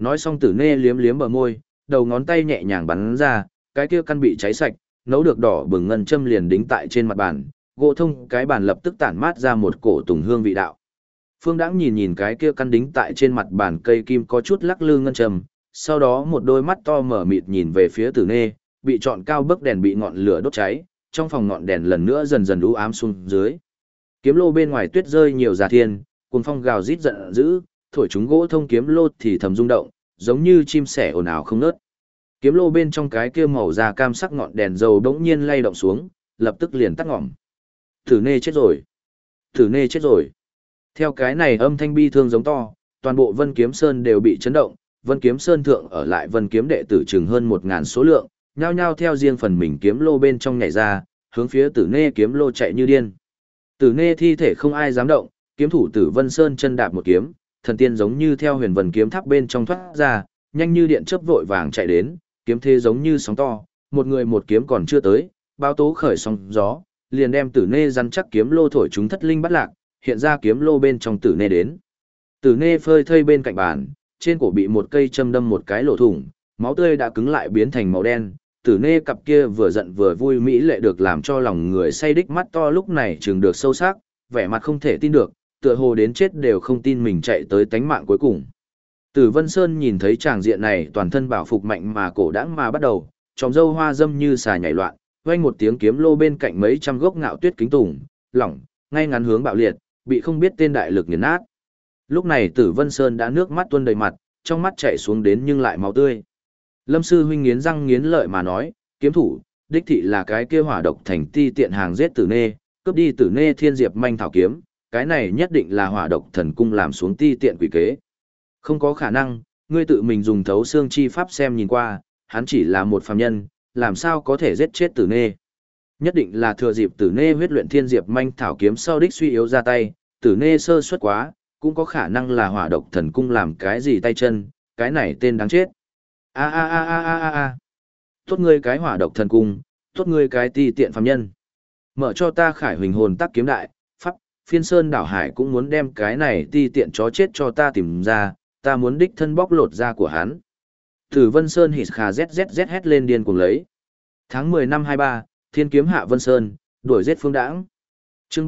Nói xong Tử Nê liếm liếm bờ môi, đầu ngón tay nhẹ nhàng bắn ra, cái kia căn bị cháy sạch, nấu được đỏ bừng ngân châm liền đính tại trên mặt bàn, gỗ thông cái bàn lập tức tản mát ra một cổ tùng hương vị đạo. Phương Đãng nhìn nhìn cái kia căn đính tại trên mặt bàn cây kim có chút lắc lư ngân châm, sau đó một đôi mắt to mở mịt nhìn về phía Tử Nê, bị trọn cao bấc đèn bị ngọn lửa đốt cháy, trong phòng ngọn đèn lần nữa dần dần u ám xuống dưới. Kiếm lô bên ngoài tuyết rơi nhiều già thiên, cuồng phong gào rít giận dữ, thổi chúng gỗ thông kiếm lô thì thầm rung động, giống như chim sẻ ồn ào không ngớt. Kiếm lô bên trong cái kia màu da cam sắc ngọn đèn dầu đống nhiên lay động xuống, lập tức liền tắt ngỏm. Tử Nê chết rồi. Tử Nê chết rồi. Theo cái này âm thanh bi thương giống to, toàn bộ Vân Kiếm Sơn đều bị chấn động, Vân Kiếm Sơn thượng ở lại Vân Kiếm đệ tử chừng hơn 1000 số lượng, nhao nhao theo riêng phần mình kiếm lô bên trong nhảy ra, hướng phía Tử Nê kiếm lô chạy như điên. Tử Nê thi thể không ai dám động, kiếm thủ Tử Vân Sơn chân đạp một kiếm, thần tiên giống như theo huyền vân kiếm tháp bên trong thoát ra, nhanh như điện chớp vội vàng chạy đến, kiếm thế giống như sóng to, một người một kiếm còn chưa tới, báo tố khởi sóng gió, liền đem Tử Nê rắn chắc kiếm lô thổi chúng thất linh bắt lạc, hiện ra kiếm lô bên trong Tử Nê đến. Tử Nê phơi thây bên cạnh bàn, trên cổ bị một cây châm đâm một cái lỗ thủng, máu tươi đã cứng lại biến thành màu đen. Tử Nê cặp kia vừa giận vừa vui mỹ lệ được làm cho lòng người say đích mắt to lúc này trừng được sâu sắc, vẻ mặt không thể tin được, tựa hồ đến chết đều không tin mình chạy tới tánh mạng cuối cùng. Tử Vân Sơn nhìn thấy tràng diện này toàn thân bảo phục mạnh mà cổ đãng mà bắt đầu, tròm dâu hoa dâm như xà nhảy loạn, vang một tiếng kiếm lô bên cạnh mấy trăm gốc ngạo tuyết kính tùng, lỏng, ngay ngắn hướng bạo liệt, bị không biết tên đại lực nghiền nát. Lúc này Tử Vân Sơn đã nước mắt tuôn đầy mặt, trong mắt chảy xuống đến nhưng lại máu tươi. Lâm sư huynh nghiến răng nghiến lợi mà nói, kiếm thủ, đích thị là cái kia hỏa độc thành ti tiện hàng giết Tử Nê, cướp đi Tử Nê thiên diệp manh thảo kiếm, cái này nhất định là hỏa độc thần cung làm xuống ti tiện quỷ kế. Không có khả năng, ngươi tự mình dùng thấu xương chi pháp xem nhìn qua, hắn chỉ là một phàm nhân, làm sao có thể giết chết Tử Nê. Nhất định là thừa dịp Tử Nê huyết luyện thiên diệp manh thảo kiếm sau đích suy yếu ra tay, Tử Nê sơ suất quá, cũng có khả năng là hỏa độc thần cung làm cái gì tay chân, cái này tên đáng chết. A a a a a a a. Tốt ngươi cái hỏa độc thần cung, tốt ngươi cái ti tiện phàm nhân. Mở cho ta Khải Huỳnh hồn tắc kiếm đại, pháp, Phiên Sơn đảo hải cũng muốn đem cái này ti tiện chó chết cho ta tìm ra, ta muốn đích thân bóc lột da của hắn. Tử Vân Sơn hít khà zzz hét lên điên cuồng lấy. Tháng 10 năm 23, Thiên kiếm hạ Vân Sơn, đuổi giết Phương Đãng. Chương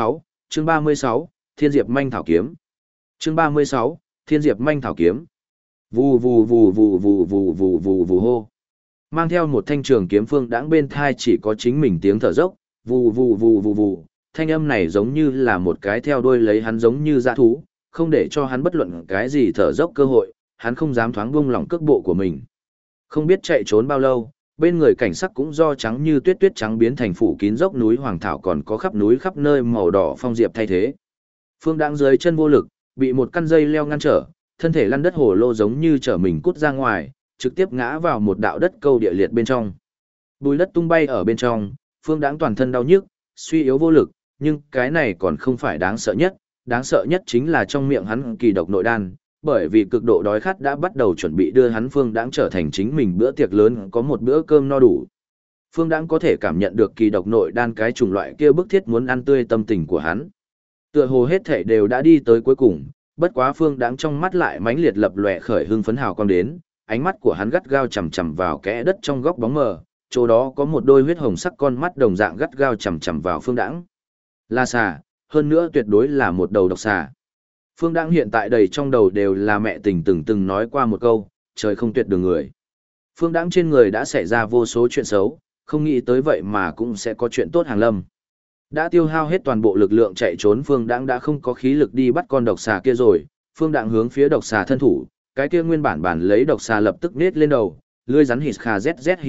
36, Thiên Diệp manh thảo kiếm. Chương 36, Thiên Diệp manh thảo kiếm. Vù vù vù vù vù vù vù vù vù hô. Mang theo một thanh trường kiếm Phương Đãng bên thai chỉ có chính mình tiếng thở dốc, vù vù vù vù vù, thanh âm này giống như là một cái theo đuôi lấy hắn giống như dã thú, không để cho hắn bất luận cái gì thở dốc cơ hội, hắn không dám thoáng buông lỏng cước bộ của mình. Không biết chạy trốn bao lâu, bên người cảnh sắc cũng do trắng như tuyết tuyết trắng biến thành phủ kín dốc núi hoàng thảo còn có khắp núi khắp nơi màu đỏ phong diệp thay thế. Phương Đãng dưới chân vô lực, bị một căn dây leo ngăn trở, thân thể lăn đất hồ lô giống như trở mình cút ra ngoài, trực tiếp ngã vào một đạo đất câu địa liệt bên trong. Bùi đất tung bay ở bên trong, Phương Đãng toàn thân đau nhức, suy yếu vô lực, nhưng cái này còn không phải đáng sợ nhất chính là trong miệng hắn kỳ độc nội đan, bởi vì cực độ đói khát đã bắt đầu chuẩn bị đưa hắn Phương Đãng trở thành chính mình bữa tiệc lớn có một bữa cơm no đủ. Phương Đãng có thể cảm nhận được kỳ độc nội đan cái chủng loại kia bức thiết muốn ăn tươi tâm tình của hắn. Tựa hồ hết thể đều đã đi tới cuối cùng, bất quá Phương Đãng trong mắt lại mãnh liệt lập lòe khởi hưng phấn hào quang đến, ánh mắt của hắn gắt gao chằm chằm vào kẽ đất trong góc bóng mờ, chỗ đó có một đôi huyết hồng sắc con mắt đồng dạng gắt gao chằm chằm vào Phương Đãng. Là xà, hơn nữa tuyệt đối là một đầu độc xà. Phương Đãng hiện tại đầy trong đầu đều là mẹ tình từng nói qua một câu, trời không tuyệt đường người. Phương Đãng trên người đã xảy ra vô số chuyện xấu, không nghĩ tới vậy mà cũng sẽ có chuyện tốt hàng lâm. Đã tiêu hao hết toàn bộ lực lượng chạy trốn, Phương Đãng đã không có khí lực đi bắt con độc xà kia rồi. Phương Đãng hướng phía độc xà thân thủ, cái kia nguyên bản lấy độc xà lập tức nết lên đầu, lưỡi rắn hít khà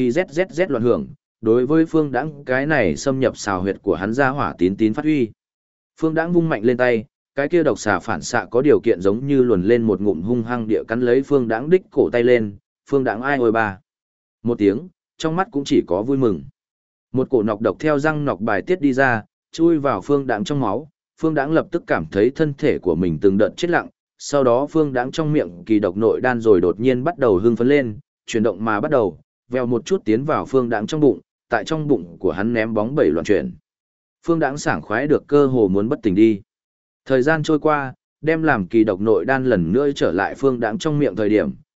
zz loạn hưởng. Đối với Phương Đãng cái này xâm nhập xào huyệt của hắn ra hỏa tín phát huy. Phương Đãng vung mạnh lên tay, cái kia độc xà phản xạ có điều kiện giống như luồn lên một ngụm hung hăng địa cắn lấy Phương Đãng đích cổ tay lên, Phương Đãng ai ôi ba. Một tiếng, trong mắt cũng chỉ có vui mừng. Một cổ nọc độc theo răng nọc bài tiết đi ra, chui vào Phương Đãng trong máu, Phương Đãng lập tức cảm thấy thân thể của mình từng đợt chết lặng, sau đó Phương Đãng trong miệng kỳ độc nội đan rồi đột nhiên bắt đầu hưng phấn lên, chuyển động mà bắt đầu, vèo một chút tiến vào Phương Đãng trong bụng, tại trong bụng của hắn ném bóng bẩy loạn chuyển. Phương Đãng sảng khoái được cơ hồ muốn bất tỉnh đi. Thời gian trôi qua, đem làm kỳ độc nội đan lần nữa trở lại Phương Đãng trong miệng thời điểm,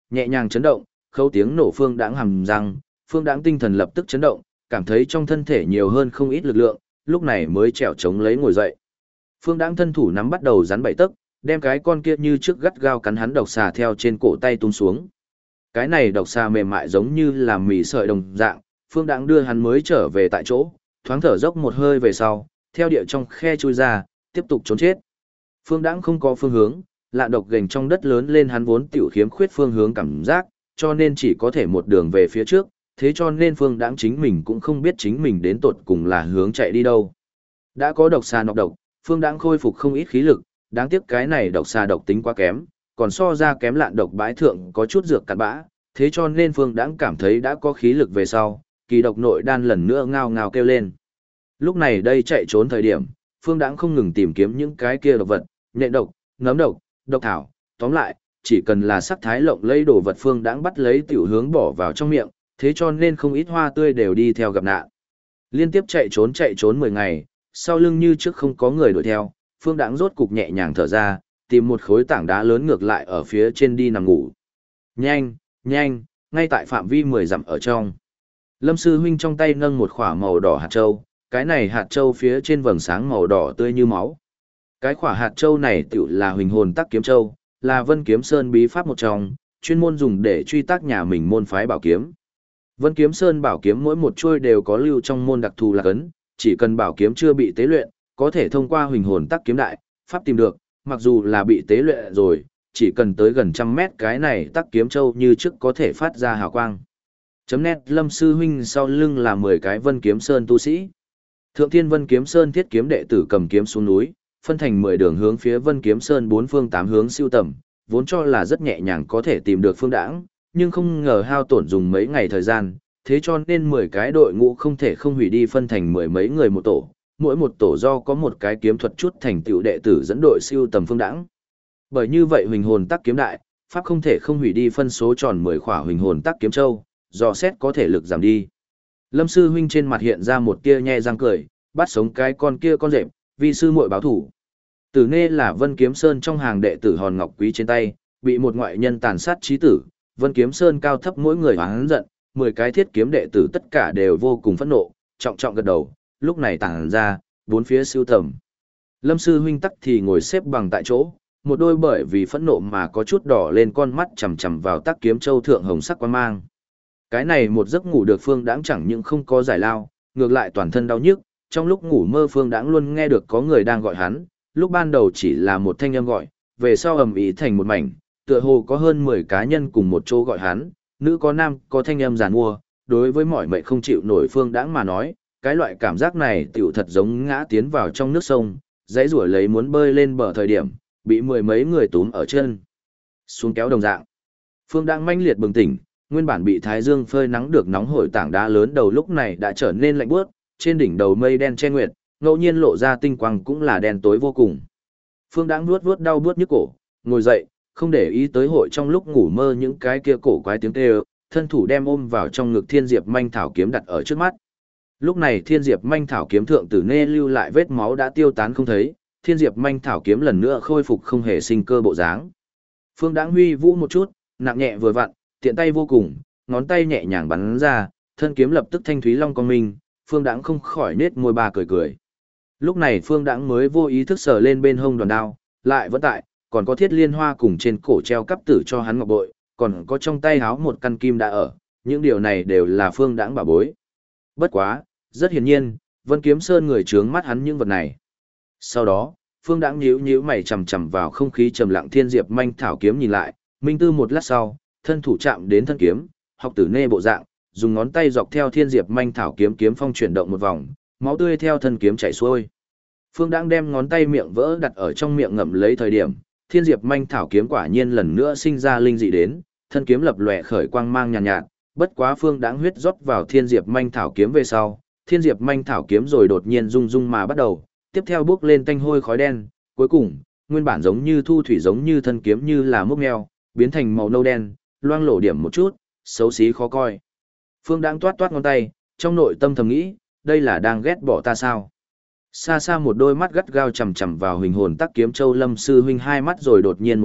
nhẹ nhàng chấn động, khâu tiếng nổ Phương Đãng hầm răng, Phương Đãng tinh thần lập tức chấn động, cảm thấy trong thân thể nhiều hơn không ít lực lượng, lúc này mới trèo chống lấy ngồi dậy. Phương Đãng thân thủ nắm bắt đầu rắn bảy tấc, đem cái con kia như trước gắt gao cắn hắn độc xà theo trên cổ tay tung xuống. Cái này độc xà mềm mại giống như là mì sợi đồng dạng, Phương Đãng đưa hắn mới trở về tại chỗ, thoáng thở dốc một hơi về sau, theo địa trong khe chui ra, tiếp tục trốn chết. Phương Đãng không có phương hướng, lạ độc gềnh trong đất lớn lên hắn vốn tiểu khiếm khuyết phương hướng cảm giác, cho nên chỉ có thể một đường về phía trước, thế cho nên Phương Đãng chính mình cũng không biết chính mình đến tột cùng là hướng chạy đi đâu. Đã có độc xà nọc độc, Phương Đãng khôi phục không ít khí lực, đáng tiếc cái này độc xà độc tính quá kém, còn so ra kém lạn độc bãi thượng có chút dược cặn bã, thế cho nên Phương Đãng cảm thấy đã có khí lực về sau, kỳ độc nội đan lần nữa ngao ngao kêu lên. Lúc này đây chạy trốn thời điểm, Phương Đãng không ngừng tìm kiếm những cái kia độc vật, nhện độc, nấm độc, độc thảo, tóm lại, chỉ cần là sắc thái lộng lẫy đồ vật Phương Đãng bắt lấy tiểu hướng bỏ vào trong miệng, thế cho nên không ít hoa tươi đều đi theo gặp nạn. Liên tiếp chạy trốn 10 ngày, sau lưng như trước không có người đuổi theo, Phương Đãng rốt cục nhẹ nhàng thở ra, tìm một khối tảng đá lớn ngược lại ở phía trên đi nằm ngủ. Nhanh, nhanh, ngay tại phạm vi 10 dặm ở trong. Lâm sư huynh trong tay nâng một khỏa màu đỏ hạt châu, cái này hạt châu phía trên vầng sáng màu đỏ tươi như máu. Cái khỏa hạt châu này tựu là Huỳnh Hồn Tắc Kiếm Châu, là Vân Kiếm Sơn bí pháp một trong, chuyên môn dùng để truy tác nhà mình môn phái bảo kiếm. Vân Kiếm Sơn bảo kiếm mỗi một chuôi đều có lưu trong môn đặc thù là cấn, chỉ cần bảo kiếm chưa bị tế luyện, có thể thông qua Huỳnh Hồn Tắc Kiếm Đại pháp tìm được, mặc dù là bị tế luyện rồi, chỉ cần tới gần trăm mét cái này Tắc Kiếm Châu như trước có thể phát ra hào quang. Chấm nét Lâm sư huynh sau lưng là 10 cái Vân Kiếm Sơn tu sĩ. Thượng Thiên Vân Kiếm Sơn thiết kiếm đệ tử cầm kiếm xuống núi, phân thành 10 đường hướng phía Vân Kiếm Sơn bốn phương tám hướng siêu tầm, vốn cho là rất nhẹ nhàng có thể tìm được Phương Đãng, nhưng không ngờ hao tổn dùng mấy ngày thời gian, thế cho nên 10 cái đội ngũ không thể không hủy đi phân thành mười mấy người một tổ, mỗi một tổ do có một cái kiếm thuật chút thành tựu đệ tử dẫn đội siêu tầm Phương Đãng. Bởi như vậy Huỳnh Hồn Tắc Kiếm Đại pháp không thể không hủy đi phân số tròn 10 khỏa Huỳnh Hồn Tắc Kiếm Châu, do xét có thể lực giảm đi. Lâm sư huynh trên mặt hiện ra một tia nhe răng cười, bắt sống cái con kia con rệp, vì sư muội báo thủ. Tử Nê là Vân Kiếm Sơn trong hàng đệ tử Hòn Ngọc Quý trên tay, bị một ngoại nhân tàn sát chí tử, Vân Kiếm Sơn cao thấp mỗi người oán giận, 10 cái thiết kiếm đệ tử tất cả đều vô cùng phẫn nộ, trọng trọng gật đầu, lúc này tản ra, bốn phía siêu tầm. Lâm sư huynh tắc thì ngồi xếp bằng tại chỗ, một đôi bởi vì phẫn nộ mà có chút đỏ lên con mắt chằm chằm vào Tắc Kiếm Châu thượng hồng sắc quang mang. Cái này một giấc ngủ được Phương Đãng chẳng những không có giải lao, ngược lại toàn thân đau nhức, trong lúc ngủ mơ Phương Đãng luôn nghe được có người đang gọi hắn, lúc ban đầu chỉ là một thanh âm gọi, về sau ầm ĩ thành một mảnh, tựa hồ có hơn 10 cá nhân cùng một chỗ gọi hắn, nữ có nam có thanh âm giàn mua, đối với mọi mệnh không chịu nổi Phương Đãng mà nói, cái loại cảm giác này tiểu thật giống ngã tiến vào trong nước sông, dãy rủa lấy muốn bơi lên bờ thời điểm, bị mười mấy người túm ở chân xuống kéo đồng dạng. Phương Đãng manh liệt bừng tỉnh, nguyên bản bị thái dương phơi nắng được nóng hổi tảng đá lớn đầu lúc này đã trở nên lạnh buốt, trên đỉnh đầu mây đen che nguyệt, ngẫu nhiên lộ ra tinh quang cũng là đen tối vô cùng. Phương Đãng nuốt vuốt đau buốt nhức cổ, ngồi dậy, không để ý tới hội trong lúc ngủ mơ những cái kia cổ quái tiếng kêu, thân thủ đem ôm vào trong ngực Thiên Diệp Manh Thảo kiếm đặt ở trước mắt. Lúc này Thiên Diệp Manh Thảo kiếm thượng Tử Nê lưu lại vết máu đã tiêu tán không thấy, Thiên Diệp Manh Thảo kiếm lần nữa khôi phục không hề sinh cơ bộ dáng. Phương Đãng huy vũ một chút, nặng nhẹ vừa vặn, tiện tay vô cùng, ngón tay nhẹ nhàng bắn ra, thân kiếm lập tức thanh thúy long cong minh, Phương Đãng không khỏi nết môi ba cười cười. Lúc này Phương Đãng mới vô ý thức sờ lên bên hông đoàn đao, lại vẫn tại, còn có thiết liên hoa cùng trên cổ treo cắp tử cho hắn ngọc bội, còn có trong tay háo một căn kim đã ở, những điều này đều là Phương Đãng bảo bối. Bất quá, rất hiển nhiên, Vân Kiếm Sơn người trướng mắt hắn những vật này. Sau đó, Phương Đãng nhíu nhíu mày chằm chằm vào không khí trầm lặng Thiên Diệp Manh Thảo kiếm nhìn lại, minh tư một lát sau, thân thủ chạm đến thân kiếm, học Tử Nê bộ dạng, dùng ngón tay dọc theo Thiên Diệp Manh Thảo kiếm kiếm phong chuyển động một vòng, máu tươi theo thân kiếm chảy xuôi. Phương Đãng đem ngón tay miệng vỡ đặt ở trong miệng ngậm lấy thời điểm, Thiên Diệp Manh Thảo kiếm quả nhiên lần nữa sinh ra linh dị đến, thân kiếm lập lòe khởi quang mang nhàn nhạt, bất quá Phương Đãng huyết rót vào Thiên Diệp Manh Thảo kiếm về sau, Thiên Diệp Manh Thảo kiếm rồi đột nhiên rung rung mà bắt đầu, tiếp theo bốc lên tanh hôi khói đen, cuối cùng, nguyên bản giống như thu thủy giống như thân kiếm như là mốc meo, biến thành màu nâu đen, loang lổ điểm một chút, xấu xí khó coi. Phương Đãng toát toát ngón tay, trong nội tâm thầm nghĩ, đây là đang ghét bỏ ta sao? Xa xa một đôi mắt gắt gao chằm chằm vào Huỳnh Hồn Tắc Kiếm Châu Lâm sư huynh hai mắt rồi đột nhiên một mực,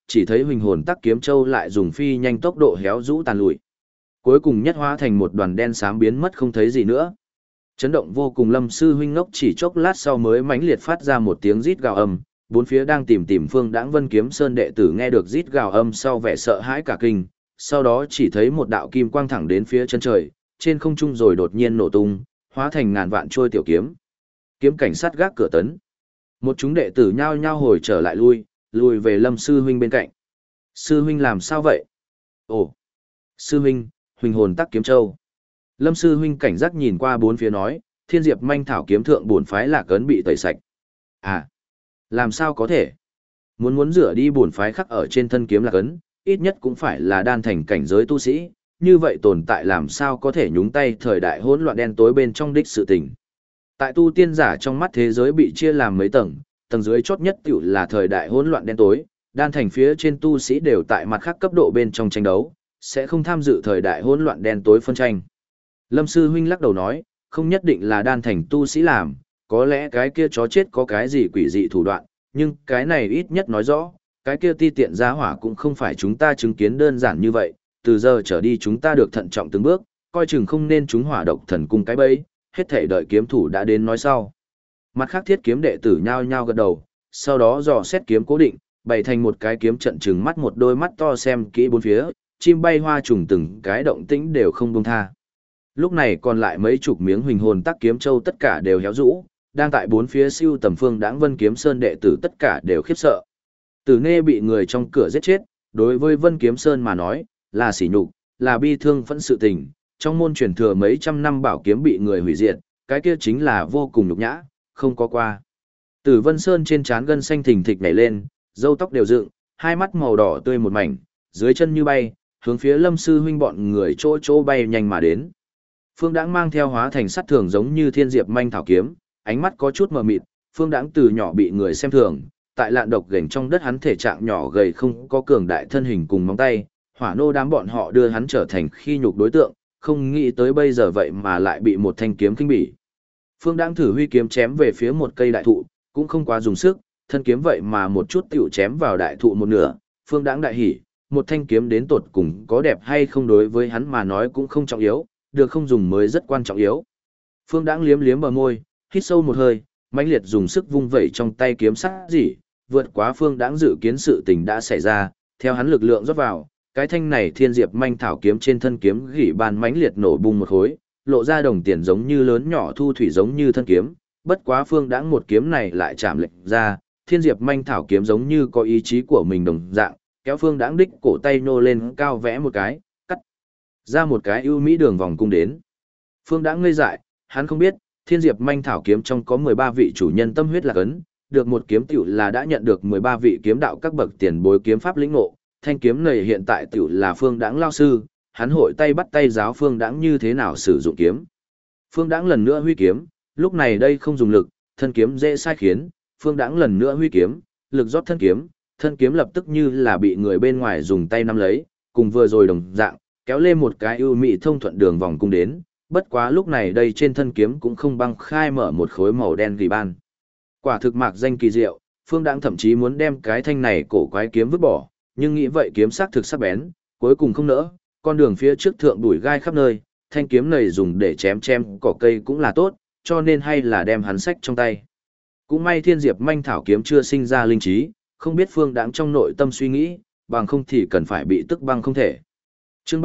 chỉ thấy huỳnh hồn tắc kiếm châu lại dùng phi nhanh tốc độ héo rũ tàn lụi. Cuối cùng nhất hóa thành một đoàn đen xám biến mất không thấy gì nữa. Chấn động vô cùng, Lâm sư huynh ngốc chỉ chốc lát sau mới mãnh liệt phát ra một tiếng rít gào âm, bốn phía đang tìm Phương Đãng Vân Kiếm Sơn đệ tử nghe được rít gào âm sau vẻ sợ hãi cả kinh, sau đó chỉ thấy một đạo kim quang thẳng đến phía chân trời, trên không trung rồi đột nhiên nổ tung, hóa thành ngàn vạn trôi tiểu kiếm. Kiếm cảnh sát gác cửa tấn. Một chúng đệ tử nhao nhao hồi trở lại lùi về Lâm sư huynh bên cạnh. Sư huynh làm sao vậy? Ồ, sư huynh, huỳnh hồn tắc kiếm châu. Lâm sư huynh cảnh giác nhìn qua bốn phía nói, Thiên Diệp Manh Thảo kiếm thượng bổn phái Lạc Ấn bị tẩy sạch. À, làm sao có thể? Muốn rửa đi bổn phái khắc ở trên thân kiếm Lạc Ấn, ít nhất cũng phải là đan thành cảnh giới tu sĩ, như vậy tồn tại làm sao có thể nhúng tay thời đại hỗn loạn đen tối bên trong đích sự tình. Tại tu tiên giả trong mắt thế giới bị chia làm mấy tầng, tầng dưới chót nhất tiểu là thời đại hỗn loạn đen tối, đan thành phía trên tu sĩ đều tại mặt khác cấp độ bên trong tranh đấu, sẽ không tham dự thời đại hỗn loạn đen tối phân tranh. Lâm sư huynh lắc đầu nói, không nhất định là đan thành tu sĩ làm, có lẽ cái kia chó chết có cái gì quỷ dị thủ đoạn, nhưng cái này ít nhất nói rõ, cái kia ti tiện giá hỏa cũng không phải chúng ta chứng kiến đơn giản như vậy, từ giờ trở đi chúng ta được thận trọng từng bước, coi chừng không nên chúng hỏa độc thần cung cái bẫy, hết thể đợi kiếm thủ đã đến nói sau. Mặt khác thiết kiếm đệ tử nhao nhao gật đầu, sau đó dò xét kiếm cố định, bày thành một cái kiếm trận trừng mắt một đôi mắt to xem kỹ bốn phía, chim bay hoa trùng từng cái động tĩnh đều không buông tha. Lúc này còn lại mấy chục miếng huỳnh hồn tắc kiếm châu tất cả đều héo rũ, đang tại bốn phía siêu tầm Phương Đãng Vân Kiếm Sơn đệ tử tất cả đều khiếp sợ. Tử Nê bị người trong cửa giết chết, đối với Vân Kiếm Sơn mà nói, là sỉ nhục, là bi thương phẫn sự tình, trong môn truyền thừa mấy trăm năm bảo kiếm bị người hủy diệt, cái kia chính là vô cùng nhục nhã, không có qua. Tử Vân Sơn trên trán gân xanh thình thịch nhảy lên, râu tóc đều dựng, hai mắt màu đỏ tươi một mảnh, dưới chân như bay, hướng phía Lâm sư huynh bọn người chỗ bay nhanh mà đến. Phương Đãng mang theo hóa thành sắt thường giống như Thiên Diệp Manh Thảo kiếm, ánh mắt có chút mờ mịt, Phương Đãng từ nhỏ bị người xem thường, tại lạn độc gềnh trong đất hắn thể trạng nhỏ gầy không có cường đại thân hình cùng móng tay, hỏa nô đám bọn họ đưa hắn trở thành khi nhục đối tượng, không nghĩ tới bây giờ vậy mà lại bị một thanh kiếm kinh bỉ. Phương Đãng thử huy kiếm chém về phía một cây đại thụ, cũng không quá dùng sức, thân kiếm vậy mà một chút tiểu chém vào đại thụ một nửa, Phương Đãng đại hỉ, một thanh kiếm đến tột cùng có đẹp hay không đối với hắn mà nói cũng không trọng yếu, được không dùng mới rất quan trọng yếu. Phương Đãng liếm liếm bờ môi, hít sâu một hơi, mãnh liệt dùng sức vung vẩy trong tay kiếm sắc dỉ, vượt quá Phương Đãng dự kiến sự tình đã xảy ra, theo hắn lực lượng rót vào, cái thanh này Thiên Diệp Manh Thảo kiếm trên thân kiếm gỉ bàn mãnh liệt nổ bung một khối, lộ ra đồng tiền giống như lớn nhỏ thu thủy giống như thân kiếm, bất quá Phương Đãng một kiếm này lại chạm lệch ra, Thiên Diệp Manh Thảo kiếm giống như có ý chí của mình đồng dạng, kéo Phương Đãng đích cổ tay nô lên cao vẽ một cái, cắt ra một cái ưu mỹ đường vòng cung đến. Phương Đãng ngây dại, hắn không biết, Thiên Diệp Manh Thảo kiếm trong có 13 vị chủ nhân tâm huyết lạc ấn, được một kiếm tiểu là đã nhận được 13 vị kiếm đạo các bậc tiền bối kiếm pháp lĩnh ngộ, thanh kiếm này hiện tại tiểu là Phương Đãng lao sư, hắn hội tay bắt tay giáo Phương Đãng như thế nào sử dụng kiếm. Phương Đãng lần nữa huy kiếm, lúc này đây không dùng lực, thân kiếm dễ sai khiến, Phương Đãng lần nữa huy kiếm, lực rót thân kiếm lập tức như là bị người bên ngoài dùng tay nắm lấy, cùng vừa rồi đồng dạng, kéo lên một cái ưu mỹ thông thuận đường vòng cung đến, bất quá lúc này đây trên thân kiếm cũng không băng khai mở một khối màu đen gỉ ban. Quả thực mạc danh kỳ diệu, Phương Đãng thậm chí muốn đem cái thanh này cổ quái kiếm vứt bỏ, nhưng nghĩ vậy kiếm sắc thực sắc bén, cuối cùng không nỡ, con đường phía trước thượng đuổi gai khắp nơi, thanh kiếm này dùng để chém cỏ cây cũng là tốt, cho nên hay là đem hắn sách trong tay. Cũng may Thiên Diệp Manh Thảo kiếm chưa sinh ra linh trí, không biết Phương Đãng trong nội tâm suy nghĩ, bằng không thì cần phải bị tức băng không thể. Chương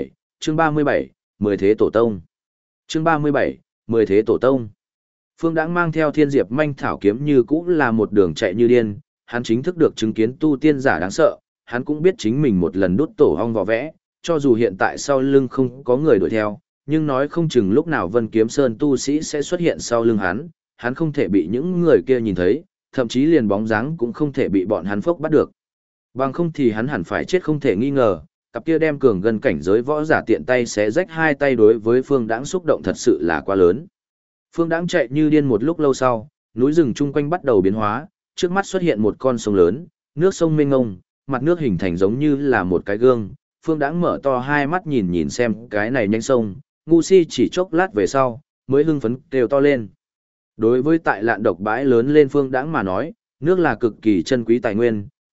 37, 10 thế tổ tông. Chương 37, 10 thế tổ tông. Phương Đãng mang theo Thiên Diệp Manh Thảo kiếm như cũng là một đường chạy như điên, hắn chính thức được chứng kiến tu tiên giả đáng sợ, hắn cũng biết chính mình một lần đút tổ hong vỏ vẽ, cho dù hiện tại sau lưng không có người đuổi theo, nhưng nói không chừng lúc nào Vân Kiếm Sơn tu sĩ sẽ xuất hiện sau lưng hắn không thể bị những người kia nhìn thấy, thậm chí liền bóng dáng cũng không thể bị bọn hắn phốc bắt được. Bằng không thì hắn hẳn phải chết không thể nghi ngờ, cặp kia đem cường gần cảnh giới võ giả tiện tay xé rách hai tay đối với Phương Đãng xúc động thật sự là quá lớn. Phương Đãng chạy như điên một lúc lâu sau, núi rừng chung quanh bắt đầu biến hóa, trước mắt xuất hiện một con sông lớn, nước sông mênh mông, mặt nước hình thành giống như là một cái gương. Phương Đãng mở to hai mắt nhìn xem cái này nhanh sông, ngu si chỉ chốc lát về sau, mới hưng phấn kêu to lên. Đối với tại lạn độc bãi lớn lên Phương Đãng mà nói, nước là cực kỳ chân quý tài nguyên,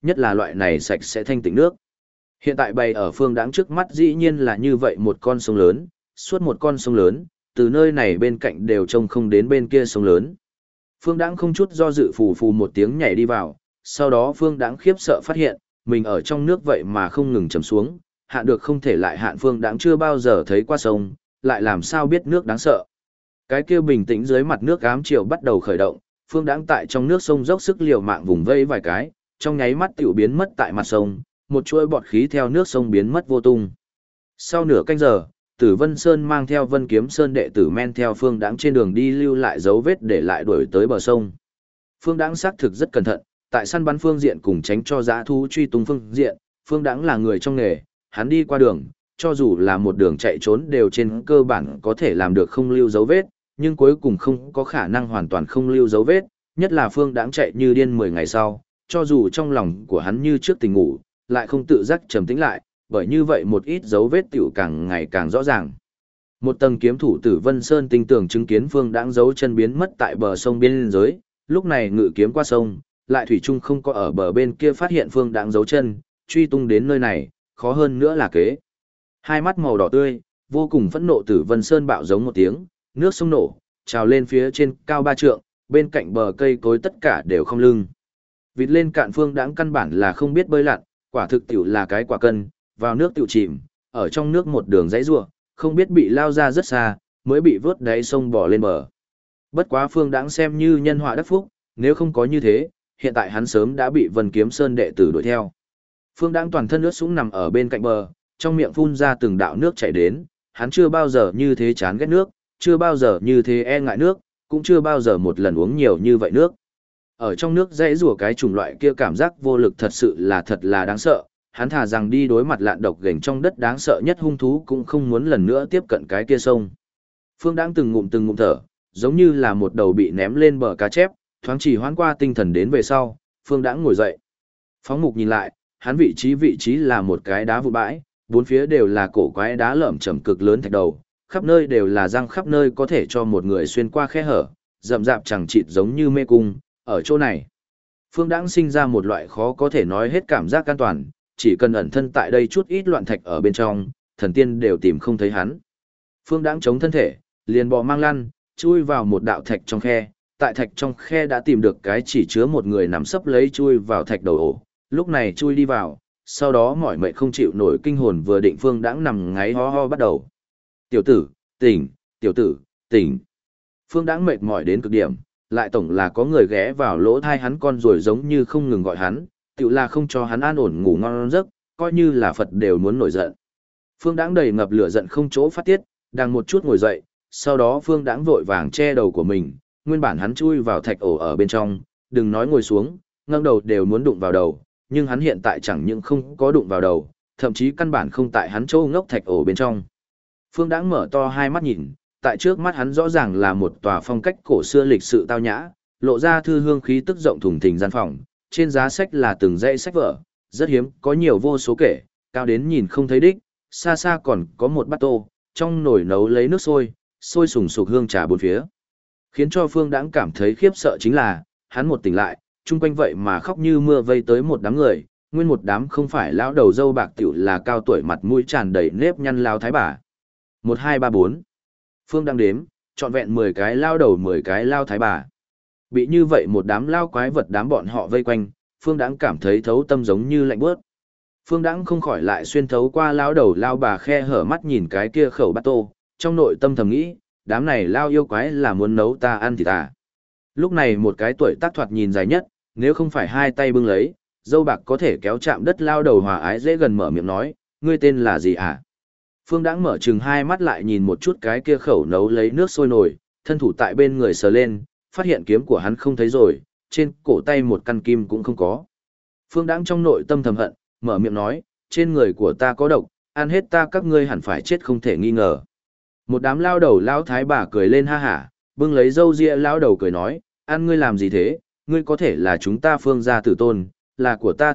nhất là loại này sạch sẽ thanh tịnh nước. Hiện tại bày ở Phương Đãng trước mắt dĩ nhiên là như vậy một con sông lớn, suốt một con sông lớn, từ nơi này bên cạnh đều trông không đến bên kia sông lớn. Phương Đãng không chút do dự phù phù một tiếng nhảy đi vào, sau đó Phương Đãng khiếp sợ phát hiện, mình ở trong nước vậy mà không ngừng chầm xuống, hạn được không thể lại hạn. Phương Đãng chưa bao giờ thấy qua sông, lại làm sao biết nước đáng sợ. Cái kia bình tĩnh dưới mặt nước ám chiều bắt đầu khởi động, Phương Đãng tại trong nước sông dốc sức liều mạng vùng vẫy vài cái, trong nháy mắt tiểu biến mất tại mặt sông, một chuỗi bọt khí theo nước sông biến mất vô tung. Sau nửa canh giờ, Tử Vân Sơn mang theo Vân Kiếm Sơn đệ tử men theo Phương Đãng trên đường đi lưu lại dấu vết để lại đuổi tới bờ sông. Phương Đãng xác thực rất cẩn thận, tại săn bắn phương diện cùng tránh cho dã thú truy tung phương diện, Phương Đãng là người trong nghề, hắn đi qua đường, cho dù là một đường chạy trốn đều trên cơ bản có thể làm được không lưu dấu vết, nhưng cuối cùng không có khả năng hoàn toàn không lưu dấu vết, nhất là Phương Đãng chạy như điên 10 ngày sau, cho dù trong lòng của hắn như trước tỉnh ngủ, lại không tự giác trầm tĩnh lại, bởi như vậy một ít dấu vết tiểu càng ngày càng rõ ràng. Một tầng kiếm thủ Tử Vân Sơn tinh tường chứng kiến Phương Đãng dấu chân biến mất tại bờ sông biên giới, lúc này ngự kiếm qua sông, lại thủy chung không có ở bờ bên kia phát hiện Phương Đãng dấu chân, truy tung đến nơi này, khó hơn nữa là kế. Hai mắt màu đỏ tươi, vô cùng phẫn nộ Tử Vân Sơn bạo giống một tiếng, nước sông nổ, trào lên phía trên cao 3 trượng, bên cạnh bờ cây cối tất cả đều không lưng. Vịt lên cạn Phương Đãng căn bản là không biết bơi lặn, quả thực tiểu là cái quả cân, vào nước tiểu chìm, ở trong nước một đường dãy rủa, không biết bị lao ra rất xa, mới bị vớt đáy sông bò lên bờ. Bất quá Phương Đãng xem như nhân họa đắc phúc, nếu không có như thế, hiện tại hắn sớm đã bị Vân Kiếm Sơn đệ tử đuổi theo. Phương Đãng toàn thân ướt sũng nằm ở bên cạnh bờ, trong miệng phun ra từng đạo nước chảy đến, hắn chưa bao giờ như thế chán ghét nước, chưa bao giờ như thế e ngại nước, cũng chưa bao giờ một lần uống nhiều như vậy nước. Ở trong nước dãy rủa cái chủng loại kia cảm giác vô lực thật sự là đáng sợ, hắn thà rằng đi đối mặt lạn độc gềnh trong đất đáng sợ nhất hung thú cũng không muốn lần nữa tiếp cận cái kia sông. Phương Đãng từng ngụm thở, giống như là một đầu bị ném lên bờ cá chép, thoáng chỉ hoãn qua tinh thần đến về sau, Phương Đãng ngồi dậy. Phóng mục nhìn lại, hắn vị trí là một cái đá vụn bãi, bốn phía đều là cổ quái đá lởm chởm cực lớn thạch đầu, khắp nơi đều là răng, khắp nơi có thể cho một người xuyên qua khe hở, rậm rạp chẳng chịt giống như mê cung. Ở chỗ này, Phương Đãng sinh ra một loại khó có thể nói hết cảm giác an toàn, chỉ cần ẩn thân tại đây chút ít loạn thạch ở bên trong, thần tiên đều tìm không thấy hắn. Phương Đãng chống thân thể, liền bò mang lăn, chui vào một đạo thạch trong khe, tại thạch trong khe đã tìm được cái chỉ chứa một người nằm sấp lấy chui vào thạch đầu ổ, lúc này chui đi vào, sau đó mỏi mệt không chịu nổi kinh hồn vừa định Phương Đãng nằm ngáy ho ho bắt đầu. Tiểu tử, tỉnh, tiểu tử, tỉnh. Phương Đãng mệt mỏi đến cực điểm, lại tổng là có người ghé vào lỗ thai hắn con rồi giống như không ngừng gọi hắn, tự là không cho hắn an ổn ngủ ngon giấc, coi như là Phật đều muốn nổi giận. Phương Đãng đầy ngập lửa giận không chỗ phát tiết, đang một chút ngồi dậy, sau đó Phương Đãng vội vàng che đầu của mình, nguyên bản hắn chui vào thạch ổ ở bên trong, đừng nói ngồi xuống, ngẩng đầu đều muốn đụng vào đầu, nhưng hắn hiện tại chẳng những không có đụng vào đầu, thậm chí căn bản không tại hắn chỗ ngốc thạch ổ bên trong. Phương Đãng mở to hai mắt nhìn, tại trước mắt hắn rõ ràng là một tòa phong cách cổ xưa lịch sự tao nhã, lộ ra thư hương khí tức rộng thùng thình gian phòng, trên giá sách là từng dãy sách vở, rất hiếm, có nhiều vô số kể, cao đến nhìn không thấy đích, xa xa còn có một bát tô, trong nồi nấu lấy nước sôi, sôi sùng sục hương trà bốn phía. Khiến cho Phương Đãng cảm thấy khiếp sợ chính là, hắn một tỉnh lại, chung quanh vậy mà khóc như mưa vây tới một đám người, nguyên một đám không phải lão đầu dâu bạc tiểu là cao tuổi mặt mũi tràn đầy nếp nhăn lao thái bà. 1 2 3 4. Phương Đãng đếm, trọn vẹn 10 cái lao đầu 10 cái lao thái bà. Bị như vậy một đám lao quái vật đám bọn họ vây quanh, Phương Đãng cảm thấy thấu tâm giống như lạnh bớt. Phương Đãng không khỏi lại xuyên thấu qua lao đầu lao bà khe hở mắt nhìn cái kia khẩu bát tô, trong nội tâm thầm nghĩ, đám này lao yêu quái là muốn nấu ta ăn thì ta. Lúc này một cái tuổi tác thoạt nhìn dài nhất, nếu không phải hai tay bưng lấy, dâu bạc có thể kéo chạm đất lao đầu hòa ái dễ gần mở miệng nói, ngươi tên là gì hả? Phương Đãng mở chừng hai mắt lại nhìn một chút cái kia khẩu nấu lấy nước sôi nồi, thân thủ tại bên người sờ lên, phát hiện kiếm của hắn không thấy rồi, trên cổ tay một căn kim cũng không có. Phương Đãng trong nội tâm thầm hận, mở miệng nói, trên người của ta có độc, ăn hết ta các ngươi hẳn phải chết không thể nghi ngờ. Một đám lao đầu lao thái bà cười lên ha hả, bưng lấy râu ria lao đầu cười nói, ăn ngươi làm gì thế, ngươi có thể là chúng ta Phương gia tử tôn, là của ta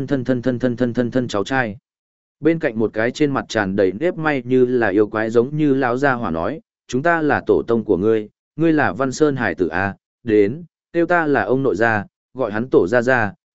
thân cháu trai. Bên cạnh một cái trên mặt tràn đầy nếp may như là yêu quái giống như lão gia hỏa nói, chúng ta là tổ tông của ngươi, ngươi là Văn Sơn hải tử a, đến, kêu ta là ông nội gia, gọi hắn tổ gia gia,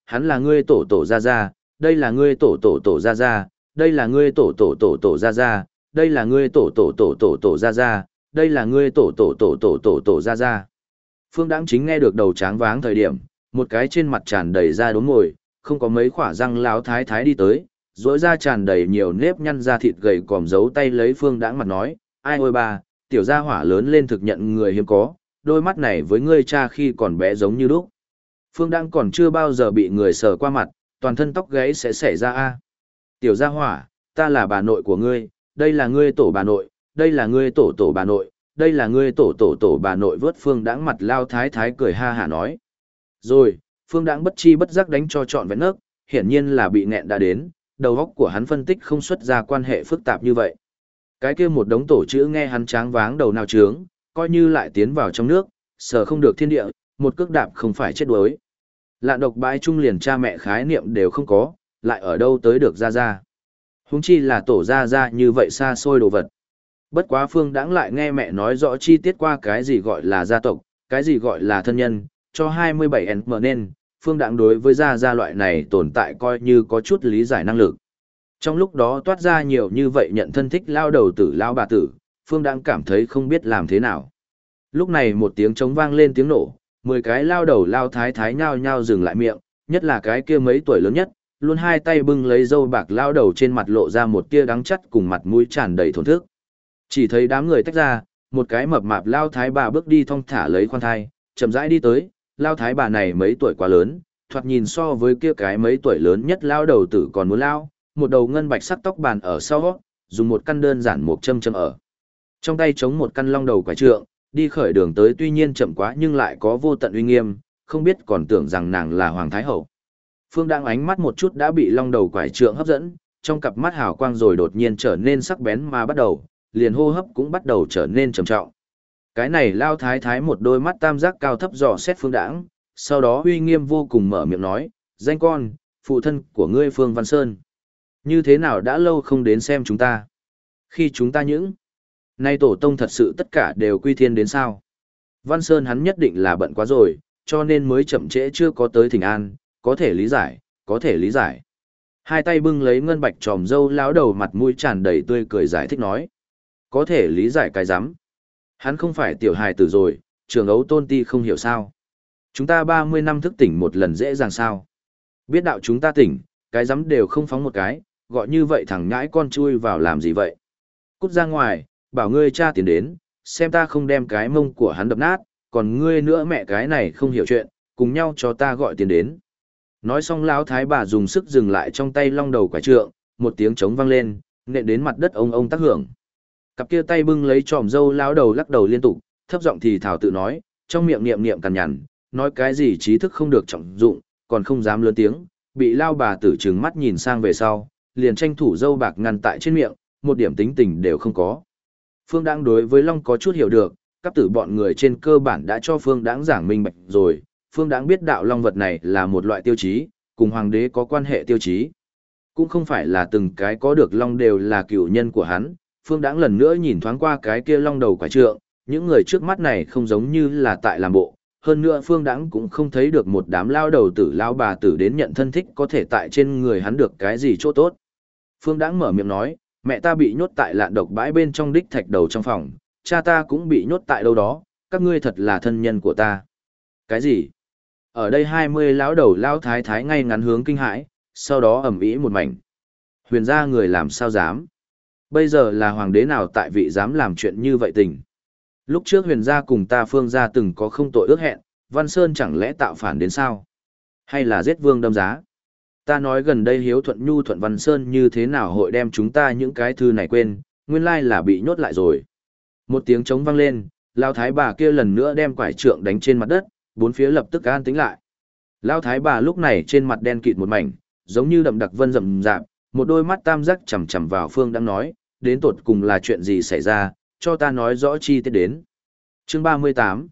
hắn là ngươi tổ tổ gia gia, đây là ngươi tổ tổ tổ gia gia, đây là ngươi tổ tổ tổ tổ gia gia, đây là ngươi tổ tổ tổ tổ tổ gia gia, đây là ngươi tổ tổ tổ tổ tổ tổ gia gia. Phương Đãng chính nghe được đầu tráng váng thời điểm, một cái trên mặt tràn đầy da đốm ngồi, không có mấy khỏa răng láo thái thái đi tới, rỗi ra tràn đầy nhiều nếp nhăn da thịt gầy còm giấu tay lấy Phương Đãng mặt nói, ai ôi ba, tiểu gia hỏa lớn lên thực nhận người hiếm có, đôi mắt này với ngươi cha khi còn bé giống như lúc. Phương Đãng còn chưa bao giờ bị người sờ qua mặt, toàn thân tóc gáy sẽ xảy ra a. Tiểu gia hỏa, ta là bà nội của ngươi, đây là ngươi tổ bà nội, đây là ngươi tổ tổ bà nội, đây là ngươi tổ tổ tổ bà nội. Vớt Phương Đãng mặt lao thái thái cười ha hả nói. Rồi, Phương Đãng bất chi bất giác đánh cho trọn vẹn nấc, hiển nhiên là bị nghẹn đã đến, đầu óc của hắn phân tích không xuất ra quan hệ phức tạp như vậy. Cái kia một đống tổ chữ nghe hắn tráng váng đầu nào trướng, coi như lại tiến vào trong nước, sờ không được thiên địa, một cước đạp không phải chết đuối. Lạn độc bãi trung liền cha mẹ khái niệm đều không có, lại ở đâu tới được ra ra. Huống chi là tổ ra ra như vậy xa xôi đồ vật. Bất quá Phương Đãng lại nghe mẹ nói rõ chi tiết qua cái gì gọi là gia tộc, cái gì gọi là thân nhân, cho 27M nên, Phương Đãng đối với gia gia loại này tồn tại coi như có chút lý giải năng lực. Trong lúc đó toát ra nhiều như vậy nhận thân thích lao đầu tử lao bà tử, Phương Đãng cảm thấy không biết làm thế nào. Lúc này một tiếng trống vang lên tiếng nổ, 10 cái lao đầu lao thái thái nhao nhao dừng lại miệng, nhất là cái kia mấy tuổi lớn nhất, luôn hai tay bưng lấy dâu bạc lao đầu trên mặt lộ ra một tia đắng chắt cùng mặt mũi tràn đầy thổn thức. Chỉ thấy đám người tách ra, một cái mập mạp lao thái bà bước đi thong thả lấy khoan thai, chậm rãi đi tới, lao thái bà này mấy tuổi quá lớn, thoạt nhìn so với kia cái mấy tuổi lớn nhất lao đầu tử còn muốn lao, một đầu ngân bạch sắc tóc bàn ở sau, dùng một căn đơn giản một châm châm ở. Trong tay chống một căn long đầu quải trượng, đi khởi đường tới tuy nhiên chậm quá nhưng lại có vô tận uy nghiêm, không biết còn tưởng rằng nàng là Hoàng Thái Hậu. Phương Đãng ánh mắt một chút đã bị long đầu quải trượng hấp dẫn, trong cặp mắt hào quang rồi đột nhiên trở nên sắc bén mà bắt đầu, liền hô hấp cũng bắt đầu trở nên trầm trọng. Cái này lao thái thái một đôi mắt tam giác cao thấp dò xét Phương Đãng, sau đó uy nghiêm vô cùng mở miệng nói, danh con, phụ thân của ngươi Phương Văn Sơn. Như thế nào đã lâu không đến xem chúng ta? Khi chúng ta những nay tổ tông thật sự tất cả đều quy thiên đến sao? Văn Sơn hắn nhất định là bận quá rồi, cho nên mới chậm trễ chưa có tới thỉnh an, có thể lý giải, có thể lý giải. Hai tay bưng lấy ngân bạch tròm dâu lão đầu mặt mũi tràn đầy tươi cười giải thích nói. Có thể lý giải cái rắm. Hắn không phải tiểu hài tử rồi, trường ấu tôn ti không hiểu sao. Chúng ta 30 năm thức tỉnh một lần dễ dàng sao. Biết đạo chúng ta tỉnh, cái rắm đều không phóng một cái, gọi như vậy thằng nhãi con chui vào làm gì vậy. Cút ra ngoài, bảo ngươi cha tiến đến, xem ta không đem cái mông của hắn đập nát, còn ngươi nữa mẹ cái này không hiểu chuyện, cùng nhau cho ta gọi tiền đến. Nói xong lão thái bà dùng sức dừng lại trong tay long đầu quải trượng, một tiếng trống vang lên, nện đến mặt đất ông tác hưởng. Cặp kia tay bưng lấy tròm dâu lão đầu lắc đầu liên tục, thấp giọng thì thào tự nói, trong miệng niệm niệm cằn nhằn, nói cái gì trí thức không được trọng dụng, còn không dám lớn tiếng, bị lao bà tử trừng mắt nhìn sang về sau, liền tranh thủ dâu bạc ngăn tại trên miệng, một điểm tính tình đều không có. Phương Đãng đối với Long có chút hiểu được, các tử bọn người trên cơ bản đã cho Phương Đãng giảng minh bạch rồi, Phương Đãng biết đạo Long vật này là một loại tiêu chí, cùng hoàng đế có quan hệ tiêu chí. Cũng không phải là từng cái có được Long đều là cựu nhân của hắn, Phương Đãng lần nữa nhìn thoáng qua cái kia Long đầu quải trượng, những người trước mắt này không giống như là tại làm bộ, hơn nữa Phương Đãng cũng không thấy được một đám lao đầu tử lao bà tử đến nhận thân thích có thể tại trên người hắn được cái gì chỗ tốt. Phương Đãng mở miệng nói, mẹ ta bị nhốt tại lạn độc bãi bên trong đích thạch đầu trong phòng, cha ta cũng bị nhốt tại đâu đó, các ngươi thật là thân nhân của ta. Cái gì? Ở đây 20 lão đầu lao thái thái ngay ngắn hướng kinh hãi, sau đó ầm ĩ một mảnh. Huyền gia người làm sao dám? Bây giờ là hoàng đế nào tại vị dám làm chuyện như vậy tình? Lúc trước huyền gia cùng ta Phương gia từng có không tội ước hẹn, Văn Sơn chẳng lẽ tạo phản đến sao? Hay là giết vương đâm giá? Ta nói gần đây hiếu thuận nhu thuận Văn Sơn như thế nào hội đem chúng ta những cái thư này quên, nguyên lai là bị nhốt lại rồi. Một tiếng trống vang lên, Lão thái bà kia lần nữa đem quải trượng đánh trên mặt đất, bốn phía lập tức an tĩnh lại. Lão thái bà lúc này trên mặt đen kịt một mảnh, giống như đậm đặc vân rậm rạp, một đôi mắt tam giác chằm chằm vào Phương đang nói, đến tột cùng là chuyện gì xảy ra, cho ta nói rõ chi tiết đến. Chương 38,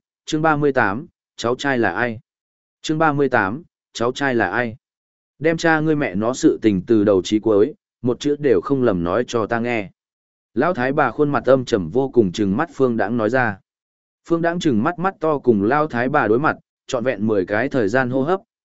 cháu trai là ai? Chương 38, cháu trai là ai? Đem cha ngươi mẹ nó sự tình từ đầu chí cuối, một chữ đều không lầm nói cho ta nghe. Lão thái bà khuôn mặt âm trầm vô cùng trừng mắt Phương Đãng nói ra. Phương Đãng trừng mắt mắt to cùng Lão thái bà đối mặt, trọn vẹn 10 cái thời gian hô hấp,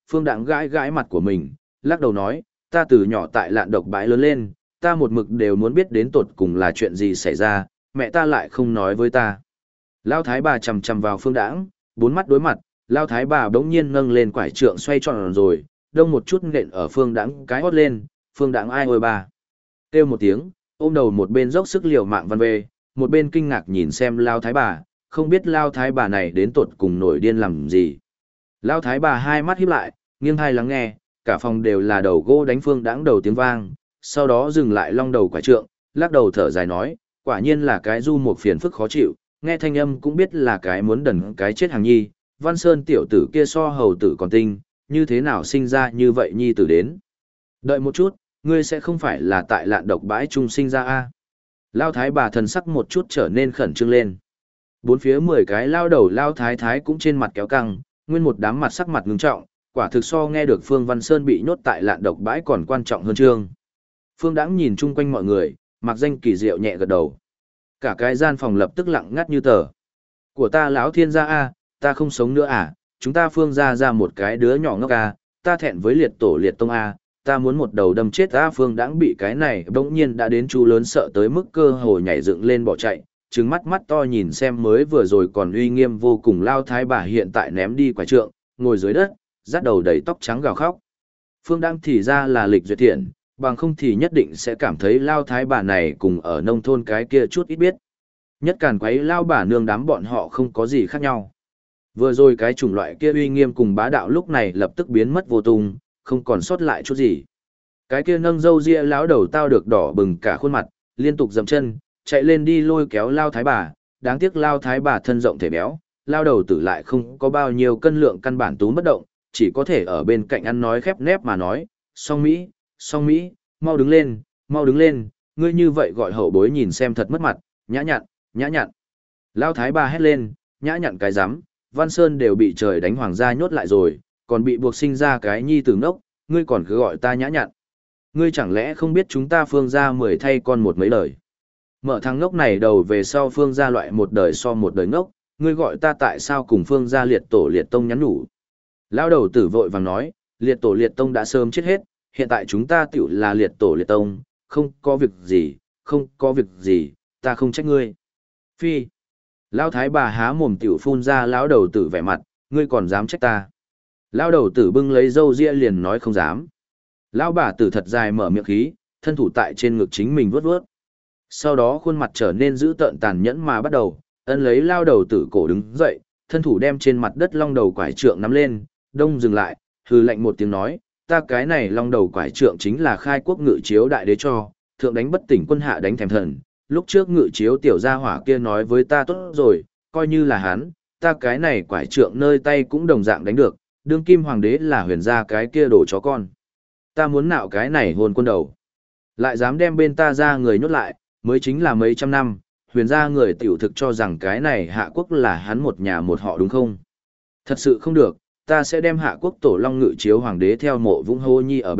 Phương Đãng gãi gãi mặt của mình, lắc đầu nói, ta từ nhỏ tại lạn độc bãi lớn lên, ta một mực đều muốn biết đến tột cùng là chuyện gì xảy ra, mẹ ta lại không nói với ta. Lao thái bà chầm chầm vào Phương Đãng, bốn mắt đối mặt, Lao thái bà bỗng nhiên nâng lên quải trượng xoay tròn rồi, đông một chút nện ở Phương Đãng cái hót lên, Phương Đãng ai ôi bà. Kêu một tiếng, ôm đầu một bên dốc sức liều mạng văn về, một bên kinh ngạc nhìn xem Lao thái bà, không biết Lao thái bà này đến tột cùng nổi điên làm gì. Lao thái bà hai mắt híp lại, nghiêng tai lắng nghe, cả phòng đều là đầu gỗ đánh Phương Đãng đầu tiếng vang, sau đó dừng lại long đầu quải trượng, lắc đầu thở dài nói, quả nhiên là cái du một phiền phức khó chịu, nghe thanh âm cũng biết là cái muốn đần cái chết hàng nhi, Văn Sơn tiểu tử kia so hầu tử còn tinh, như thế nào sinh ra như vậy nhi tử đến. Đợi một chút, ngươi sẽ không phải là tại lạn độc bãi trung sinh ra a? Lao thái bà thần sắc một chút trở nên khẩn trương lên. Bốn phía 10 cái lao đầu lao thái thái cũng trên mặt kéo căng, nguyên một đám mặt sắc mặt ngưng trọng, quả thực so nghe được Phương Văn Sơn bị nhốt tại lạn độc bãi còn quan trọng hơn trương. Phương Đãng nhìn chung quanh mọi người, mặc danh kỳ diệu nhẹ gật đầu. Cả cái gian phòng lập tức lặng ngắt như tờ. Của ta lão thiên gia a, ta không sống nữa à, chúng ta Phương gia ra một cái đứa nhỏ ngốc a, ta thẹn với liệt tổ liệt tông a, ta muốn một đầu đâm chết a. Phương Đãng bị cái này bỗng nhiên đã đến chú lớn sợ tới mức cơ hồ nhảy dựng lên bỏ chạy, trừng mắt mắt to nhìn xem mới vừa rồi còn uy nghiêm vô cùng lao thái bà hiện tại ném đi quải trượng, ngồi dưới đất, dắt đầu đầy tóc trắng gào khóc. Phương Đãng thì ra là lịch duyệt thiện, bằng không thì nhất định sẽ cảm thấy lao thái bà này cùng ở nông thôn cái kia chút ít biết. Nhất càn quấy lao bà nương đám bọn họ không có gì khác nhau. Vừa rồi cái chủng loại kia uy nghiêm cùng bá đạo lúc này lập tức biến mất vô tung, không còn sót lại chút gì. Cái kia nâng râu ria lão đầu tao được đỏ bừng cả khuôn mặt, liên tục dậm chân, chạy lên đi lôi kéo lao thái bà, đáng tiếc lao thái bà thân rộng thể béo, lao đầu tử lại không có bao nhiêu cân lượng căn bản tú bất động, chỉ có thể ở bên cạnh ăn nói khép nép mà nói, song Mỹ, mau đứng lên, ngươi như vậy gọi hậu bối nhìn xem thật mất mặt, nhã nhặn. Lao thái bà hét lên, nhã nhặn cái rắm, Văn Sơn đều bị trời đánh hoàng gia nhốt lại rồi, còn bị buộc sinh ra cái nhi tử ngốc, ngươi còn cứ gọi ta nhã nhặn. Ngươi chẳng lẽ không biết chúng ta Phương gia 10 thay con một mấy lời. Mở thằng ngốc này đầu về sau Phương gia loại một đời so một đời ngốc, ngươi gọi ta tại sao cùng Phương gia liệt tổ liệt tông nhắn nhủ. Lao đầu tử vội vàng nói, liệt tổ liệt tông đã sớm chết hết, hiện tại chúng ta tiểu là liệt tổ liệt tông, không có việc gì, ta không trách ngươi. Phi. Lao thái bà há mồm tiểu phun ra lão đầu tử vẻ mặt, ngươi còn dám trách ta. Lao đầu tử bưng lấy râu ria liền nói không dám. Lao bà tử thật dài mở miệng khí, thân thủ tại trên ngực chính mình vuốt vuốt. Sau đó khuôn mặt trở nên dữ tợn tàn nhẫn mà bắt đầu, ân lấy lao đầu tử cổ đứng dậy, thân thủ đem trên mặt đất long đầu quải trượng nắm lên, đông dừng lại, hừ lạnh một tiếng nói, ta cái này long đầu quải trượng chính là khai quốc ngự chiếu đại đế cho, thượng đánh bất tỉnh quân hạ đánh thèm thần, lúc trước ngự chiếu tiểu gia hỏa kia nói với ta tốt rồi, coi như là hắn, ta cái này quải trượng nơi tay cũng đồng dạng đánh được, đương kim hoàng đế là huyền gia cái kia đồ chó con. Ta muốn nạo cái này hồn quân đầu. Lại dám đem bên ta ra người nhốt lại, mới chính là mấy trăm năm, huyền gia người tiểu thực cho rằng cái này hạ quốc là hắn một nhà một họ đúng không? Thật sự không được, ta sẽ đem hạ quốc tổ long ngự chiếu hoàng đế theo mộ vũng hô nhi ở B.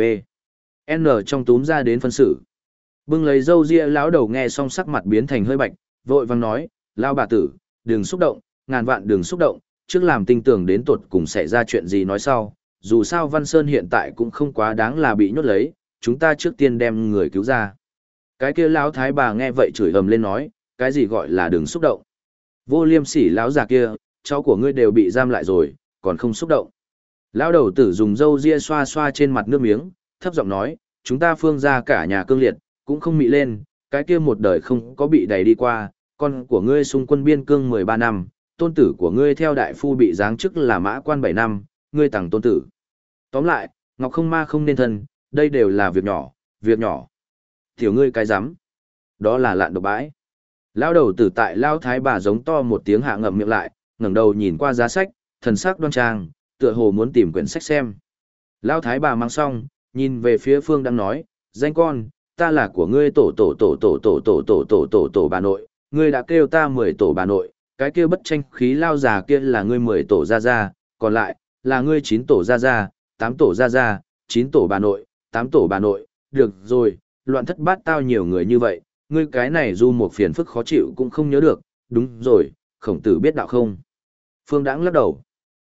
N trong túm ra đến phân xử. Bưng lấy dâu ria lão đầu nghe xong sắc mặt biến thành hơi bạch, vội vàng nói, lao bà tử, đừng xúc động, ngàn vạn đừng xúc động, trước làm tinh tưởng đến tột cùng xảy ra chuyện gì nói sau, dù sao Văn Sơn hiện tại cũng không quá đáng là bị nhốt lấy, chúng ta trước tiên đem người cứu ra. Cái kia lão thái bà nghe vậy chửi ầm lên nói, cái gì gọi là đừng xúc động. Vô liêm sỉ lão già kia, cháu của ngươi đều bị giam lại rồi, còn không xúc động. Lão đầu tử dùng râu ria xoa xoa trên mặt nước miếng, thấp giọng nói, chúng ta Phương gia cả nhà cương liệt, cũng không mị lên, cái kia một đời không có bị đẩy đi qua, con của ngươi xung quân biên cương 13 năm, tôn tử của ngươi theo đại phu bị giáng chức là mã quan 7 năm, ngươi tặng tôn tử. Tóm lại, ngọc không ma không nên thân, đây đều là việc nhỏ. Tiểu ngươi cái rắm đó là lạn độc bãi. Lão đầu tử tại Lão thái bà giống to một tiếng hạ ngậm miệng lại, ngẩng đầu nhìn qua giá sách, thần sắc đoan trang, tựa hồ muốn tìm quyển sách xem. Lão thái bà mang xong, nhìn về phía Phương đang nói, danh con, ta là của ngươi tổ bà nội, ngươi đã kêu ta 10 tổ bà nội, cái kia bất tranh khí lao già kia là ngươi 10 tổ gia gia, còn lại là ngươi 9 tổ gia gia, 8 tổ gia gia, 9 tổ bà nội, 8 tổ bà nội, được rồi, loạn thất bát tao nhiều người như vậy, ngươi cái này du một phiền phức khó chịu cũng không nhớ được, đúng rồi, khổng tử biết đạo không? Phương Đãng lắc đầu.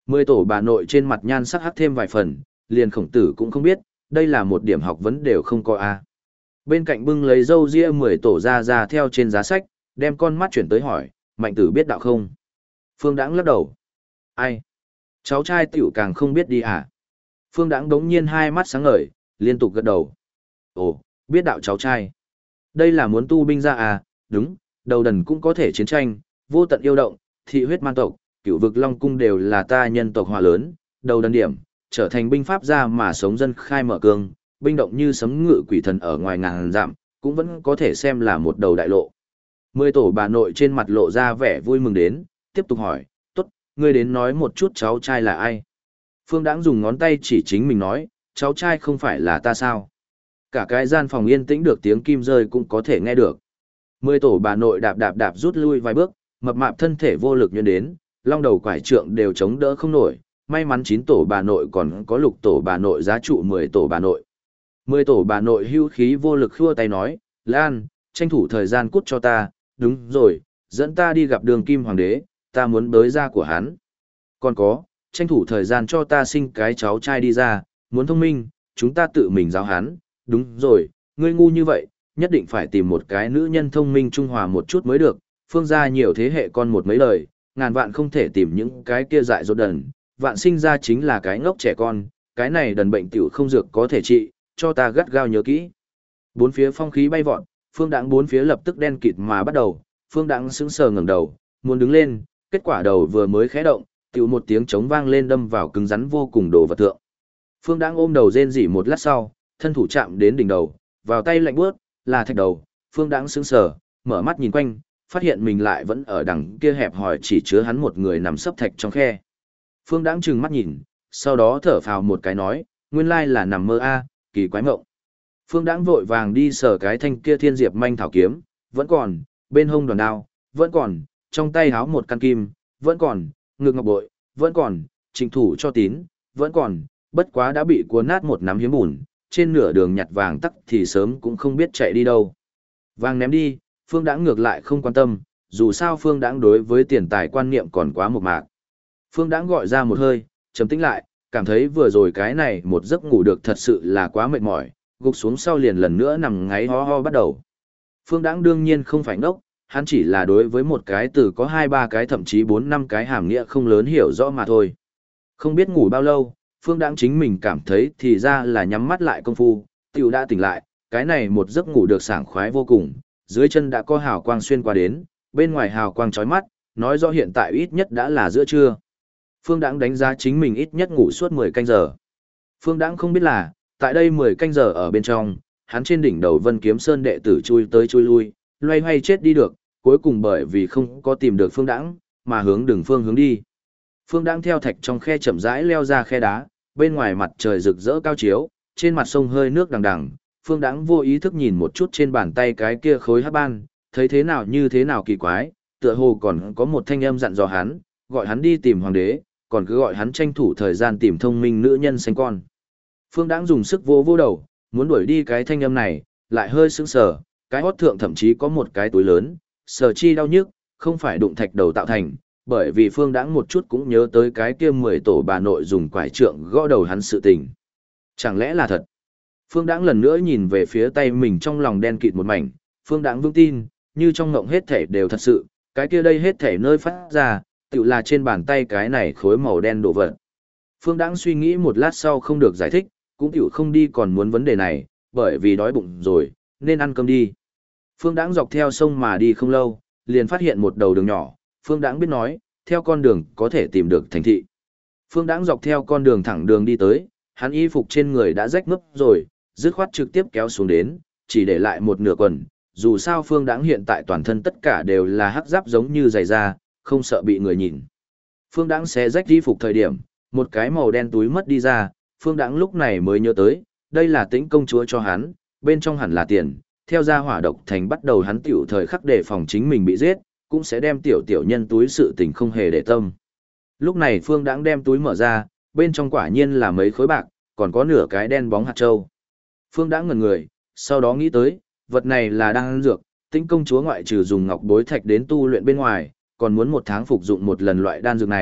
10 tổ bà nội trên mặt nhan sắc hắc thêm vài phần, liền Khổng Tử cũng không biết, đây là một điểm học vấn đều không có a. Bên cạnh bưng lấy dâu ria 10 tổ ra theo trên giá sách, đem con mắt chuyển tới hỏi, Mạnh Tử biết đạo không? Phương Đãng lắc đầu. Ai? Cháu trai tiểu càng không biết đi à? Phương Đãng đống nhiên hai mắt sáng ngời, liên tục gật đầu. Ồ, biết đạo cháu trai. Đây là muốn tu binh ra à? Đúng, đầu đần cũng có thể chiến tranh, vô tận yêu động, thị huyết man tộc, cửu vực long cung đều là ta nhân tộc hòa lớn, đầu đần điểm, trở thành binh pháp gia mà sống dân khai mở cương, binh động như sấm ngự quỷ thần ở ngoài ngàn dặm, cũng vẫn có thể xem là một đầu đại lộ. 10 tổ bà nội trên mặt lộ ra vẻ vui mừng đến, tiếp tục hỏi, tốt, ngươi đến nói một chút cháu trai là ai? Phương Đãng dùng ngón tay chỉ chính mình nói, cháu trai không phải là ta sao? Cả cái gian phòng yên tĩnh được tiếng kim rơi cũng có thể nghe được. 10 tổ bà nội đạp đạp đạp rút lui vài bước, mập mạp thân thể vô lực nhuyễn đến, long đầu quải trượng đều chống đỡ không nổi, may mắn 9 tổ bà nội còn có lục tổ bà nội giá trụ 10 tổ bà nội. 10 tổ bà nội hưu khí vô lực khua tay nói, Lan, tranh thủ thời gian cút cho ta, đúng rồi, dẫn ta đi gặp đường kim hoàng đế, ta muốn bới ra của hắn. Còn có, tranh thủ thời gian cho ta sinh cái cháu trai đi ra, muốn thông minh, chúng ta tự mình giáo hắn, đúng rồi, ngươi ngu như vậy, nhất định phải tìm một cái nữ nhân thông minh trung hòa một chút mới được, phương gia nhiều thế hệ con một mấy lời, ngàn vạn không thể tìm những cái kia dại dột đần, vạn sinh ra chính là cái ngốc trẻ con, cái này đần bệnh tiểu không dược có thể trị, cho ta gắt gao nhớ kỹ. Bốn phía phong khí bay vọt, Phương Đãng bốn phía lập tức đen kịt mà bắt đầu, Phương Đãng sững sờ ngẩng đầu, muốn đứng lên, kết quả đầu vừa mới khẽ động, tiểu một tiếng trống vang lên đâm vào cứng rắn vô cùng đồ vật thượng. Phương Đãng ôm đầu rên rỉ một lát sau, thân thủ chạm đến đỉnh đầu, vào tay lạnh buốt, là thạch đầu, Phương Đãng sững sờ, mở mắt nhìn quanh, phát hiện mình lại vẫn ở đằng kia hẹp hòi chỉ chứa hắn một người nằm sấp thạch trong khe. Phương Đãng trừng mắt nhìn, sau đó thở phào một cái nói, nguyên lai là nằm mơ a, kỳ quái mộng. Phương Đãng vội vàng đi sờ cái thanh kia thiên diệp manh thảo kiếm, vẫn còn, bên hông đoàn đao, vẫn còn, trong tay háo một căn kim, vẫn còn, ngực ngọc bội, vẫn còn, trịnh thủ cho tín, vẫn còn, bất quá đã bị cuốn nát một nắm hiếm bùn, trên nửa đường nhặt vàng tắc thì sớm cũng không biết chạy đi đâu. Vàng ném đi, Phương Đãng ngược lại không quan tâm, dù sao Phương Đãng đối với tiền tài quan niệm còn quá mộc mạc. Phương Đãng gọi ra một hơi, trầm tĩnh lại, cảm thấy vừa rồi cái này một giấc ngủ được thật sự là quá mệt mỏi, gục xuống sau liền lần nữa nằm ngáy ho ho bắt đầu. Phương Đãng đương nhiên không phải ngốc, hắn chỉ là đối với một cái từ có 2-3 cái thậm chí 4-5 cái hàm nghĩa không lớn hiểu rõ mà thôi. Không biết ngủ bao lâu, Phương Đãng chính mình cảm thấy thì ra là nhắm mắt lại công phu, tiểu đã tỉnh lại, cái này một giấc ngủ được sảng khoái vô cùng, dưới chân đã có hào quang xuyên qua đến, bên ngoài hào quang chói mắt, nói rõ hiện tại ít nhất đã là giữa trưa. Phương Đãng đánh giá chính mình ít nhất ngủ suốt 10 canh giờ. Phương Đãng không biết là, tại đây 10 canh giờ ở bên trong, hắn trên đỉnh đầu Vân Kiếm Sơn đệ tử chui tới chui lui, loay hoay chết đi được, cuối cùng bởi vì không có tìm được Phương Đãng, mà hướng đường phương hướng đi. Phương Đãng theo thạch trong khe chậm rãi leo ra khe đá, bên ngoài mặt trời rực rỡ cao chiếu, trên mặt sông hơi nước đằng đằng, Phương Đãng vô ý thức nhìn một chút trên bàn tay cái kia khối hắc ban, thấy thế nào như thế nào kỳ quái, tựa hồ còn có một thanh âm dặn dò hắn, gọi hắn đi tìm hoàng đế, còn cứ gọi hắn tranh thủ thời gian tìm thông minh nữ nhân sinh con. Phương Đãng dùng sức vô vô đầu, muốn đuổi đi cái thanh âm này, lại hơi sững sờ, cái hót thượng thậm chí có một cái túi lớn, sờ chi đau nhức, không phải đụng thạch đầu tạo thành, bởi vì Phương Đãng một chút cũng nhớ tới cái kia 10 tổ bà nội dùng quải trượng gõ đầu hắn sự tình. Chẳng lẽ là thật? Phương Đãng lần nữa nhìn về phía tay mình trong lòng đen kịt một mảnh, Phương Đãng vững tin, như trong ngộng hết thể đều thật sự, cái kia đây hết thể nơi phát ra, tự là trên bàn tay cái này khối màu đen đổ vật. Phương Đãng suy nghĩ một lát sau không được giải thích, cũng tiểu không đi còn muốn vấn đề này, bởi vì đói bụng rồi, nên ăn cơm đi. Phương Đãng dọc theo sông mà đi không lâu, liền phát hiện một đầu đường nhỏ, Phương Đãng biết nói, theo con đường có thể tìm được thành thị. Phương Đãng dọc theo con đường thẳng đường đi tới, hắn y phục trên người đã rách nứt rồi, dứt khoát trực tiếp kéo xuống đến, chỉ để lại một nửa quần, dù sao Phương Đãng hiện tại toàn thân tất cả đều là hắc giáp giống như giày da, không sợ bị người nhìn. Phương Đãng xé rách y phục thời điểm, một cái màu đen túi mất đi ra, Phương Đãng lúc này mới nhớ tới, đây là Tĩnh công chúa cho hắn, bên trong hẳn là tiền, theo ra hỏa độc thành bắt đầu hắn tiểu thời khắc để phòng chính mình bị giết, cũng sẽ đem tiểu tiểu nhân túi sự tình không hề để tâm. Lúc này Phương Đãng đem túi mở ra, bên trong quả nhiên là mấy khối bạc, còn có nửa cái đen bóng hạt châu. Phương Đãng ngẩn người, sau đó nghĩ tới, vật này là đan dược, Tĩnh công chúa ngoại trừ dùng ngọc bối thạch đến tu luyện bên ngoài, còn muốn 1 tháng phục dụng một lần loại đan dược này,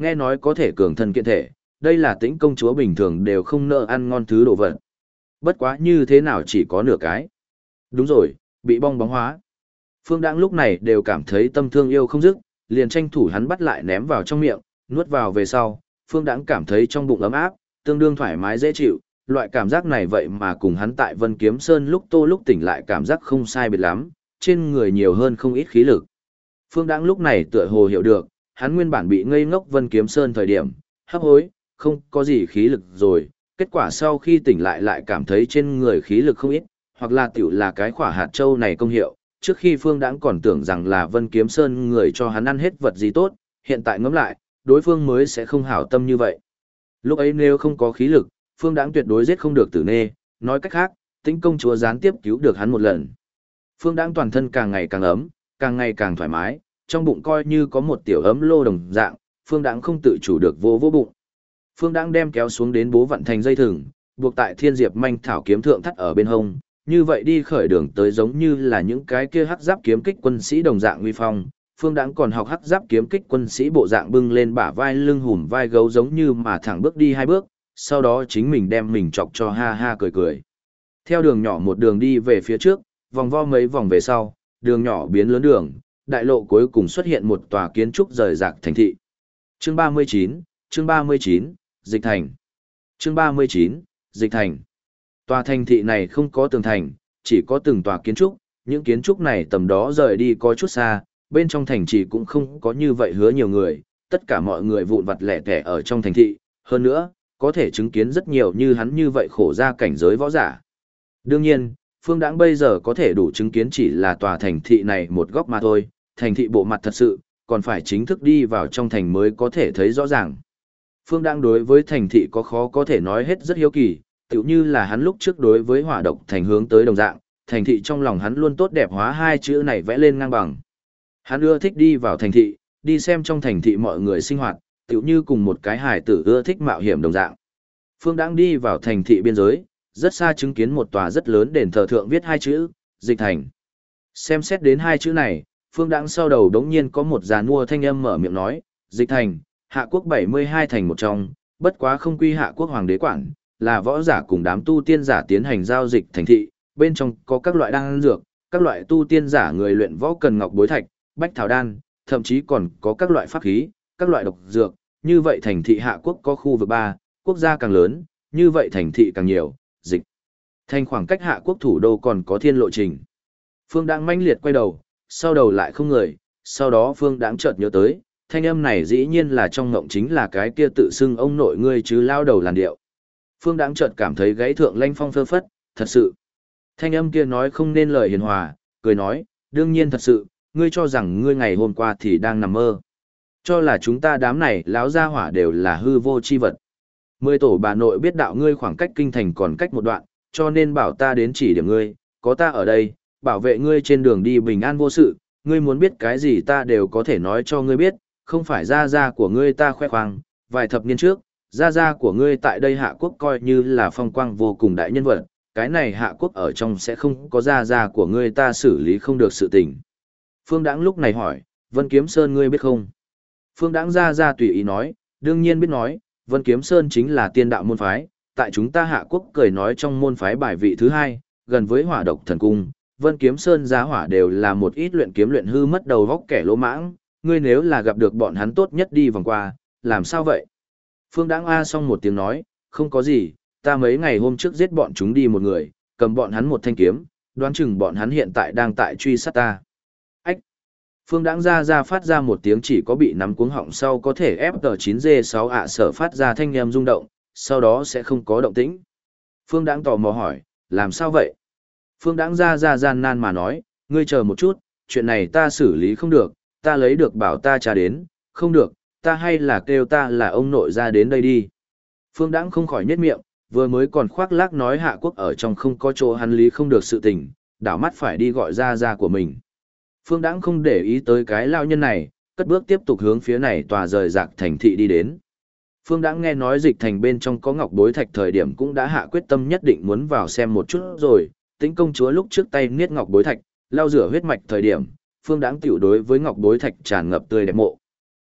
nghe nói có thể cường thân kiện thể, đây là Tĩnh công chúa bình thường đều không nỡ ăn ngon thứ đồ vật. Bất quá như thế nào chỉ có nửa cái. Đúng rồi, bị bong bóng hóa. Phương Đãng lúc này đều cảm thấy tâm thương yêu không dứt, liền tranh thủ hắn bắt lại ném vào trong miệng, nuốt vào về sau, Phương Đãng cảm thấy trong bụng ấm áp, tương đương thoải mái dễ chịu, loại cảm giác này vậy mà cùng hắn tại Vân Kiếm Sơn lúc lúc tỉnh lại cảm giác không sai biệt lắm, trên người nhiều hơn không ít khí lực. Phương Đãng lúc này tựa hồ hiểu được, hắn nguyên bản bị ngây ngốc Vân Kiếm Sơn thời điểm, hấp hối, không có gì khí lực rồi, kết quả sau khi tỉnh lại cảm thấy trên người khí lực không ít, hoặc là tiểu là cái khỏa hạt châu này công hiệu, trước khi Phương Đãng còn tưởng rằng là Vân Kiếm Sơn người cho hắn ăn hết vật gì tốt, hiện tại ngẫm lại, đối phương mới sẽ không hảo tâm như vậy. Lúc ấy nếu không có khí lực, Phương Đãng tuyệt đối giết không được Tử Nê, nói cách khác, Tĩnh công chúa gián tiếp cứu được hắn một lần. Phương Đãng toàn thân càng ngày càng ấm, càng ngày càng thoải mái, trong bụng coi như có một tiểu ấm lô đồng dạng, Phương Đãng không tự chủ được vô bụng. Phương Đãng đem kéo xuống đến bố vận thành dây thừng, buộc tại Thiên Diệp manh thảo kiếm thượng thắt ở bên hông, như vậy đi khởi đường tới giống như là những cái kia hắc giáp kiếm kích quân sĩ đồng dạng uy phong. Phương Đãng còn học hắc giáp kiếm kích quân sĩ bộ dạng bưng lên bả vai lưng hùm vai gấu giống như mà thẳng bước đi hai bước, sau đó chính mình đem mình chọc cho ha ha cười cười. Theo đường nhỏ một đường đi về phía trước, vòng vo mấy vòng về sau, đường nhỏ biến lớn đường, đại lộ cuối cùng xuất hiện một tòa kiến trúc rời rạc thành thị. Chương 39, Dịch Thành. Chương 39, Dịch Thành. Tòa thành thị này không có tường thành, chỉ có từng tòa kiến trúc, những kiến trúc này tầm đó rời đi có chút xa, bên trong thành trì cũng không có như vậy hứa nhiều người, tất cả mọi người vụn vặt lẻ tẻ ở trong thành thị, hơn nữa, có thể chứng kiến rất nhiều như hắn như vậy khổ ra cảnh giới võ giả. Đương nhiên, Phương Đãng bây giờ có thể đủ chứng kiến chỉ là tòa thành thị này một góc mà thôi, thành thị bộ mặt thật sự, còn phải chính thức đi vào trong thành mới có thể thấy rõ ràng. Phương Đãng đối với thành thị có khó có thể nói hết rất hiếu kỳ, tựu như là hắn lúc trước đối với hỏa độc thành hướng tới đồng dạng, thành thị trong lòng hắn luôn tốt đẹp hóa hai chữ này vẽ lên ngang bằng. Hắn ưa thích đi vào thành thị, đi xem trong thành thị mọi người sinh hoạt, tựu như cùng một cái hài tử ưa thích mạo hiểm đồng dạng. Phương Đãng đi vào thành thị biên giới, rất xa chứng kiến một tòa rất lớn đền thờ thượng viết hai chữ, Dịch Thành. Xem xét đến hai chữ này, Phương Đãng sau đầu đống nhiên có một giàn mua thanh âm mở miệng nói, Dịch Thành, Hạ quốc 72 thành một trong, bất quá không quy Hạ quốc hoàng đế quản, là võ giả cùng đám tu tiên giả tiến hành giao dịch thành thị, bên trong có các loại đan dược, các loại tu tiên giả người luyện võ cần ngọc bối thạch, bách thảo đan, thậm chí còn có các loại pháp khí, các loại độc dược, như vậy thành thị Hạ quốc có khu vực 3, quốc gia càng lớn, như vậy thành thị càng nhiều, Dịch Thành khoảng cách Hạ quốc thủ đô còn có thiên lộ trình. Phương Đãng mãnh liệt quay đầu, sau đầu lại không người, sau đó Phương Đãng chợt nhớ tới, thanh âm này dĩ nhiên là trong ngộng chính là cái kia tự xưng ông nội ngươi chứ lao đầu làn điệu. Phương Đãng chợt cảm thấy gáy thượng lanh phong phơ phất, thật sự. Thanh âm kia nói không nên lời hiền hòa, cười nói, đương nhiên thật sự, ngươi cho rằng ngươi ngày hôm qua thì đang nằm mơ. Cho là chúng ta đám này láo gia hỏa đều là hư vô chi vật. 10 tổ bà nội biết đạo ngươi khoảng cách kinh thành còn cách một đoạn, cho nên bảo ta đến chỉ điểm ngươi, có ta ở đây, bảo vệ ngươi trên đường đi bình an vô sự, ngươi muốn biết cái gì ta đều có thể nói cho ngươi biết, không phải gia gia của ngươi ta khoe khoang, vài thập niên trước, gia gia của ngươi tại đây Hạ quốc coi như là phong quang vô cùng đại nhân vật, cái này Hạ quốc ở trong sẽ không có gia gia của ngươi ta xử lý không được sự tình. Phương Đãng lúc này hỏi, Vân Kiếm Sơn ngươi biết không? Phương Đãng gia gia tùy ý nói, đương nhiên biết nói, Vân Kiếm Sơn chính là tiên đạo môn phái, tại chúng ta Hạ quốc cười nói trong môn phái bài vị thứ hai, gần với Hỏa Độc Thần Cung, Vân Kiếm Sơn giá hỏa đều là một ít luyện kiếm luyện hư mất đầu góc kẻ lỗ mãng, ngươi nếu là gặp được bọn hắn tốt nhất đi vòng qua, làm sao vậy? Phương Đãng a xong một tiếng nói, không có gì, ta mấy ngày hôm trước giết bọn chúng đi một người, cầm bọn hắn một thanh kiếm, đoán chừng bọn hắn hiện tại đang tại truy sát ta. Ách! Phương Đãng ra phát ra một tiếng chỉ có bị nắm cuống họng sau có thể ép F9G6 ạ sở phát ra thanh âm rung động, sau đó sẽ không có động tĩnh. Phương Đãng tò mò hỏi, làm sao vậy? Phương Đãng ra gian nan mà nói, ngươi chờ một chút, chuyện này ta xử lý không được, ta lấy được bảo ta trả đến, không được, ta hay là kêu ta là ông nội ra đến đây đi. Phương Đãng không khỏi nhếch miệng, vừa mới còn khoác lác nói Hạ quốc ở trong không có chỗ hắn lý không được sự tình, đảo mắt phải đi gọi ra của mình. Phương Đãng không để ý tới cái lao nhân này, cất bước tiếp tục hướng phía này tòa rời rạc thành thị đi đến. Phương Đãng nghe nói Dịch Thành bên trong có ngọc bối thạch thời điểm cũng đã hạ quyết tâm nhất định muốn vào xem một chút rồi, Tĩnh công chúa lúc trước tay niết ngọc bối thạch, lau rửa huyết mạch thời điểm, Phương Đãng tiểu đối với ngọc bối thạch tràn ngập tươi đẹp mộ.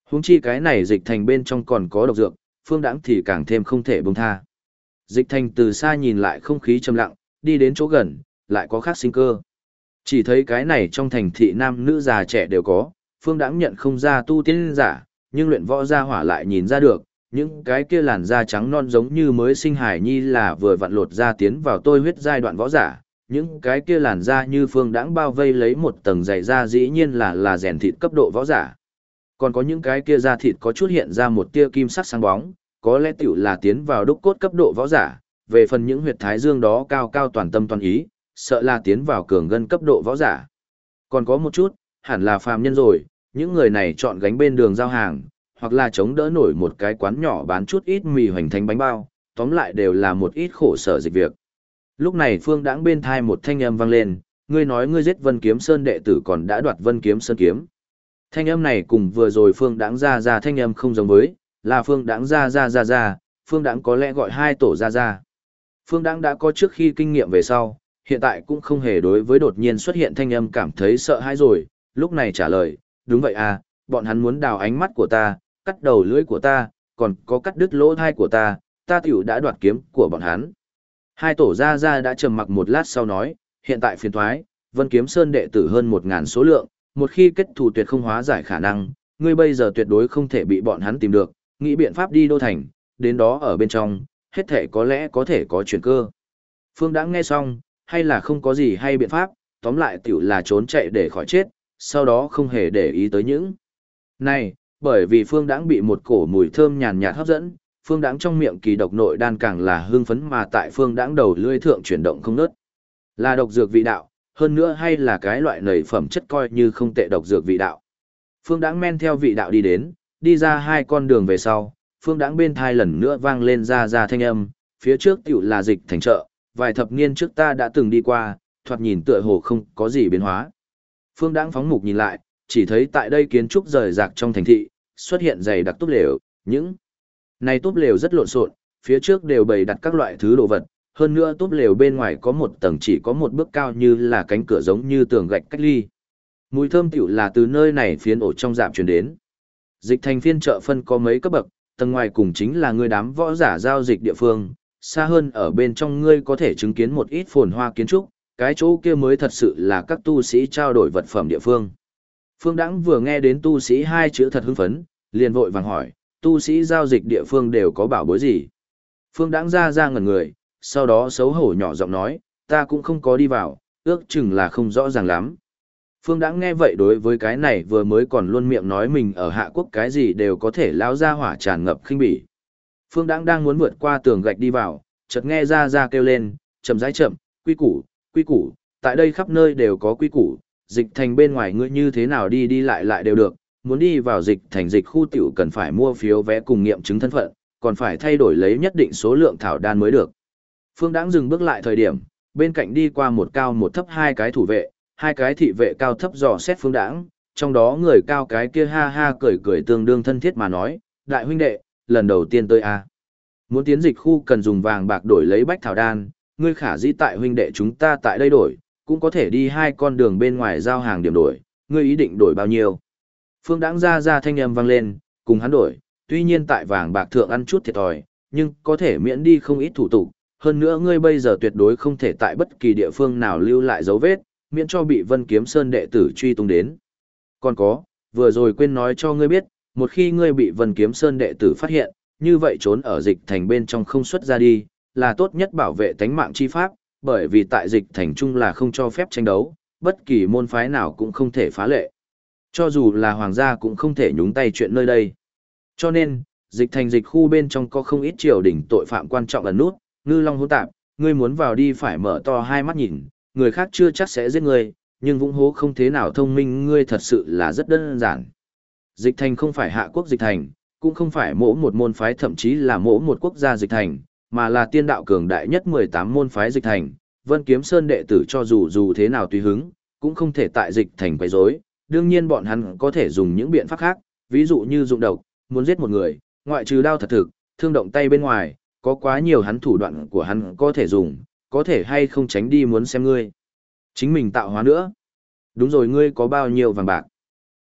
Huống chi cái này dịch thành bên trong còn có độc dược, Phương Đãng thì càng thêm không thể buông tha. Dịch thành từ xa nhìn lại không khí trầm lặng, đi đến chỗ gần, lại có khác sinh cơ. Chỉ thấy cái này trong thành thị nam nữ già trẻ đều có, Phương Đãng nhận không ra tu tiên giả, nhưng luyện võ gia hỏa lại nhìn ra được, những cái kia làn da trắng non giống như mới sinh hải nhi là vừa vặn lột ra tiến vào tôi huyết giai đoạn võ giả, những cái kia làn da như Phương Đãng bao vây lấy một tầng dày da dĩ nhiên là rèn thịt cấp độ võ giả. Còn có những cái kia da thịt có chút hiện ra một tia kim sắc sáng bóng, có lẽ tiểu là tiến vào đúc cốt cấp độ võ giả, về phần những huyệt thái dương đó cao cao toàn tâm toàn ý, sợ là tiến vào cường ngân cấp độ võ giả. Còn có một chút, hẳn là phàm nhân rồi, những người này chọn gánh bên đường giao hàng, hoặc là chống đỡ nổi một cái quán nhỏ bán chút ít mì hoành thánh bánh bao, tóm lại đều là một ít khổ sở dịch việc. Lúc này Phương Đãng bên thai một thanh âm vang lên, ngươi nói ngươi giết Vân Kiếm Sơn đệ tử còn đã đoạt Vân Kiếm Sơn kiếm. Thanh âm này cùng vừa rồi Phương Đãng ra thanh âm không giống với, là Phương Đãng ra, Phương Đãng có lẽ gọi hai tổ ra. Phương Đãng đã có trước khi kinh nghiệm về sau, hiện tại cũng không hề đối với đột nhiên xuất hiện thanh âm cảm thấy sợ hãi rồi, lúc này trả lời, đúng vậy à, bọn hắn muốn đào ánh mắt của ta, cắt đầu lưỡi của ta, còn có cắt đứt lỗ thai của ta tiểu đã đoạt kiếm của bọn hắn. Hai tổ ra đã trầm mặc một lát sau nói, hiện tại phiền thoái, Vân Kiếm Sơn đệ tử hơn 1000 số lượng, một khi kết thù tuyệt không hóa giải khả năng, ngươi bây giờ tuyệt đối không thể bị bọn hắn tìm được, nghĩ biện pháp đi đô thành, đến đó ở bên trong, hết thể có lẽ có thể có chuyển cơ. Phương đã nghe xong, hay là không có gì hay biện pháp, tóm lại tiểu là trốn chạy để khỏi chết, sau đó không hề để ý tới những này, bởi vì Phương Đãng bị một cổ mùi thơm nhàn nhạt hấp dẫn, Phương Đãng trong miệng kỳ độc nội đan càng là hưng phấn mà tại Phương Đãng đầu lưỡi thượng chuyển động không ngớt. Là độc dược vị đạo, hơn nữa hay là cái loại nảy phẩm chất coi như không tệ độc dược vị đạo. Phương Đãng men theo vị đạo đi đến, đi ra hai con đường về sau, Phương Đãng bên thai lần nữa vang lên ra thanh âm, phía trước tiểu là dịch thành chợ, vài thập niên trước ta đã từng đi qua, thoạt nhìn tựa hồ không có gì biến hóa. Phương Đãng phóng mục nhìn lại, chỉ thấy tại đây kiến trúc rời rạc trong thành thị, xuất hiện dày đặc túp lều, những này túp lều rất lộn xộn, phía trước đều bày đặt các loại thứ đồ vật, hơn nữa túp lều bên ngoài có một tầng chỉ có một bước cao như là cánh cửa giống như tường gạch cách ly. Mùi thơm tiểu là từ nơi này phiến ổ trong dạp truyền đến. Dịch thành phiên chợ phân có mấy cấp bậc, tầng ngoài cùng chính là ngươi đám võ giả giao dịch địa phương, xa hơn ở bên trong ngươi có thể chứng kiến một ít phồn hoa kiến trúc, cái chỗ kia mới thật sự là các tu sĩ trao đổi vật phẩm địa phương. Phương Đãng vừa nghe đến tu sĩ hai chữ thật hưng phấn, liền vội vàng hỏi, tu sĩ giao dịch địa phương đều có bảo bối gì? Phương Đãng ra ngẩn người, sau đó xấu hổ nhỏ giọng nói, ta cũng không có đi vào, ước chừng là không rõ ràng lắm. Phương Đãng nghe vậy đối với cái này vừa mới còn luôn miệng nói mình ở Hạ Quốc cái gì đều có thể lao ra hỏa tràn ngập khinh bỉ. Phương Đãng đang muốn vượt qua tường gạch đi vào, chợt nghe ra kêu lên, chậm rãi chậm, quy củ, tại đây khắp nơi đều có quy củ, dịch thành bên ngoài ngươi như thế nào đi lại đều được, muốn đi vào dịch thành dịch khu tiểu cần phải mua phiếu vé cùng nghiệm chứng thân phận, còn phải thay đổi lấy nhất định số lượng thảo đan mới được. Phương Đãng dừng bước lại thời điểm, bên cạnh đi qua một cao một thấp hai cái thủ vệ, hai cái thị vệ cao thấp dò xét Phương Đãng, trong đó người cao cái kia ha ha cười tương đương thân thiết mà nói, đại huynh đệ, lần đầu tiên tới a. Muốn tiến dịch khu cần dùng vàng bạc đổi lấy bách thảo đan, ngươi khả dĩ tại huynh đệ chúng ta tại đây đổi, cũng có thể đi hai con đường bên ngoài giao hàng điểm đổi, ngươi ý định đổi bao nhiêu? Phương Đãng ra thanh âm vang lên, cùng hắn đổi, tuy nhiên tại vàng bạc thượng ăn chút thiệt thòi, nhưng có thể miễn đi không ít thủ tục, hơn nữa ngươi bây giờ tuyệt đối không thể tại bất kỳ địa phương nào lưu lại dấu vết, miễn cho bị Vân Kiếm Sơn đệ tử truy tung đến. Còn có, vừa rồi quên nói cho ngươi biết, một khi ngươi bị Vân Kiếm Sơn đệ tử phát hiện, như vậy trốn ở dịch thành bên trong không xuất ra đi, là tốt nhất bảo vệ tánh mạng chi pháp, bởi vì tại dịch thành chung là không cho phép tranh đấu, bất kỳ môn phái nào cũng không thể phá lệ. Cho dù là hoàng gia cũng không thể nhúng tay chuyện nơi đây. Cho nên, dịch thành dịch khu bên trong có không ít triều đình tội phạm quan trọng ẩn nút, ngư long hỗn tạp, ngươi muốn vào đi phải mở to hai mắt nhìn, người khác chưa chắc sẽ giết ngươi, nhưng vũng hố không thế nào thông minh ngươi thật sự là rất đơn giản. Dịch thành không phải Hạ Quốc dịch thành, cũng không phải mỗi một môn phái thậm chí là mỗi một quốc gia dịch thành, mà là tiên đạo cường đại nhất 18 môn phái dịch thành. Vân Kiếm Sơn đệ tử cho dù thế nào tùy hứng, cũng không thể tại dịch thành quấy rối. Đương nhiên bọn hắn có thể dùng những biện pháp khác, ví dụ như dụng độc, muốn giết một người, ngoại trừ đao thật thực, thương động tay bên ngoài, có quá nhiều hắn thủ đoạn của hắn có thể dùng, có thể hay không tránh đi muốn xem ngươi. Chính mình tạo hóa nữa. Đúng rồi, ngươi có bao nhiêu vàng bạc?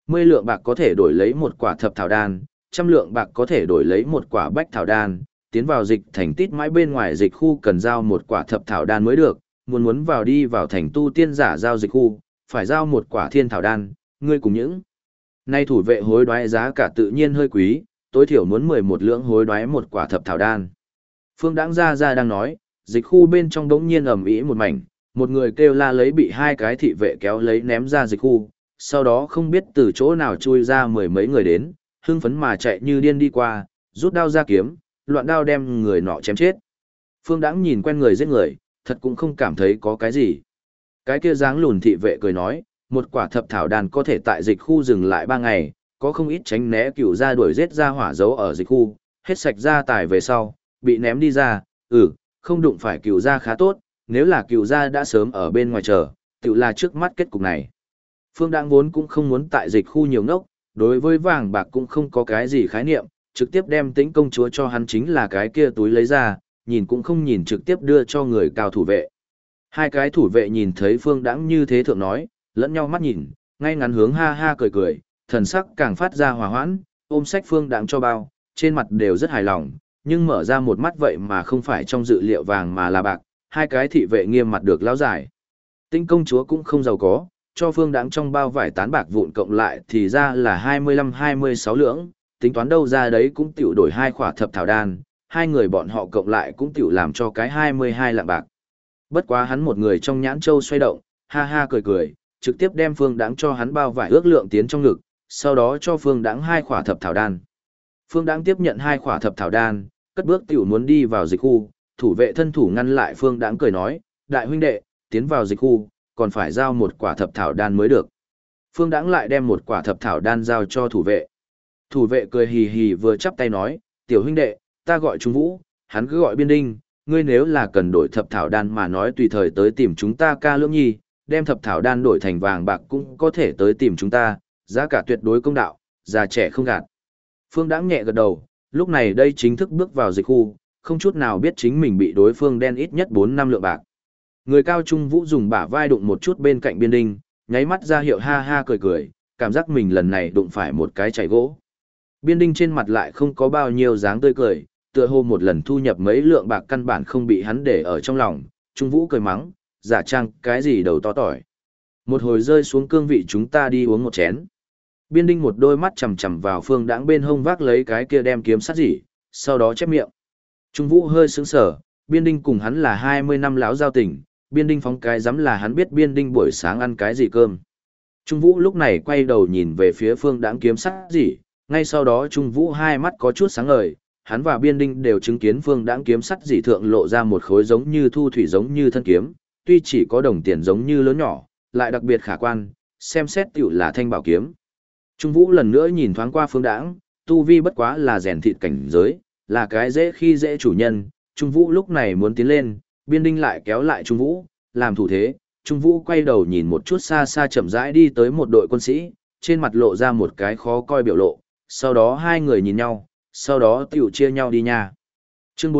10 lượng bạc có thể đổi lấy một quả thập thảo đan, 100 lượng bạc có thể đổi lấy một quả bách thảo đan, tiến vào dịch thành tít mãi bên ngoài dịch khu cần giao một quả thập thảo đan mới được, muốn vào đi vào thành tu tiên giả giao dịch khu, phải giao một quả thiên thảo đan, ngươi cùng những. Nay thủ vệ hối đoái giá cả tự nhiên hơi quý, tối thiểu muốn 11 lượng hối đoái một quả thập thảo đan. Phương Đãng ra đang nói, dịch khu bên trong đống nhiên ầm ĩ một mảnh, một người kêu la lấy bị hai cái thị vệ kéo lấy ném ra dịch khu, sau đó không biết từ chỗ nào chui ra mười mấy người đến, hưng phấn mà chạy như điên đi qua, rút đao ra kiếm, loạn đao đem người nọ chém chết. Phương Đãng nhìn quen người giết người, thật cũng không cảm thấy có cái gì. Cái kia dáng lùn thị vệ cười nói, một quả thập thảo đan có thể tại dịch khu dừng lại 3 ngày, có không ít tránh né cựu gia đuổi giết ra hỏa dấu ở dịch khu, hết sạch gia tài về sau, bị ném đi ra, không đụng phải cựu gia khá tốt, nếu là cựu gia đã sớm ở bên ngoài chờ, tự là trước mắt kết cục này. Phương Đãng vốn cũng không muốn tại dịch khu nhiều ngốc, đối với vàng bạc cũng không có cái gì khái niệm, trực tiếp đem Tĩnh công chúa cho hắn chính là cái kia túi lấy ra, nhìn cũng không nhìn trực tiếp đưa cho người cao thủ vệ. Hai cái thủ vệ nhìn thấy Phương Đãng như thế thượng nói, lẫn nhau mắt nhìn, ngay ngắn hướng ha ha cười cười, thần sắc càng phát ra hòa hoãn, ôm sách Phương Đãng cho bao, trên mặt đều rất hài lòng, nhưng mở ra một mắt vậy mà không phải trong dự liệu vàng mà là bạc, hai cái thị vệ nghiêm mặt được lão giải. Tĩnh công chúa cũng không giàu có, cho Phương Đãng trong bao vải tán bạc vụn cộng lại thì ra là 25-26 lượng, tính toán đâu ra đấy cũng tiểu đổi 2 khỏa thập thảo đan, hai người bọn họ cộng lại cũng tiểu làm cho cái 22 lạng bạc. Bất quá hắn một người trong nhãn châu xoay động, ha ha cười cười, trực tiếp đem Phương Đãng cho hắn bao vải ước lượng tiến trong ngực, sau đó cho Phương Đãng 2 khỏa thập thảo đan. Phương Đãng tiếp nhận 2 khỏa thập thảo đan, cất bước tiểu muốn đi vào dịch khu, thủ vệ thân thủ ngăn lại Phương Đãng cười nói, đại huynh đệ, tiến vào dịch khu, còn phải giao một quả thập thảo đan mới được. Phương Đãng lại đem một quả thập thảo đan giao cho thủ vệ. Thủ vệ cười hì hì vừa chắp tay nói, tiểu huynh đệ, ta gọi Trung Vũ, hắn cứ gọi Biên Đinh, ngươi nếu là cần đổi thập thảo đan mà nói tùy thời tới tìm chúng ta ca lưỡng nhi, đem thập thảo đan đổi thành vàng bạc cũng có thể tới tìm chúng ta, giá cả tuyệt đối công đạo, già trẻ không gạt. Phương Đãng nhẹ gật đầu, lúc này đây chính thức bước vào dịch khu, không chút nào biết chính mình bị đối phương đen ít nhất 4-5 lượng bạc. Người cao Trung Vũ dùng bả vai đụng một chút bên cạnh Biên Đinh, nháy mắt ra hiệu ha ha cười cười, cảm giác mình lần này đụng phải một cái chảy gỗ. Biên Đinh trên mặt lại không có bao nhiêu dáng tươi cười, tựa hồ một lần thu nhập mấy lượng bạc căn bản không bị hắn để ở trong lòng, Trung Vũ cười mắng, giả trang cái gì đầu to tỏi. Một hồi rơi xuống cương vị chúng ta đi uống một chén. Biên Đinh một đôi mắt chằm chằm vào Phương Đãng bên hông vác lấy cái kia đem kiếm sắt dỉ, sau đó chép miệng. Trung Vũ hơi sững sờ, Biên Đinh cùng hắn là 20 năm lão giao tình, Biên Đinh phóng cái dám là hắn biết Biên Đinh buổi sáng ăn cái gì cơm. Trung Vũ lúc này quay đầu nhìn về phía Phương Đãng kiếm sắt dỉ, ngay sau đó Trung Vũ hai mắt có chút sáng ngời, hắn và Biên Đinh đều chứng kiến Phương Đãng kiếm sắt dỉ thượng lộ ra một khối giống như thu thủy giống như thân kiếm, tuy chỉ có đồng tiền giống như lớn nhỏ, lại đặc biệt khả quan, xem xét tiểu là thanh bảo kiếm. Trung Vũ lần nữa nhìn thoáng qua Phương Đãng, tu vi bất quá là rèn thịt cảnh giới, là cái dễ khi dễ chủ nhân, Trung Vũ lúc này muốn tiến lên, Biên Đinh lại kéo lại Trung Vũ, làm thủ thế, Trung Vũ quay đầu nhìn một chút xa xa chậm rãi đi tới một đội quân sĩ, trên mặt lộ ra một cái khó coi biểu lộ, sau đó hai người nhìn nhau, sau đó tiểu chia nhau đi nha. Chương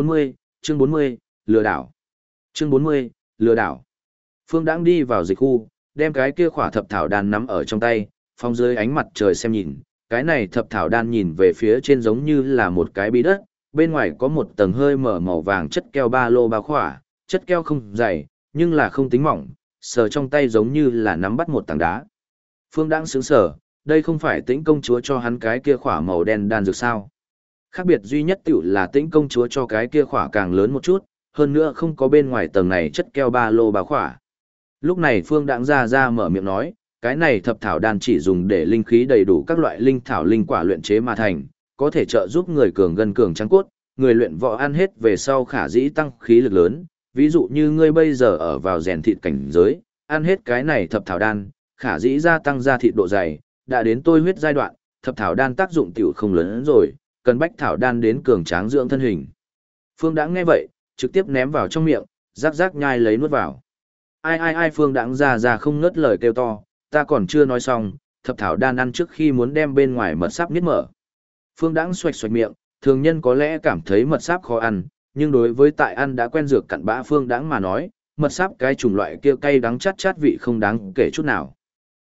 40, lừa đảo. Chương 40, lừa đảo. Phương Đãng đi vào dịch khu, đem cái kia khỏa thập thảo đan nắm ở trong tay, phong dưới ánh mặt trời xem nhìn, cái này thập thảo đan nhìn về phía trên giống như là một cái bí đất, bên ngoài có một tầng hơi mở màu vàng chất keo ba lô bao khỏa, chất keo không dày, nhưng là không tính mỏng, sờ trong tay giống như là nắm bắt một tảng đá. Phương Đãng sững sờ, đây không phải Tĩnh công chúa cho hắn cái kia khỏa màu đen đan dược sao? Khác biệt duy nhất tiểu là Tĩnh công chúa cho cái kia khỏa càng lớn một chút, hơn nữa không có bên ngoài tầng này chất keo ba lô bao khỏa. Lúc này Phương Đãng ra mở miệng nói, cái này thập thảo đan chỉ dùng để linh khí đầy đủ các loại linh thảo linh quả luyện chế mà thành, có thể trợ giúp người cường gân cường trắng cốt, người luyện võ ăn hết về sau khả dĩ tăng khí lực lớn, ví dụ như ngươi bây giờ ở vào rèn thịt cảnh giới, ăn hết cái này thập thảo đan, khả dĩ gia tăng da thịt độ dày, đã đến tôi huyết giai đoạn, thập thảo đan tác dụng tiểu không lớn hơn rồi, cần bách thảo đan đến cường tráng dưỡng thân hình. Phương Đãng nghe vậy, trực tiếp ném vào trong miệng, rắc rắc nhai lấy nuốt vào. Ai Phương Đãng ra không ngớt lời kêu to, ta còn chưa nói xong, thập thảo đan ăn trước khi muốn đem bên ngoài mật sáp niết mở. Phương Đãng xoạch miệng, thường nhân có lẽ cảm thấy mật sáp khó ăn, nhưng đối với tại ăn đã quen dược cặn bã Phương Đãng mà nói, mật sáp cái chủng loại kia cay đắng chát chát vị không đáng kể chút nào.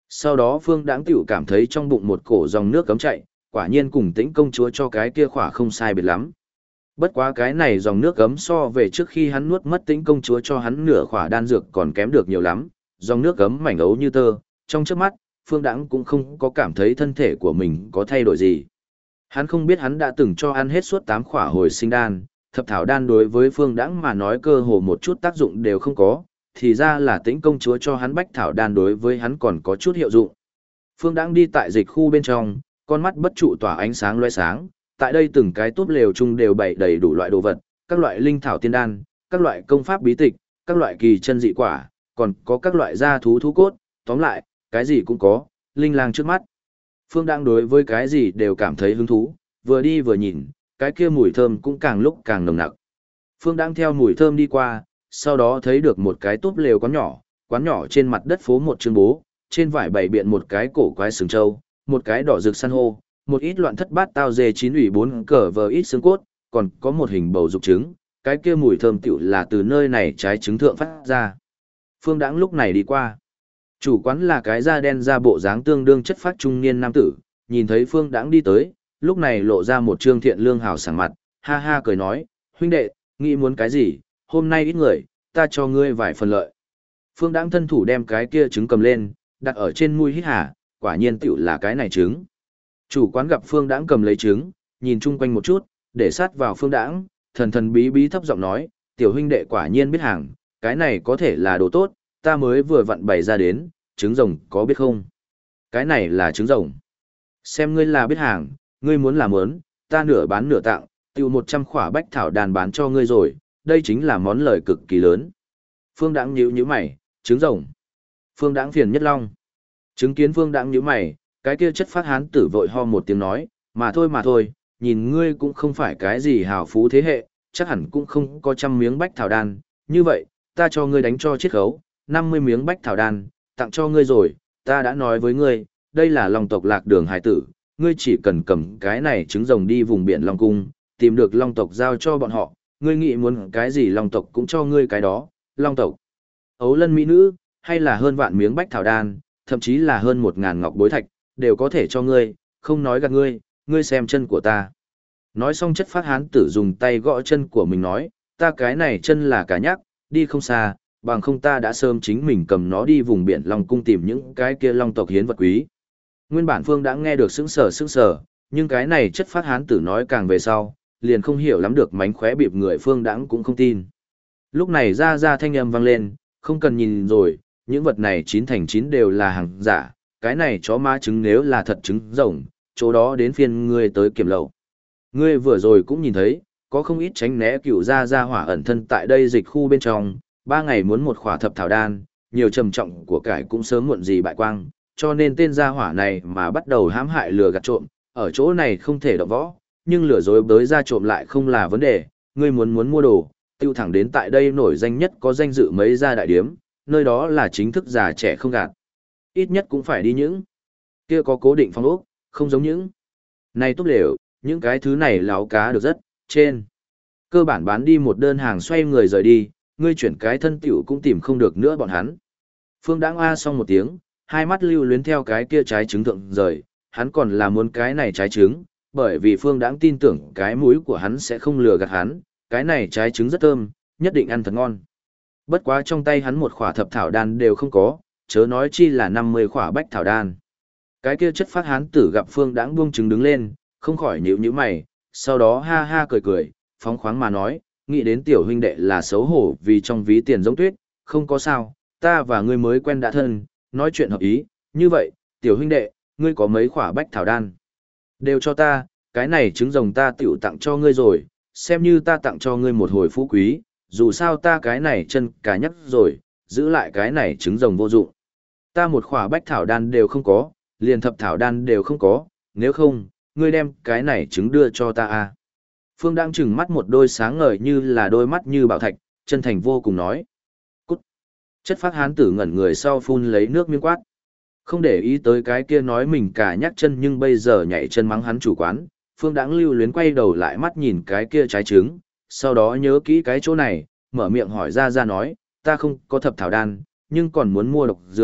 Sau đó Phương Đãng tiểu cảm thấy trong bụng một cổ dòng nước cấm chạy, quả nhiên cùng Tĩnh công chúa cho cái kia khỏa không sai biệt lắm. Bất quá cái này dòng nước cấm so về trước khi hắn nuốt mất Tĩnh công chúa cho hắn nửa khỏa đan dược còn kém được nhiều lắm, dòng nước cấm mảnh ấu như tơ, trong chớp mắt, Phương Đãng cũng không có cảm thấy thân thể của mình có thay đổi gì. Hắn không biết hắn đã từng cho ăn hết suốt 8 khỏa hồi sinh đan, thập thảo đan đối với Phương Đãng mà nói cơ hồ một chút tác dụng đều không có, thì ra là Tĩnh công chúa cho hắn bách thảo đan đối với hắn còn có chút hiệu dụng. Phương Đãng đi tại dịch khu bên trong, con mắt bất trụ tỏa ánh sáng loé sáng, tại đây từng cái túp lều chung đều bày đầy đủ loại đồ vật, các loại linh thảo tiên đan, các loại công pháp bí tịch, các loại kỳ chân dị quả, còn có các loại gia thú thú cốt, tóm lại, cái gì cũng có, linh lang trước mắt. Phương Đãng đối với cái gì đều cảm thấy hứng thú, vừa đi vừa nhìn, cái kia mùi thơm cũng càng lúc càng nồng nặc. Phương Đãng theo mùi thơm đi qua, sau đó thấy được một cái túp lều quán nhỏ trên mặt đất phố một chương bố, trên vải bày biện một cái cổ quái sừng trâu, một cái đỏ rực san hô, một ít loạn thất bát tao dê chín ủy bốn cờ vờ ít xương cốt, còn có một hình bầu dục trứng, cái kia mùi thơm tựu là từ nơi này trái trứng thượng phát ra. Phương Đãng lúc này đi qua. Chủ quán là cái da đen da bộ dáng tương đương chất phác trung niên nam tử, nhìn thấy Phương Đãng đi tới, lúc này lộ ra một trương thiện lương hào sảng mặt, ha ha cười nói, huynh đệ, nghĩ muốn cái gì, hôm nay ít người, ta cho ngươi vài phần lợi. Phương Đãng thân thủ đem cái kia trứng cầm lên, đặt ở trên mũi hít hà, quả nhiên tựu là cái này trứng. Chủ quán gặp Phương Đãng cầm lấy trứng, nhìn chung quanh một chút, để sát vào Phương Đãng, thần thần bí bí thấp giọng nói, tiểu huynh đệ quả nhiên biết hàng, cái này có thể là đồ tốt, ta mới vừa vặn bày ra đến, trứng rồng có biết không? Cái này là trứng rồng. Xem ngươi là biết hàng, ngươi muốn làm ớn, ta nửa bán nửa tặng, tiêu 100 khỏa bách thảo đàn bán cho ngươi rồi, đây chính là món lời cực kỳ lớn. Phương Đãng nhíu mày, trứng rồng. Phương Đãng phiền nhất long. Chứng kiến Phương Đãng nhíu mày, cái kia chất phát hán tử vội ho một tiếng nói, mà thôi, nhìn ngươi cũng không phải cái gì hào phú thế hệ, chắc hẳn cũng không có 100 miếng bách thảo đan, như vậy, ta cho ngươi đánh cho chiết khấu, 50 miếng bách thảo đan, tặng cho ngươi rồi, ta đã nói với ngươi, đây là Long tộc Lạc Đường hải tử, ngươi chỉ cần cầm cái này trứng rồng đi vùng biển Long Cung, tìm được Long tộc giao cho bọn họ, ngươi nghĩ muốn cái gì Long tộc cũng cho ngươi cái đó, Long tộc. Ấu lân mỹ nữ, hay là hơn vạn miếng bách thảo đan, thậm chí là hơn 1000 ngọc bối thạch, đều có thể cho ngươi, không nói gạt ngươi, ngươi xem chân của ta. Nói xong chất phát hán tử dùng tay gõ chân của mình nói, ta cái này chân là cả nhắc, đi không xa, bằng không ta đã sớm chính mình cầm nó đi vùng biển Long Cung tìm những cái kia Long tộc hiến vật quý. Nguyên bản Phương đã nghe được sững sờ, nhưng cái này chất phát hán tử nói càng về sau, liền không hiểu lắm được mánh khóe bịp người Phương Đãng cũng không tin. Lúc này ra thanh âm vang lên, không cần nhìn rồi, những vật này 9 thành 9 đều là hàng giả, cái này chó má trứng nếu là thật trứng rồng, chỗ đó đến phiên ngươi tới kiểm lậu. Ngươi vừa rồi cũng nhìn thấy, có không ít tránh né cựu ra hỏa ẩn thân tại đây dịch khu bên trong, 3 ngày muốn một khỏa thập thảo đan, nhiều trầm trọng của cải cũng sớm muộn gì bại quang, cho nên tên gia hỏa này mà bắt đầu hãm hại lừa gạt trộm, ở chỗ này không thể động võ, nhưng lừa dối bới ra trộm lại không là vấn đề, ngươi muốn mua đồ, tiêu thẳng đến tại đây nổi danh nhất có danh dự mấy gia đại điếm, nơi đó là chính thức già trẻ không gạt. Ít nhất cũng phải đi những kia có cố định phong ốc, không giống những này tốt lều, những cái thứ này láo cá được rất, trên. Cơ bản bán đi một đơn hàng xoay người rời đi, ngươi chuyển cái thân tiểu cũng tìm không được nữa bọn hắn. Phương Đãng a xong một tiếng, hai mắt lưu luyến theo cái kia trái trứng thượng rời, hắn còn là muốn cái này trái trứng, bởi vì Phương Đãng tin tưởng cái mũi của hắn sẽ không lừa gạt hắn, cái này trái trứng rất thơm, nhất định ăn thật ngon. Bất quá trong tay hắn một khỏa thập thảo đan đều không có, chớ nói chi là 50 khỏa bách thảo đan. Cái kia chất phát hán tử gặp Phương Đãng buông trứng đứng lên, không khỏi nhíu mày, sau đó ha ha cười, phóng khoáng mà nói, nghĩ đến tiểu huynh đệ là xấu hổ vì trong ví tiền giống tuyết, không có sao, ta và ngươi mới quen đã thân, nói chuyện hợp ý, như vậy, tiểu huynh đệ, ngươi có mấy khỏa bách thảo đan? Đều cho ta, cái này trứng rồng ta tiểu tặng cho ngươi rồi, xem như ta tặng cho ngươi một hồi phú quý, dù sao ta cái này chân cả nhắc rồi, giữ lại cái này trứng rồng vô dụng. Ta một khỏa bách thảo đan đều không có, liền thập thảo đan đều không có, nếu không, ngươi đem cái này trứng đưa cho ta à. Phương đang trừng mắt một đôi sáng ngời như là đôi mắt như bảo thạch, chân thành vô cùng nói. Cút! Chất phác hán tử ngẩn người sau phun lấy nước miếng quát. Không để ý tới cái kia nói mình cả nhắc chân nhưng bây giờ nhảy chân mắng hắn chủ quán, Phương Đãng lưu luyến quay đầu lại mắt nhìn cái kia trái trứng, sau đó nhớ kỹ cái chỗ này, mở miệng hỏi ra nói, ta không có thập thảo đan, nhưng còn muốn mua độc dược,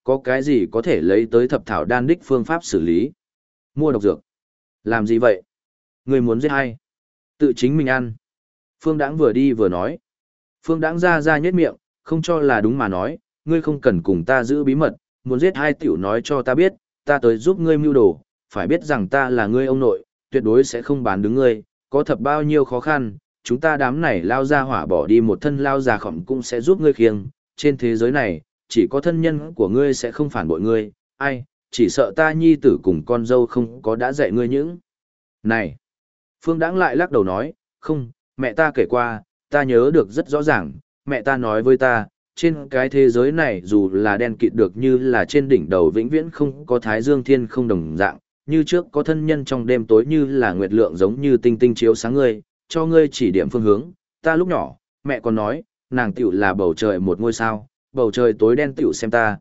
Có cái gì có thể lấy tới thập thảo đan đích phương pháp xử lý? Mua độc dược. Làm gì vậy? Người muốn giết ai? Tự chính mình ăn. Phương Đãng vừa đi vừa nói. Phương Đãng ra nhếch miệng, không cho là đúng mà nói, ngươi không cần cùng ta giữ bí mật, muốn giết hai tiểu nói cho ta biết, ta tới giúp ngươi mưu đồ, phải biết rằng ta là ngươi ông nội, tuyệt đối sẽ không bán đứng ngươi, có thập bao nhiêu khó khăn, chúng ta đám này lao ra hỏa bỏ đi một thân lao già khỏm cũng sẽ giúp ngươi khiêng, trên thế giới này, chỉ có thân nhân của ngươi sẽ không phản bội ngươi, ai, chỉ sợ ta nhi tử cùng con dâu không có đã dạy ngươi những. Này! Phương Đãng lại lắc đầu nói, không, mẹ ta kể qua, ta nhớ được rất rõ ràng, mẹ ta nói với ta, trên cái thế giới này dù là đen kịt được như là trên đỉnh đầu vĩnh viễn không có thái dương thiên không đồng dạng, như trước có thân nhân trong đêm tối như là nguyệt lượng giống như tinh tinh chiếu sáng ngươi, cho ngươi chỉ điểm phương hướng. Ta lúc nhỏ, mẹ còn nói, nàng tiểu là bầu trời một ngôi sao, bầu trời tối đen tiểu xem ta,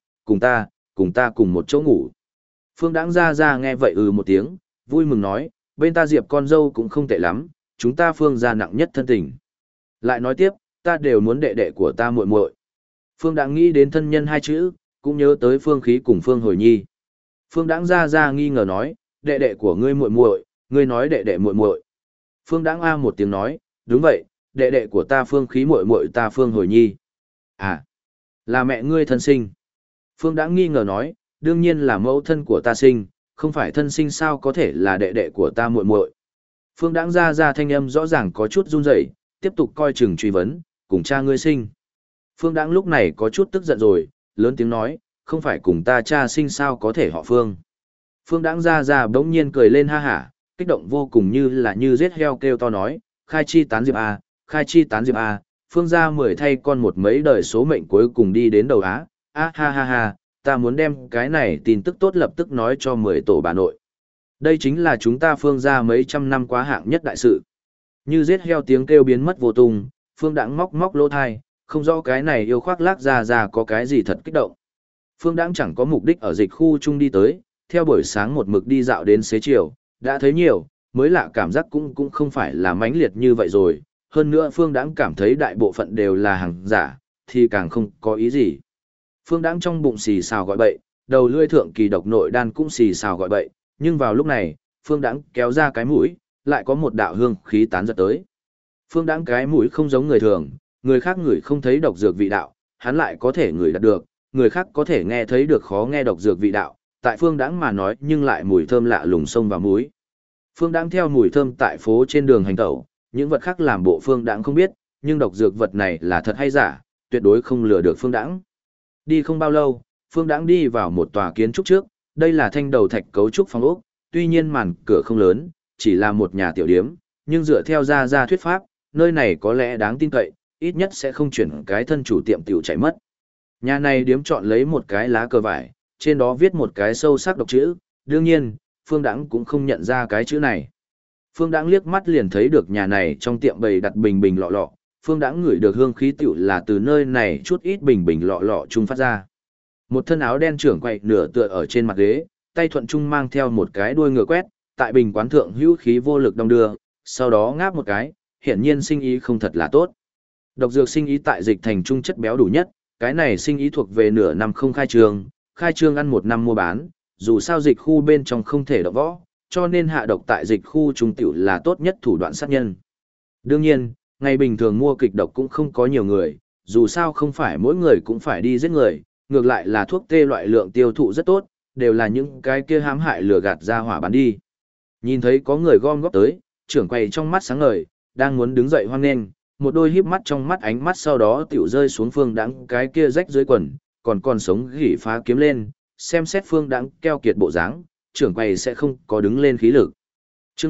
cùng một chỗ ngủ. Phương Đãng ra nghe vậy một tiếng, vui mừng nói, bên ta Diệp con dâu cũng không tệ lắm, chúng ta Phương gia nặng nhất thân tình. Lại nói tiếp, ta đều muốn đệ đệ của ta muội muội. Phương Đãng nghĩ đến thân nhân hai chữ, cũng nhớ tới Phương Khí cùng Phương Hồi Nhi. Phương Đãng ra nghi ngờ nói, đệ đệ của ngươi muội muội, ngươi nói đệ đệ muội muội. Phương Đãng a một tiếng nói, đúng vậy, đệ đệ của ta Phương Khí muội muội ta Phương Hồi Nhi. À, là mẹ ngươi thân sinh. Phương Đãng nghi ngờ nói, đương nhiên là mẫu thân của ta sinh, không phải thân sinh sao có thể là đệ đệ của ta muội muội. Phương Đãng ra thanh âm rõ ràng có chút run rẩy, tiếp tục coi chừng truy vấn, cùng cha ngươi sinh. Phương Đãng lúc này có chút tức giận rồi, lớn tiếng nói, không phải cùng ta cha sinh sao có thể họ Phương. Phương Đãng ra bỗng nhiên cười lên ha hả, kích động vô cùng như giết heo kêu to nói, khai chi tán diệp a, khai chi tán diệp a, Phương gia 10 thay con một mấy đời số mệnh cuối cùng đi đến đầu á, a ha ha ha, ta muốn đem cái này tin tức tốt lập tức nói cho 10 tổ bà nội. Đây chính là chúng ta Phương gia mấy trăm năm quá hạng nhất đại sự. Như giết heo tiếng kêu biến mất vô tung, Phương Đãng móc lỗ thai, không rõ cái này yêu khoác lác ra có cái gì thật kích động. Phương Đãng chẳng có mục đích ở dịch khu chung đi tới, theo buổi sáng một mực đi dạo đến xế chiều, đã thấy nhiều, mới lạ cảm giác cũng không phải là mãnh liệt như vậy rồi, hơn nữa Phương Đãng cảm thấy đại bộ phận đều là hàng giả, thì càng không có ý gì. Phương Đãng trong bụng xì xào gọi bậy, đầu lưỡi thượng kỳ độc nội đan cũng xì xào gọi bậy, nhưng vào lúc này, Phương Đãng kéo ra cái mũi, lại có một đạo hương khí tán giật tới. Phương Đãng cái mũi không giống người thường, người khác ngửi không thấy độc dược vị đạo, hắn lại có thể ngửi đạt được, người khác có thể nghe thấy được khó nghe độc dược vị đạo, tại Phương Đãng mà nói nhưng lại mùi thơm lạ lùng xông vào mũi. Phương Đãng theo mùi thơm tại phố trên đường hành tẩu, những vật khác làm bộ Phương Đãng không biết, nhưng độc dược vật này là thật hay giả, tuyệt đối không lừa được Phương Đãng. Đi không bao lâu, Phương Đãng đi vào một tòa kiến trúc trước, đây là thanh đầu thạch cấu trúc phòng ốc, tuy nhiên màn cửa không lớn, chỉ là một nhà tiểu điếm, nhưng dựa theo ra thuyết pháp, nơi này có lẽ đáng tin cậy, ít nhất sẽ không chuyển cái thân chủ tiệm tiểu chạy mất. Nhà này điếm chọn lấy một cái lá cờ vải, trên đó viết một cái sâu sắc độc chữ, đương nhiên, Phương Đãng cũng không nhận ra cái chữ này. Phương Đãng liếc mắt liền thấy được nhà này trong tiệm bày đặt bình lọ lọ, Phương Đãng ngửi được hương khí tiểu là từ nơi này chút ít bình lọ lọ chung phát ra. Một thân áo đen trưởng quậy nửa tựa ở trên mặt ghế, tay thuận trung mang theo một cái đuôi ngựa quét, tại bình quán thượng hữu khí vô lực đong đưa, sau đó ngáp một cái, hiển nhiên sinh ý không thật là tốt. Độc dược sinh ý tại dịch thành trung chất béo đủ nhất, cái này sinh ý thuộc về nửa năm không khai trương ăn một năm mua bán, dù sao dịch khu bên trong không thể động võ, cho nên hạ độc tại dịch khu trung tiểu là tốt nhất thủ đoạn sát nhân. Đương nhiên, ngày bình thường mua kịch độc cũng không có nhiều người, dù sao không phải mỗi người cũng phải đi giết người, ngược lại là thuốc tê loại lượng tiêu thụ rất tốt, đều là những cái kia hãm hại lừa gạt ra hỏa bán đi. Nhìn thấy có người gom góp tới, trưởng quầy trong mắt sáng ngời, đang muốn đứng dậy hoan nghênh, một đôi híp mắt trong mắt ánh mắt sau đó tiểu rơi xuống Phương Đãng cái kia rách dưới quần, còn sống gỉ phá kiếm lên, xem xét Phương Đãng keo kiệt bộ dáng, trưởng quầy sẽ không có đứng lên khí lực. Chương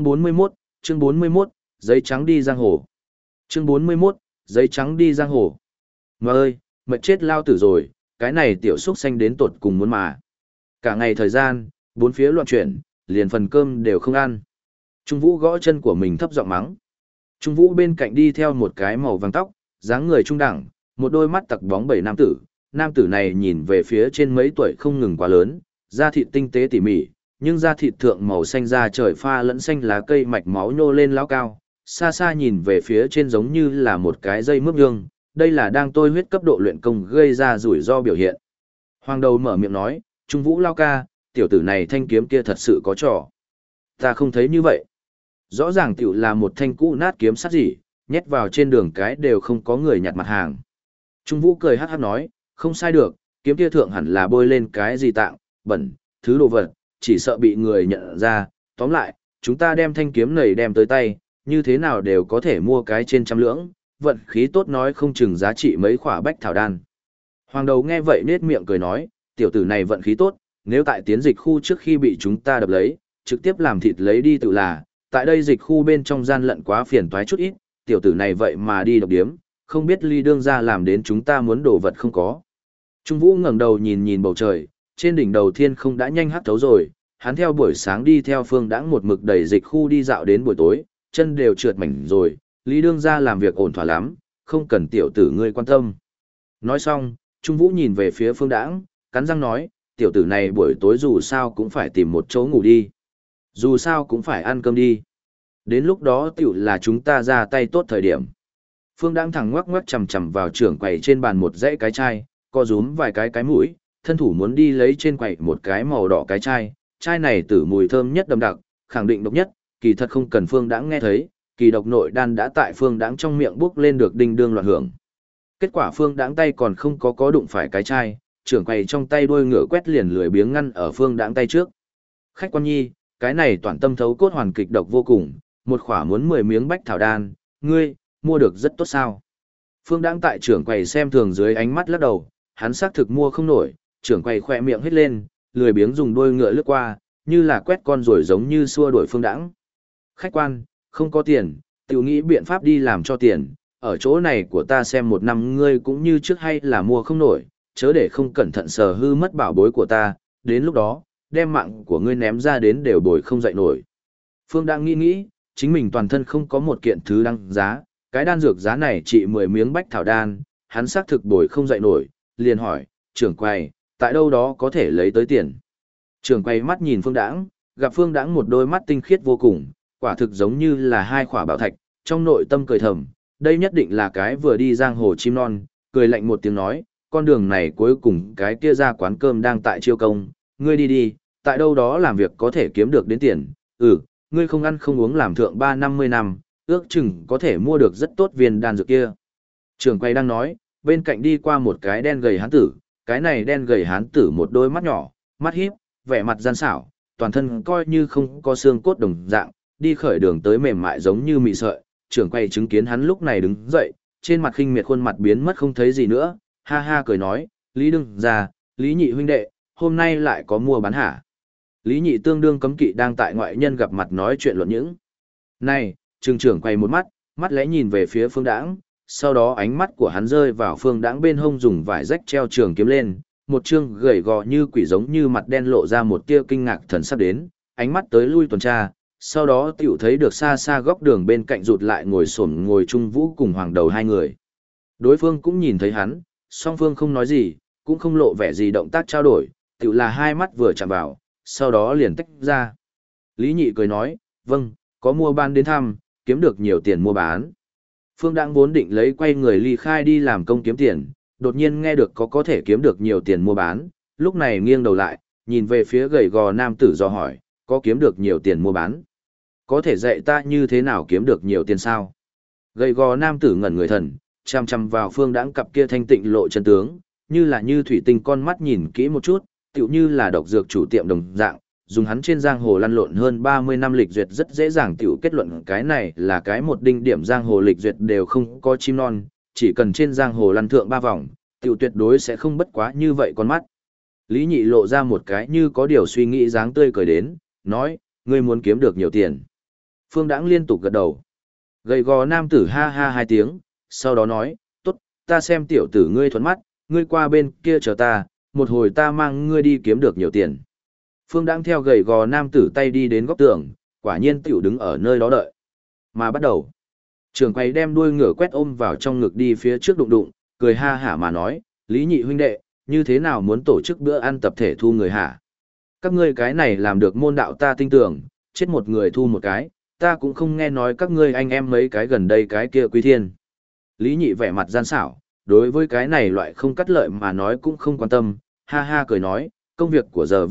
41, giấy trắng đi giang hồ. Chương 41, giấy trắng đi giang hồ. Mà ơi, mệt chết lao tử rồi, cái này tiểu xúc xanh đến tột cùng muốn mà. Cả ngày thời gian, bốn phía loạn chuyển, liền phần cơm đều không ăn. Trung Vũ gõ chân của mình thấp giọng mắng. Trung Vũ bên cạnh đi theo một cái màu vàng tóc, dáng người trung đẳng, một đôi mắt tặc bóng bảy nam tử. Nam tử này nhìn về phía trên mấy tuổi không ngừng quá lớn, da thịt tinh tế tỉ mỉ, nhưng da thịt thượng màu xanh da trời pha lẫn xanh lá cây mạch máu nhô lên lao cao, xa xa nhìn về phía trên giống như là một cái dây mướp nhương, đây là đang tôi huyết cấp độ luyện công gây ra rủi ro biểu hiện. Hoàng đầu mở miệng nói, Trung Vũ lao ca, tiểu tử này thanh kiếm kia thật sự có trò. Ta không thấy như vậy. Rõ ràng tiểu là một thanh cũ nát kiếm sắt gì, nhét vào trên đường cái đều không có người nhặt mặt hàng. Trung Vũ cười hát hát nói, không sai được, kiếm kia thượng hẳn là bôi lên cái gì tạng, bẩn, thứ đồ vật, chỉ sợ bị người nhận ra. Tóm lại, chúng ta đem thanh kiếm này đem tới tay, như thế nào đều có thể mua cái trên trăm lưỡng, vận khí tốt nói không chừng giá trị mấy khỏa bách thảo đan. Hoàng đầu nghe vậy nết miệng cười nói, tiểu tử này vận khí tốt, nếu tại tiến dịch khu trước khi bị chúng ta đập lấy, trực tiếp làm thịt lấy đi tự là, tại đây dịch khu bên trong gian lận quá phiền toái chút ít, tiểu tử này vậy mà đi độc điếm, không biết ly đương ra làm đến chúng ta muốn đổ vật không có. Trung Vũ ngẩng đầu nhìn nhìn bầu trời, trên đỉnh đầu thiên không đã nhanh hắt thấu rồi, hắn theo buổi sáng đi theo Phương Đãng một mực đẩy dịch khu đi dạo đến buổi tối, chân đều trượt mảnh rồi, Lý đương ra làm việc ổn thỏa lắm, không cần tiểu tử ngươi quan tâm. Nói xong, Trung Vũ nhìn về phía Phương Đãng, cắn răng nói, tiểu tử này buổi tối dù sao cũng phải tìm một chỗ ngủ đi. Dù sao cũng phải ăn cơm đi. Đến lúc đó tiểu là chúng ta ra tay tốt thời điểm. Phương Đãng thẳng ngoắc ngoắc chầm chầm vào trưởng quầy trên bàn một dãy cái chai, co rúm vài cái mũi, thân thủ muốn đi lấy trên quầy một cái màu đỏ cái chai, chai này tử mùi thơm nhất đậm đặc, khẳng định độc nhất, kỳ thật không cần Phương Đãng nghe thấy, kỳ độc nội đan đã tại Phương Đãng trong miệng bước lên được đinh đương loạn hưởng. Kết quả Phương Đãng tay còn không có đụng phải cái chai, trưởng quầy trong tay đuôi ngựa quét liền lười biếng ngăn ở Phương Đãng tay trước. Khách quan nhi, cái này toàn tâm thấu cốt hoàn kịch độc vô cùng, một khỏa muốn 10 miếng bách thảo đan, ngươi, mua được rất tốt sao. Phương Đãng tại trưởng quầy xem thường dưới ánh mắt lắc đầu, hắn xác thực mua không nổi, trưởng quầy khỏe miệng hết lên, lười biếng dùng đuôi ngựa lướt qua, như là quét con rồi giống như xua đuổi Phương Đãng. Khách quan, không có tiền, tự nghĩ biện pháp đi làm cho tiền, ở chỗ này của ta xem một năm ngươi cũng như trước hay là mua không nổi, chớ để không cẩn thận sờ hư mất bảo bối của ta, đến lúc đó, đem mạng của ngươi ném ra đến đều bồi không dậy nổi. Phương Đãng nghĩ, chính mình toàn thân không có một kiện thứ đăng giá, cái đan dược giá này chỉ 10 miếng bách thảo đan, hắn xác thực bồi không dậy nổi, liền hỏi, trưởng quầy, tại đâu đó có thể lấy tới tiền. Trưởng quầy mắt nhìn Phương Đãng, gặp Phương Đãng một đôi mắt tinh khiết vô cùng, quả thực giống như là hai khỏa bảo thạch, trong nội tâm cười thầm, đây nhất định là cái vừa đi giang hồ chim non, cười lạnh một tiếng nói, con đường này cuối cùng cái kia ra quán cơm đang tại chiêu công, ngươi đi, tại đâu đó làm việc có thể kiếm được đến tiền, ngươi không ăn không uống làm thượng 3-50 năm, ước chừng có thể mua được rất tốt viên đan dược kia. Trưởng quầy đang nói, bên cạnh đi qua một cái đen gầy hán tử, cái này đen gầy hán tử một đôi mắt nhỏ, mắt híp, vẻ mặt gian xảo, toàn thân coi như không có xương cốt đồng dạng, đi khởi đường tới mềm mại giống như mị sợi. Trưởng quầy chứng kiến hắn lúc này đứng dậy, trên mặt khinh miệt khuôn mặt biến mất không thấy gì nữa, ha ha cười nói, Lý đương ra, Lý nhị huynh đệ, hôm nay lại có mua bán hả? Lý nhị tương đương cấm kỵ đang tại ngoại nhân gặp mặt nói chuyện luận những. Này, trường trưởng quay một mắt, mắt lẽ nhìn về phía Phương Đãng, sau đó ánh mắt của hắn rơi vào Phương Đãng bên hông dùng vải rách treo trường kiếm lên, một trương gầy gò như quỷ giống như mặt đen lộ ra một tia kinh ngạc thần sắp đến, ánh mắt tới lui tuần tra, sau đó tiểu thấy được xa xa góc đường bên cạnh rụt lại ngồi Trung Vũ cùng Hoàng đầu hai người. Đối phương cũng nhìn thấy hắn, song phương không nói gì, cũng không lộ vẻ gì động tác trao đổi, tiểu là hai mắt vừa chạm vào, sau đó liền tách ra. Lý nhị cười nói, vâng, có mua bán đến thăm, kiếm được nhiều tiền mua bán. Phương Đãng vốn định lấy quay người ly khai đi làm công kiếm tiền, đột nhiên nghe được có thể kiếm được nhiều tiền mua bán, lúc này nghiêng đầu lại, nhìn về phía gầy gò nam tử dò hỏi, có kiếm được nhiều tiền mua bán? Có thể dạy ta như thế nào kiếm được nhiều tiền sao? Gầy gò nam tử ngẩn người thần, chăm chăm vào Phương Đãng cặp kia thanh tịnh lộ chân tướng, như thủy tinh con mắt nhìn kỹ một chút, tựu như là độc dược chủ tiệm đồng dạng, dùng hắn trên giang hồ lăn lộn hơn 30 năm lịch duyệt rất dễ dàng tiểu kết luận cái này là cái một đinh điểm giang hồ lịch duyệt đều không có chim non, chỉ cần trên giang hồ lăn thượng 3 vòng, tiểu tuyệt đối sẽ không bất quá như vậy con mắt. Lý nhị lộ ra một cái như có điều suy nghĩ dáng tươi cười đến, nói, ngươi muốn kiếm được nhiều tiền. Phương Đãng liên tục gật đầu. Gầy gò nam tử ha ha hai tiếng, sau đó nói, tốt, ta xem tiểu tử ngươi thuận mắt, ngươi qua bên kia chờ ta, một hồi ta mang ngươi đi kiếm được nhiều tiền. Phương Đãng theo gầy gò nam tử tay đi đến góc tường, quả nhiên tiểu đứng ở nơi đó đợi. Mà bắt đầu, trưởng quầy đem đuôi ngựa quét ôm vào trong ngực đi phía trước đụng đụng, cười ha hả mà nói, Lý nhị huynh đệ, như thế nào muốn tổ chức bữa ăn tập thể thu người hả? Các ngươi cái này làm được môn đạo ta tin tưởng, chết một người thu một cái, ta cũng không nghe nói các ngươi anh em mấy cái gần đây cái kia quý thiên. Lý nhị vẻ mặt gian xảo, đối với cái này loại không cắt lợi mà nói cũng không quan tâm, ha ha cười nói, công việc của giờ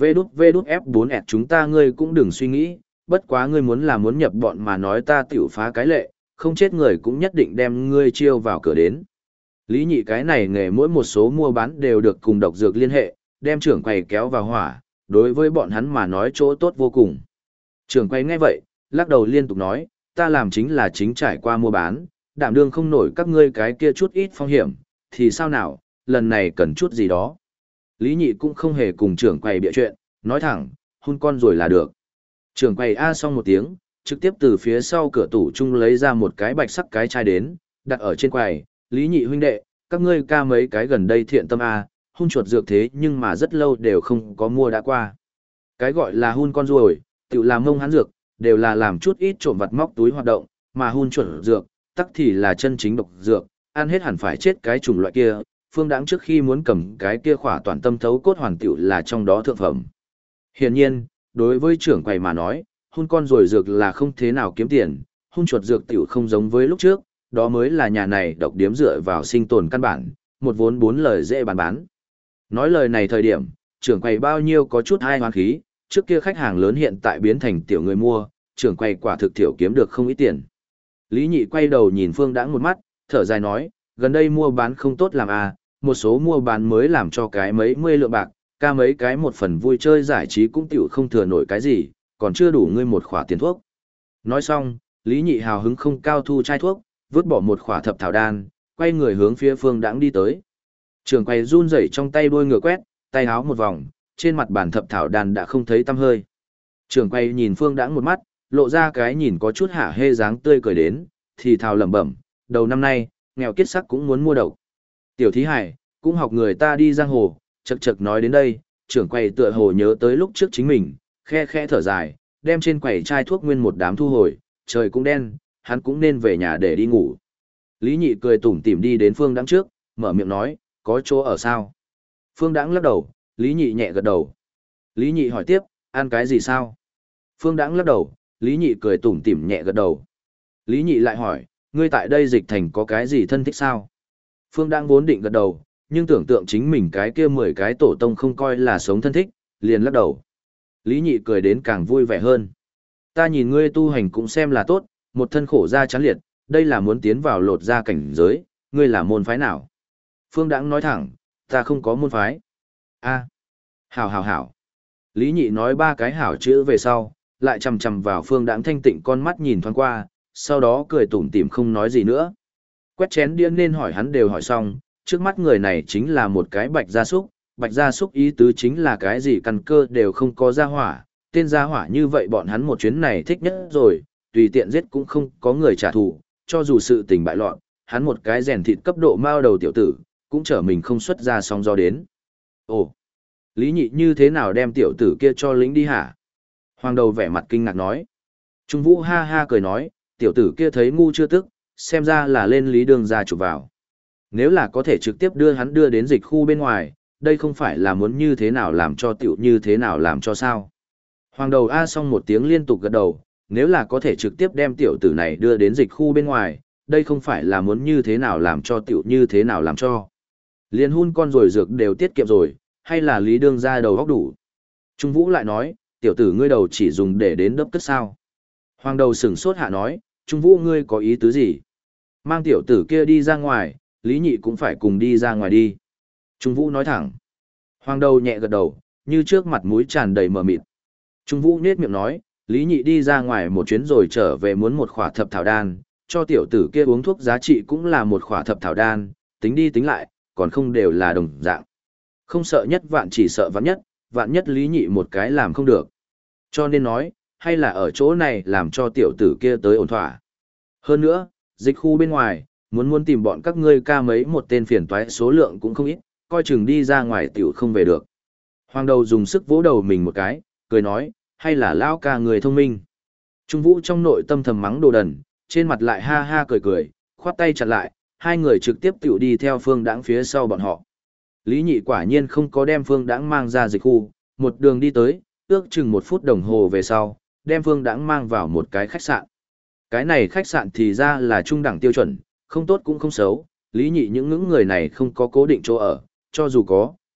F4 chúng ta ngươi cũng đừng suy nghĩ, bất quá ngươi muốn nhập bọn mà nói ta tiểu phá cái lệ, không chết người cũng nhất định đem ngươi chiêu vào cửa đến. Lý Nhị cái này nghề mỗi một số mua bán đều được cùng độc dược liên hệ, đem trưởng quầy kéo vào hỏa, đối với bọn hắn mà nói chỗ tốt vô cùng. Trưởng quầy nghe vậy, lắc đầu liên tục nói, ta làm chính là chính trải qua mua bán, đảm đương không nổi các ngươi cái kia chút ít phong hiểm, thì sao nào, lần này cần chút gì đó. Lý Nhị cũng không hề cùng trưởng quầy bịa chuyện, nói thẳng, hun con rồi là được. Trưởng quầy a xong một tiếng, trực tiếp từ phía sau cửa tủ chung lấy ra một cái bạch sắc cái chai đến, đặt ở trên quầy, Lý Nhị huynh đệ, các ngươi ca mấy cái gần đây thiện tâm a, hun chuột dược thế nhưng mà rất lâu đều không có mua đã qua. Cái gọi là hun con ruồi, tự làm mông hắn dược, đều là làm chút ít trộm vặt móc túi hoạt động, mà hun chuột dược, tắc thì là chân chính độc dược, ăn hết hẳn phải chết cái chủng loại kia, Phương Đãng trước khi muốn cầm cái kia khỏa toàn tâm thấu cốt hoàn tiểu là trong đó thượng phẩm. Hiển nhiên, đối với trưởng quầy mà nói, hun con ruồi dược là không thế nào kiếm tiền, hun chuột dược tiểu không giống với lúc trước, đó mới là nhà này độc điếm dựa vào sinh tồn căn bản, một vốn bốn lời dễ bán. Nói lời này thời điểm, trưởng quầy bao nhiêu có chút hai hoang khí, trước kia khách hàng lớn hiện tại biến thành tiểu người mua, trưởng quầy quả thực tiểu kiếm được không ít tiền. Lý Nhị quay đầu nhìn Phương Đãng một mắt, thở dài nói, gần đây mua bán không tốt làm à, một số mua bán mới làm cho cái mấy mươi lượng bạc, ca mấy cái một phần vui chơi giải trí cũng tiểu không thừa nổi cái gì, còn chưa đủ ngươi một khỏa tiền thuốc. Nói xong, Lý Nhị hào hứng không cao thu chai thuốc, vứt bỏ một khỏa thập thảo đan, quay người hướng phía Phương Đãng đi tới. Trưởng quầy run rẩy trong tay đuôi ngựa quét, tay háo một vòng, trên mặt bàn thập thảo đan đã không thấy tăm hơi. Trưởng quầy nhìn Phương Đãng một mắt, lộ ra cái nhìn có chút hả hê dáng tươi cười đến, thì thào lẩm bẩm, đầu năm nay, nghèo kiết sắc cũng muốn mua độc. Tiểu thí hải, cũng học người ta đi giang hồ, chậc chậc nói đến đây, trưởng quầy tựa hồ nhớ tới lúc trước chính mình, khe khe thở dài, đem trên quầy chai thuốc nguyên một đám thu hồi, trời cũng đen, hắn cũng nên về nhà để đi ngủ. Lý Nhị cười tủm tỉm đi đến Phương Đãng trước, mở miệng nói, có chỗ ở sao? Phương Đãng lắc đầu, Lý Nhị nhẹ gật đầu. Lý Nhị hỏi tiếp, ăn cái gì sao? Phương Đãng lắc đầu, Lý Nhị cười tủm tỉm nhẹ gật đầu. Lý Nhị lại hỏi, ngươi tại đây dịch thành có cái gì thân thích sao? Phương Đãng vốn định gật đầu, nhưng tưởng tượng chính mình cái kia 10 cái tổ tông không coi là sống thân thích, liền lắc đầu. Lý Nhị cười đến càng vui vẻ hơn. Ta nhìn ngươi tu hành cũng xem là tốt, một thân khổ ra chán liệt, đây là muốn tiến vào lột ra cảnh giới, ngươi là môn phái nào? Phương Đãng nói thẳng, ta không có môn phái. A, hảo hảo hảo. Lý Nhị nói ba cái hảo chữ về sau, lại chằm chằm vào Phương Đãng thanh tịnh con mắt nhìn thoáng qua, sau đó cười tủm tỉm không nói gì nữa. Quét chén đĩa nên hỏi hắn đều hỏi xong, trước mắt người này chính là một cái bạch gia súc ý tứ chính là cái gì căn cơ đều không có gia hỏa, tên gia hỏa như vậy bọn hắn một chuyến này thích nhất rồi, tùy tiện giết cũng không có người trả thù, cho dù sự tình bại loạn, hắn một cái rèn thịt cấp độ mao đầu tiểu tử, cũng trở mình không xuất ra sóng gió đến. Ồ, Lý Nhị như thế nào đem tiểu tử kia cho lính đi hả? Hoàng đầu vẻ mặt kinh ngạc nói. Trung Vũ ha ha cười nói, tiểu tử kia thấy ngu chưa tức, xem ra là lên Lý Đường ra chụp vào. Nếu là có thể trực tiếp đưa hắn đưa đến dịch khu bên ngoài, đây không phải là muốn như thế nào làm cho tiểu như thế nào làm cho sao. Hoàng đầu A xong một tiếng liên tục gật đầu, nếu là có thể trực tiếp đem tiểu tử này đưa đến dịch khu bên ngoài, đây không phải là muốn như thế nào làm cho tiểu như thế nào làm cho. Liên hun con rồi dược đều tiết kiệm rồi, hay là Lý Đương ra đầu góc đủ. Trung Vũ lại nói, tiểu tử ngươi đầu chỉ dùng để đến đớp cất sao. Hoàng đầu sửng sốt hạ nói, Trung Vũ ngươi có ý tứ gì? Mang tiểu tử kia đi ra ngoài, Lý Nhị cũng phải cùng đi ra ngoài đi. Trung Vũ nói thẳng. Hoàng đầu nhẹ gật đầu, như trước mặt mũi tràn đầy mờ mịt. Trung Vũ nết miệng nói, Lý Nhị đi ra ngoài một chuyến rồi trở về muốn một khỏa thập thảo đan, cho tiểu tử kia uống thuốc giá trị cũng là một khỏa thập thảo đan, tính đi tính lại, còn không đều là đồng dạng. Không sợ nhất vạn chỉ sợ vạn nhất Lý Nhị một cái làm không được. Cho nên nói, hay là ở chỗ này làm cho tiểu tử kia tới ổn thỏa. Hơn nữa, dịch khu bên ngoài, muốn tìm bọn các ngươi ca mấy một tên phiền toái số lượng cũng không ít, coi chừng đi ra ngoài tiểu không về được. Hoàng đầu dùng sức vỗ đầu mình một cái, cười nói, hay là lão ca người thông minh. Trung Vũ trong nội tâm thầm mắng đồ đần, trên mặt lại ha ha cười cười, khoát tay chặt lại, hai người trực tiếp tiểu đi theo Phương Đãng phía sau bọn họ. Lý Nhị quả nhiên không có đem Phương Đãng mang ra dịch khu, một đường đi tới, ước chừng 1 phút đồng hồ về sau, đem Phương Đãng mang vào một cái khách sạn. Cái này khách sạn thì ra là trung đẳng tiêu chuẩn, không tốt cũng không xấu, Lý Nhị những người này không có cố định chỗ ở, cho dù có,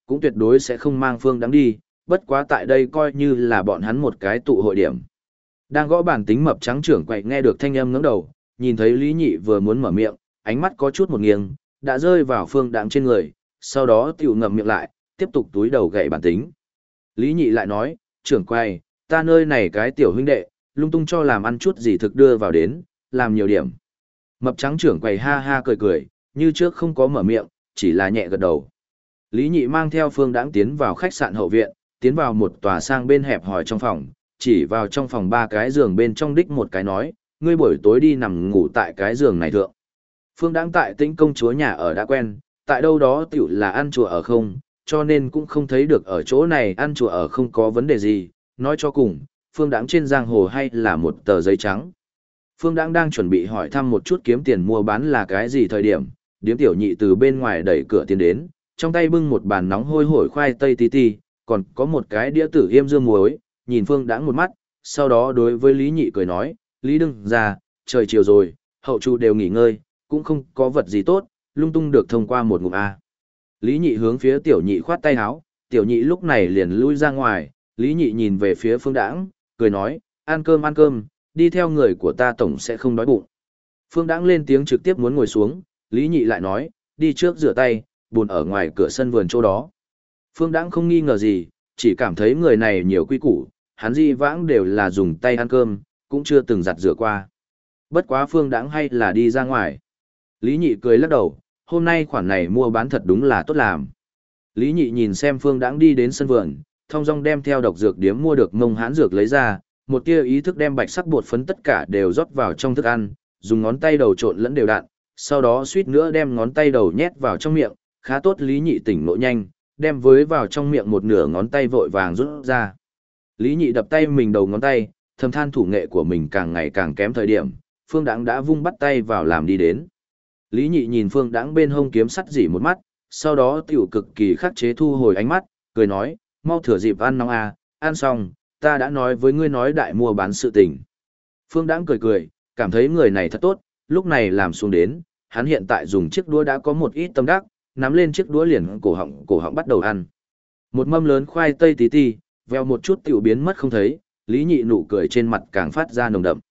cũng tuyệt đối sẽ không mang Phương Đãng đi, bất quá tại đây coi như là bọn hắn một cái tụ hội điểm. Đang gõ bàn tính mập trắng trưởng quậy nghe được thanh âm ngẩng đầu, nhìn thấy Lý Nhị vừa muốn mở miệng, ánh mắt có chút một nghiêng, đã rơi vào Phương Đãng trên người, sau đó tiểu ngậm miệng lại, tiếp tục túi đầu gậy bàn tính. Lý Nhị lại nói, trưởng quay, ta nơi này cái tiểu huynh đệ, lung tung cho làm ăn chút gì thực đưa vào đến, làm nhiều điểm. Mập trắng trưởng quầy ha ha cười cười, như trước không có mở miệng, chỉ là nhẹ gật đầu. Lý Nhị mang theo Phương Đãng tiến vào khách sạn hậu viện, tiến vào một tòa sang bên hẹp hòi trong phòng, chỉ vào trong phòng 3 cái giường bên trong đích một cái nói, ngươi buổi tối đi nằm ngủ tại cái giường này thượng. Phương Đãng tại Tĩnh công chúa nhà ở đã quen, tại đâu đó tiểu là ăn chùa ở không, cho nên cũng không thấy được ở chỗ này ăn chùa ở không có vấn đề gì, nói cho cùng, Phương Đãng trên giang hồ hay là một tờ giấy trắng. Phương Đãng đang chuẩn bị hỏi thăm một chút kiếm tiền mua bán là cái gì thời điểm, điếm tiểu nhị từ bên ngoài đẩy cửa tiến đến, trong tay bưng một bàn nóng hôi hổi khoai tây tí ti, còn có một cái đĩa tử yêm dương muối, nhìn Phương Đãng một mắt, sau đó đối với Lý Nhị cười nói, Lý đương ra, trời chiều rồi, hậu chủ đều nghỉ ngơi, cũng không có vật gì tốt, lung tung được thông qua một ngụm A. Lý Nhị hướng phía tiểu nhị khoát tay áo, tiểu nhị lúc này liền lui ra ngoài, Lý Nhị nhìn về phía Phương Đãng, cười nói, ăn cơm, đi theo người của ta tổng sẽ không đói bụng. Phương Đãng lên tiếng trực tiếp muốn ngồi xuống, Lý Nhị lại nói, đi trước rửa tay, bùn ở ngoài cửa sân vườn chỗ đó. Phương Đãng không nghi ngờ gì, chỉ cảm thấy người này nhiều quy củ, hắn di vãng đều là dùng tay ăn cơm, cũng chưa từng giặt rửa qua. Bất quá Phương Đãng hay là đi ra ngoài. Lý Nhị cười lắc đầu, hôm nay khoản này mua bán thật đúng là tốt làm. Lý Nhị nhìn xem Phương Đãng đi đến sân vườn, thong dong đem theo độc dược điếm mua được mông hãn dược lấy ra, một tia ý thức đem bạch sắc bột phấn tất cả đều rót vào trong thức ăn, dùng ngón tay đầu trộn lẫn đều đặn, sau đó suýt nữa đem ngón tay đầu nhét vào trong miệng, khá tốt Lý Nhị tỉnh ngộ nhanh, đem với vào trong miệng một nửa ngón tay vội vàng rút ra. Lý Nhị đập tay mình đầu ngón tay, thầm than thủ nghệ của mình càng ngày càng kém thời điểm, Phương Đãng đã vung bắt tay vào làm đi đến. Lý Nhị nhìn Phương Đãng bên hông kiếm sắt dỉ một mắt, sau đó tiểu cực kỳ khắc chế thu hồi ánh mắt, cười nói, mau thừa dịp ăn nóng à, ăn xong, ta đã nói với ngươi nói đại mua bán sự tình. Phương Đãng cười cười, cảm thấy người này thật tốt, lúc này làm xuống đến, hắn hiện tại dùng chiếc đũa đã có một ít tâm đắc, nắm lên chiếc đũa liền cổ họng bắt đầu ăn. Một mâm lớn khoai tây tí ti, veo một chút tiểu biến mất không thấy, Lý Nhị nụ cười trên mặt càng phát ra nồng đậm.